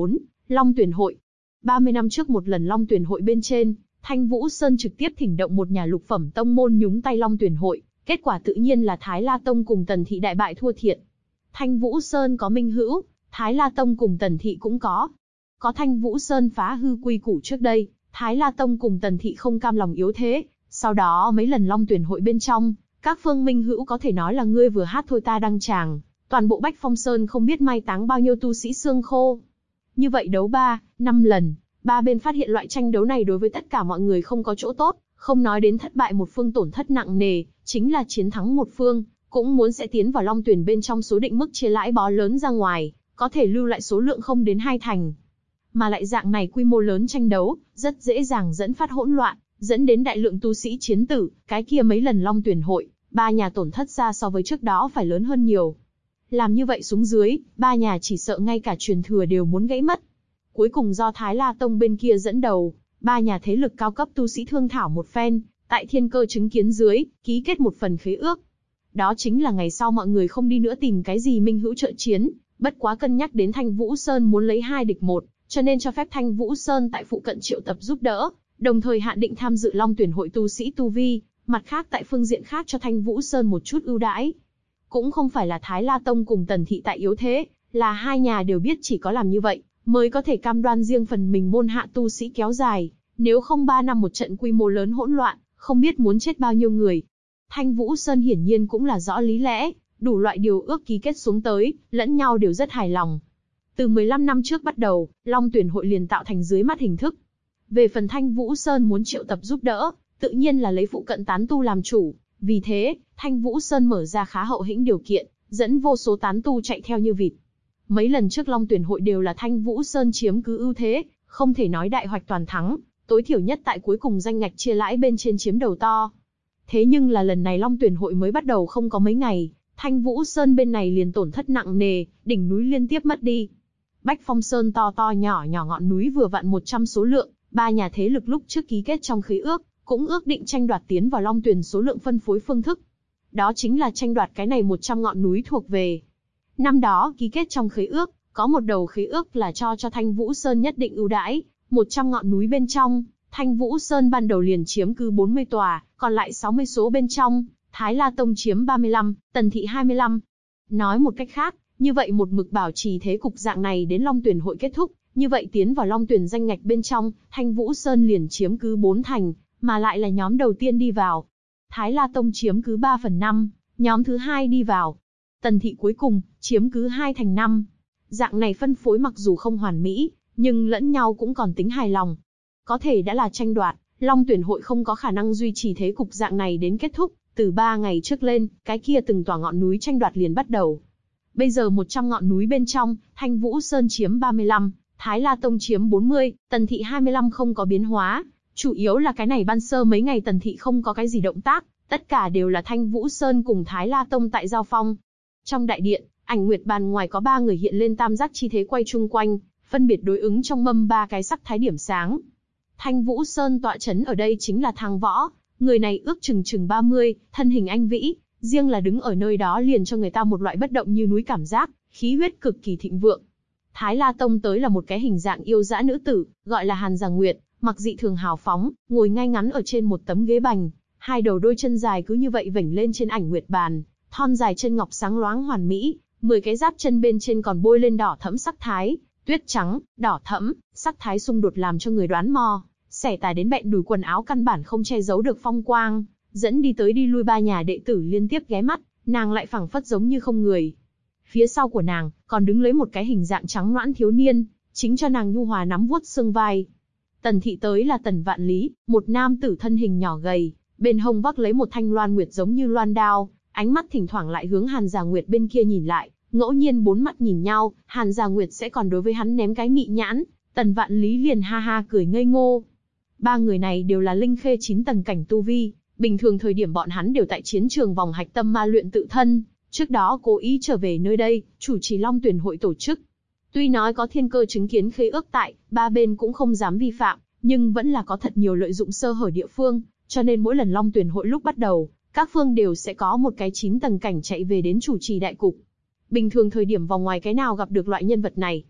Long tuyển hội. 30 năm trước một lần Long tuyển hội bên trên, Thanh Vũ Sơn trực tiếp thỉnh động một nhà lục phẩm tông môn nhúng tay Long tuyển hội, kết quả tự nhiên là Thái La Tông cùng Tần Thị đại bại thua thiệt. Thanh Vũ Sơn có minh hữu, Thái La Tông cùng Tần Thị cũng có. Có Thanh Vũ Sơn phá hư quy củ trước đây, Thái La Tông cùng Tần Thị không cam lòng yếu thế, sau đó mấy lần Long tuyển hội bên trong, các phương minh hữu có thể nói là ngươi vừa hát thôi ta đăng tràng, toàn bộ Bách Phong Sơn không biết mai táng bao nhiêu tu sĩ xương khô. Như vậy đấu 5 lần, ba bên phát hiện loại tranh đấu này đối với tất cả mọi người không có chỗ tốt, không nói đến thất bại một phương tổn thất nặng nề, chính là chiến thắng một phương, cũng muốn sẽ tiến vào Long tuyển bên trong số định mức chia lãi bó lớn ra ngoài, có thể lưu lại số lượng không đến 2 thành. Mà lại dạng này quy mô lớn tranh đấu, rất dễ dàng dẫn phát hỗn loạn, dẫn đến đại lượng tu sĩ chiến tử, cái kia mấy lần Long tuyển hội, ba nhà tổn thất ra so với trước đó phải lớn hơn nhiều. Làm như vậy xuống dưới, ba nhà chỉ sợ ngay cả truyền thừa đều muốn gãy mất. Cuối cùng do Thái La Tông bên kia dẫn đầu, ba nhà thế lực cao cấp tu sĩ thương thảo một phen, tại thiên cơ chứng kiến dưới, ký kết một phần khế ước. Đó chính là ngày sau mọi người không đi nữa tìm cái gì minh hữu trợ chiến, bất quá cân nhắc đến Thanh Vũ Sơn muốn lấy 2 địch 1, cho nên cho phép Thanh Vũ Sơn tại phụ cận triệu tập giúp đỡ, đồng thời hạn định tham dự Long tuyển hội tu sĩ tu vi, mặt khác tại phương diện khác cho Thanh Vũ Sơn một chút ưu đãi. Cũng không phải là Thái La Tông cùng Tần Thị tại yếu thế, là hai nhà đều biết chỉ có làm như vậy, mới có thể cam đoan riêng phần mình môn hạ tu sĩ kéo dài, nếu không 3 năm một trận quy mô lớn hỗn loạn, không biết muốn chết bao nhiêu người. Thanh Vũ Sơn hiển nhiên cũng là rõ lý lẽ, đủ loại điều ước ký kết xuống tới, lẫn nhau đều rất hài lòng. Từ 15 năm trước bắt đầu, Long tuyển hội liền tạo thành dưới mắt hình thức. Về phần Thanh Vũ Sơn muốn triệu tập giúp đỡ, tự nhiên là lấy phụ cận tán tu làm chủ, vì thế, Thanh Vũ Sơn mở ra khá hậu hĩnh điều kiện, dẫn vô số tán tu chạy theo như vịt. Mấy lần trước Long tuyển hội đều là Thanh Vũ Sơn chiếm cứ ưu thế, không thể nói đại hoạch toàn thắng, tối thiểu nhất tại cuối cùng danh ngạch chia lãi bên trên chiếm đầu to. Thế nhưng là lần này Long tuyển hội mới bắt đầu không có mấy ngày, Thanh Vũ Sơn bên này liền tổn thất nặng nề, đỉnh núi liên tiếp mất đi. Bách Phong Sơn to to nhỏ nhỏ ngọn núi vừa vặn 100 số lượng, ba nhà thế lực lúc trước ký kết trong khế ước, cũng ước định tranh đoạt tiến vào Long tuyển số lượng phân phối phương thức. Đó chính là tranh đoạt cái này 100 ngọn núi thuộc về. Năm đó ký kết trong khế ước, có một đầu khế ước là cho Thanh Vũ Sơn nhất định ưu đãi, 100 ngọn núi bên trong, Thanh Vũ Sơn ban đầu liền chiếm cứ 40 tòa, còn lại 60 số bên trong, Thái La Tông chiếm 35, Tần Thị 25. Nói một cách khác, như vậy một mực bảo trì thế cục dạng này đến Long tuyển hội kết thúc, như vậy tiến vào Long tuyển danh ngạch bên trong, Thanh Vũ Sơn liền chiếm cứ 4 thành, mà lại là nhóm đầu tiên đi vào. Thái La Tông chiếm cứ 3/5, nhóm thứ hai đi vào. Tần Thị cuối cùng, chiếm cứ 2/5. Dạng này phân phối mặc dù không hoàn mỹ, nhưng lẫn nhau cũng còn tính hài lòng. Có thể đã là tranh đoạt, Long tuyển hội không có khả năng duy trì thế cục dạng này đến kết thúc, từ 3 ngày trước lên, cái kia từng tòa ngọn núi tranh đoạt liền bắt đầu. Bây giờ 100 ngọn núi bên trong, Thanh Vũ Sơn chiếm 35, Thái La Tông chiếm 40, Tần Thị 25 không có biến hóa. Chủ yếu là cái này ban sơ mấy ngày Tần Thị không có cái gì động tác, tất cả đều là Thanh Vũ Sơn cùng Thái La Tông tại giao phong. Trong đại điện, Ảnh Nguyệt Bàn ngoài có 3 người hiện lên tam giác chi thế quay chung quanh, phân biệt đối ứng trong mâm 3 cái sắc thái điểm sáng. Thanh Vũ Sơn tọa chấn ở đây chính là Thang Võ, người này ước chừng 30, thân hình anh vĩ, riêng là đứng ở nơi đó liền cho người ta một loại bất động như núi cảm giác, khí huyết cực kỳ thịnh vượng. Thái La Tông tới là một cái hình dạng yêu dã nữ tử, gọi là Hàn Già Nguyệt, mặc dị thường hào phóng, ngồi ngay ngắn ở trên một tấm ghế bành, hai đầu đôi chân dài cứ như vậy vểnh lên trên Ảnh Nguyệt Bàn, thon dài chân ngọc sáng loáng hoàn mỹ, 10 cái giáp chân bên trên còn bôi lên đỏ thẫm sắc thái, tuyết trắng, đỏ thẫm, sắc thái xung đột làm cho người đoán mò, xẻ tà đến bẹn đùi quần áo căn bản không che giấu được phong quang, dẫn đi tới đi lui 3 nhà đệ tử liên tiếp ghé mắt, nàng lại phảng phất giống như không người. Phía sau của nàng còn đứng lấy một cái hình dạng trắng nõn thiếu niên, chính cho nàng nhu hòa nắm vuốt xương vai. Tần Thị tới là Tần Vạn Lý, một nam tử thân hình nhỏ gầy, bên hông vác lấy một thanh loan nguyệt giống như loan đao, ánh mắt thỉnh thoảng lại hướng Hàn Già Nguyệt bên kia nhìn lại, ngẫu nhiên 4 mắt nhìn nhau, Hàn Già Nguyệt sẽ còn đối với hắn ném cái mị nhãn, Tần Vạn Lý liền ha ha cười ngây ngô. 3 người này đều là linh khê 9 tầng cảnh tu vi, bình thường thời điểm bọn hắn đều tại chiến trường vòng hạch tâm ma luyện tự thân, trước đó cố ý trở về nơi đây, chủ trì Long tuyển hội tổ chức. Tuy nói có thiên cơ chứng kiến khế ước tại, 3 bên cũng không dám vi phạm, nhưng vẫn là có thật nhiều lợi dụng sơ hở địa phương, cho nên mỗi lần Long tuyển hội lúc bắt đầu, các phương đều sẽ có một cái 9 tầng cảnh chạy về đến chủ trì đại cục. Bình thường thời điểm vòng ngoài cái nào gặp được loại nhân vật này.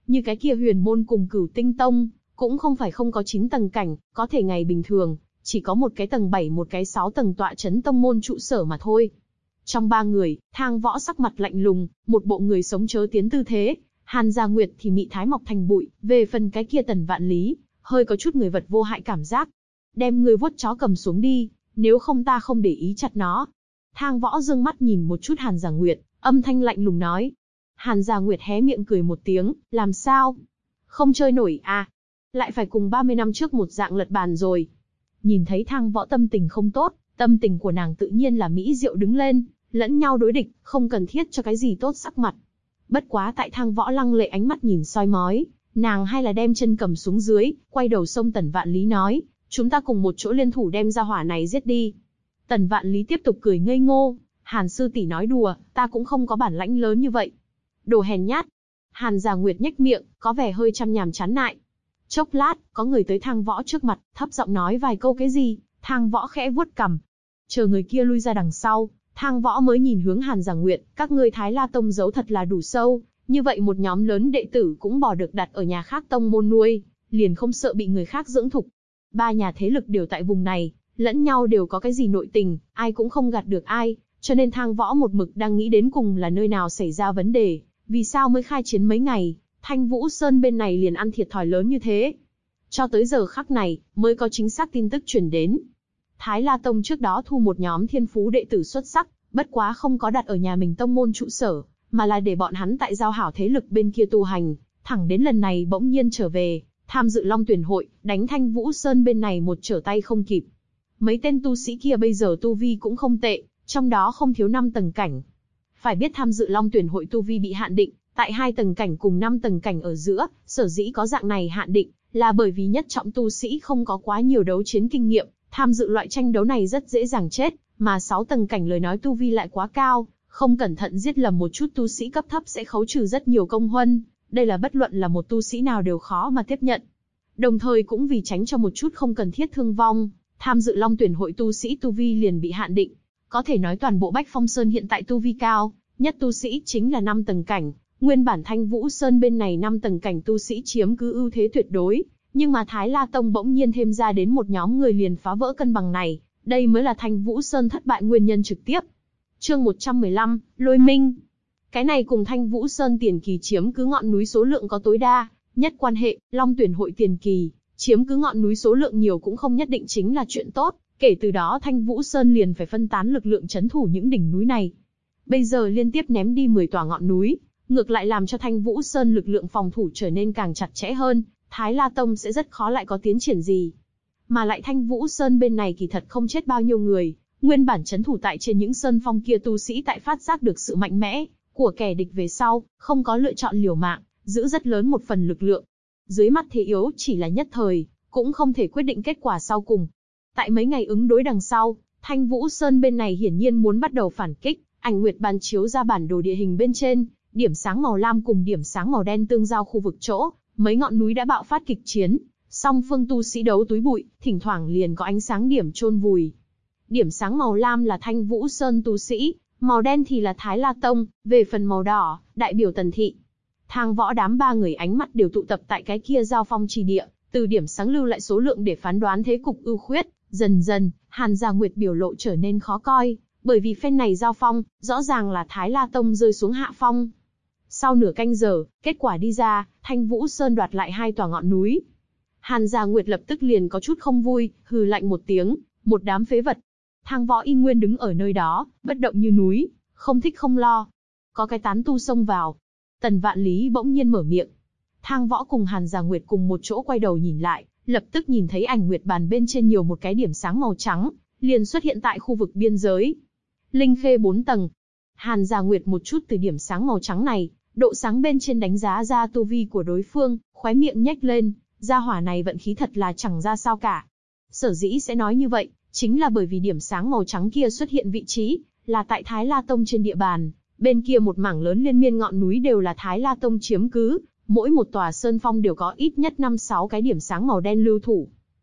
Như cái kia Huyền Môn cùng Cửu Tinh Tông, cũng không phải không có 9 tầng cảnh, có thể ngày bình thường, chỉ có một cái tầng 7 một cái 6 tầng tọa chấn tông môn trụ sở mà thôi. Trong ba người, Thang Võ sắc mặt lạnh lùng, một bộ người sống chớ tiến tư thế, Hàn Gia Nguyệt thì mị thái mọc thành bụi, về phần cái kia Tần Vạn Lý, hơi có chút người vật vô hại cảm giác. Đem người vuốt chó cầm xuống đi, nếu không ta không để ý chặt nó. Thang Võ dương mắt nhìn một chút Hàn Gia Nguyệt, âm thanh lạnh lùng nói. Hàn Gia Nguyệt hé miệng cười một tiếng, làm sao? Không chơi nổi à? Lại phải cùng 30 năm trước một dạng lật bàn rồi. Nhìn thấy Thang Võ tâm tình không tốt, tâm tình của nàng tự nhiên là mỹ diệu đứng lên, lẫn nhau đối địch, không cần thiết cho cái gì tốt sắc mặt. Bất quá tại Thang Võ lăng lệ ánh mắt nhìn soi mói, nàng hay là đem chân cầm xuống dưới, quay đầu xông Tần Vạn Lý nói, chúng ta cùng một chỗ liên thủ đem ra hỏa này giết đi. Tần Vạn Lý tiếp tục cười ngây ngô, Hàn sư tỷ nói đùa, ta cũng không có bản lãnh lớn như vậy. Đồ hèn nhát. Hàn Gia Nguyệt nhếch miệng, có vẻ hơi chăm nhàm chán nại. Chốc lát, có người tới Thang Võ trước mặt, thấp giọng nói vài câu cái gì, Thang Võ khẽ vuốt cằm. Chờ người kia lui ra đằng sau, Thang Võ mới nhìn hướng Hàn Gia Nguyệt, các ngươi Thái La Tông giấu thật là đủ sâu, như vậy một nhóm lớn đệ tử cũng bỏ được đặt ở nhà khác tông môn nuôi, liền không sợ bị người khác dưỡng thục. Ba nhà thế lực đều tại vùng này, lẫn nhau đều có cái gì nội tình, ai cũng không gạt được ai, cho nên Thang Võ một mực đang nghĩ đến cùng là nơi nào xảy ra vấn đề, vì sao mới khai chiến mấy ngày, Thanh Vũ Sơn bên này liền ăn thiệt thòi lớn như thế. Cho tới giờ khắc này, mới có chính xác tin tức truyền đến. Thái La Tông trước đó thu một nhóm thiên phú đệ tử xuất sắc, bất quá không có đặt ở nhà mình tông môn trụ sở, mà là để bọn hắn tại giao hảo thế lực bên kia tu hành, thẳng đến lần này bỗng nhiên trở về, tham dự Long Tuyển hội, đánh Thanh Vũ Sơn bên này một trở tay không kịp. Mấy tên tu sĩ kia bây giờ tu vi cũng không tệ, trong đó không thiếu 5 tầng cảnh. Phải biết tham dự Long Tuyển hội tu vi bị hạn định, tại 2 tầng cảnh cùng 5 tầng cảnh ở giữa, sở dĩ có dạng này hạn định, là bởi vì nhất trọng tu sĩ không có quá nhiều đấu chiến kinh nghiệm, tham dự loại tranh đấu này rất dễ dàng chết, mà 6 tầng cảnh lời nói tu vi lại quá cao, không cẩn thận giết lầm một chút tu sĩ cấp thấp sẽ khấu trừ rất nhiều công huân, đây là bất luận là một tu sĩ nào đều khó mà tiếp nhận. Đồng thời cũng vì tránh cho một chút không cần thiết thương vong, tham dự Long Tuyển hội tu sĩ tu vi liền bị hạn định. Có thể nói toàn bộ Bách Phong Sơn hiện tại tu vi cao nhất tu sĩ chính là 5 tầng cảnh, nguyên bản Thanh Vũ Sơn bên này 5 tầng cảnh tu sĩ chiếm cứ ưu thế tuyệt đối, nhưng mà Thái La Tông bỗng nhiên thêm ra đến một nhóm người liền phá vỡ cân bằng này, đây mới là Thanh Vũ Sơn thất bại nguyên nhân trực tiếp. Chương 115, Lôi Minh. Cái này cùng Thanh Vũ Sơn tiền kỳ chiếm cứ ngọn núi số lượng có tối đa nhất quan hệ, Long Tuyển hội tiền kỳ chiếm cứ ngọn núi số lượng nhiều cũng không nhất định chính là chuyện tốt, kể từ đó Thanh Vũ Sơn liền phải phân tán lực lượng trấn thủ những đỉnh núi này. Bây giờ liên tiếp ném đi 10 tòa ngọn núi, ngược lại làm cho Thanh Vũ Sơn lực lượng phòng thủ trở nên càng chặt chẽ hơn, Thái La Tông sẽ rất khó lại có tiến triển gì. Mà lại Thanh Vũ Sơn bên này kỳ thật không chết bao nhiêu người, nguyên bản trấn thủ tại trên những sơn phong kia tu sĩ tại phát giác được sự mạnh mẽ của kẻ địch về sau, không có lựa chọn liều mạng, giữ rất lớn một phần lực lượng. Dưới mắt thế yếu chỉ là nhất thời, cũng không thể quyết định kết quả sau cùng. Tại mấy ngày ứng đối đằng sau, Thanh Vũ Sơn bên này hiển nhiên muốn bắt đầu phản kích, Ảnh Nguyệt bàn chiếu ra bản đồ địa hình bên trên, điểm sáng màu lam cùng điểm sáng màu đen tương giao khu vực chỗ, mấy ngọn núi đã bạo phát kịch chiến, song phương tu sĩ đấu túi bụi, thỉnh thoảng liền có ánh sáng điểm chôn vùi. Điểm sáng màu lam là Thanh Vũ Sơn tu sĩ, màu đen thì là Thái La Tông, về phần màu đỏ, đại biểu Tần Thị. Thang Võ đám ba người ánh mắt đều tụ tập tại cái kia giao phong trì địa, từ điểm sáng lưu lại số lượng để phán đoán thế cục ưu khuyết, dần dần, Hàn Gia Nguyệt biểu lộ trở nên khó coi, bởi vì phen này giao phong, rõ ràng là Thái La Tông rơi xuống hạ phong. Sau nửa canh giờ, kết quả đi ra, Thanh Vũ Sơn đoạt lại 2 tòa ngọn núi. Hàn Gia Nguyệt lập tức liền có chút không vui, hừ lạnh một tiếng, một đám phế vật. Thang Võ y nguyên đứng ở nơi đó, bất động như núi, không thích không lo. Có cái tán tu xông vào. Tần Vạn Lý bỗng nhiên mở miệng. Thang Võ cùng Hàn Gia Nguyệt cùng một chỗ quay đầu nhìn lại, lập tức nhìn thấy Ảnh Nguyệt bàn bên trên nhiều một cái điểm sáng màu trắng, liền xuất hiện tại khu vực biên giới. Linh khê 4 tầng. Hàn Gia Nguyệt một chút từ điểm sáng màu trắng này, độ sáng bên trên đánh giá ra tu vi của đối phương, khóe miệng nhếch lên, gia hỏa này vận khí thật là chẳng ra sao cả. Sở dĩ sẽ nói như vậy, chính là bởi vì điểm sáng màu trắng kia xuất hiện vị trí, là tại Thái La Tông trên địa bàn, bên kia một mảng lớn liên miên ngọn núi đều là Thái La Tông chiếm cứ, mỗi một tòa sơn phong đều có ít nhất 5-6 cái điểm sáng màu đen lưu thủ.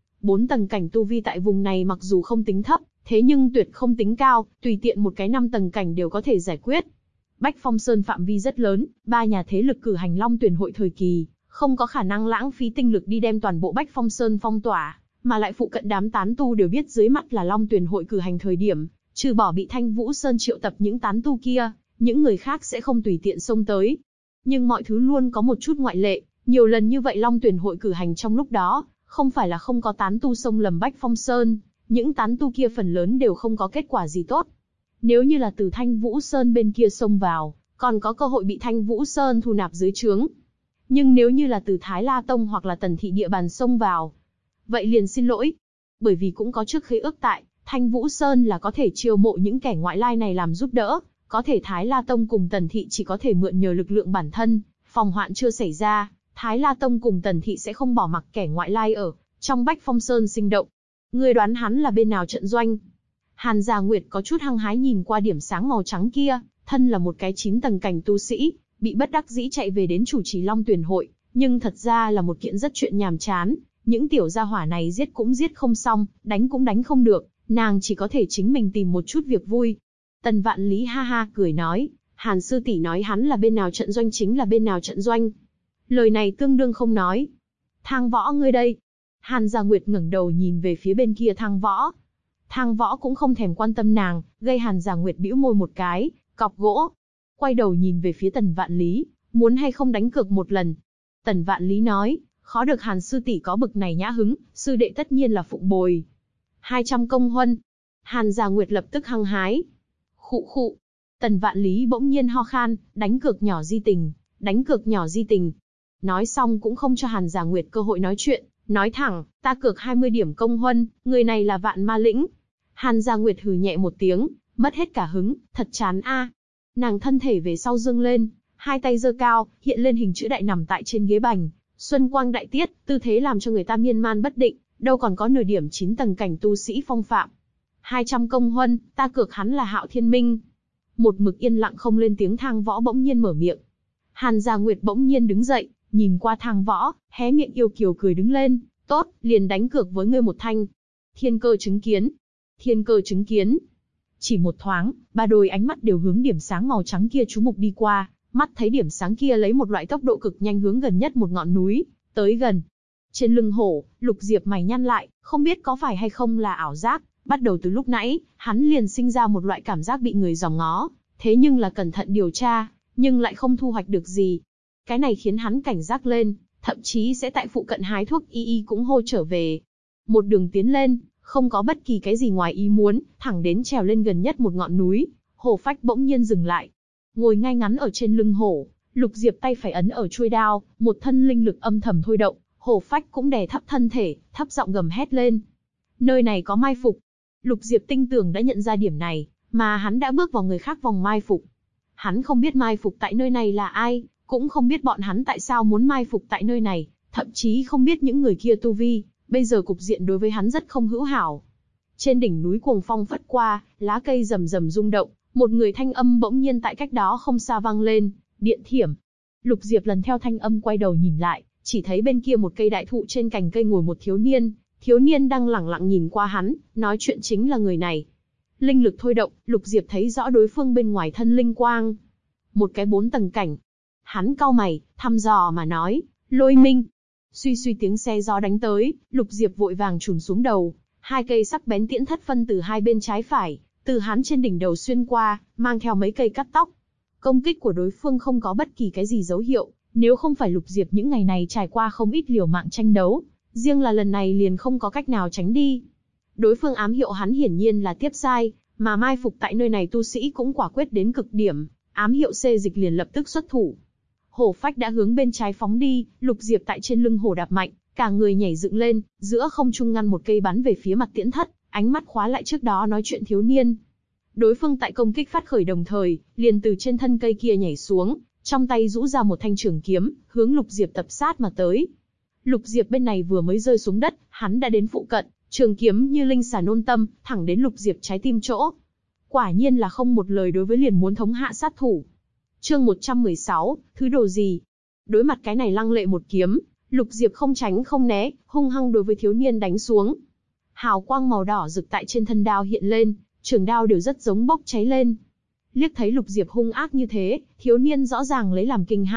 4 tầng cảnh tu vi tại vùng này mặc dù không tính thấp, thế nhưng tuyệt không tính cao, tùy tiện một cái 5 tầng cảnh đều có thể giải quyết. Bách Phong Sơn phạm vi rất lớn, ba nhà thế lực cử hành Long Tuyển hội thời kỳ, không có khả năng lãng phí tinh lực đi đem toàn bộ Bách Phong Sơn phong tỏa, mà lại phụ cận đám tán tu đều biết dưới mắt là Long Tuyền hội cử hành thời điểm, trừ bỏ bị Thanh Vũ Sơn triệu tập những tán tu kia, những người khác sẽ không tùy tiện xông tới. Nhưng mọi thứ luôn có một chút ngoại lệ, nhiều lần như vậy Long Tuyền hội cử hành trong lúc đó, không phải là không có tán tu xông lầm Bách Phong Sơn, những tán tu kia phần lớn đều không có kết quả gì tốt. Nếu như là từ Thanh Vũ Sơn bên kia xông vào, còn có cơ hội bị Thanh Vũ Sơn thu nạp dưới trướng. Nhưng nếu như là từ Thái La Tông hoặc là Tần Thị địa bàn xông vào, vậy liền xin lỗi. Bởi vì cũng có trước khế ước tại, Thanh Vũ Sơn là có thể chiêu mộ những kẻ ngoại lai này làm giúp đỡ, có thể Thái La Tông cùng Tần Thị chỉ có thể mượn nhờ lực lượng bản thân, phòng hoạn chưa xảy ra, Thái La Tông cùng Tần Thị sẽ không bỏ mặc kẻ ngoại lai ở trong Bách Phong Sơn sinh động. Ngươi đoán hắn là bên nào trận doanh? Hàn Gia Nguyệt có chút hăng hái nhìn qua điểm sáng màu trắng kia, thân là một cái 9 tầng cảnh tu sĩ, bị bất đắc dĩ chạy về đến chủ trì Long Tuyền hội, nhưng thật ra là một kiện rất chuyện nhàm chán, những tiểu gia hỏa này giết cũng giết không xong, đánh cũng đánh không được, nàng chỉ có thể chính mình tìm một chút việc vui. Tần Vạn Lý ha ha cười nói, Hàn sư tỷ nói hắn là bên nào trận doanh chính là bên nào trận doanh. Lời này tương đương không nói. Thang Võ ngươi đây. Hàn Gia Nguyệt ngẩng đầu nhìn về phía bên kia Thang Võ. Thang Võ cũng không thèm quan tâm nàng, gây Hàn Gia Nguyệt bĩu môi một cái, cọc gỗ. Quay đầu nhìn về phía Tần Vạn Lý, muốn hay không đánh cược một lần. Tần Vạn Lý nói, khó được Hàn sư tỷ có bực này nhã hứng, sư đệ tất nhiên là phụng bồi. 200 công huân. Hàn Gia Nguyệt lập tức hăng hái. Khụ khụ. Tần Vạn Lý bỗng nhiên ho khan, đánh cược nhỏ di tình, đánh cược nhỏ di tình. Nói xong cũng không cho Hàn Gia Nguyệt cơ hội nói chuyện, nói thẳng, ta cược 20 điểm công huân, người này là Vạn Ma Lĩnh. Hàn Gia Nguyệt hừ nhẹ một tiếng, mất hết cả hứng, thật chán a. Nàng thân thể về sau dương lên, hai tay giơ cao, hiện lên hình chữ đại nằm tại trên ghế bành, xuân quang đại tiết, tư thế làm cho người ta miên man bất định, đâu còn có nửa điểm 9 tầng cảnh tu sĩ phong phạm. 200 công huân, ta cược hắn là Hạo Thiên Minh. Một mực yên lặng không lên tiếng Thang Võ bỗng nhiên mở miệng. Hàn Gia Nguyệt bỗng nhiên đứng dậy, nhìn qua Thang Võ, hé miệng yêu kiều cười đứng lên, tốt, liền đánh cược với ngươi một thanh. Thiên cơ chứng kiến. Thiên cơ chứng kiến. Chỉ một thoáng, ba đôi ánh mắt đều hướng điểm sáng màu trắng kia chú mục đi qua, mắt thấy điểm sáng kia lấy một loại tốc độ cực nhanh hướng gần nhất một ngọn núi, tới gần. Trên lưng hổ, Lục Diệp mày nhăn lại, không biết có phải hay không là ảo giác, bắt đầu từ lúc nãy, hắn liền sinh ra một loại cảm giác bị người dòm ngó, thế nhưng là cẩn thận điều tra, nhưng lại không thu hoạch được gì. Cái này khiến hắn cảnh giác lên, thậm chí sẽ tại phụ cận hái thuốc y cũng hô trở về. Một đường tiến lên, không có bất kỳ cái gì ngoài ý muốn, thẳng đến trèo lên gần nhất một ngọn núi, hổ phách bỗng nhiên dừng lại. Ngồi ngay ngắn ở trên lưng hổ, Lục Diệp tay phải ấn ở chuôi đao, một thân linh lực âm thầm thôi động, hổ phách cũng đè thấp thân thể, thấp giọng gầm hét lên. Nơi này có mai phục. Lục Diệp tinh tường đã nhận ra điểm này, mà hắn đã bước vào người khác vòng mai phục. Hắn không biết mai phục tại nơi này là ai, cũng không biết bọn hắn tại sao muốn mai phục tại nơi này, thậm chí không biết những người kia tu vi, bây giờ cục diện đối với hắn rất không hữu hảo. Trên đỉnh núi cuồng phong phất qua, lá cây rầm rầm rung động, một người thanh âm bỗng nhiên tại cách đó không xa vang lên, Điện Thiểm. Lục Diệp lần theo thanh âm quay đầu nhìn lại, chỉ thấy bên kia một cây đại thụ trên cành cây ngồi một thiếu niên đang lẳng lặng nhìn qua hắn, nói chuyện chính là người này. Linh lực thôi động, Lục Diệp thấy rõ đối phương bên ngoài thân linh quang. Một cái 4 tầng cảnh. Hắn cau mày, thăm dò mà nói, Lôi Minh. Suy suy tiếng xe gió đánh tới, Lục Diệp vội vàng chùm xuống đầu, hai cây sắc bén tiễn thất phân từ hai bên trái phải, từ hắn trên đỉnh đầu xuyên qua, mang theo mấy cây cắt tóc. Công kích của đối phương không có bất kỳ cái gì dấu hiệu, nếu không phải Lục Diệp những ngày này trải qua không ít liều mạng tranh đấu, riêng là lần này liền không có cách nào tránh đi. Đối phương ám hiệu hắn hiển nhiên là tiếp sai, mà mai phục tại nơi này tu sĩ cũng quả quyết đến cực điểm, ám hiệu xê dịch liền lập tức xuất thủ. Hổ phách đã hướng bên trái phóng đi, Lục Diệp tại trên lưng hổ đạp mạnh, cả người nhảy dựng lên, giữa không trung ngăn một cây bắn về phía mặt tiễn thất, ánh mắt khóa lại trước đó nói chuyện thiếu niên. Đối phương tại công kích phát khởi đồng thời, liền từ trên thân cây kia nhảy xuống, trong tay rũ ra một thanh trường kiếm, hướng Lục Diệp tập sát mà tới. Lục Diệp bên này vừa mới rơi xuống đất, hắn đã đến phụ cận, trường kiếm như linh xà nôn tâm, thẳng đến Lục Diệp trái tim chỗ. Quả nhiên là không một lời đối với liền muốn thống hạ sát thủ. Chương 116, thứ đồ gì? Đối mặt cái này lăng lệ một kiếm, Lục Diệp không tránh không né, hung hăng đối với thiếu niên đánh xuống. Hào quang màu đỏ rực tại trên thân đao hiện lên, trường đao đều rất giống bốc cháy lên. Liếc thấy Lục Diệp hung ác như thế, thiếu niên rõ ràng lấy làm kinh hãi,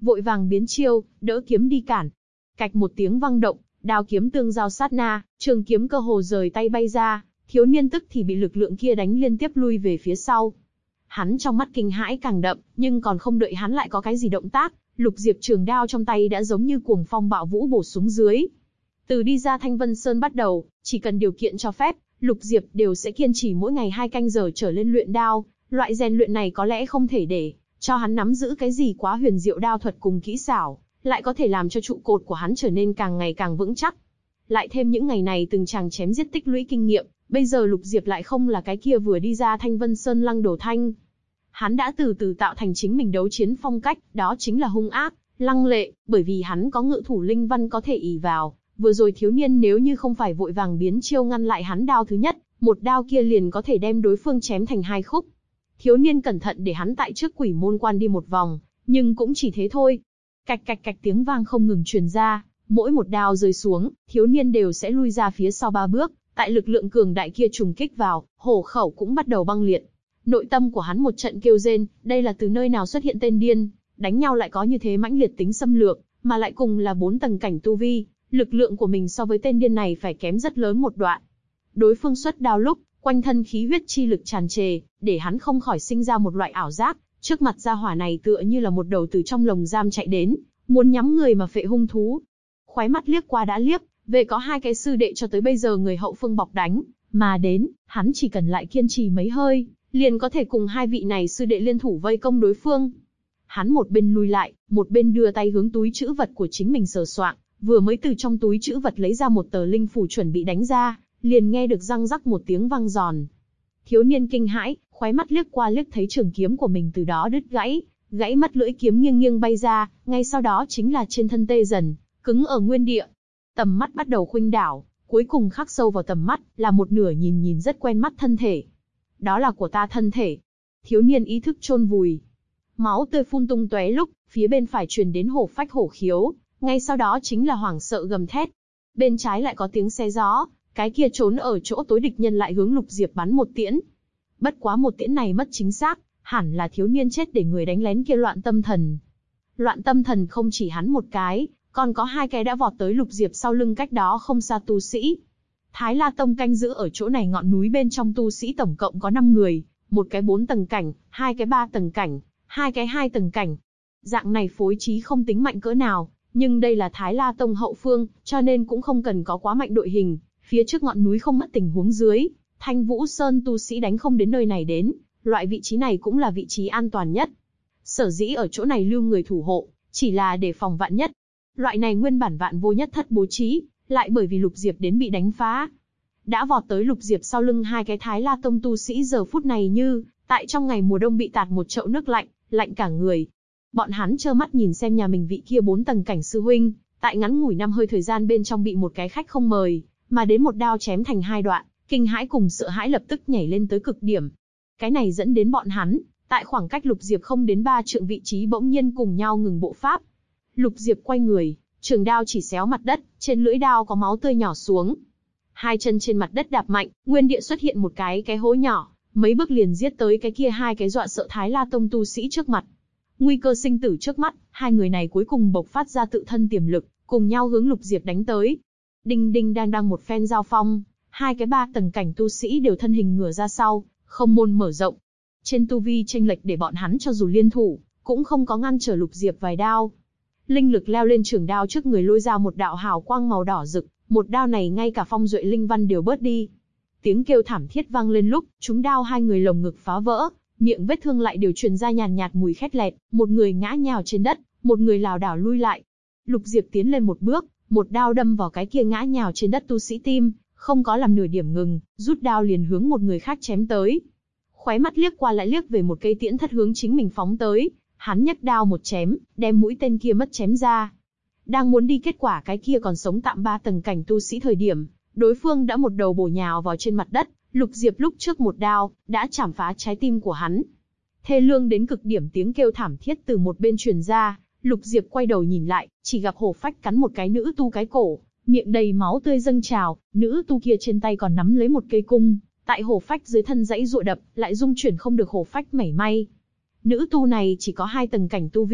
vội vàng biến chiêu, đỡ kiếm đi cản. Cạch một tiếng vang động, đao kiếm tương giao sát na, trường kiếm cơ hồ rời tay bay ra, thiếu niên tức thì bị lực lượng kia đánh liên tiếp lui về phía sau. Hắn trong mắt kinh hãi càng đậm, nhưng còn không đợi hắn lại có cái gì động tác, Lục Diệp trường đao trong tay đã giống như cuồng phong bạo vũ bổ xuống dưới. Từ đi ra Thanh Vân Sơn bắt đầu, chỉ cần điều kiện cho phép, Lục Diệp đều sẽ kiên trì mỗi ngày 2 canh giờ trở lên luyện đao. Loại rèn luyện này có lẽ không thể để cho hắn nắm giữ cái gì quá huyền diệu đao thuật cùng kỹ xảo, lại có thể làm cho trụ cột của hắn trở nên càng ngày càng vững chắc. Lại thêm những ngày này từng chàng chém giết tích lũy kinh nghiệm, bây giờ Lục Diệp lại không là cái kia vừa đi ra Thanh Vân Sơn Lăng Đồ Thanh. Hắn đã từ từ tạo thành chính mình đấu chiến phong cách, đó chính là hung ác, lăng lệ, bởi vì hắn có ngự thủ linh văn có thể ỷ vào. Vừa rồi thiếu niên nếu như không phải vội vàng biến chiêu ngăn lại hắn đao thứ nhất, một đao kia liền có thể đem đối phương chém thành 2 khúc. Thiếu niên cẩn thận để hắn tại trước Quỷ Môn Quan đi một vòng, nhưng cũng chỉ thế thôi. Cạch cạch cạch tiếng vang không ngừng truyền ra, mỗi một đao rơi xuống, thiếu niên đều sẽ lui ra phía sau 3 bước, tại lực lượng cường đại kia trùng kích vào, hổ khẩu cũng bắt đầu băng liệt. Nội tâm của hắn một trận kêu rên, đây là từ nơi nào xuất hiện tên điên, đánh nhau lại có như thế mãnh liệt tính xâm lược, mà lại cùng là 4 tầng cảnh tu vi, lực lượng của mình so với tên điên này phải kém rất lớn một đoạn. Đối phương xuất đao lúc, quanh thân khí huyết chi lực tràn trề, để hắn không khỏi sinh ra một loại ảo giác, trước mặt gia hỏa này tựa như là một đầu từ trong lồng giam chạy đến, muốn nhắm người mà phệ hung thú. Khóe mắt liếc qua đã liếc, về có 2 cái sư đệ cho tới bây giờ người hậu phương bọc đánh, mà đến, hắn chỉ cần lại kiên trì mấy hơi, liền có thể cùng 2 vị này sư đệ liên thủ vây công đối phương. Hắn một bên lùi lại, một bên đưa tay hướng túi trữ vật của chính mình sờ soạng, vừa mới từ trong túi trữ vật lấy ra một tờ linh phù chuẩn bị đánh ra, liền nghe được răng rắc một tiếng vang giòn. Thiếu niên kinh hãi, khóe mắt liếc qua liếc thấy trường kiếm của mình từ đó đứt gãy, gãy mất lưỡi kiếm nghiêng nghiêng bay ra, ngay sau đó chính là trên thân tê dần, cứng ở nguyên địa. Tầm mắt bắt đầu khuynh đảo, cuối cùng khắc sâu vào tầm mắt, là một nửa nhìn rất quen mắt thân thể. Đó là của ta thân thể. Thiếu niên ý thức chôn vùi. Máu tươi phun tung tóe lúc, phía bên phải truyền đến hổ phách hổ khiếu, ngay sau đó chính là hoảng sợ gầm thét. Bên trái lại có tiếng xé gió, cái kia trốn ở chỗ tối địch nhân lại hướng Lục Diệp bắn một tiễn. Bất quá một tiễn này mất chính xác, hẳn là thiếu niên chết để người đánh lén kia loạn tâm thần. Loạn tâm thần không chỉ hắn một cái, còn có 2 cái đã vọt tới Lục Diệp sau lưng cách đó không xa tu sĩ. Thái La Tông canh giữ ở chỗ này ngọn núi bên trong tu sĩ tổng cộng có 5 người, một cái 4 tầng cảnh, 2 cái 3 tầng cảnh, 2 cái 2 tầng cảnh. Dạng này phối trí không tính mạnh cỡ nào, nhưng đây là Thái La Tông hậu phương, cho nên cũng không cần có quá mạnh đội hình. Phía trước ngọn núi không mất tình huống dưới, Thanh Vũ Sơn tu sĩ đánh không đến nơi này đến, loại vị trí này cũng là vị trí an toàn nhất. Sở dĩ ở chỗ này lưu người thủ hộ, chỉ là để phòng vạn nhất. Loại này nguyên bản vạn vô nhất thất bố trí, lại bởi vì Lục Diệp đến bị đánh phá. Đã vọt tới Lục Diệp sau lưng 2 cái Thái La Tông tu sĩ giờ phút này như tại trong ngày mùa đông bị tạt một chậu nước lạnh, lạnh cả người. Bọn hắn trơ mắt nhìn xem nhà mình vị kia 4 tầng cảnh sư huynh, tại ngắn ngủi 5 hơi thời gian bên trong bị một cái khách không mời, mà đến một đao chém thành 2 đoạn, kinh hãi cùng sợ hãi lập tức nhảy lên tới cực điểm. Cái này dẫn đến bọn hắn, tại khoảng cách Lục Diệp không đến 3 trượng vị trí bỗng nhiên cùng nhau ngừng bộ pháp. Lục Diệp quay người, trường đao chỉ xéo mặt đất, trên lưỡi đao có máu tươi nhỏ xuống. 2 chân trên mặt đất đạp mạnh, nguyên địa xuất hiện một cái hố nhỏ, mấy bước liền giết tới cái kia 2 cái dọa sợ Thái La Tông tu sĩ trước mặt. Nguy cơ sinh tử trước mắt, 2 người này cuối cùng bộc phát ra tự thân tiềm lực, cùng nhau hướng Lục Diệp đánh tới. Đinh đinh đang một phen giao phong, 2 cái 3 tầng cảnh tu sĩ đều thân hình ngửa ra sau, không môn mở rộng. Trên tu vi chênh lệch để bọn hắn cho dù liên thủ, cũng không có ngăn trở Lục Diệp vài đao. Linh lực leo lên trường đao trước người lôi ra một đạo hào quang màu đỏ rực, một đao này ngay cả phong duệ linh văn đều bớt đi. Tiếng kêu thảm thiết vang lên lúc, trúng đao 2 người lồng ngực phá vỡ, miệng vết thương lại đều truyền ra nhàn nhạt mùi khét lẹt, một người ngã nhào trên đất, một người lảo đảo lui lại. Lục Diệp tiến lên một bước, một đao đâm vào cái kia ngã nhào trên đất tu sĩ tim, không có làm nửa điểm ngừng, rút đao liền hướng một người khác chém tới. Khóe mắt liếc qua lại liếc về một cây tiễn thất hướng chính mình phóng tới, hắn nhấc đao một chém, đem mũi tên kia mất chém ra. Đang muốn đi kết quả cái kia còn sống tạm 3 tầng cảnh tu sĩ thời điểm, đối phương đã một đầu bổ nhào vào trên mặt đất, Lục Diệp lúc trước một đao, đã chảm phá trái tim của hắn. Thê lương đến cực điểm tiếng kêu thảm thiết từ một bên truyền ra, Lục Diệp quay đầu nhìn lại, chỉ gặp hổ phách cắn một cái nữ tu cái cổ, miệng đầy máu tươi dâng trào, nữ tu kia trên tay còn nắm lấy một cây cung, tại hổ phách dưới thân dãy dụa đập, lại dung chuyển không được hổ phách mảy may. Nữ tu này chỉ có 2 tầng cảnh tu vi,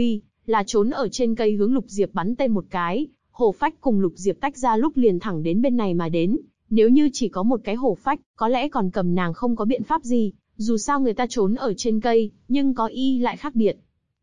là trốn ở trên cây hướng Lục Diệp bắn tên một cái. Hổ phách cùng Lục Diệp tách ra lúc liền thẳng đến bên này mà đến. Nếu như chỉ có một cái hổ phách, có lẽ còn cầm nàng không có biện pháp gì. Dù sao người ta trốn ở trên cây, nhưng có y lại khác biệt.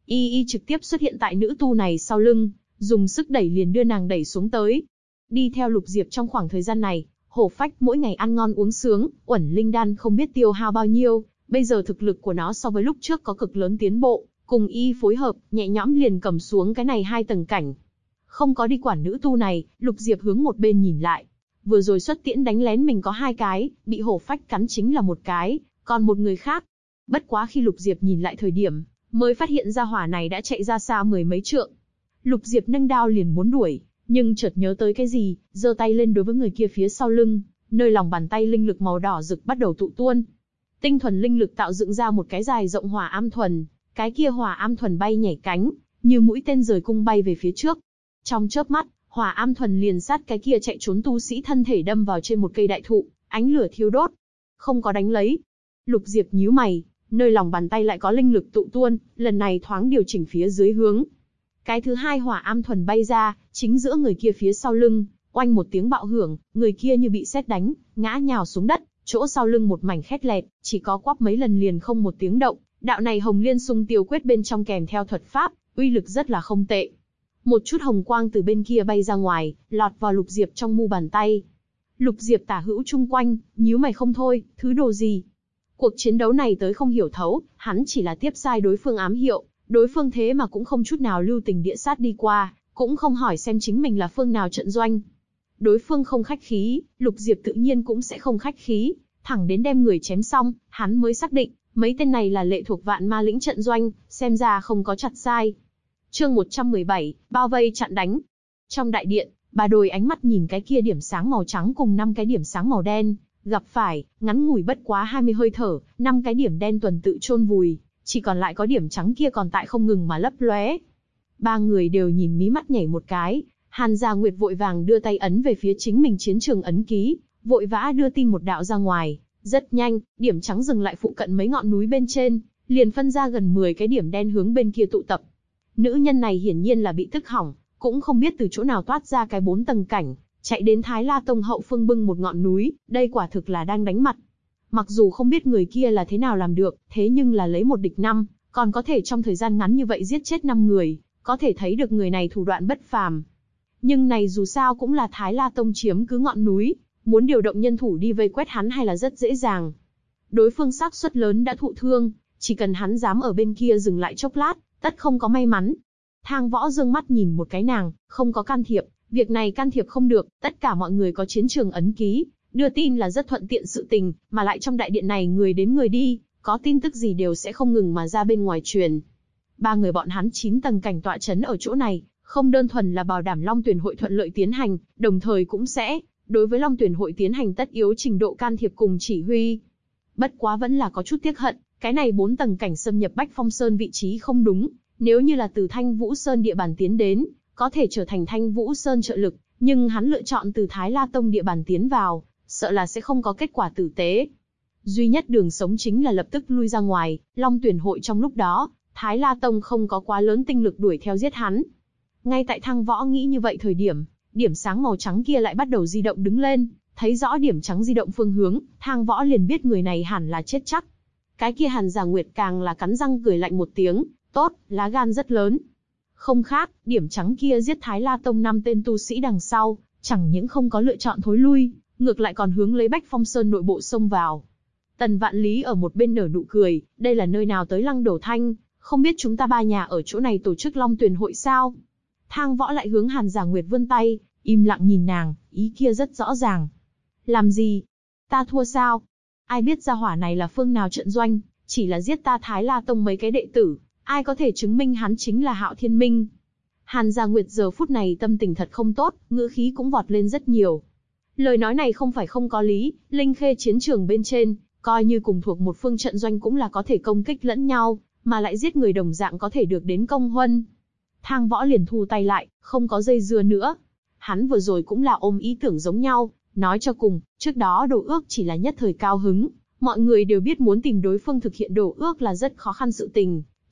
Y trực tiếp xuất hiện tại nữ tu này sau lưng, dùng sức đẩy liền đưa nàng đẩy xuống tới. Đi theo Lục Diệp trong khoảng thời gian này, hổ phách mỗi ngày ăn ngon uống sướng, uẩn linh đan không biết tiêu hao bao nhiêu. Bây giờ thực lực của nó so với lúc trước có cực lớn tiến bộ, cùng y phối hợp, nhẹ nhõm liền cầm xuống cái này 2 tầng cảnh. Không có đi quản nữ tu này, Lục Diệp hướng một bên nhìn lại. Vừa rồi xuất tiễn đánh lén mình có 2 cái, bị hổ phách cắn chính là một cái, còn một người khác. Bất quá khi Lục Diệp nhìn lại thời điểm, mới phát hiện ra hỏa này đã chạy ra xa 10 mấy trượng. Lục Diệp nâng đao liền muốn đuổi, nhưng chợt nhớ tới cái gì, giơ tay lên đối với người kia phía sau lưng, nơi lòng bàn tay linh lực màu đỏ rực bắt đầu tụ tuôn. Tinh thuần linh lực tạo dựng ra một cái dài rộng hỏa am thuần, cái kia hỏa am thuần bay nhảy cánh, như mũi tên rời cung bay về phía trước. Trong chớp mắt, hỏa am thuần liền sát cái kia chạy trốn tu sĩ thân thể đâm vào trên một cây đại thụ, ánh lửa thiêu đốt. Không có đánh lấy. Lục Diệp nhíu mày, nơi lòng bàn tay lại có linh lực tụ tuôn, lần này thoáng điều chỉnh phía dưới hướng. Cái thứ 2 hỏa am thuần bay ra, chính giữa người kia phía sau lưng, oanh một tiếng bạo hưởng, người kia như bị sét đánh, ngã nhào xuống đất, chỗ sau lưng một mảnh khét lẹt, chỉ có quắp mấy lần liền không một tiếng động. Đạo này Hồng Liên Xung Tiêu Quyết bên trong kèm theo thuật pháp, uy lực rất là không tệ. Một chút hồng quang từ bên kia bay ra ngoài, lọt vào Lục Diệp trong mu bàn tay. Lục Diệp tả hữu chung quanh, nhíu mày không thôi, thứ đồ gì? Cuộc chiến đấu này tới không hiểu thấu, hắn chỉ là tiếp sai đối phương ám hiệu, đối phương thế mà cũng không chút nào lưu tình địa sát đi qua, cũng không hỏi xem chính mình là phương nào trận doanh. Đối phương không khách khí, Lục Diệp tự nhiên cũng sẽ không khách khí, thẳng đến đem người chém xong, hắn mới xác định, mấy tên này là lệ thuộc Vạn Ma Lĩnh trận doanh, xem ra không có chặt sai. Chương 117, bao vây chặn đánh. Trong đại điện, Bà Đồi ánh mắt nhìn cái kia điểm sáng màu trắng cùng 5 cái điểm sáng màu đen, gặp phải, ngắn ngủi bất quá 20 hơi thở, 5 cái điểm đen tuần tự chôn vùi, chỉ còn lại có điểm trắng kia còn tại không ngừng mà lấp lóe. 3 người đều nhìn mí mắt nhảy một cái, Hàn Gia Nguyệt vội vàng đưa tay ấn về phía chính mình chiến trường ấn ký, vội vã đưa tin một đạo ra ngoài. Rất nhanh, điểm trắng dừng lại phụ cận mấy ngọn núi bên trên, liền phân ra gần 10 cái điểm đen hướng bên kia tụ tập. Nữ nhân này hiển nhiên là bị tức hỏng, cũng không biết từ chỗ nào toát ra cái 4 tầng cảnh, chạy đến Thái La Tông hậu phương bưng một ngọn núi, đây quả thực là đang đánh mặt. Mặc dù không biết người kia là thế nào làm được, thế nhưng là lấy 1 địch 5, còn có thể trong thời gian ngắn như vậy giết chết 5 người, có thể thấy được người này thủ đoạn bất phàm. Nhưng này dù sao cũng là Thái La Tông chiếm cứ ngọn núi, muốn điều động nhân thủ đi vây quét hắn hay là rất dễ dàng. Đối phương xác suất lớn đã thụ thương, chỉ cần hắn dám ở bên kia dừng lại chốc lát, tất không có may mắn. Thang Võ dương mắt nhìn một cái nàng, không có can thiệp, việc này can thiệp không được, tất cả mọi người có chiến trường ấn ký, đưa tin là rất thuận tiện sự tình, mà lại trong đại điện này người đến người đi, có tin tức gì đều sẽ không ngừng mà ra bên ngoài truyền. 3 người bọn hắn 9 tầng cảnh tọa chấn ở chỗ này, không đơn thuần là bảo đảm Long Tuyển hội thuận lợi tiến hành, đồng thời cũng sẽ đối với Long Tuyển hội tiến hành tất yếu trình độ can thiệp cùng chỉ huy. Bất quá vẫn là có chút tiếc hận, cái này 4 tầng cảnh xâm nhập Bách Phong Sơn vị trí không đúng, nếu như là từ Thanh Vũ Sơn địa bàn tiến đến, có thể trở thành Thanh Vũ Sơn trợ lực, nhưng hắn lựa chọn từ Thái La Tông địa bàn tiến vào, sợ là sẽ không có kết quả tử tế. Duy nhất đường sống chính là lập tức lui ra ngoài, Long Tuyển hội trong lúc đó, Thái La Tông không có quá lớn tinh lực đuổi theo giết hắn. Ngay tại Thang Võ nghĩ như vậy thời điểm, điểm sáng màu trắng kia lại bắt đầu di động đứng lên, thấy rõ điểm trắng di động phương hướng, Thang Võ liền biết người này hẳn là chết chắc. Cái kia Hàn Già Nguyệt càng là cắn răng cười lạnh một tiếng, tốt, lá gan rất lớn. Không khác, điểm trắng kia giết Thái La Tông 5 tên tu sĩ đằng sau, chẳng những không có lựa chọn thối lui, ngược lại còn hướng lấy Bách Phong Sơn nội bộ xông vào. Tần Vạn Lý ở một bên nở nụ cười, đây là nơi nào tới Lăng Đầu Thanh, không biết chúng ta 3 nhà ở chỗ này tổ chức Long Tuyển hội sao? Thang Võ lại hướng Hàn Già Nguyệt vươn tay, im lặng nhìn nàng, ý kia rất rõ ràng. Làm gì? Ta thua sao? Ai biết gia hỏa này là phương nào trận doanh, chỉ là giết ta Thái La Tông mấy cái đệ tử, ai có thể chứng minh hắn chính là Hạo Thiên Minh? Hàn Già Nguyệt giờ phút này tâm tình thật không tốt, ngữ khí cũng vọt lên rất nhiều. Lời nói này không phải không có lý, Linh Khê chiến trường bên trên, coi như cùng thuộc một phương trận doanh cũng là có thể công kích lẫn nhau, mà lại giết người đồng dạng có thể được đến công huân. Thang Võ liền thu tay lại, không có dây dưa nữa. Hắn vừa rồi cũng là ôm ý tưởng giống nhau, nói cho cùng, trước đó đồ ước chỉ là nhất thời cao hứng, mọi người đều biết muốn tìm đối phương thực hiện đồ ước là rất khó khăn sự tình,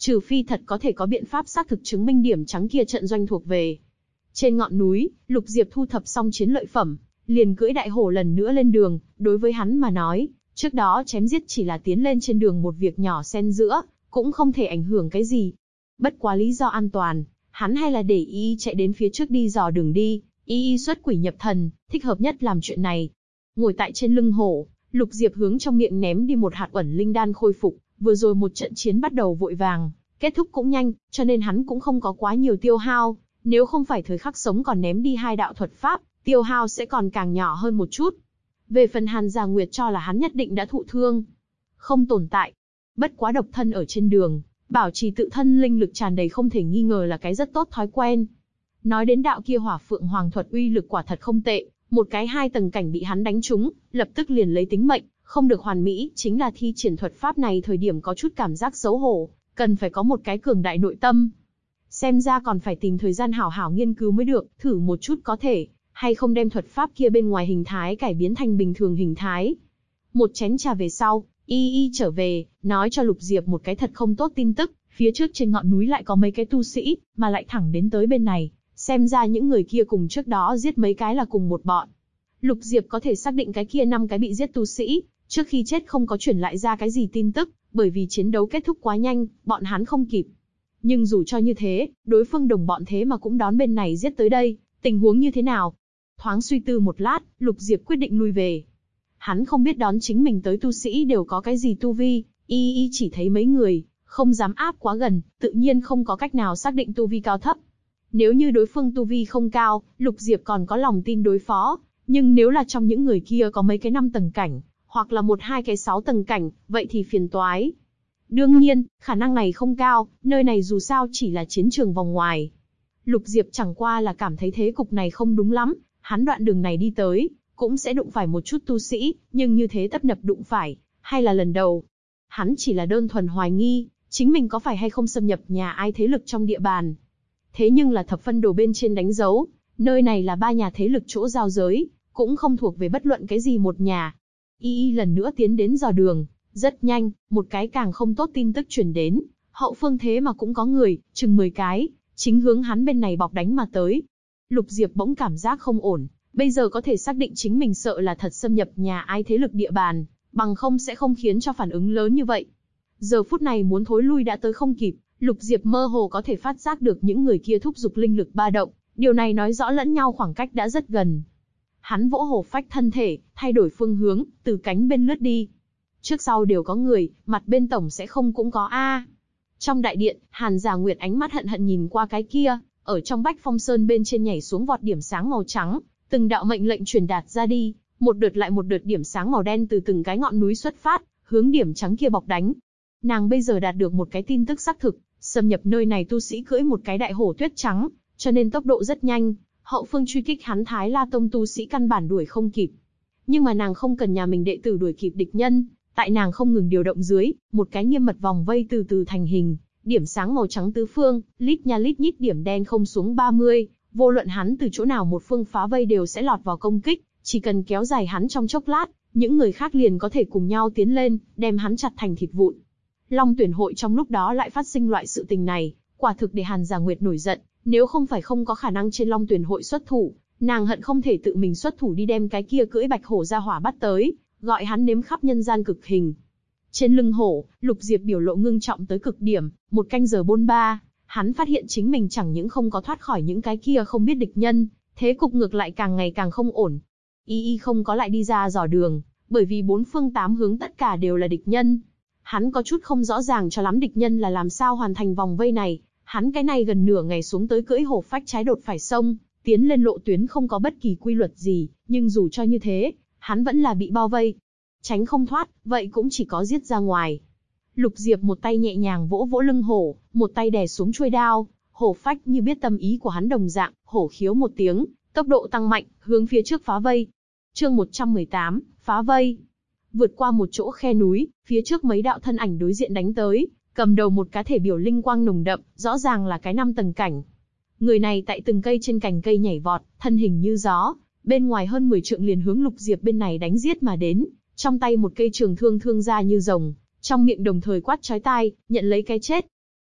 trừ phi thật có thể có biện pháp xác thực chứng minh điểm trắng kia trận doanh thuộc về. Trên ngọn núi, Lục Diệp thu thập xong chiến lợi phẩm, liền cưỡi đại hổ lần nữa lên đường. Đối với hắn mà nói, trước đó chém giết chỉ là tiến lên trên đường một việc nhỏ xen giữa, cũng không thể ảnh hưởng cái gì. Bất quá lý do an toàn, hắn hay là để y chạy đến phía trước đi dò đường đi. Y xuất quỷ nhập thần, thích hợp nhất làm chuyện này. Ngồi tại trên lưng hổ, Lục Diệp hướng trong miệng ném đi một hạt uẩn linh đan khôi phục. Vừa rồi một trận chiến bắt đầu vội vàng, kết thúc cũng nhanh, cho nên hắn cũng không có quá nhiều tiêu hao. Nếu không phải thời khắc sống còn ném đi 2 đạo thuật pháp, tiêu hao sẽ còn càng nhỏ hơn một chút. Về phần Hàn Già Nguyệt cho là hắn nhất định đã thụ thương, không tồn tại. Bất quá độc thân ở trên đường, bảo trì tự thân linh lực tràn đầy không thể nghi ngờ là cái rất tốt thói quen. Nói đến đạo kia Hỏa Phượng Hoàng thuật uy lực quả thật không tệ, một cái 2 tầng cảnh bị hắn đánh trúng, lập tức liền lấy tính mệnh, không được hoàn mỹ, chính là thi triển thuật pháp này thời điểm có chút cảm giác xấu hổ, cần phải có một cái cường đại nội tâm. Xem ra còn phải tìm thời gian hảo hảo nghiên cứu mới được, thử một chút có thể hay không đem thuật pháp kia bên ngoài hình thái cải biến thành bình thường hình thái. Một chén trà về sau, Y trở về, nói cho Lục Diệp một cái thật không tốt tin tức, phía trước trên ngọn núi lại có mấy cái tu sĩ, mà lại thẳng đến tới bên này, xem ra những người kia cùng trước đó giết mấy cái là cùng một bọn. Lục Diệp có thể xác định cái kia 5 cái bị giết tu sĩ, trước khi chết không có chuyển lại ra cái gì tin tức, bởi vì chiến đấu kết thúc quá nhanh, bọn hắn không kịp. Nhưng dù cho như thế, đối phương đồng bọn thế mà cũng đón bên này giết tới đây, tình huống như thế nào? Thoáng suy tư một lát, Lục Diệp quyết định lui về. Hắn không biết đón chính mình tới tu sĩ đều có cái gì tu vi, Y chỉ thấy mấy người, không dám áp quá gần, tự nhiên không có cách nào xác định tu vi cao thấp. Nếu như đối phương tu vi không cao, Lục Diệp còn có lòng tin đối phó, nhưng nếu là trong những người kia có mấy cái 5 tầng cảnh, hoặc là 1-2 cái 6 tầng cảnh, vậy thì phiền toái. Đương nhiên, khả năng này không cao, nơi này dù sao chỉ là chiến trường vòng ngoài. Lục Diệp chẳng qua là cảm thấy thế cục này không đúng lắm, hắn đoạn đường này đi tới, cũng sẽ đụng phải một chút tu sĩ, nhưng như thế tấp nập đụng phải, hay là lần đầu. Hắn chỉ là đơn thuần hoài nghi, chính mình có phải hay không xâm nhập nhà ai thế lực trong địa bàn. Thế nhưng là thập phân đồ bên trên đánh dấu, nơi này là 3 nhà thế lực chỗ giao giới, cũng không thuộc về bất luận cái gì một nhà. Y lần nữa tiến đến dò đường, rất nhanh, một cái càng không tốt tin tức truyền đến, hậu phương thế mà cũng có người, chừng 10 cái, chính hướng hắn bên này bọc đánh mà tới. Lục Diệp bỗng cảm giác không ổn, bây giờ có thể xác định chính mình sợ là thật xâm nhập nhà ai thế lực địa bàn, bằng không sẽ không khiến cho phản ứng lớn như vậy. Giờ phút này muốn thối lui đã tới không kịp, Lục Diệp mơ hồ có thể phát giác được những người kia thúc giục linh lực ba động, điều này nói rõ lẫn nhau khoảng cách đã rất gần. Hắn vỗ hổ phách thân thể, thay đổi phương hướng, từ cánh bên lướt đi. Trước sau đều có người, mặt bên tổng sẽ không cũng có a. Trong đại điện, Hàn Già Nguyệt ánh mắt hận hận nhìn qua cái kia, ở trong Bách Phong Sơn bên trên nhảy xuống vọt điểm sáng màu trắng, từng đạo mệnh lệnh truyền đạt ra đi, một đợt lại một đợt điểm sáng màu đen từ từng cái ngọn núi xuất phát, hướng điểm trắng kia bọc đánh. Nàng bây giờ đạt được một cái tin tức xác thực, xâm nhập nơi này tu sĩ cưỡi một cái đại hổ tuyết trắng, cho nên tốc độ rất nhanh, hậu phương truy kích hắn Thái La Tông tu sĩ căn bản đuổi không kịp. Nhưng mà nàng không cần nhà mình đệ tử đuổi kịp địch nhân, tại nàng không ngừng điều động dưới, một cái nghiêm mật vòng vây từ từ thành hình, điểm sáng màu trắng tứ phương, lít nha lít nhít điểm đen không xuống 30, vô luận hắn từ chỗ nào một phương phá vây đều sẽ lọt vào công kích, chỉ cần kéo dài hắn trong chốc lát, những người khác liền có thể cùng nhau tiến lên, đem hắn chặt thành thịt vụn. Long tuyển hội trong lúc đó lại phát sinh loại sự tình này, quả thực để Hàn Già Nguyệt nổi giận, nếu không phải không có khả năng trên Long tuyển hội xuất thủ, nàng hận không thể tự mình xuất thủ đi đem cái kia cưỡi bạch hổ ra hỏa bắt tới, gọi hắn nếm khắp nhân gian cực hình. Trên lưng hổ, Lục Diệp biểu lộ ngưng trọng tới cực điểm, 1 canh giờ 43, hắn phát hiện chính mình chẳng những không có thoát khỏi những cái kia không biết địch nhân, thế cục ngược lại càng ngày càng không ổn. Y không có lại đi ra dò đường, bởi vì 4 phương 8 hướng tất cả đều là địch nhân. Hắn có chút không rõ ràng cho lắm địch nhân là làm sao hoàn thành vòng vây này, hắn cái này gần nửa ngày xuống tới cưỡi hổ phách trái đột phải sông, tiến lên lộ tuyến không có bất kỳ quy luật gì, nhưng dù cho như thế, hắn vẫn là bị bao vây. Tránh không thoát, vậy cũng chỉ có giết ra ngoài. Lục Diệp một tay nhẹ nhàng vỗ vỗ lưng hổ, một tay đè xuống chuôi đao, hổ phách như biết tâm ý của hắn đồng dạng, hổ khiếu một tiếng, tốc độ tăng mạnh, hướng phía trước phá vây. Chương 118, phá vây. Vượt qua một chỗ khe núi, phía trước mấy đạo thân ảnh đối diện đánh tới, cầm đầu một cá thể biểu linh quang nồng đậm, rõ ràng là cái 5 tầng cảnh. Người này tại từng cây trên cành cây nhảy vọt, thân hình như gió, bên ngoài hơn 10 trượng liền hướng Lục Diệp bên này đánh giết mà đến, trong tay một cây trường thương thương ra như rồng, trong miệng đồng thời quát chói tai, nhận lấy cái chết.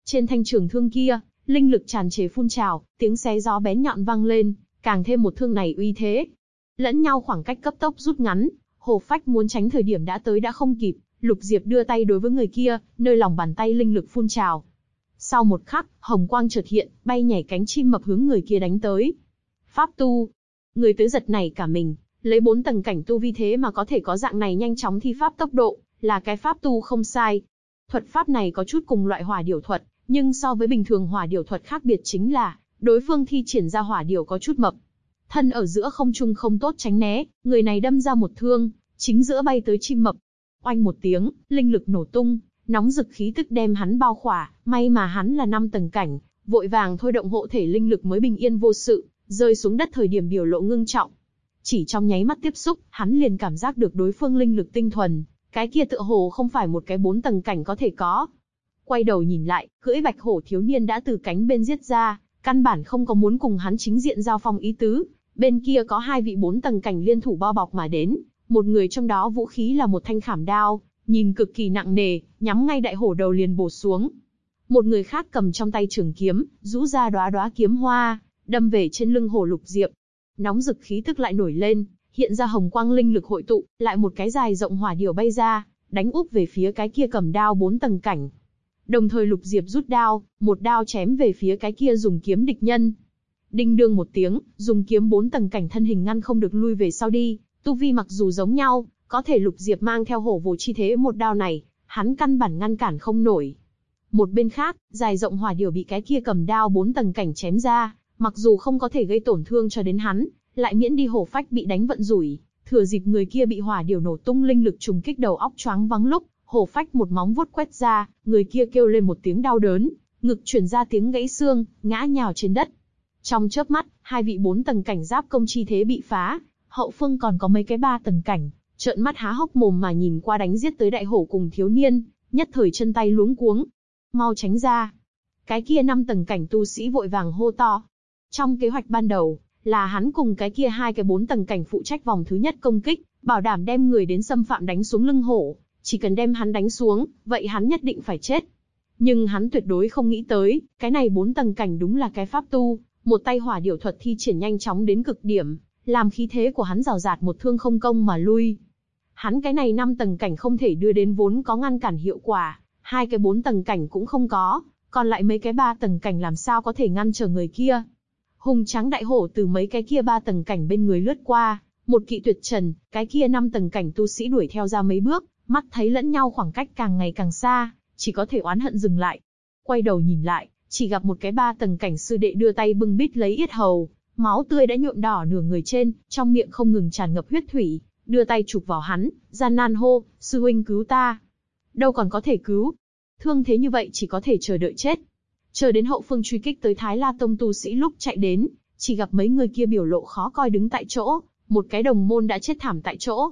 Trên thanh trường thương kia, linh lực tràn trề phun trào, tiếng xé gió bén nhọn vang lên, càng thêm một thương này uy thế. Lẫn nhau khoảng cách cấp tốc rút ngắn, Hồ Phách muốn tránh thời điểm đã tới đã không kịp, Lục Diệp đưa tay đối với người kia, nơi lòng bàn tay linh lực phun trào. Sau một khắc, hồng quang chợt hiện, bay nhảy cánh chim mập hướng người kia đánh tới. Pháp tu. Người tới giật nảy cả mình, lấy 4 tầng cảnh tu vi thế mà có thể có dạng này nhanh chóng thi pháp tốc độ, là cái pháp tu không sai. Thuật pháp này có chút cùng loại hỏa điểu thuật, nhưng so với bình thường hỏa điểu thuật khác biệt chính là, đối phương thi triển ra hỏa điểu có chút mập. Thân ở giữa không trung không tốt tránh né, người này đâm ra một thương, chính giữa bay tới chim mập. Oanh một tiếng, linh lực nổ tung, nóng rực khí tức đem hắn bao khỏa, may mà hắn là 5 tầng cảnh, vội vàng thôi động hộ thể linh lực mới bình yên vô sự, rơi xuống đất thời điểm biểu lộ ngưng trọng. Chỉ trong nháy mắt tiếp xúc, hắn liền cảm giác được đối phương linh lực tinh thuần, cái kia tựa hồ không phải một cái 4 tầng cảnh có thể có. Quay đầu nhìn lại, cưỡi bạch hổ thiếu niên đã từ cánh bên giết ra, căn bản không có muốn cùng hắn chính diện giao phong ý tứ. Bên kia có 2 vị 4 tầng cảnh liên thủ bao bọc mà đến, một người trong đó vũ khí là một thanh khảm đao, nhìn cực kỳ nặng nề, nhắm ngay đại hổ đầu liền bổ xuống. Một người khác cầm trong tay trường kiếm, rũ ra đóa đóa kiếm hoa, đâm về trên lưng hổ Lục Diệp. Nóng rực khí tức lại nổi lên, hiện ra hồng quang linh lực hội tụ, lại một cái dài rộng hỏa điểu bay ra, đánh úp về phía cái kia cầm đao 4 tầng cảnh. Đồng thời Lục Diệp rút đao, một đao chém về phía cái kia dùng kiếm địch nhân. Đinh đương một tiếng, dùng kiếm 4 tầng cảnh thân hình ngăn không được lui về sau đi, tu vi mặc dù giống nhau, có thể Lục Diệp mang theo hổ vồ chi thế một đao này, hắn căn bản ngăn cản không nổi. Một bên khác, dài rộng hỏa điểu bị cái kia cầm đao 4 tầng cảnh chém ra, mặc dù không có thể gây tổn thương cho đến hắn, lại miễn đi Hổ Phách bị đánh vận rủi, thừa dịp người kia bị hỏa điểu nổ tung linh lực trùng kích đầu óc choáng váng lúc, Hổ Phách một móng vuốt quét ra, người kia kêu lên một tiếng đau đớn, ngực truyền ra tiếng gãy xương, ngã nhào trên đất. Trong chớp mắt, 2 vị 4 tầng cảnh giáp công chi thế bị phá, hậu phương còn có mấy cái 3 tầng cảnh, trợn mắt há hốc mồm mà nhìn qua đánh giết tới đại hổ cùng thiếu niên, nhất thời chân tay luống cuống. Mau tránh ra. Cái kia 5 tầng cảnh tu sĩ vội vàng hô to. Trong kế hoạch ban đầu, là hắn cùng cái kia 2 cái 4 tầng cảnh phụ trách vòng thứ nhất công kích, bảo đảm đem người đến xâm phạm đánh xuống lưng hổ, chỉ cần đem hắn đánh xuống, vậy hắn nhất định phải chết. Nhưng hắn tuyệt đối không nghĩ tới, cái này 4 tầng cảnh đúng là cái pháp tu, một tay hỏa điểu thuật thi triển nhanh chóng đến cực điểm, làm khí thế của hắn rào rạt một thương không công mà lui. Hắn cái này 5 tầng cảnh không thể đưa đến vốn có ngăn cản hiệu quả, 2 cái 4 tầng cảnh cũng không có, còn lại mấy cái 3 tầng cảnh làm sao có thể ngăn trở người kia. Hùng tráng đại hổ từ mấy cái kia 3 tầng cảnh bên người lướt qua, một kỵ tuyệt trần, cái kia 5 tầng cảnh tu sĩ đuổi theo ra mấy bước, mắt thấy lẫn nhau khoảng cách càng ngày càng xa, chỉ có thể oán hận dừng lại. Quay đầu nhìn lại, chỉ gặp một cái 3 tầng cảnh sư đệ đưa tay bưng bít lấy yết hầu, máu tươi đã nhuộm đỏ nửa người trên, trong miệng không ngừng tràn ngập huyết thủy, đưa tay chụp vào hắn, gian nan hô, sư huynh cứu ta. Đâu còn có thể cứu. Thương thế như vậy chỉ có thể chờ đợi chết. Chờ đến hậu phương truy kích tới Thái La Tông tu sĩ lúc chạy đến, chỉ gặp mấy người kia biểu lộ khó coi đứng tại chỗ, một cái đồng môn đã chết thảm tại chỗ.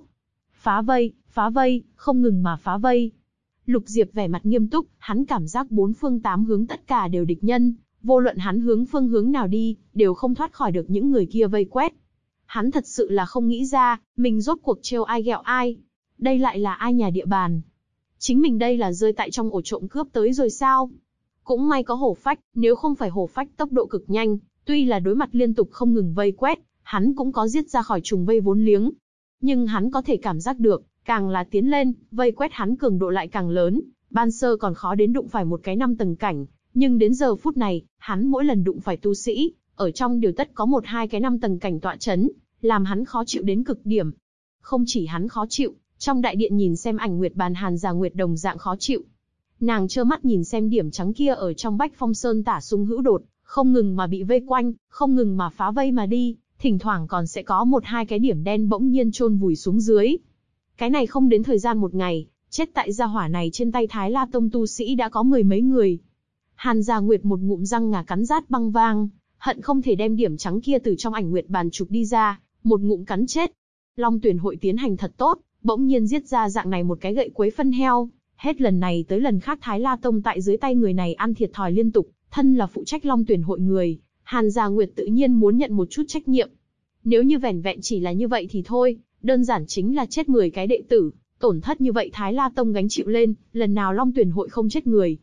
Phá vây, không ngừng mà phá vây. Lục Diệp vẻ mặt nghiêm túc, hắn cảm giác 4 phương 8 hướng tất cả đều địch nhân, vô luận hắn hướng phương hướng nào đi, đều không thoát khỏi được những người kia vây quét. Hắn thật sự là không nghĩ ra, mình rốt cuộc trêu ai ghẹo ai. Đây lại là ai nhà địa bàn. Chính mình đây là rơi tại trong ổ trộm cướp tới rồi sao? Cũng may có Hổ Phách, nếu không phải Hổ Phách tốc độ cực nhanh, tuy là đối mặt liên tục không ngừng vây quét, hắn cũng có giết ra khỏi trùng vây vốn liếng. Nhưng hắn có thể cảm giác được, càng là tiến lên, vây quét hắn cường độ lại càng lớn, ban sơ còn khó đến đụng phải một cái 5 tầng cảnh, nhưng đến giờ phút này, hắn mỗi lần đụng phải tu sĩ, ở trong đều tất có 1-2 cái 5 tầng cảnh tọa chấn, làm hắn khó chịu đến cực điểm. Không chỉ hắn khó chịu, trong đại điện nhìn xem Ảnh Nguyệt Bàn Hàn Già Nguyệt đồng dạng khó chịu. Nàng trơ mắt nhìn xem điểm trắng kia ở trong Bách Phong Sơn tả sung hữu đột, không ngừng mà bị vây quanh, không ngừng mà phá vây mà đi, thỉnh thoảng còn sẽ có 1-2 cái điểm đen bỗng nhiên chôn vùi xuống dưới. Cái này không đến thời gian một ngày, chết tại gia hỏa này trên tay Thái La Tông tu sĩ đã có 10 mấy người. Hàn Già Nguyệt một ngụm răng ngà cắn rát băng vang, hận không thể đem điểm trắng kia từ trong Ảnh Nguyệt Bàn chụp đi ra, một ngụm cắn chết. Long Tuyển hội tiến hành thật tốt, bỗng nhiên giết ra dạng này một cái gậy quấy phân heo. Hết lần này tới lần khác Thái La Tông tại dưới tay người này ăn thiệt thòi liên tục, thân là phụ trách Long Tuyển hội người, Hàn Già Nguyệt tự nhiên muốn nhận một chút trách nhiệm. Nếu như vẻn vẹn chỉ là như vậy thì thôi, đơn giản chính là chết 10 cái đệ tử, tổn thất như vậy Thái La Tông gánh chịu lên, lần nào Long Tuyển hội không chết người.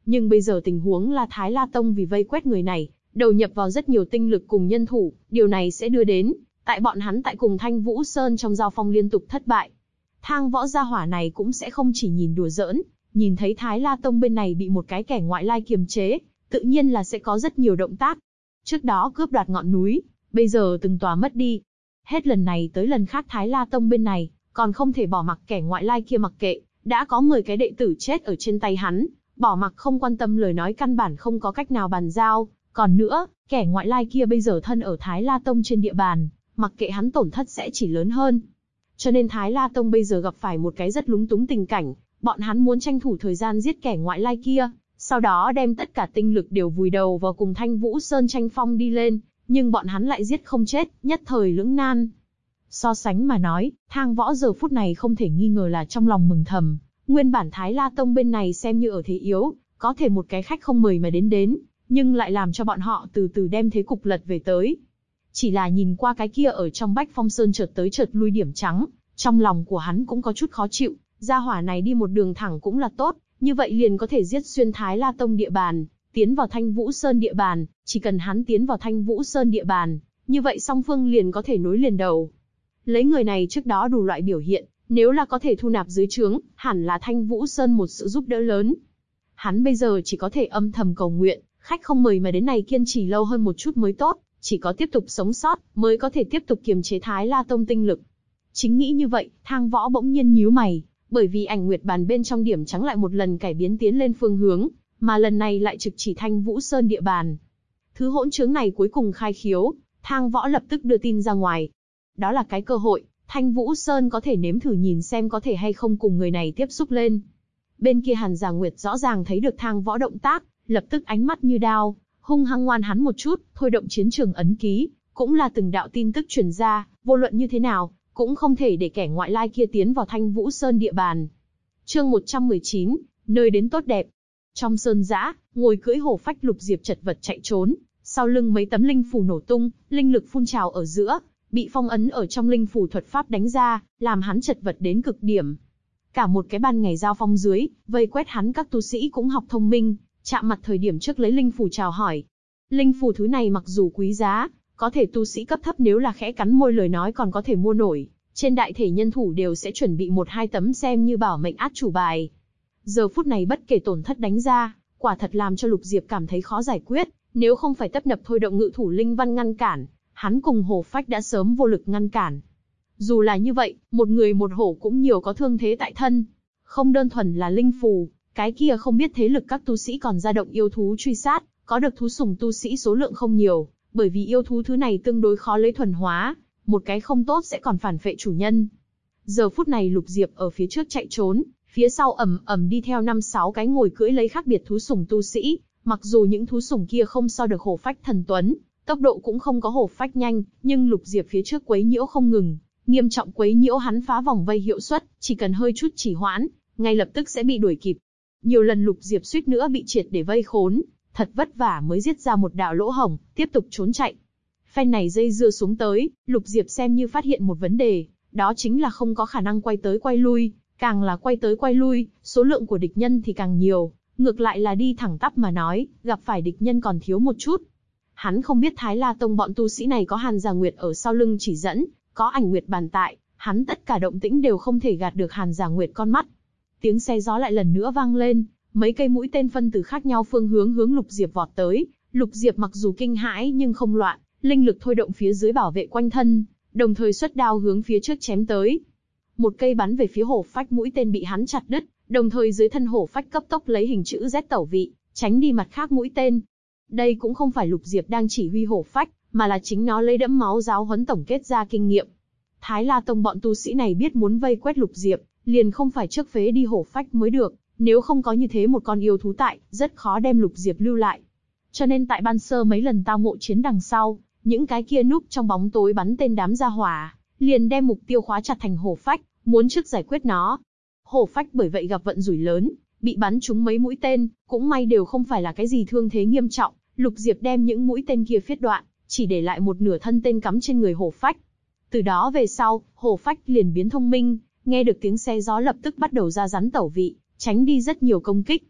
Nhưng bây giờ tình huống là Thái La Tông vì vây quét người này, đầu nhập vào rất nhiều tinh lực cùng nhân thủ, điều này sẽ đưa đến, tại bọn hắn tại cùng Thanh Vũ Sơn trong giao phong liên tục thất bại. Thang Võ gia hỏa này cũng sẽ không chỉ nhìn đùa giỡn, nhìn thấy Thái La Tông bên này bị một cái kẻ ngoại lai kiềm chế, tự nhiên là sẽ có rất nhiều động tác. Trước đó cướp đoạt ngọn núi, bây giờ từng tòa mất đi. Hết lần này tới lần khác Thái La Tông bên này, còn không thể bỏ mặc kẻ ngoại lai kia mặc kệ, đã có 10 cái đệ tử chết ở trên tay hắn, bỏ mặc không quan tâm lời nói căn bản không có cách nào bàn giao. Còn nữa, kẻ ngoại lai kia bây giờ thân ở Thái La Tông trên địa bàn, mặc kệ hắn tổn thất sẽ chỉ lớn hơn. Cho nên Thái La Tông bây giờ gặp phải một cái rất lúng túng tình cảnh, bọn hắn muốn tranh thủ thời gian giết kẻ ngoại lai kia, sau đó đem tất cả tinh lực đều vùi đầu vào cùng Thanh Vũ Sơn tranh phong đi lên, nhưng bọn hắn lại giết không chết, nhất thời lưỡng nan. So sánh mà nói, Thang Võ giờ phút này không thể nghi ngờ là trong lòng mừng thầm, nguyên bản Thái La Tông bên này xem như ở thế yếu, có thể một cái khách không mời mà đến, nhưng lại làm cho bọn họ từ từ đem thế cục lật về tới. Chỉ là nhìn qua cái kia ở trong Bách Phong Sơn chợt tới chợt lui điểm trắng, trong lòng của hắn cũng có chút khó chịu, gia hỏa này đi một đường thẳng cũng là tốt, như vậy liền có thể giết xuyên Thái La Tông địa bàn, tiến vào Thanh Vũ Sơn địa bàn, chỉ cần hắn tiến vào Thanh Vũ Sơn địa bàn, như vậy song phương liền có thể nối liền đầu. Lấy người này trước đó đủ loại biểu hiện, nếu là có thể thu nạp dưới trướng, hẳn là Thanh Vũ Sơn một sự giúp đỡ lớn. Hắn bây giờ chỉ có thể âm thầm cầu nguyện, khách không mời mà đến này kiên trì lâu hơn một chút mới tốt, chỉ có tiếp tục sống sót, mới có thể tiếp tục kiềm chế Thái La Tông tinh lực. Chính nghĩ như vậy, Thang Võ bỗng nhiên nhíu mày, bởi vì ảnh nguyệt bàn bên trong điểm trắng lại một lần cải biến tiến lên phương hướng, mà lần này lại trực chỉ Thanh Vũ Sơn địa bàn. Thứ hỗn chứng này cuối cùng khai khiếu, Thang Võ lập tức đưa tin ra ngoài. Đó là cái cơ hội, Thanh Vũ Sơn có thể nếm thử nhìn xem có thể hay không cùng người này tiếp xúc lên. Bên kia Hàn Già Nguyệt rõ ràng thấy được Thang Võ động tác, lập tức ánh mắt như đao, hung hăng ngoan hắn một chút, thôi động chiến trường ấn ký, cũng là từng đạo tin tức truyền ra, vô luận như thế nào, cũng không thể để kẻ ngoại lai kia tiến vào Thanh Vũ Sơn địa bàn. Chương 119, nơi đến tốt đẹp. Trong sơn dã, ngồi cưỡi hổ phách Lục Diệp chật vật chạy trốn, sau lưng mấy tấm linh phù nổ tung, linh lực phun trào ở giữa, bị phong ấn ở trong linh phù thuật pháp đánh ra, làm hắn chật vật đến cực điểm. Cả một cái ban ngày giao phong dưới, vây quét hắn các tu sĩ cũng học thông minh, chạm mặt thời điểm trước lấy linh phù chào hỏi. Linh phù thứ này mặc dù quý giá, có thể tu sĩ cấp thấp nếu là khẽ cắn môi lời nói còn có thể mua nổi, trên đại thể nhân thủ đều sẽ chuẩn bị 1-2 tấm xem như bảo mệnh át chủ bài. Giờ phút này bất kể tổn thất đánh ra, quả thật làm cho Lục Diệp cảm thấy khó giải quyết, nếu không phải tấp nập thôi động ngự thủ linh văn ngăn cản, hắn cùng hổ phách đã sớm vô lực ngăn cản. Dù là như vậy, một người một hổ cũng nhiều có thương thế tại thân, không đơn thuần là linh phù, cái kia không biết thế lực các tu sĩ còn ra động yêu thú truy sát, có được thú sủng tu sĩ số lượng không nhiều, bởi vì yêu thú thứ này tương đối khó lấy thuần hóa, một cái không tốt sẽ còn phản phệ chủ nhân. Giờ phút này Lục Diệp ở phía trước chạy trốn, phía sau ầm ầm đi theo 5-6 cái ngồi cưỡi lấy khác biệt thú sủng tu sĩ, mặc dù những thú sủng kia không so được hổ phách thần tuấn, tốc độ cũng không có hổ phách nhanh, nhưng Lục Diệp phía trước quấy nhiễu không ngừng, nghiêm trọng quấy nhiễu hắn phá vòng vây hiệu suất, chỉ cần hơi chút trì hoãn, ngay lập tức sẽ bị đuổi kịp. Nhiều lần Lục Diệp suýt nữa bị triệt để vây khốn, thật vất vả mới giết ra một đạo lỗ hổng, tiếp tục trốn chạy. Phen này dây dưa xuống tới, Lục Diệp xem như phát hiện một vấn đề, đó chính là không có khả năng quay tới quay lui, càng là quay tới quay lui, số lượng của địch nhân thì càng nhiều, ngược lại là đi thẳng tắp mà nói, gặp phải địch nhân còn thiếu một chút. Hắn không biết Thái La Tông bọn tu sĩ này có Hàn Già Nguyệt ở sau lưng chỉ dẫn, có ảnh nguyệt bàn tại, hắn tất cả động tĩnh đều không thể gạt được Hàn Già Nguyệt con mắt. Tiếng xe gió lại lần nữa vang lên, mấy cây mũi tên phân từ khác nhau phương hướng Lục Diệp vọt tới. Lục Diệp mặc dù kinh hãi nhưng không loạn, linh lực thôi động phía dưới bảo vệ quanh thân, đồng thời xuất đao hướng phía trước chém tới. Một cây bắn về phía hổ phách mũi tên bị hắn chặt đứt, đồng thời dưới thân hổ phách cấp tốc lấy hình chữ Z tẩu vị, tránh đi mặt khác mũi tên. Đây cũng không phải Lục Diệp đang chỉ huy hổ phách, mà là chính nó lấy đẫm máu giáo huấn tổng kết ra kinh nghiệm. Thái La Tông bọn tu sĩ này biết muốn vây quét Lục Diệp, liền không phải trước phế đi hổ phách mới được, nếu không có như thế một con yêu thú tại, rất khó đem Lục Diệp lưu lại. Cho nên tại ban sơ mấy lần tao ngộ chiến đằng sau, những cái kia núp trong bóng tối bắn tên đám gia hỏa, liền đem mục tiêu khóa chặt thành hổ phách, muốn trước giải quyết nó. Hổ phách bởi vậy gặp vận rủi lớn, bị bắn trúng mấy mũi tên, cũng may đều không phải là cái gì thương thế nghiêm trọng. Lục Diệp đem những mũi tên kia phiết đoạn, chỉ để lại một nửa thân tên cắm trên người hổ phách. Từ đó về sau, hổ phách liền biến thông minh, nghe được tiếng xe gió lập tức bắt đầu ra rắn tẩu vị, tránh đi rất nhiều công kích.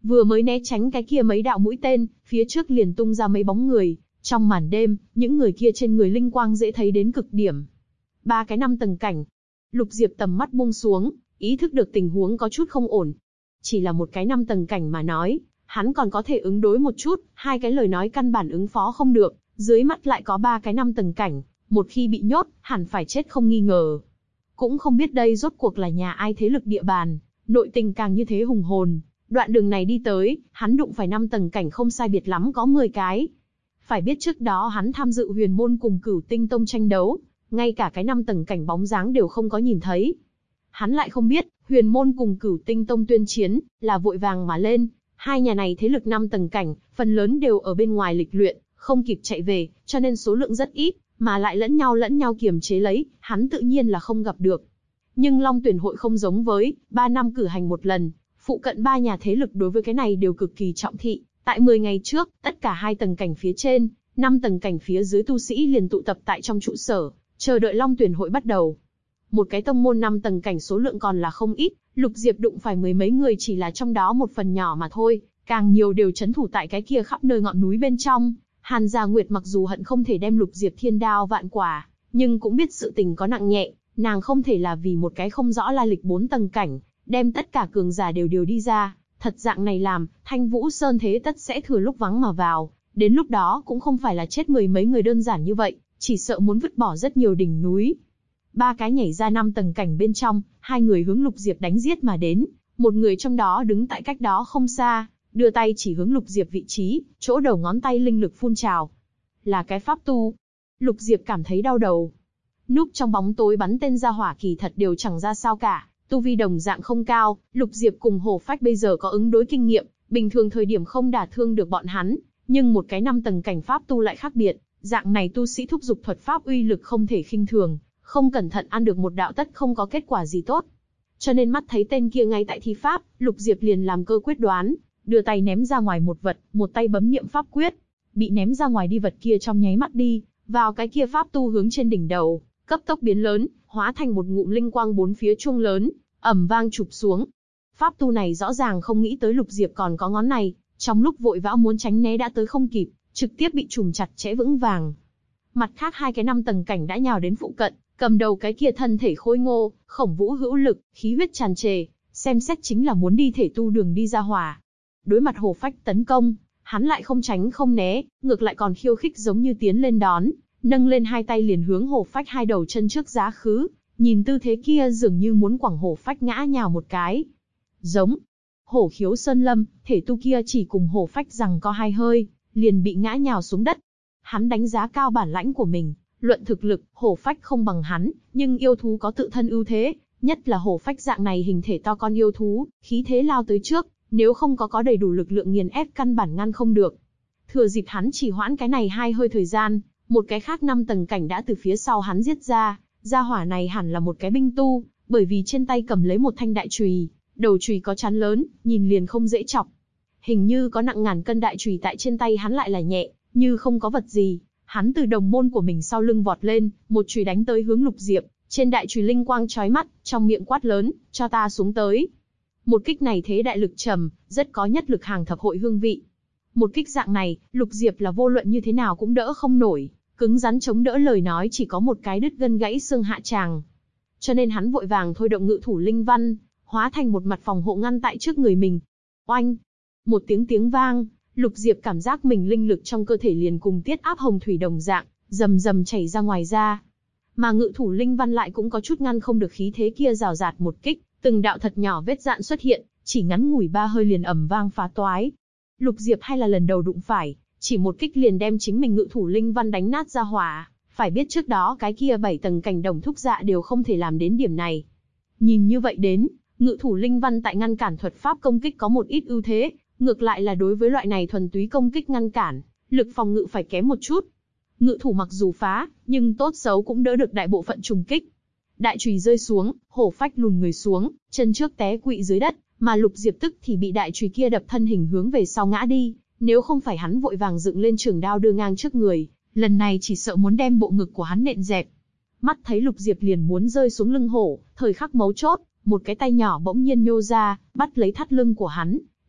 Vừa mới né tránh cái kia mấy đạo mũi tên, phía trước liền tung ra mấy bóng người. Trong màn đêm, những người kia trên người linh quang dễ thấy đến cực điểm. 3 cái 5 tầng cảnh. Lục Diệp tầm mắt buông xuống, ý thức được tình huống có chút không ổn. Chỉ là một cái 5 tầng cảnh mà nói, hắn còn có thể ứng đối một chút, 2 cái lời nói căn bản ứng phó không được, dưới mắt lại có 3 cái 5 tầng cảnh, một khi bị nhốt, hẳn phải chết không nghi ngờ. Cũng không biết đây rốt cuộc là nhà ai thế lực địa bàn, nội tình càng như thế hùng hồn. Đoạn đường này đi tới, hắn đụng phải 5 tầng cảnh không sai biệt lắm có 10 cái. Phải biết trước đó hắn tham dự Huyền Môn cùng Cửu Tinh Tông tranh đấu, ngay cả cái 5 tầng cảnh bóng dáng đều không có nhìn thấy. Hắn lại không biết, Huyền Môn cùng Cửu Tinh Tông tuyên chiến, là vội vàng mà lên. Hai nhà này thế lực 5 tầng cảnh, phần lớn đều ở bên ngoài lịch luyện, không kịp chạy về, cho nên số lượng rất ít, mà lại lẫn nhau kiềm chế lấy, hắn tự nhiên là không gặp được. Nhưng Long Tuyển hội không giống với, 3 năm cử hành một lần, phụ cận 3 nhà thế lực đối với cái này đều cực kỳ trọng thị. Tại 10 ngày trước, tất cả 2 tầng cảnh phía trên, 5 tầng cảnh phía dưới tu sĩ liền tụ tập tại trong trụ sở, chờ đợi Long Tuyển hội bắt đầu. Một cái tông môn 5 tầng cảnh số lượng còn là không ít, Lục Diệp đụng phải 10 mấy người chỉ là trong đó một phần nhỏ mà thôi, càng nhiều đều trấn thủ tại cái kia khắp nơi ngọn núi bên trong. Hàn Gia Nguyệt mặc dù hận không thể đem Lục Diệp thiên đao vạn quả, nhưng cũng biết sự tình có nặng nhẹ, nàng không thể là vì một cái không rõ lai lịch 4 tầng cảnh, đem tất cả cường giả đều đi ra. Thật dạng này làm, Thanh Vũ Sơn thế tất sẽ thừa lúc vắng mà vào, đến lúc đó cũng không phải là chết 10 mấy người đơn giản như vậy, chỉ sợ muốn vứt bỏ rất nhiều đỉnh núi. 3 cái nhảy ra 5 tầng cảnh bên trong, 2 người hướng Lục Diệp đánh giết mà đến, một người trong đó đứng tại cách đó không xa, đưa tay chỉ hướng Lục Diệp vị trí, chỗ đầu ngón tay linh lực phun trào. Là cái pháp tu. Lục Diệp cảm thấy đau đầu. Núp trong bóng tối bắn tên ra hỏa kỳ thật đều chẳng ra sao cả, tu vi đồng dạng không cao, Lục Diệp cùng Hổ Phách bây giờ có ứng đối kinh nghiệm, bình thường thời điểm không đả thương được bọn hắn, nhưng một cái 5 tầng cảnh pháp tu lại khác biệt, dạng này tu sĩ thúc dục thuật pháp uy lực không thể khinh thường, không cẩn thận ăn được một đạo tất không có kết quả gì tốt. Cho nên mắt thấy tên kia ngay tại thi pháp, Lục Diệp liền làm cơ quyết đoán, đưa tay ném ra ngoài một vật, một tay bấm niệm pháp quyết, bị ném ra ngoài đi vật kia trong nháy mắt đi vào cái kia pháp tu hướng trên đỉnh đầu, cấp tốc biến lớn, hóa thành một ngụm linh quang 4 phía chuông lớn, ầm vang chụp xuống. Pháp tu này rõ ràng không nghĩ tới Lục Diệp còn có ngón này, trong lúc vội vã muốn tránh né đã tới không kịp, trực tiếp bị trùm chặt chẽ vững vàng. Mặt khác 2 cái 5 tầng cảnh đã nhào đến phụ cận, cầm đầu cái kia thân thể khôi ngô, khổng vũ hữu lực, khí huyết tràn trề, xem xét chính là muốn đi thể tu đường đi ra hỏa. Đối mặt Hổ Phách tấn công, hắn lại không tránh không né, ngược lại còn khiêu khích giống như tiến lên đón, nâng lên 2 tay liền hướng Hổ Phách 2 đầu chân trước giá khứ, nhìn tư thế kia dường như muốn quẳng Hổ Phách ngã nhào một cái. Giống. Hổ khiếu sơn lâm, thể tu kia chỉ cùng Hổ Phách rằng có 2 hơi, liền bị ngã nhào xuống đất. Hắn đánh giá cao bản lãnh của mình, luận thực lực, Hổ Phách không bằng hắn, nhưng yêu thú có tự thân ưu thế, nhất là Hổ Phách dạng này hình thể to con yêu thú, khí thế lao tới trước, nếu không có đầy đủ lực lượng nghiền ép căn bản ngăn không được. Thừa dịp hắn chỉ hoãn cái này 2 hơi thời gian, một cái khác 5 tầng cảnh đã từ phía sau hắn giết ra, gia hỏa này hẳn là một cái binh tu, bởi vì trên tay cầm lấy một thanh đại chùy, đầu chùy có chán lớn, nhìn liền không dễ chọc. Hình như có nặng ngàn cân đại chùy tại trên tay hắn lại là nhẹ, như không có vật gì. Hắn từ đồng môn của mình sau lưng vọt lên, một chùy đánh tới hướng Lục Diệp, trên đại chùy linh quang chói mắt, trong miệng quát lớn, cho ta xuống tới. Một kích này thế đại lực trầm, rất có nhất lực hàng thập hội hương vị. Một kích dạng này, Lục Diệp là vô luận như thế nào cũng đỡ không nổi, cứng rắn chống đỡ lời nói chỉ có một cái đứt gân gãy xương hạ tràng. Cho nên hắn vội vàng thôi động ngự thủ linh văn, hóa thành một mặt phòng hộ ngăn tại trước người mình. Oanh! Một tiếng vang, Lục Diệp cảm giác mình linh lực trong cơ thể liền cùng tiết áp hồng thủy đồng dạng, rầm rầm chảy ra ngoài ra. Mà ngự thủ linh văn lại cũng có chút ngăn không được khí thế kia rào rạt một kích, từng đạo thật nhỏ vết dạn xuất hiện, chỉ ngắn ngủi 3 hơi liền ầm vang phá toái. Lục Diệp hay là lần đầu đụng phải, chỉ một kích liền đem chính mình ngự thủ linh văn đánh nát ra hỏa, phải biết trước đó cái kia 7 tầng cảnh đồng thúc dạ đều không thể làm đến điểm này. Nhìn như vậy đến, ngự thủ linh văn tại ngăn cản thuật pháp công kích có một ít ưu thế, ngược lại là đối với loại này thuần túy công kích ngăn cản, lực phòng ngự phải kém một chút. Ngự thủ mặc dù phá, nhưng tốt xấu cũng đỡ được đại bộ phận trùng kích. Đại chùy rơi xuống, Hổ Phách lùn người xuống, chân trước té quỵ dưới đất, mà Lục Diệp tức thì bị đại chùy kia đập thân hình hướng về sau ngã đi, nếu không phải hắn vội vàng dựng lên trường đao đưa ngang trước người, lần này chỉ sợ muốn đem bộ ngực của hắn nện dẹp. Mắt thấy Lục Diệp liền muốn rơi xuống lưng hổ, thời khắc mấu chốt, một cái tay nhỏ bỗng nhiên nhô ra, bắt lấy thắt lưng của hắn,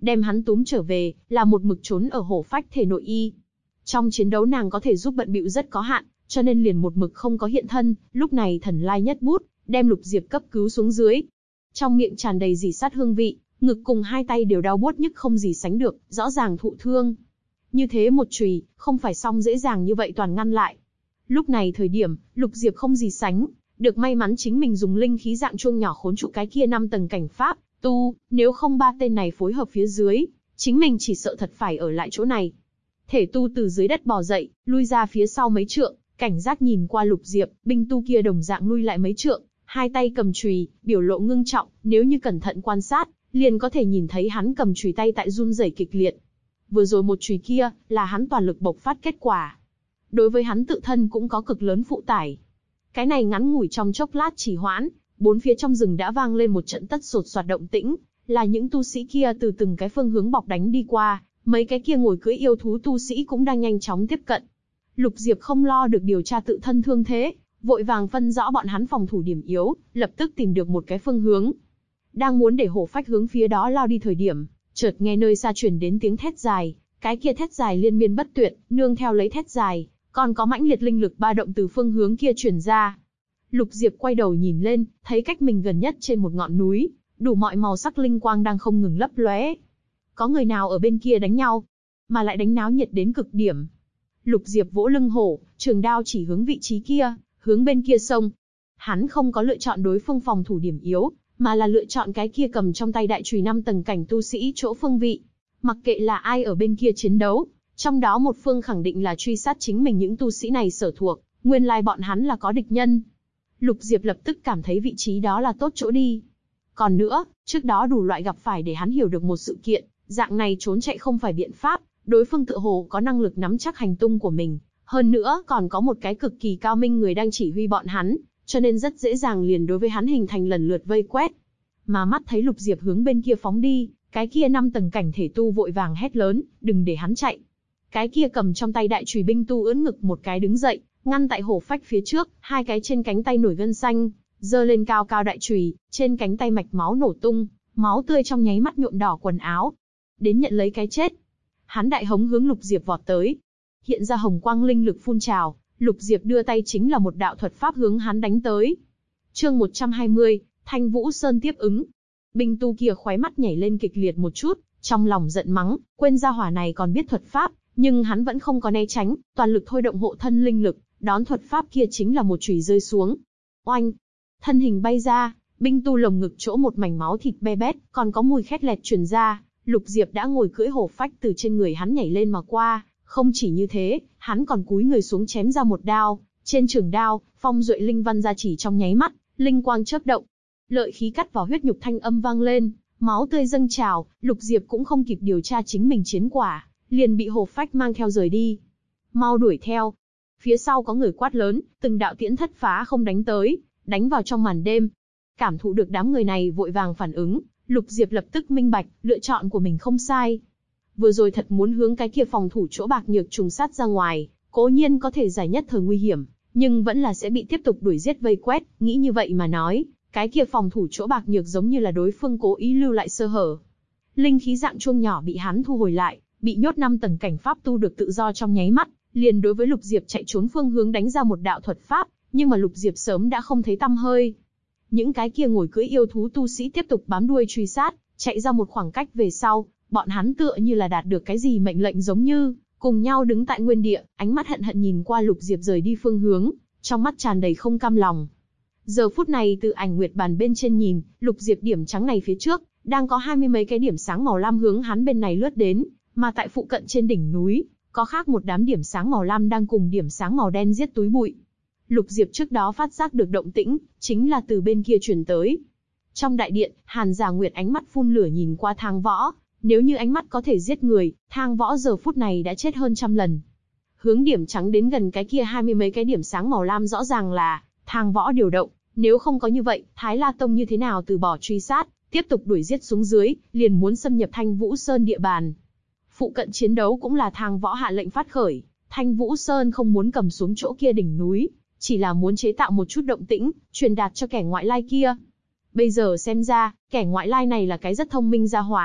đem hắn túm trở về, là một mực trốn ở hổ phách thể nội y. Trong chiến đấu nàng có thể giúp bận bịu rất có hạn, cho nên liền một mực không có hiện thân, lúc này thần lai nhất bút, đem Lục Diệp cấp cứu xuống dưới. Trong miệng tràn đầy rỉ sắt hương vị, ngực cùng hai tay đều đau buốt nhức không gì sánh được, rõ ràng thụ thương. Như thế một chùy, không phải xong dễ dàng như vậy toàn ngăn lại. Lúc này thời điểm, Lục Diệp không gì sánh, được may mắn chính mình dùng linh khí dạng chuông nhỏ khốn trụ cái kia 5 tầng cảnh pháp, nếu không ba tên này phối hợp phía dưới, chính mình chỉ sợ thật phải ở lại chỗ này. Thể tu từ dưới đất bò dậy, lui ra phía sau mấy trượng, cảnh giác nhìn qua Lục Diệp, binh tu kia đồng dạng lui lại mấy trượng, hai tay cầm chùy, biểu lộ ngưng trọng, nếu như cẩn thận quan sát, liền có thể nhìn thấy hắn cầm chùy tay tại run rẩy kịch liệt. Vừa rồi một chùy kia, là hắn toàn lực bộc phát kết quả. Đối với hắn tự thân cũng có cực lớn phụ tải. Cái này ngắn ngủi trong chốc lát trì hoãn, bốn phía trong rừng đã vang lên một trận tất sột soạt động tĩnh, là những tu sĩ kia từ từng cái phương hướng bọc đánh đi qua, mấy cái kia ngồi cưỡi yêu thú tu sĩ cũng đang nhanh chóng tiếp cận. Lục Diệp không lo được điều tra tự thân thương thế, vội vàng phân rõ bọn hắn phòng thủ điểm yếu, lập tức tìm được một cái phương hướng. Đang muốn để hổ phách hướng phía đó lao đi thời điểm, chợt nghe nơi xa truyền đến tiếng thét dài, cái kia thét dài liên miên bất tuyệt, nương theo lấy thét dài, còn có mãnh liệt linh lực ba động từ phương hướng kia truyền ra. Lục Diệp quay đầu nhìn lên, thấy cách mình gần nhất trên một ngọn núi, đủ mọi màu sắc linh quang đang không ngừng lấp lóe. Có người nào ở bên kia đánh nhau, mà lại đánh náo nhiệt đến cực điểm. Lục Diệp vỗ lưng hổ, trường đao chỉ hướng vị trí kia, hướng bên kia xông. Hắn không có lựa chọn đối phương phòng thủ điểm yếu, mà là lựa chọn cái kia cầm trong tay đại chùy 5 tầng cảnh tu sĩ chỗ phương vị. Mặc kệ là ai ở bên kia chiến đấu, trong đó một phương khẳng định là truy sát chính mình những tu sĩ này sở thuộc, nguyên lai bọn hắn là có địch nhân. Lục Diệp lập tức cảm thấy vị trí đó là tốt chỗ đi. Còn nữa, trước đó đủ loại gặp phải để hắn hiểu được một sự kiện, dạng này trốn chạy không phải biện pháp, đối phương tựa hồ có năng lực nắm chắc hành tung của mình, hơn nữa còn có một cái cực kỳ cao minh người đang chỉ huy bọn hắn, cho nên rất dễ dàng liền đối với hắn hình thành lần lượt vây quét. Mà mắt thấy Lục Diệp hướng bên kia phóng đi, cái kia 5 tầng cảnh thể tu vội vàng hét lớn, đừng để hắn chạy. Cái kia cầm trong tay đại chùy binh tu ưỡn ngực một cái đứng dậy, ngăn tại hổ phách phía trước, hai cái trên cánh tay nổi gân xanh, giơ lên cao cao đại chùy, trên cánh tay mạch máu nổ tung, máu tươi trong nháy mắt nhuộm đỏ quần áo. Đến nhận lấy cái chết. Hắn đại hống hướng Lục Diệp vọt tới. Hiện ra hồng quang linh lực phun trào, Lục Diệp đưa tay chính là một đạo thuật pháp hướng hắn đánh tới. Chương 120, Thanh Vũ Sơn tiếp ứng. Binh tu kia khóe mắt nhảy lên kịch liệt một chút, trong lòng giận mắng, quên ra hỏa này còn biết thuật pháp, nhưng hắn vẫn không có né tránh, toàn lực thôi động hộ thân linh lực, đón thuật pháp kia chính là một chùy rơi xuống. Oanh! Thân hình bay ra, binh tu lồng ngực chỗ một mảnh máu thịt be bét, còn có mùi khét lẹt truyền ra. Lục Diệp đã ngồi cưỡi hổ phách từ trên người hắn nhảy lên mà qua, không chỉ như thế, hắn còn cúi người xuống chém ra một đao, trên trường đao, phong duệ linh văn ra chỉ trong nháy mắt, linh quang chớp động, lợi khí cắt vào huyết nhục thanh âm vang lên, máu tươi dâng trào, Lục Diệp cũng không kịp điều tra chính mình chiến quả, liền bị hổ phách mang theo rời đi. Mau đuổi theo! Phía sau có người quát lớn, từng đạo tiễn thất phá không đánh tới, đánh vào trong màn đêm. Cảm thụ được đám người này vội vàng phản ứng, Lục Diệp lập tức minh bạch, lựa chọn của mình không sai. Vừa rồi thật muốn hướng cái kia phòng thủ chỗ bạc nhược trùng sát ra ngoài, cố nhiên có thể giải nhất thời nguy hiểm, nhưng vẫn là sẽ bị tiếp tục đuổi giết vây quét, nghĩ như vậy mà nói, cái kia phòng thủ chỗ bạc nhược giống như là đối phương cố ý lưu lại sơ hở. Linh khí dạng chuông nhỏ bị hắn thu hồi lại, bị nhốt 5 tầng cảnh pháp tu được tự do trong nháy mắt, liền đối với Lục Diệp chạy trốn phương hướng đánh ra một đạo thuật pháp, nhưng mà Lục Diệp sớm đã không thấy tăm hơi. Những cái kia ngồi cưỡi yêu thú tu sĩ tiếp tục bám đuôi truy sát, chạy ra một khoảng cách về sau, bọn hắn tựa như là đạt được cái gì mệnh lệnh giống như, cùng nhau đứng tại nguyên địa, ánh mắt hận hận nhìn qua Lục Diệp rời đi phương hướng, trong mắt tràn đầy không cam lòng. Giờ phút này từ ảnh nguyệt bàn bên trên nhìn, Lục Diệp điểm trắng này phía trước, đang có 20 mấy cái điểm sáng màu lam hướng hắn bên này lướt đến, mà tại phụ cận trên đỉnh núi, có khác một đám điểm sáng màu lam đang cùng điểm sáng màu đen giết túi bụi. Lục Diệp trước đó phát giác được động tĩnh, chính là từ bên kia truyền tới. Trong đại điện, Hàn Giả Nguyệt ánh mắt phun lửa nhìn qua Thang Võ, nếu như ánh mắt có thể giết người, Thang Võ giờ phút này đã chết hơn 100 lần. Hướng điểm trắng đến gần cái kia 20 mấy cái điểm sáng màu lam rõ ràng là Thang Võ điều động, nếu không có như vậy, Thái La Tông như thế nào từ bỏ truy sát, tiếp tục đuổi giết xuống dưới, liền muốn xâm nhập Thanh Vũ Sơn địa bàn. Phụ cận chiến đấu cũng là Thang Võ hạ lệnh phát khởi, Thanh Vũ Sơn không muốn cầm xuống chỗ kia đỉnh núi, chỉ là muốn chế tạo một chút động tĩnh, truyền đạt cho kẻ ngoại lai kia. Bây giờ xem ra, kẻ ngoại lai này là cái rất thông minh gia hỏa,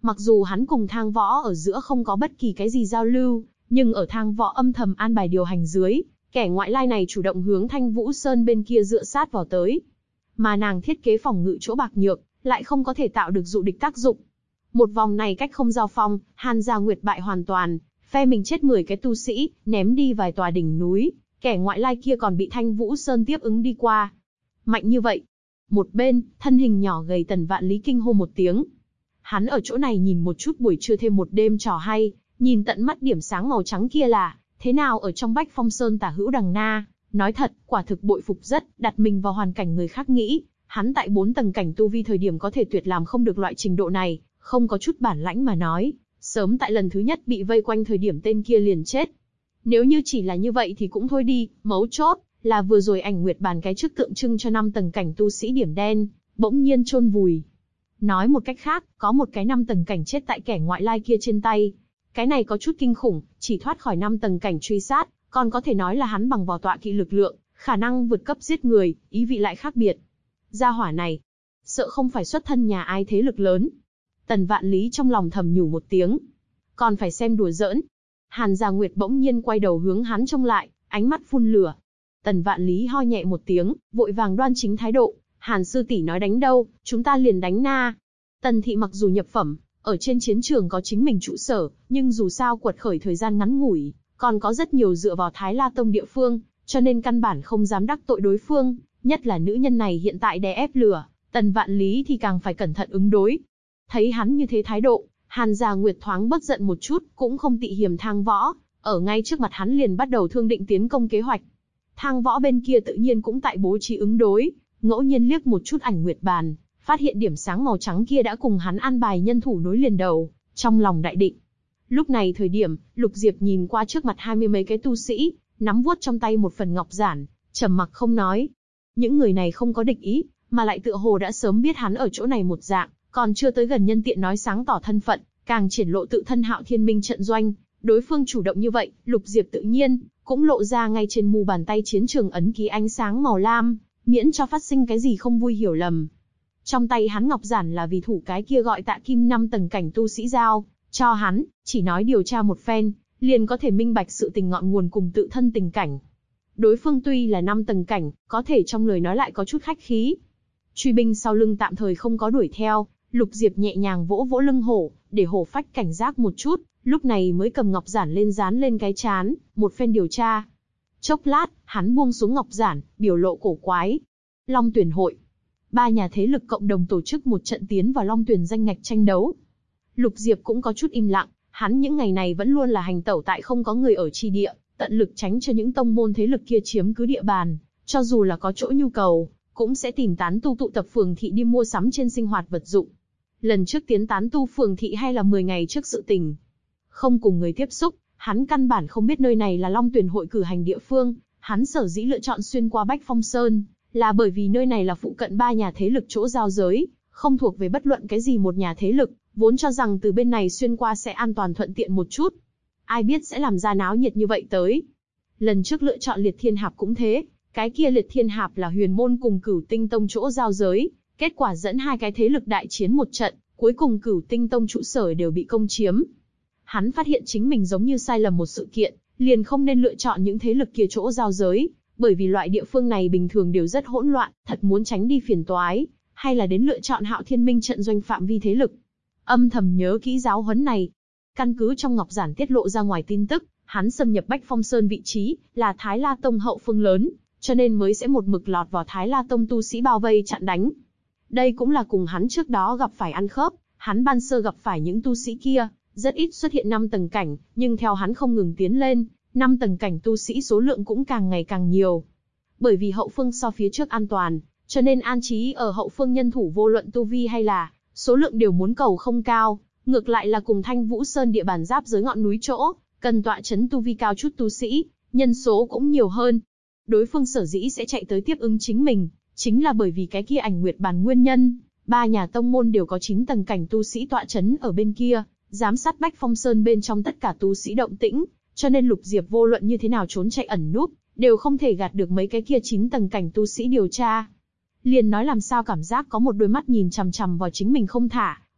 Mặc dù hắn cùng Thang Võ ở giữa không có bất kỳ cái gì giao lưu, nhưng ở Thang Võ âm thầm an bài điều hành dưới, kẻ ngoại lai này chủ động hướng Thanh Vũ Sơn bên kia dựa sát vào tới. Mà nàng thiết kế phòng ngự chỗ bạc nhược, lại không có thể tạo được dụ địch tác dụng. Một vòng này cách không giao phong, Hàn Gia Nguyệt bại hoàn toàn, phe mình chết 10 cái tu sĩ, ném đi vài tòa đỉnh núi, kẻ ngoại lai kia còn bị Thanh Vũ Sơn tiếp ứng đi qua. Mạnh như vậy. Một bên, thân hình nhỏ gầy Tần Vạn Lý kinh hô một tiếng. Hắn ở chỗ này nhìn một chút buổi trưa thêm một đêm trò hay, nhìn tận mắt điểm sáng màu trắng kia là, thế nào ở trong Bách Phong Sơn tả hữu đằng na, nói thật, quả thực bội phục rất, đặt mình vào hoàn cảnh người khác nghĩ, hắn tại 4 tầng cảnh tu vi thời điểm có thể tuyệt làm không được loại trình độ này, không có chút bản lãnh mà nói, sớm tại lần thứ nhất bị vây quanh thời điểm tên kia liền chết. Nếu như chỉ là như vậy thì cũng thôi đi, mấu chốt là vừa rồi Ảnh Nguyệt bàn cái trước tượng trưng cho 5 tầng cảnh tu sĩ điểm đen, bỗng nhiên chôn vùi. Nói một cách khác, có một cái 5 tầng cảnh chết tại kẻ ngoại lai kia trên tay. Cái này có chút kinh khủng, chỉ thoát khỏi 5 tầng cảnh truy sát, còn có thể nói là hắn bằng vào tọa kỵ lực lượng, khả năng vượt cấp giết người, ý vị lại khác biệt. Gia hỏa này, sợ không phải xuất thân nhà ai thế lực lớn. Tần Vạn Lý trong lòng thầm nhủ một tiếng. Còn phải xem đùa giỡn. Hàn Gia Nguyệt bỗng nhiên quay đầu hướng hắn trông lại, ánh mắt phun lửa. Tần Vạn Lý ho nhẹ một tiếng, vội vàng đoan chính thái độ. Hàn sư tỷ nói đánh đâu, chúng ta liền đánh na. Tần thị mặc dù nhập phẩm, ở trên chiến trường có chính mình trụ sở, nhưng dù sao quật khởi thời gian ngắn ngủi, còn có rất nhiều dựa vào Thái La Tông địa phương, cho nên căn bản không dám đắc tội đối phương, nhất là nữ nhân này hiện tại đè ép lửa, Tần Vạn Lý thì càng phải cẩn thận ứng đối. Thấy hắn như thế thái độ, Hàn Gia Nguyệt thoáng bớt giận một chút, cũng không tị hiềm Thang Võ, ở ngay trước mặt hắn liền bắt đầu thương định tiến công kế hoạch. Thang Võ bên kia tự nhiên cũng tại bố trí ứng đối, ngẫu nhiên liếc một chút Ảnh Nguyệt bàn, phát hiện điểm sáng màu trắng kia đã cùng hắn an bài nhân thủ nối liền đầu, trong lòng đại định. Lúc này thời điểm, Lục Diệp nhìn qua trước mặt 20 mấy cái tu sĩ, nắm vuốt trong tay một phần ngọc giản, trầm mặc không nói. Những người này không có địch ý, mà lại tựa hồ đã sớm biết hắn ở chỗ này một dạng, còn chưa tới gần nhân tiện nói sáng tỏ thân phận, càng triển lộ tự thân Hạo Thiên Minh trận doanh. Đối phương chủ động như vậy, Lục Diệp tự nhiên cũng lộ ra ngay trên mu bàn tay chiến trường ấn ký ánh sáng màu lam, miễn cho phát sinh cái gì không vui hiểu lầm. Trong tay hắn ngọc giản là vì thủ cái kia gọi Tạ Kim 5 tầng cảnh tu sĩ giao cho hắn, chỉ nói điều tra một phen, liền có thể minh bạch sự tình ngọn nguồn cùng tự thân tình cảnh. Đối phương tuy là 5 tầng cảnh, có thể trong lời nói lại có chút khách khí. Truy binh sau lưng tạm thời không có đuổi theo, Lục Diệp nhẹ nhàng vỗ vỗ lưng hổ, để hổ phách cảnh giác một chút, lúc này mới cầm ngọc giản lên dán lên cái trán, một phen điều tra. Chốc lát, hắn buông xuống ngọc giản, biểu lộ cổ quái. Long Tuyển hội. 3 nhà thế lực cộng đồng tổ chức một trận tiến vào Long Tuyển danh ngạch tranh đấu. Lục Diệp cũng có chút im lặng, hắn những ngày này vẫn luôn là hành tẩu tại không có người ở chi địa, tận lực tránh cho những tông môn thế lực kia chiếm cứ địa bàn, cho dù là có chỗ nhu cầu, cũng sẽ tìm tán tu tụ tập phường thị đi mua sắm trên sinh hoạt vật dụng. Lần trước tiến tán tu phường thị hay là 10 ngày trước sự tình. Không cùng người tiếp xúc, hắn căn bản không biết nơi này là Long Tuyển hội cử hành địa phương, hắn sở dĩ lựa chọn xuyên qua Bách Phong Sơn, là bởi vì nơi này là phụ cận 3 nhà thế lực chỗ giao giới, không thuộc về bất luận cái gì một nhà thế lực, vốn cho rằng từ bên này xuyên qua sẽ an toàn thuận tiện một chút. Ai biết sẽ làm ra náo nhiệt như vậy tới. Lần trước lựa chọn Liệt Thiên Hạp cũng thế, cái kia Liệt Thiên Hạp là Huyền Môn cùng Cửu Tinh Tông chỗ giao giới, kết quả dẫn hai cái thế lực đại chiến một trận, cuối cùng Cửu Tinh Tông trụ sở đều bị công chiếm. Hắn phát hiện chính mình giống như sai lầm một sự kiện, liền không nên lựa chọn những thế lực kia chỗ giao giới, bởi vì loại địa phương này bình thường đều rất hỗn loạn, thật muốn tránh đi phiền toái, hay là đến lựa chọn Hạo Thiên Minh trận doanh phạm vi thế lực. Âm thầm nhớ kỹ giáo huấn này. Căn cứ trong ngọc giản tiết lộ ra ngoài tin tức, hắn xâm nhập Bách Phong Sơn vị trí là Thái La Tông hậu phương lớn, cho nên mới sẽ một mực lọt vào Thái La Tông tu sĩ bao vây chặn đánh. Đây cũng là cùng hắn trước đó gặp phải ăn khớp, hắn ban sơ gặp phải những tu sĩ kia, rất ít xuất hiện 5 tầng cảnh, nhưng theo hắn không ngừng tiến lên, 5 tầng cảnh tu sĩ số lượng cũng càng ngày càng nhiều. Bởi vì hậu phương so phía trước an toàn, cho nên an trí ở hậu phương nhân thủ vô luận tu vi hay là số lượng đều muốn cầu không cao, ngược lại là cùng Thanh Vũ Sơn địa bàn giáp dưới ngọn núi chỗ, cần tọa chấn tu vi cao chút tu sĩ, nhân số cũng nhiều hơn. Đối phương sở dĩ sẽ chạy tới tiếp ứng chính mình, chính là bởi vì cái kia Ảnh Nguyệt bàn nguyên nhân, 3 nhà tông môn đều có 9 tầng cảnh tu sĩ tọa chấn ở bên kia, giám sát Bách Phong Sơn bên trong tất cả tu sĩ động tĩnh, cho nên Lục Diệp vô luận như thế nào trốn chạy ẩn núp, đều không thể gạt được mấy cái kia 9 tầng cảnh tu sĩ điều tra. Liền nói làm sao cảm giác có một đôi mắt nhìn chằm chằm vào chính mình không thả,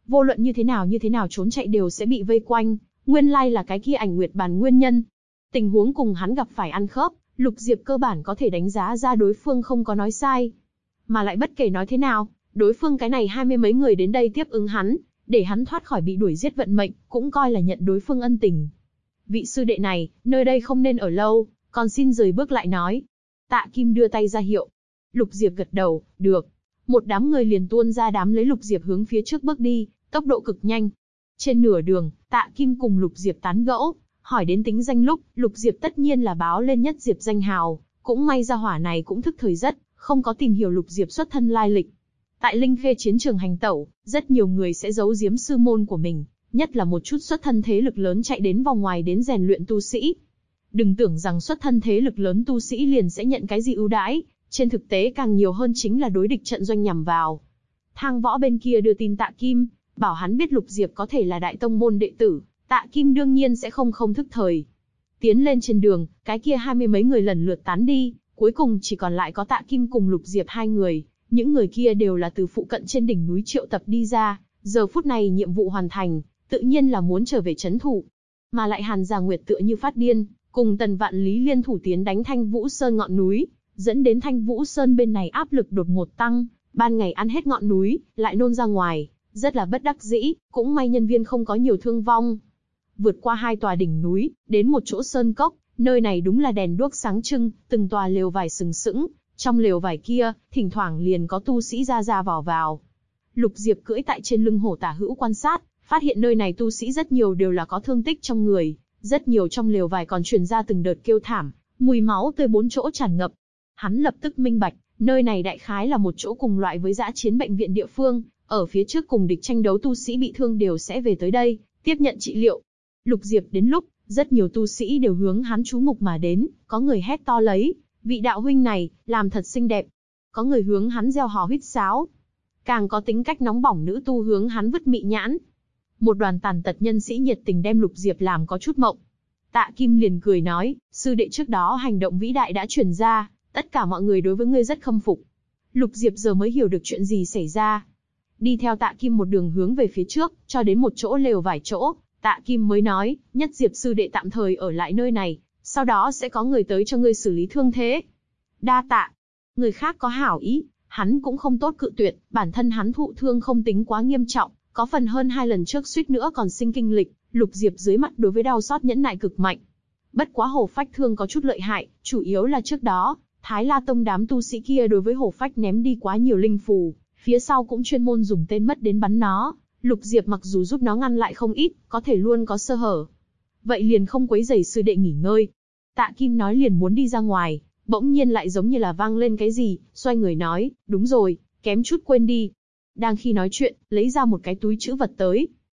vô luận như thế nào trốn chạy đều sẽ bị vây quanh, nguyên lai là cái kia Ảnh Nguyệt bàn nguyên nhân. Tình huống cùng hắn gặp phải ăn khớp, Lục Diệp cơ bản có thể đánh giá ra đối phương không có nói sai. Mà lại bất kể nói thế nào, đối phương cái này 20 mấy người đến đây tiếp ứng hắn, để hắn thoát khỏi bị đuổi giết vận mệnh, cũng coi là nhận đối phương ân tình. Vị sư đệ này, nơi đây không nên ở lâu, còn xin rời bước lại nói. Tạ Kim đưa tay ra hiệu. Lục Diệp gật đầu, được. Một đám người liền tuôn ra đám lấy Lục Diệp hướng phía trước bước đi, tốc độ cực nhanh. Trên nửa đường, Tạ Kim cùng Lục Diệp tán gẫu, hỏi đến tính danh lúc, Lục Diệp tất nhiên là báo lên Nhất Diệp danh hào, cũng may ra hỏa này cũng thức thời rất, không có tìm hiểu Lục Diệp xuất thân lai lịch. Tại Linh Khê chiến trường hành tẩu, rất nhiều người sẽ giấu giếm sư môn của mình, nhất là một chút xuất thân thế lực lớn chạy đến vòng ngoài đến rèn luyện tu sĩ. Đừng tưởng rằng xuất thân thế lực lớn tu sĩ liền sẽ nhận cái gì ưu đãi, trên thực tế càng nhiều hơn chính là đối địch trận doanh nhằm vào. Thang Võ bên kia đưa tin Tạ Kim, bảo hắn biết Lục Diệp có thể là đại tông môn đệ tử, Tạ Kim đương nhiên sẽ không thức thời. Tiến lên trên đường, cái kia 20 mấy người lần lượt tán đi, cuối cùng chỉ còn lại có Tạ Kim cùng Lục Diệp hai người, những người kia đều là từ phụ cận trên đỉnh núi triệu tập đi ra, giờ phút này nhiệm vụ hoàn thành, tự nhiên là muốn trở về trấn thủ. Mà lại Hàn Già Nguyệt tựa như phát điên, cùng Tần Vạn Lý liên thủ tiến đánh Thanh Vũ Sơn ngọn núi, dẫn đến Thanh Vũ Sơn bên này áp lực đột ngột tăng, ban ngày ăn hết ngọn núi, lại nôn ra ngoài, rất là bất đắc dĩ, cũng may nhân viên không có nhiều thương vong. Vượt qua hai tòa đỉnh núi, đến một chỗ sơn cốc, nơi này đúng là đèn đuốc sáng trưng, từng tòa lều vải sừng sững, trong lều vải kia, thỉnh thoảng liền có tu sĩ ra vào. Lục Diệp cưỡi tại trên lưng hổ tả hữu quan sát, phát hiện nơi này tu sĩ rất nhiều đều là có thương tích trong người, rất nhiều trong lều vải còn truyền ra từng đợt kêu thảm, mùi máu tươi bốn chỗ tràn ngập. Hắn lập tức minh bạch, nơi này đại khái là một chỗ cùng loại với dã chiến bệnh viện địa phương, ở phía trước cùng địch tranh đấu tu sĩ bị thương đều sẽ về tới đây, tiếp nhận trị liệu. Lục Diệp đến lúc, rất nhiều tu sĩ đều hướng hắn chú mục mà đến, có người hét to lấy, vị đạo huynh này, làm thật xinh đẹp. Có người hướng hắn reo hò huýt sáo. Càng có tính cách nóng bỏng nữ tu hướng hắn vứt mị nhãn. Một đoàn tàn tật nhân sĩ nhiệt tình đem Lục Diệp làm có chút mộng. Tạ Kim liền cười nói, sư đệ trước đó hành động vĩ đại đã truyền ra, tất cả mọi người đối với ngươi rất khâm phục. Lục Diệp giờ mới hiểu được chuyện gì xảy ra. Đi theo Tạ Kim một đường hướng về phía trước, cho đến một chỗ lều vài chỗ, Tạ Kim mới nói, Nhất Diệp sư đệ tạm thời ở lại nơi này, sau đó sẽ có người tới cho ngươi xử lý thương thế. Đa tạ. Người khác có hảo ý, hắn cũng không tốt cự tuyệt, bản thân hắn thụ thương không tính quá nghiêm trọng, có phần hơn 2 lần trước suýt nữa còn sinh kinh lịch, Lục Diệp dưới mắt đối với đau xót nhẫn nại cực mạnh. Bất quá hổ phách thương có chút lợi hại, chủ yếu là trước đó, Thái La Tông đám tu sĩ kia đối với hổ phách ném đi quá nhiều linh phù, phía sau cũng chuyên môn dùng tên mất đến bắn nó. Lục Diệp mặc dù giúp nó ngăn lại không ít, có thể luôn có sơ hở. Vậy liền không quấy rầy sư đệ nghỉ ngơi. Tạ Kim nói liền muốn đi ra ngoài, bỗng nhiên lại giống như là vang lên cái gì, xoay người nói, đúng rồi, kém chút quên đi. Đang khi nói chuyện, lấy ra một cái túi trữ vật tới,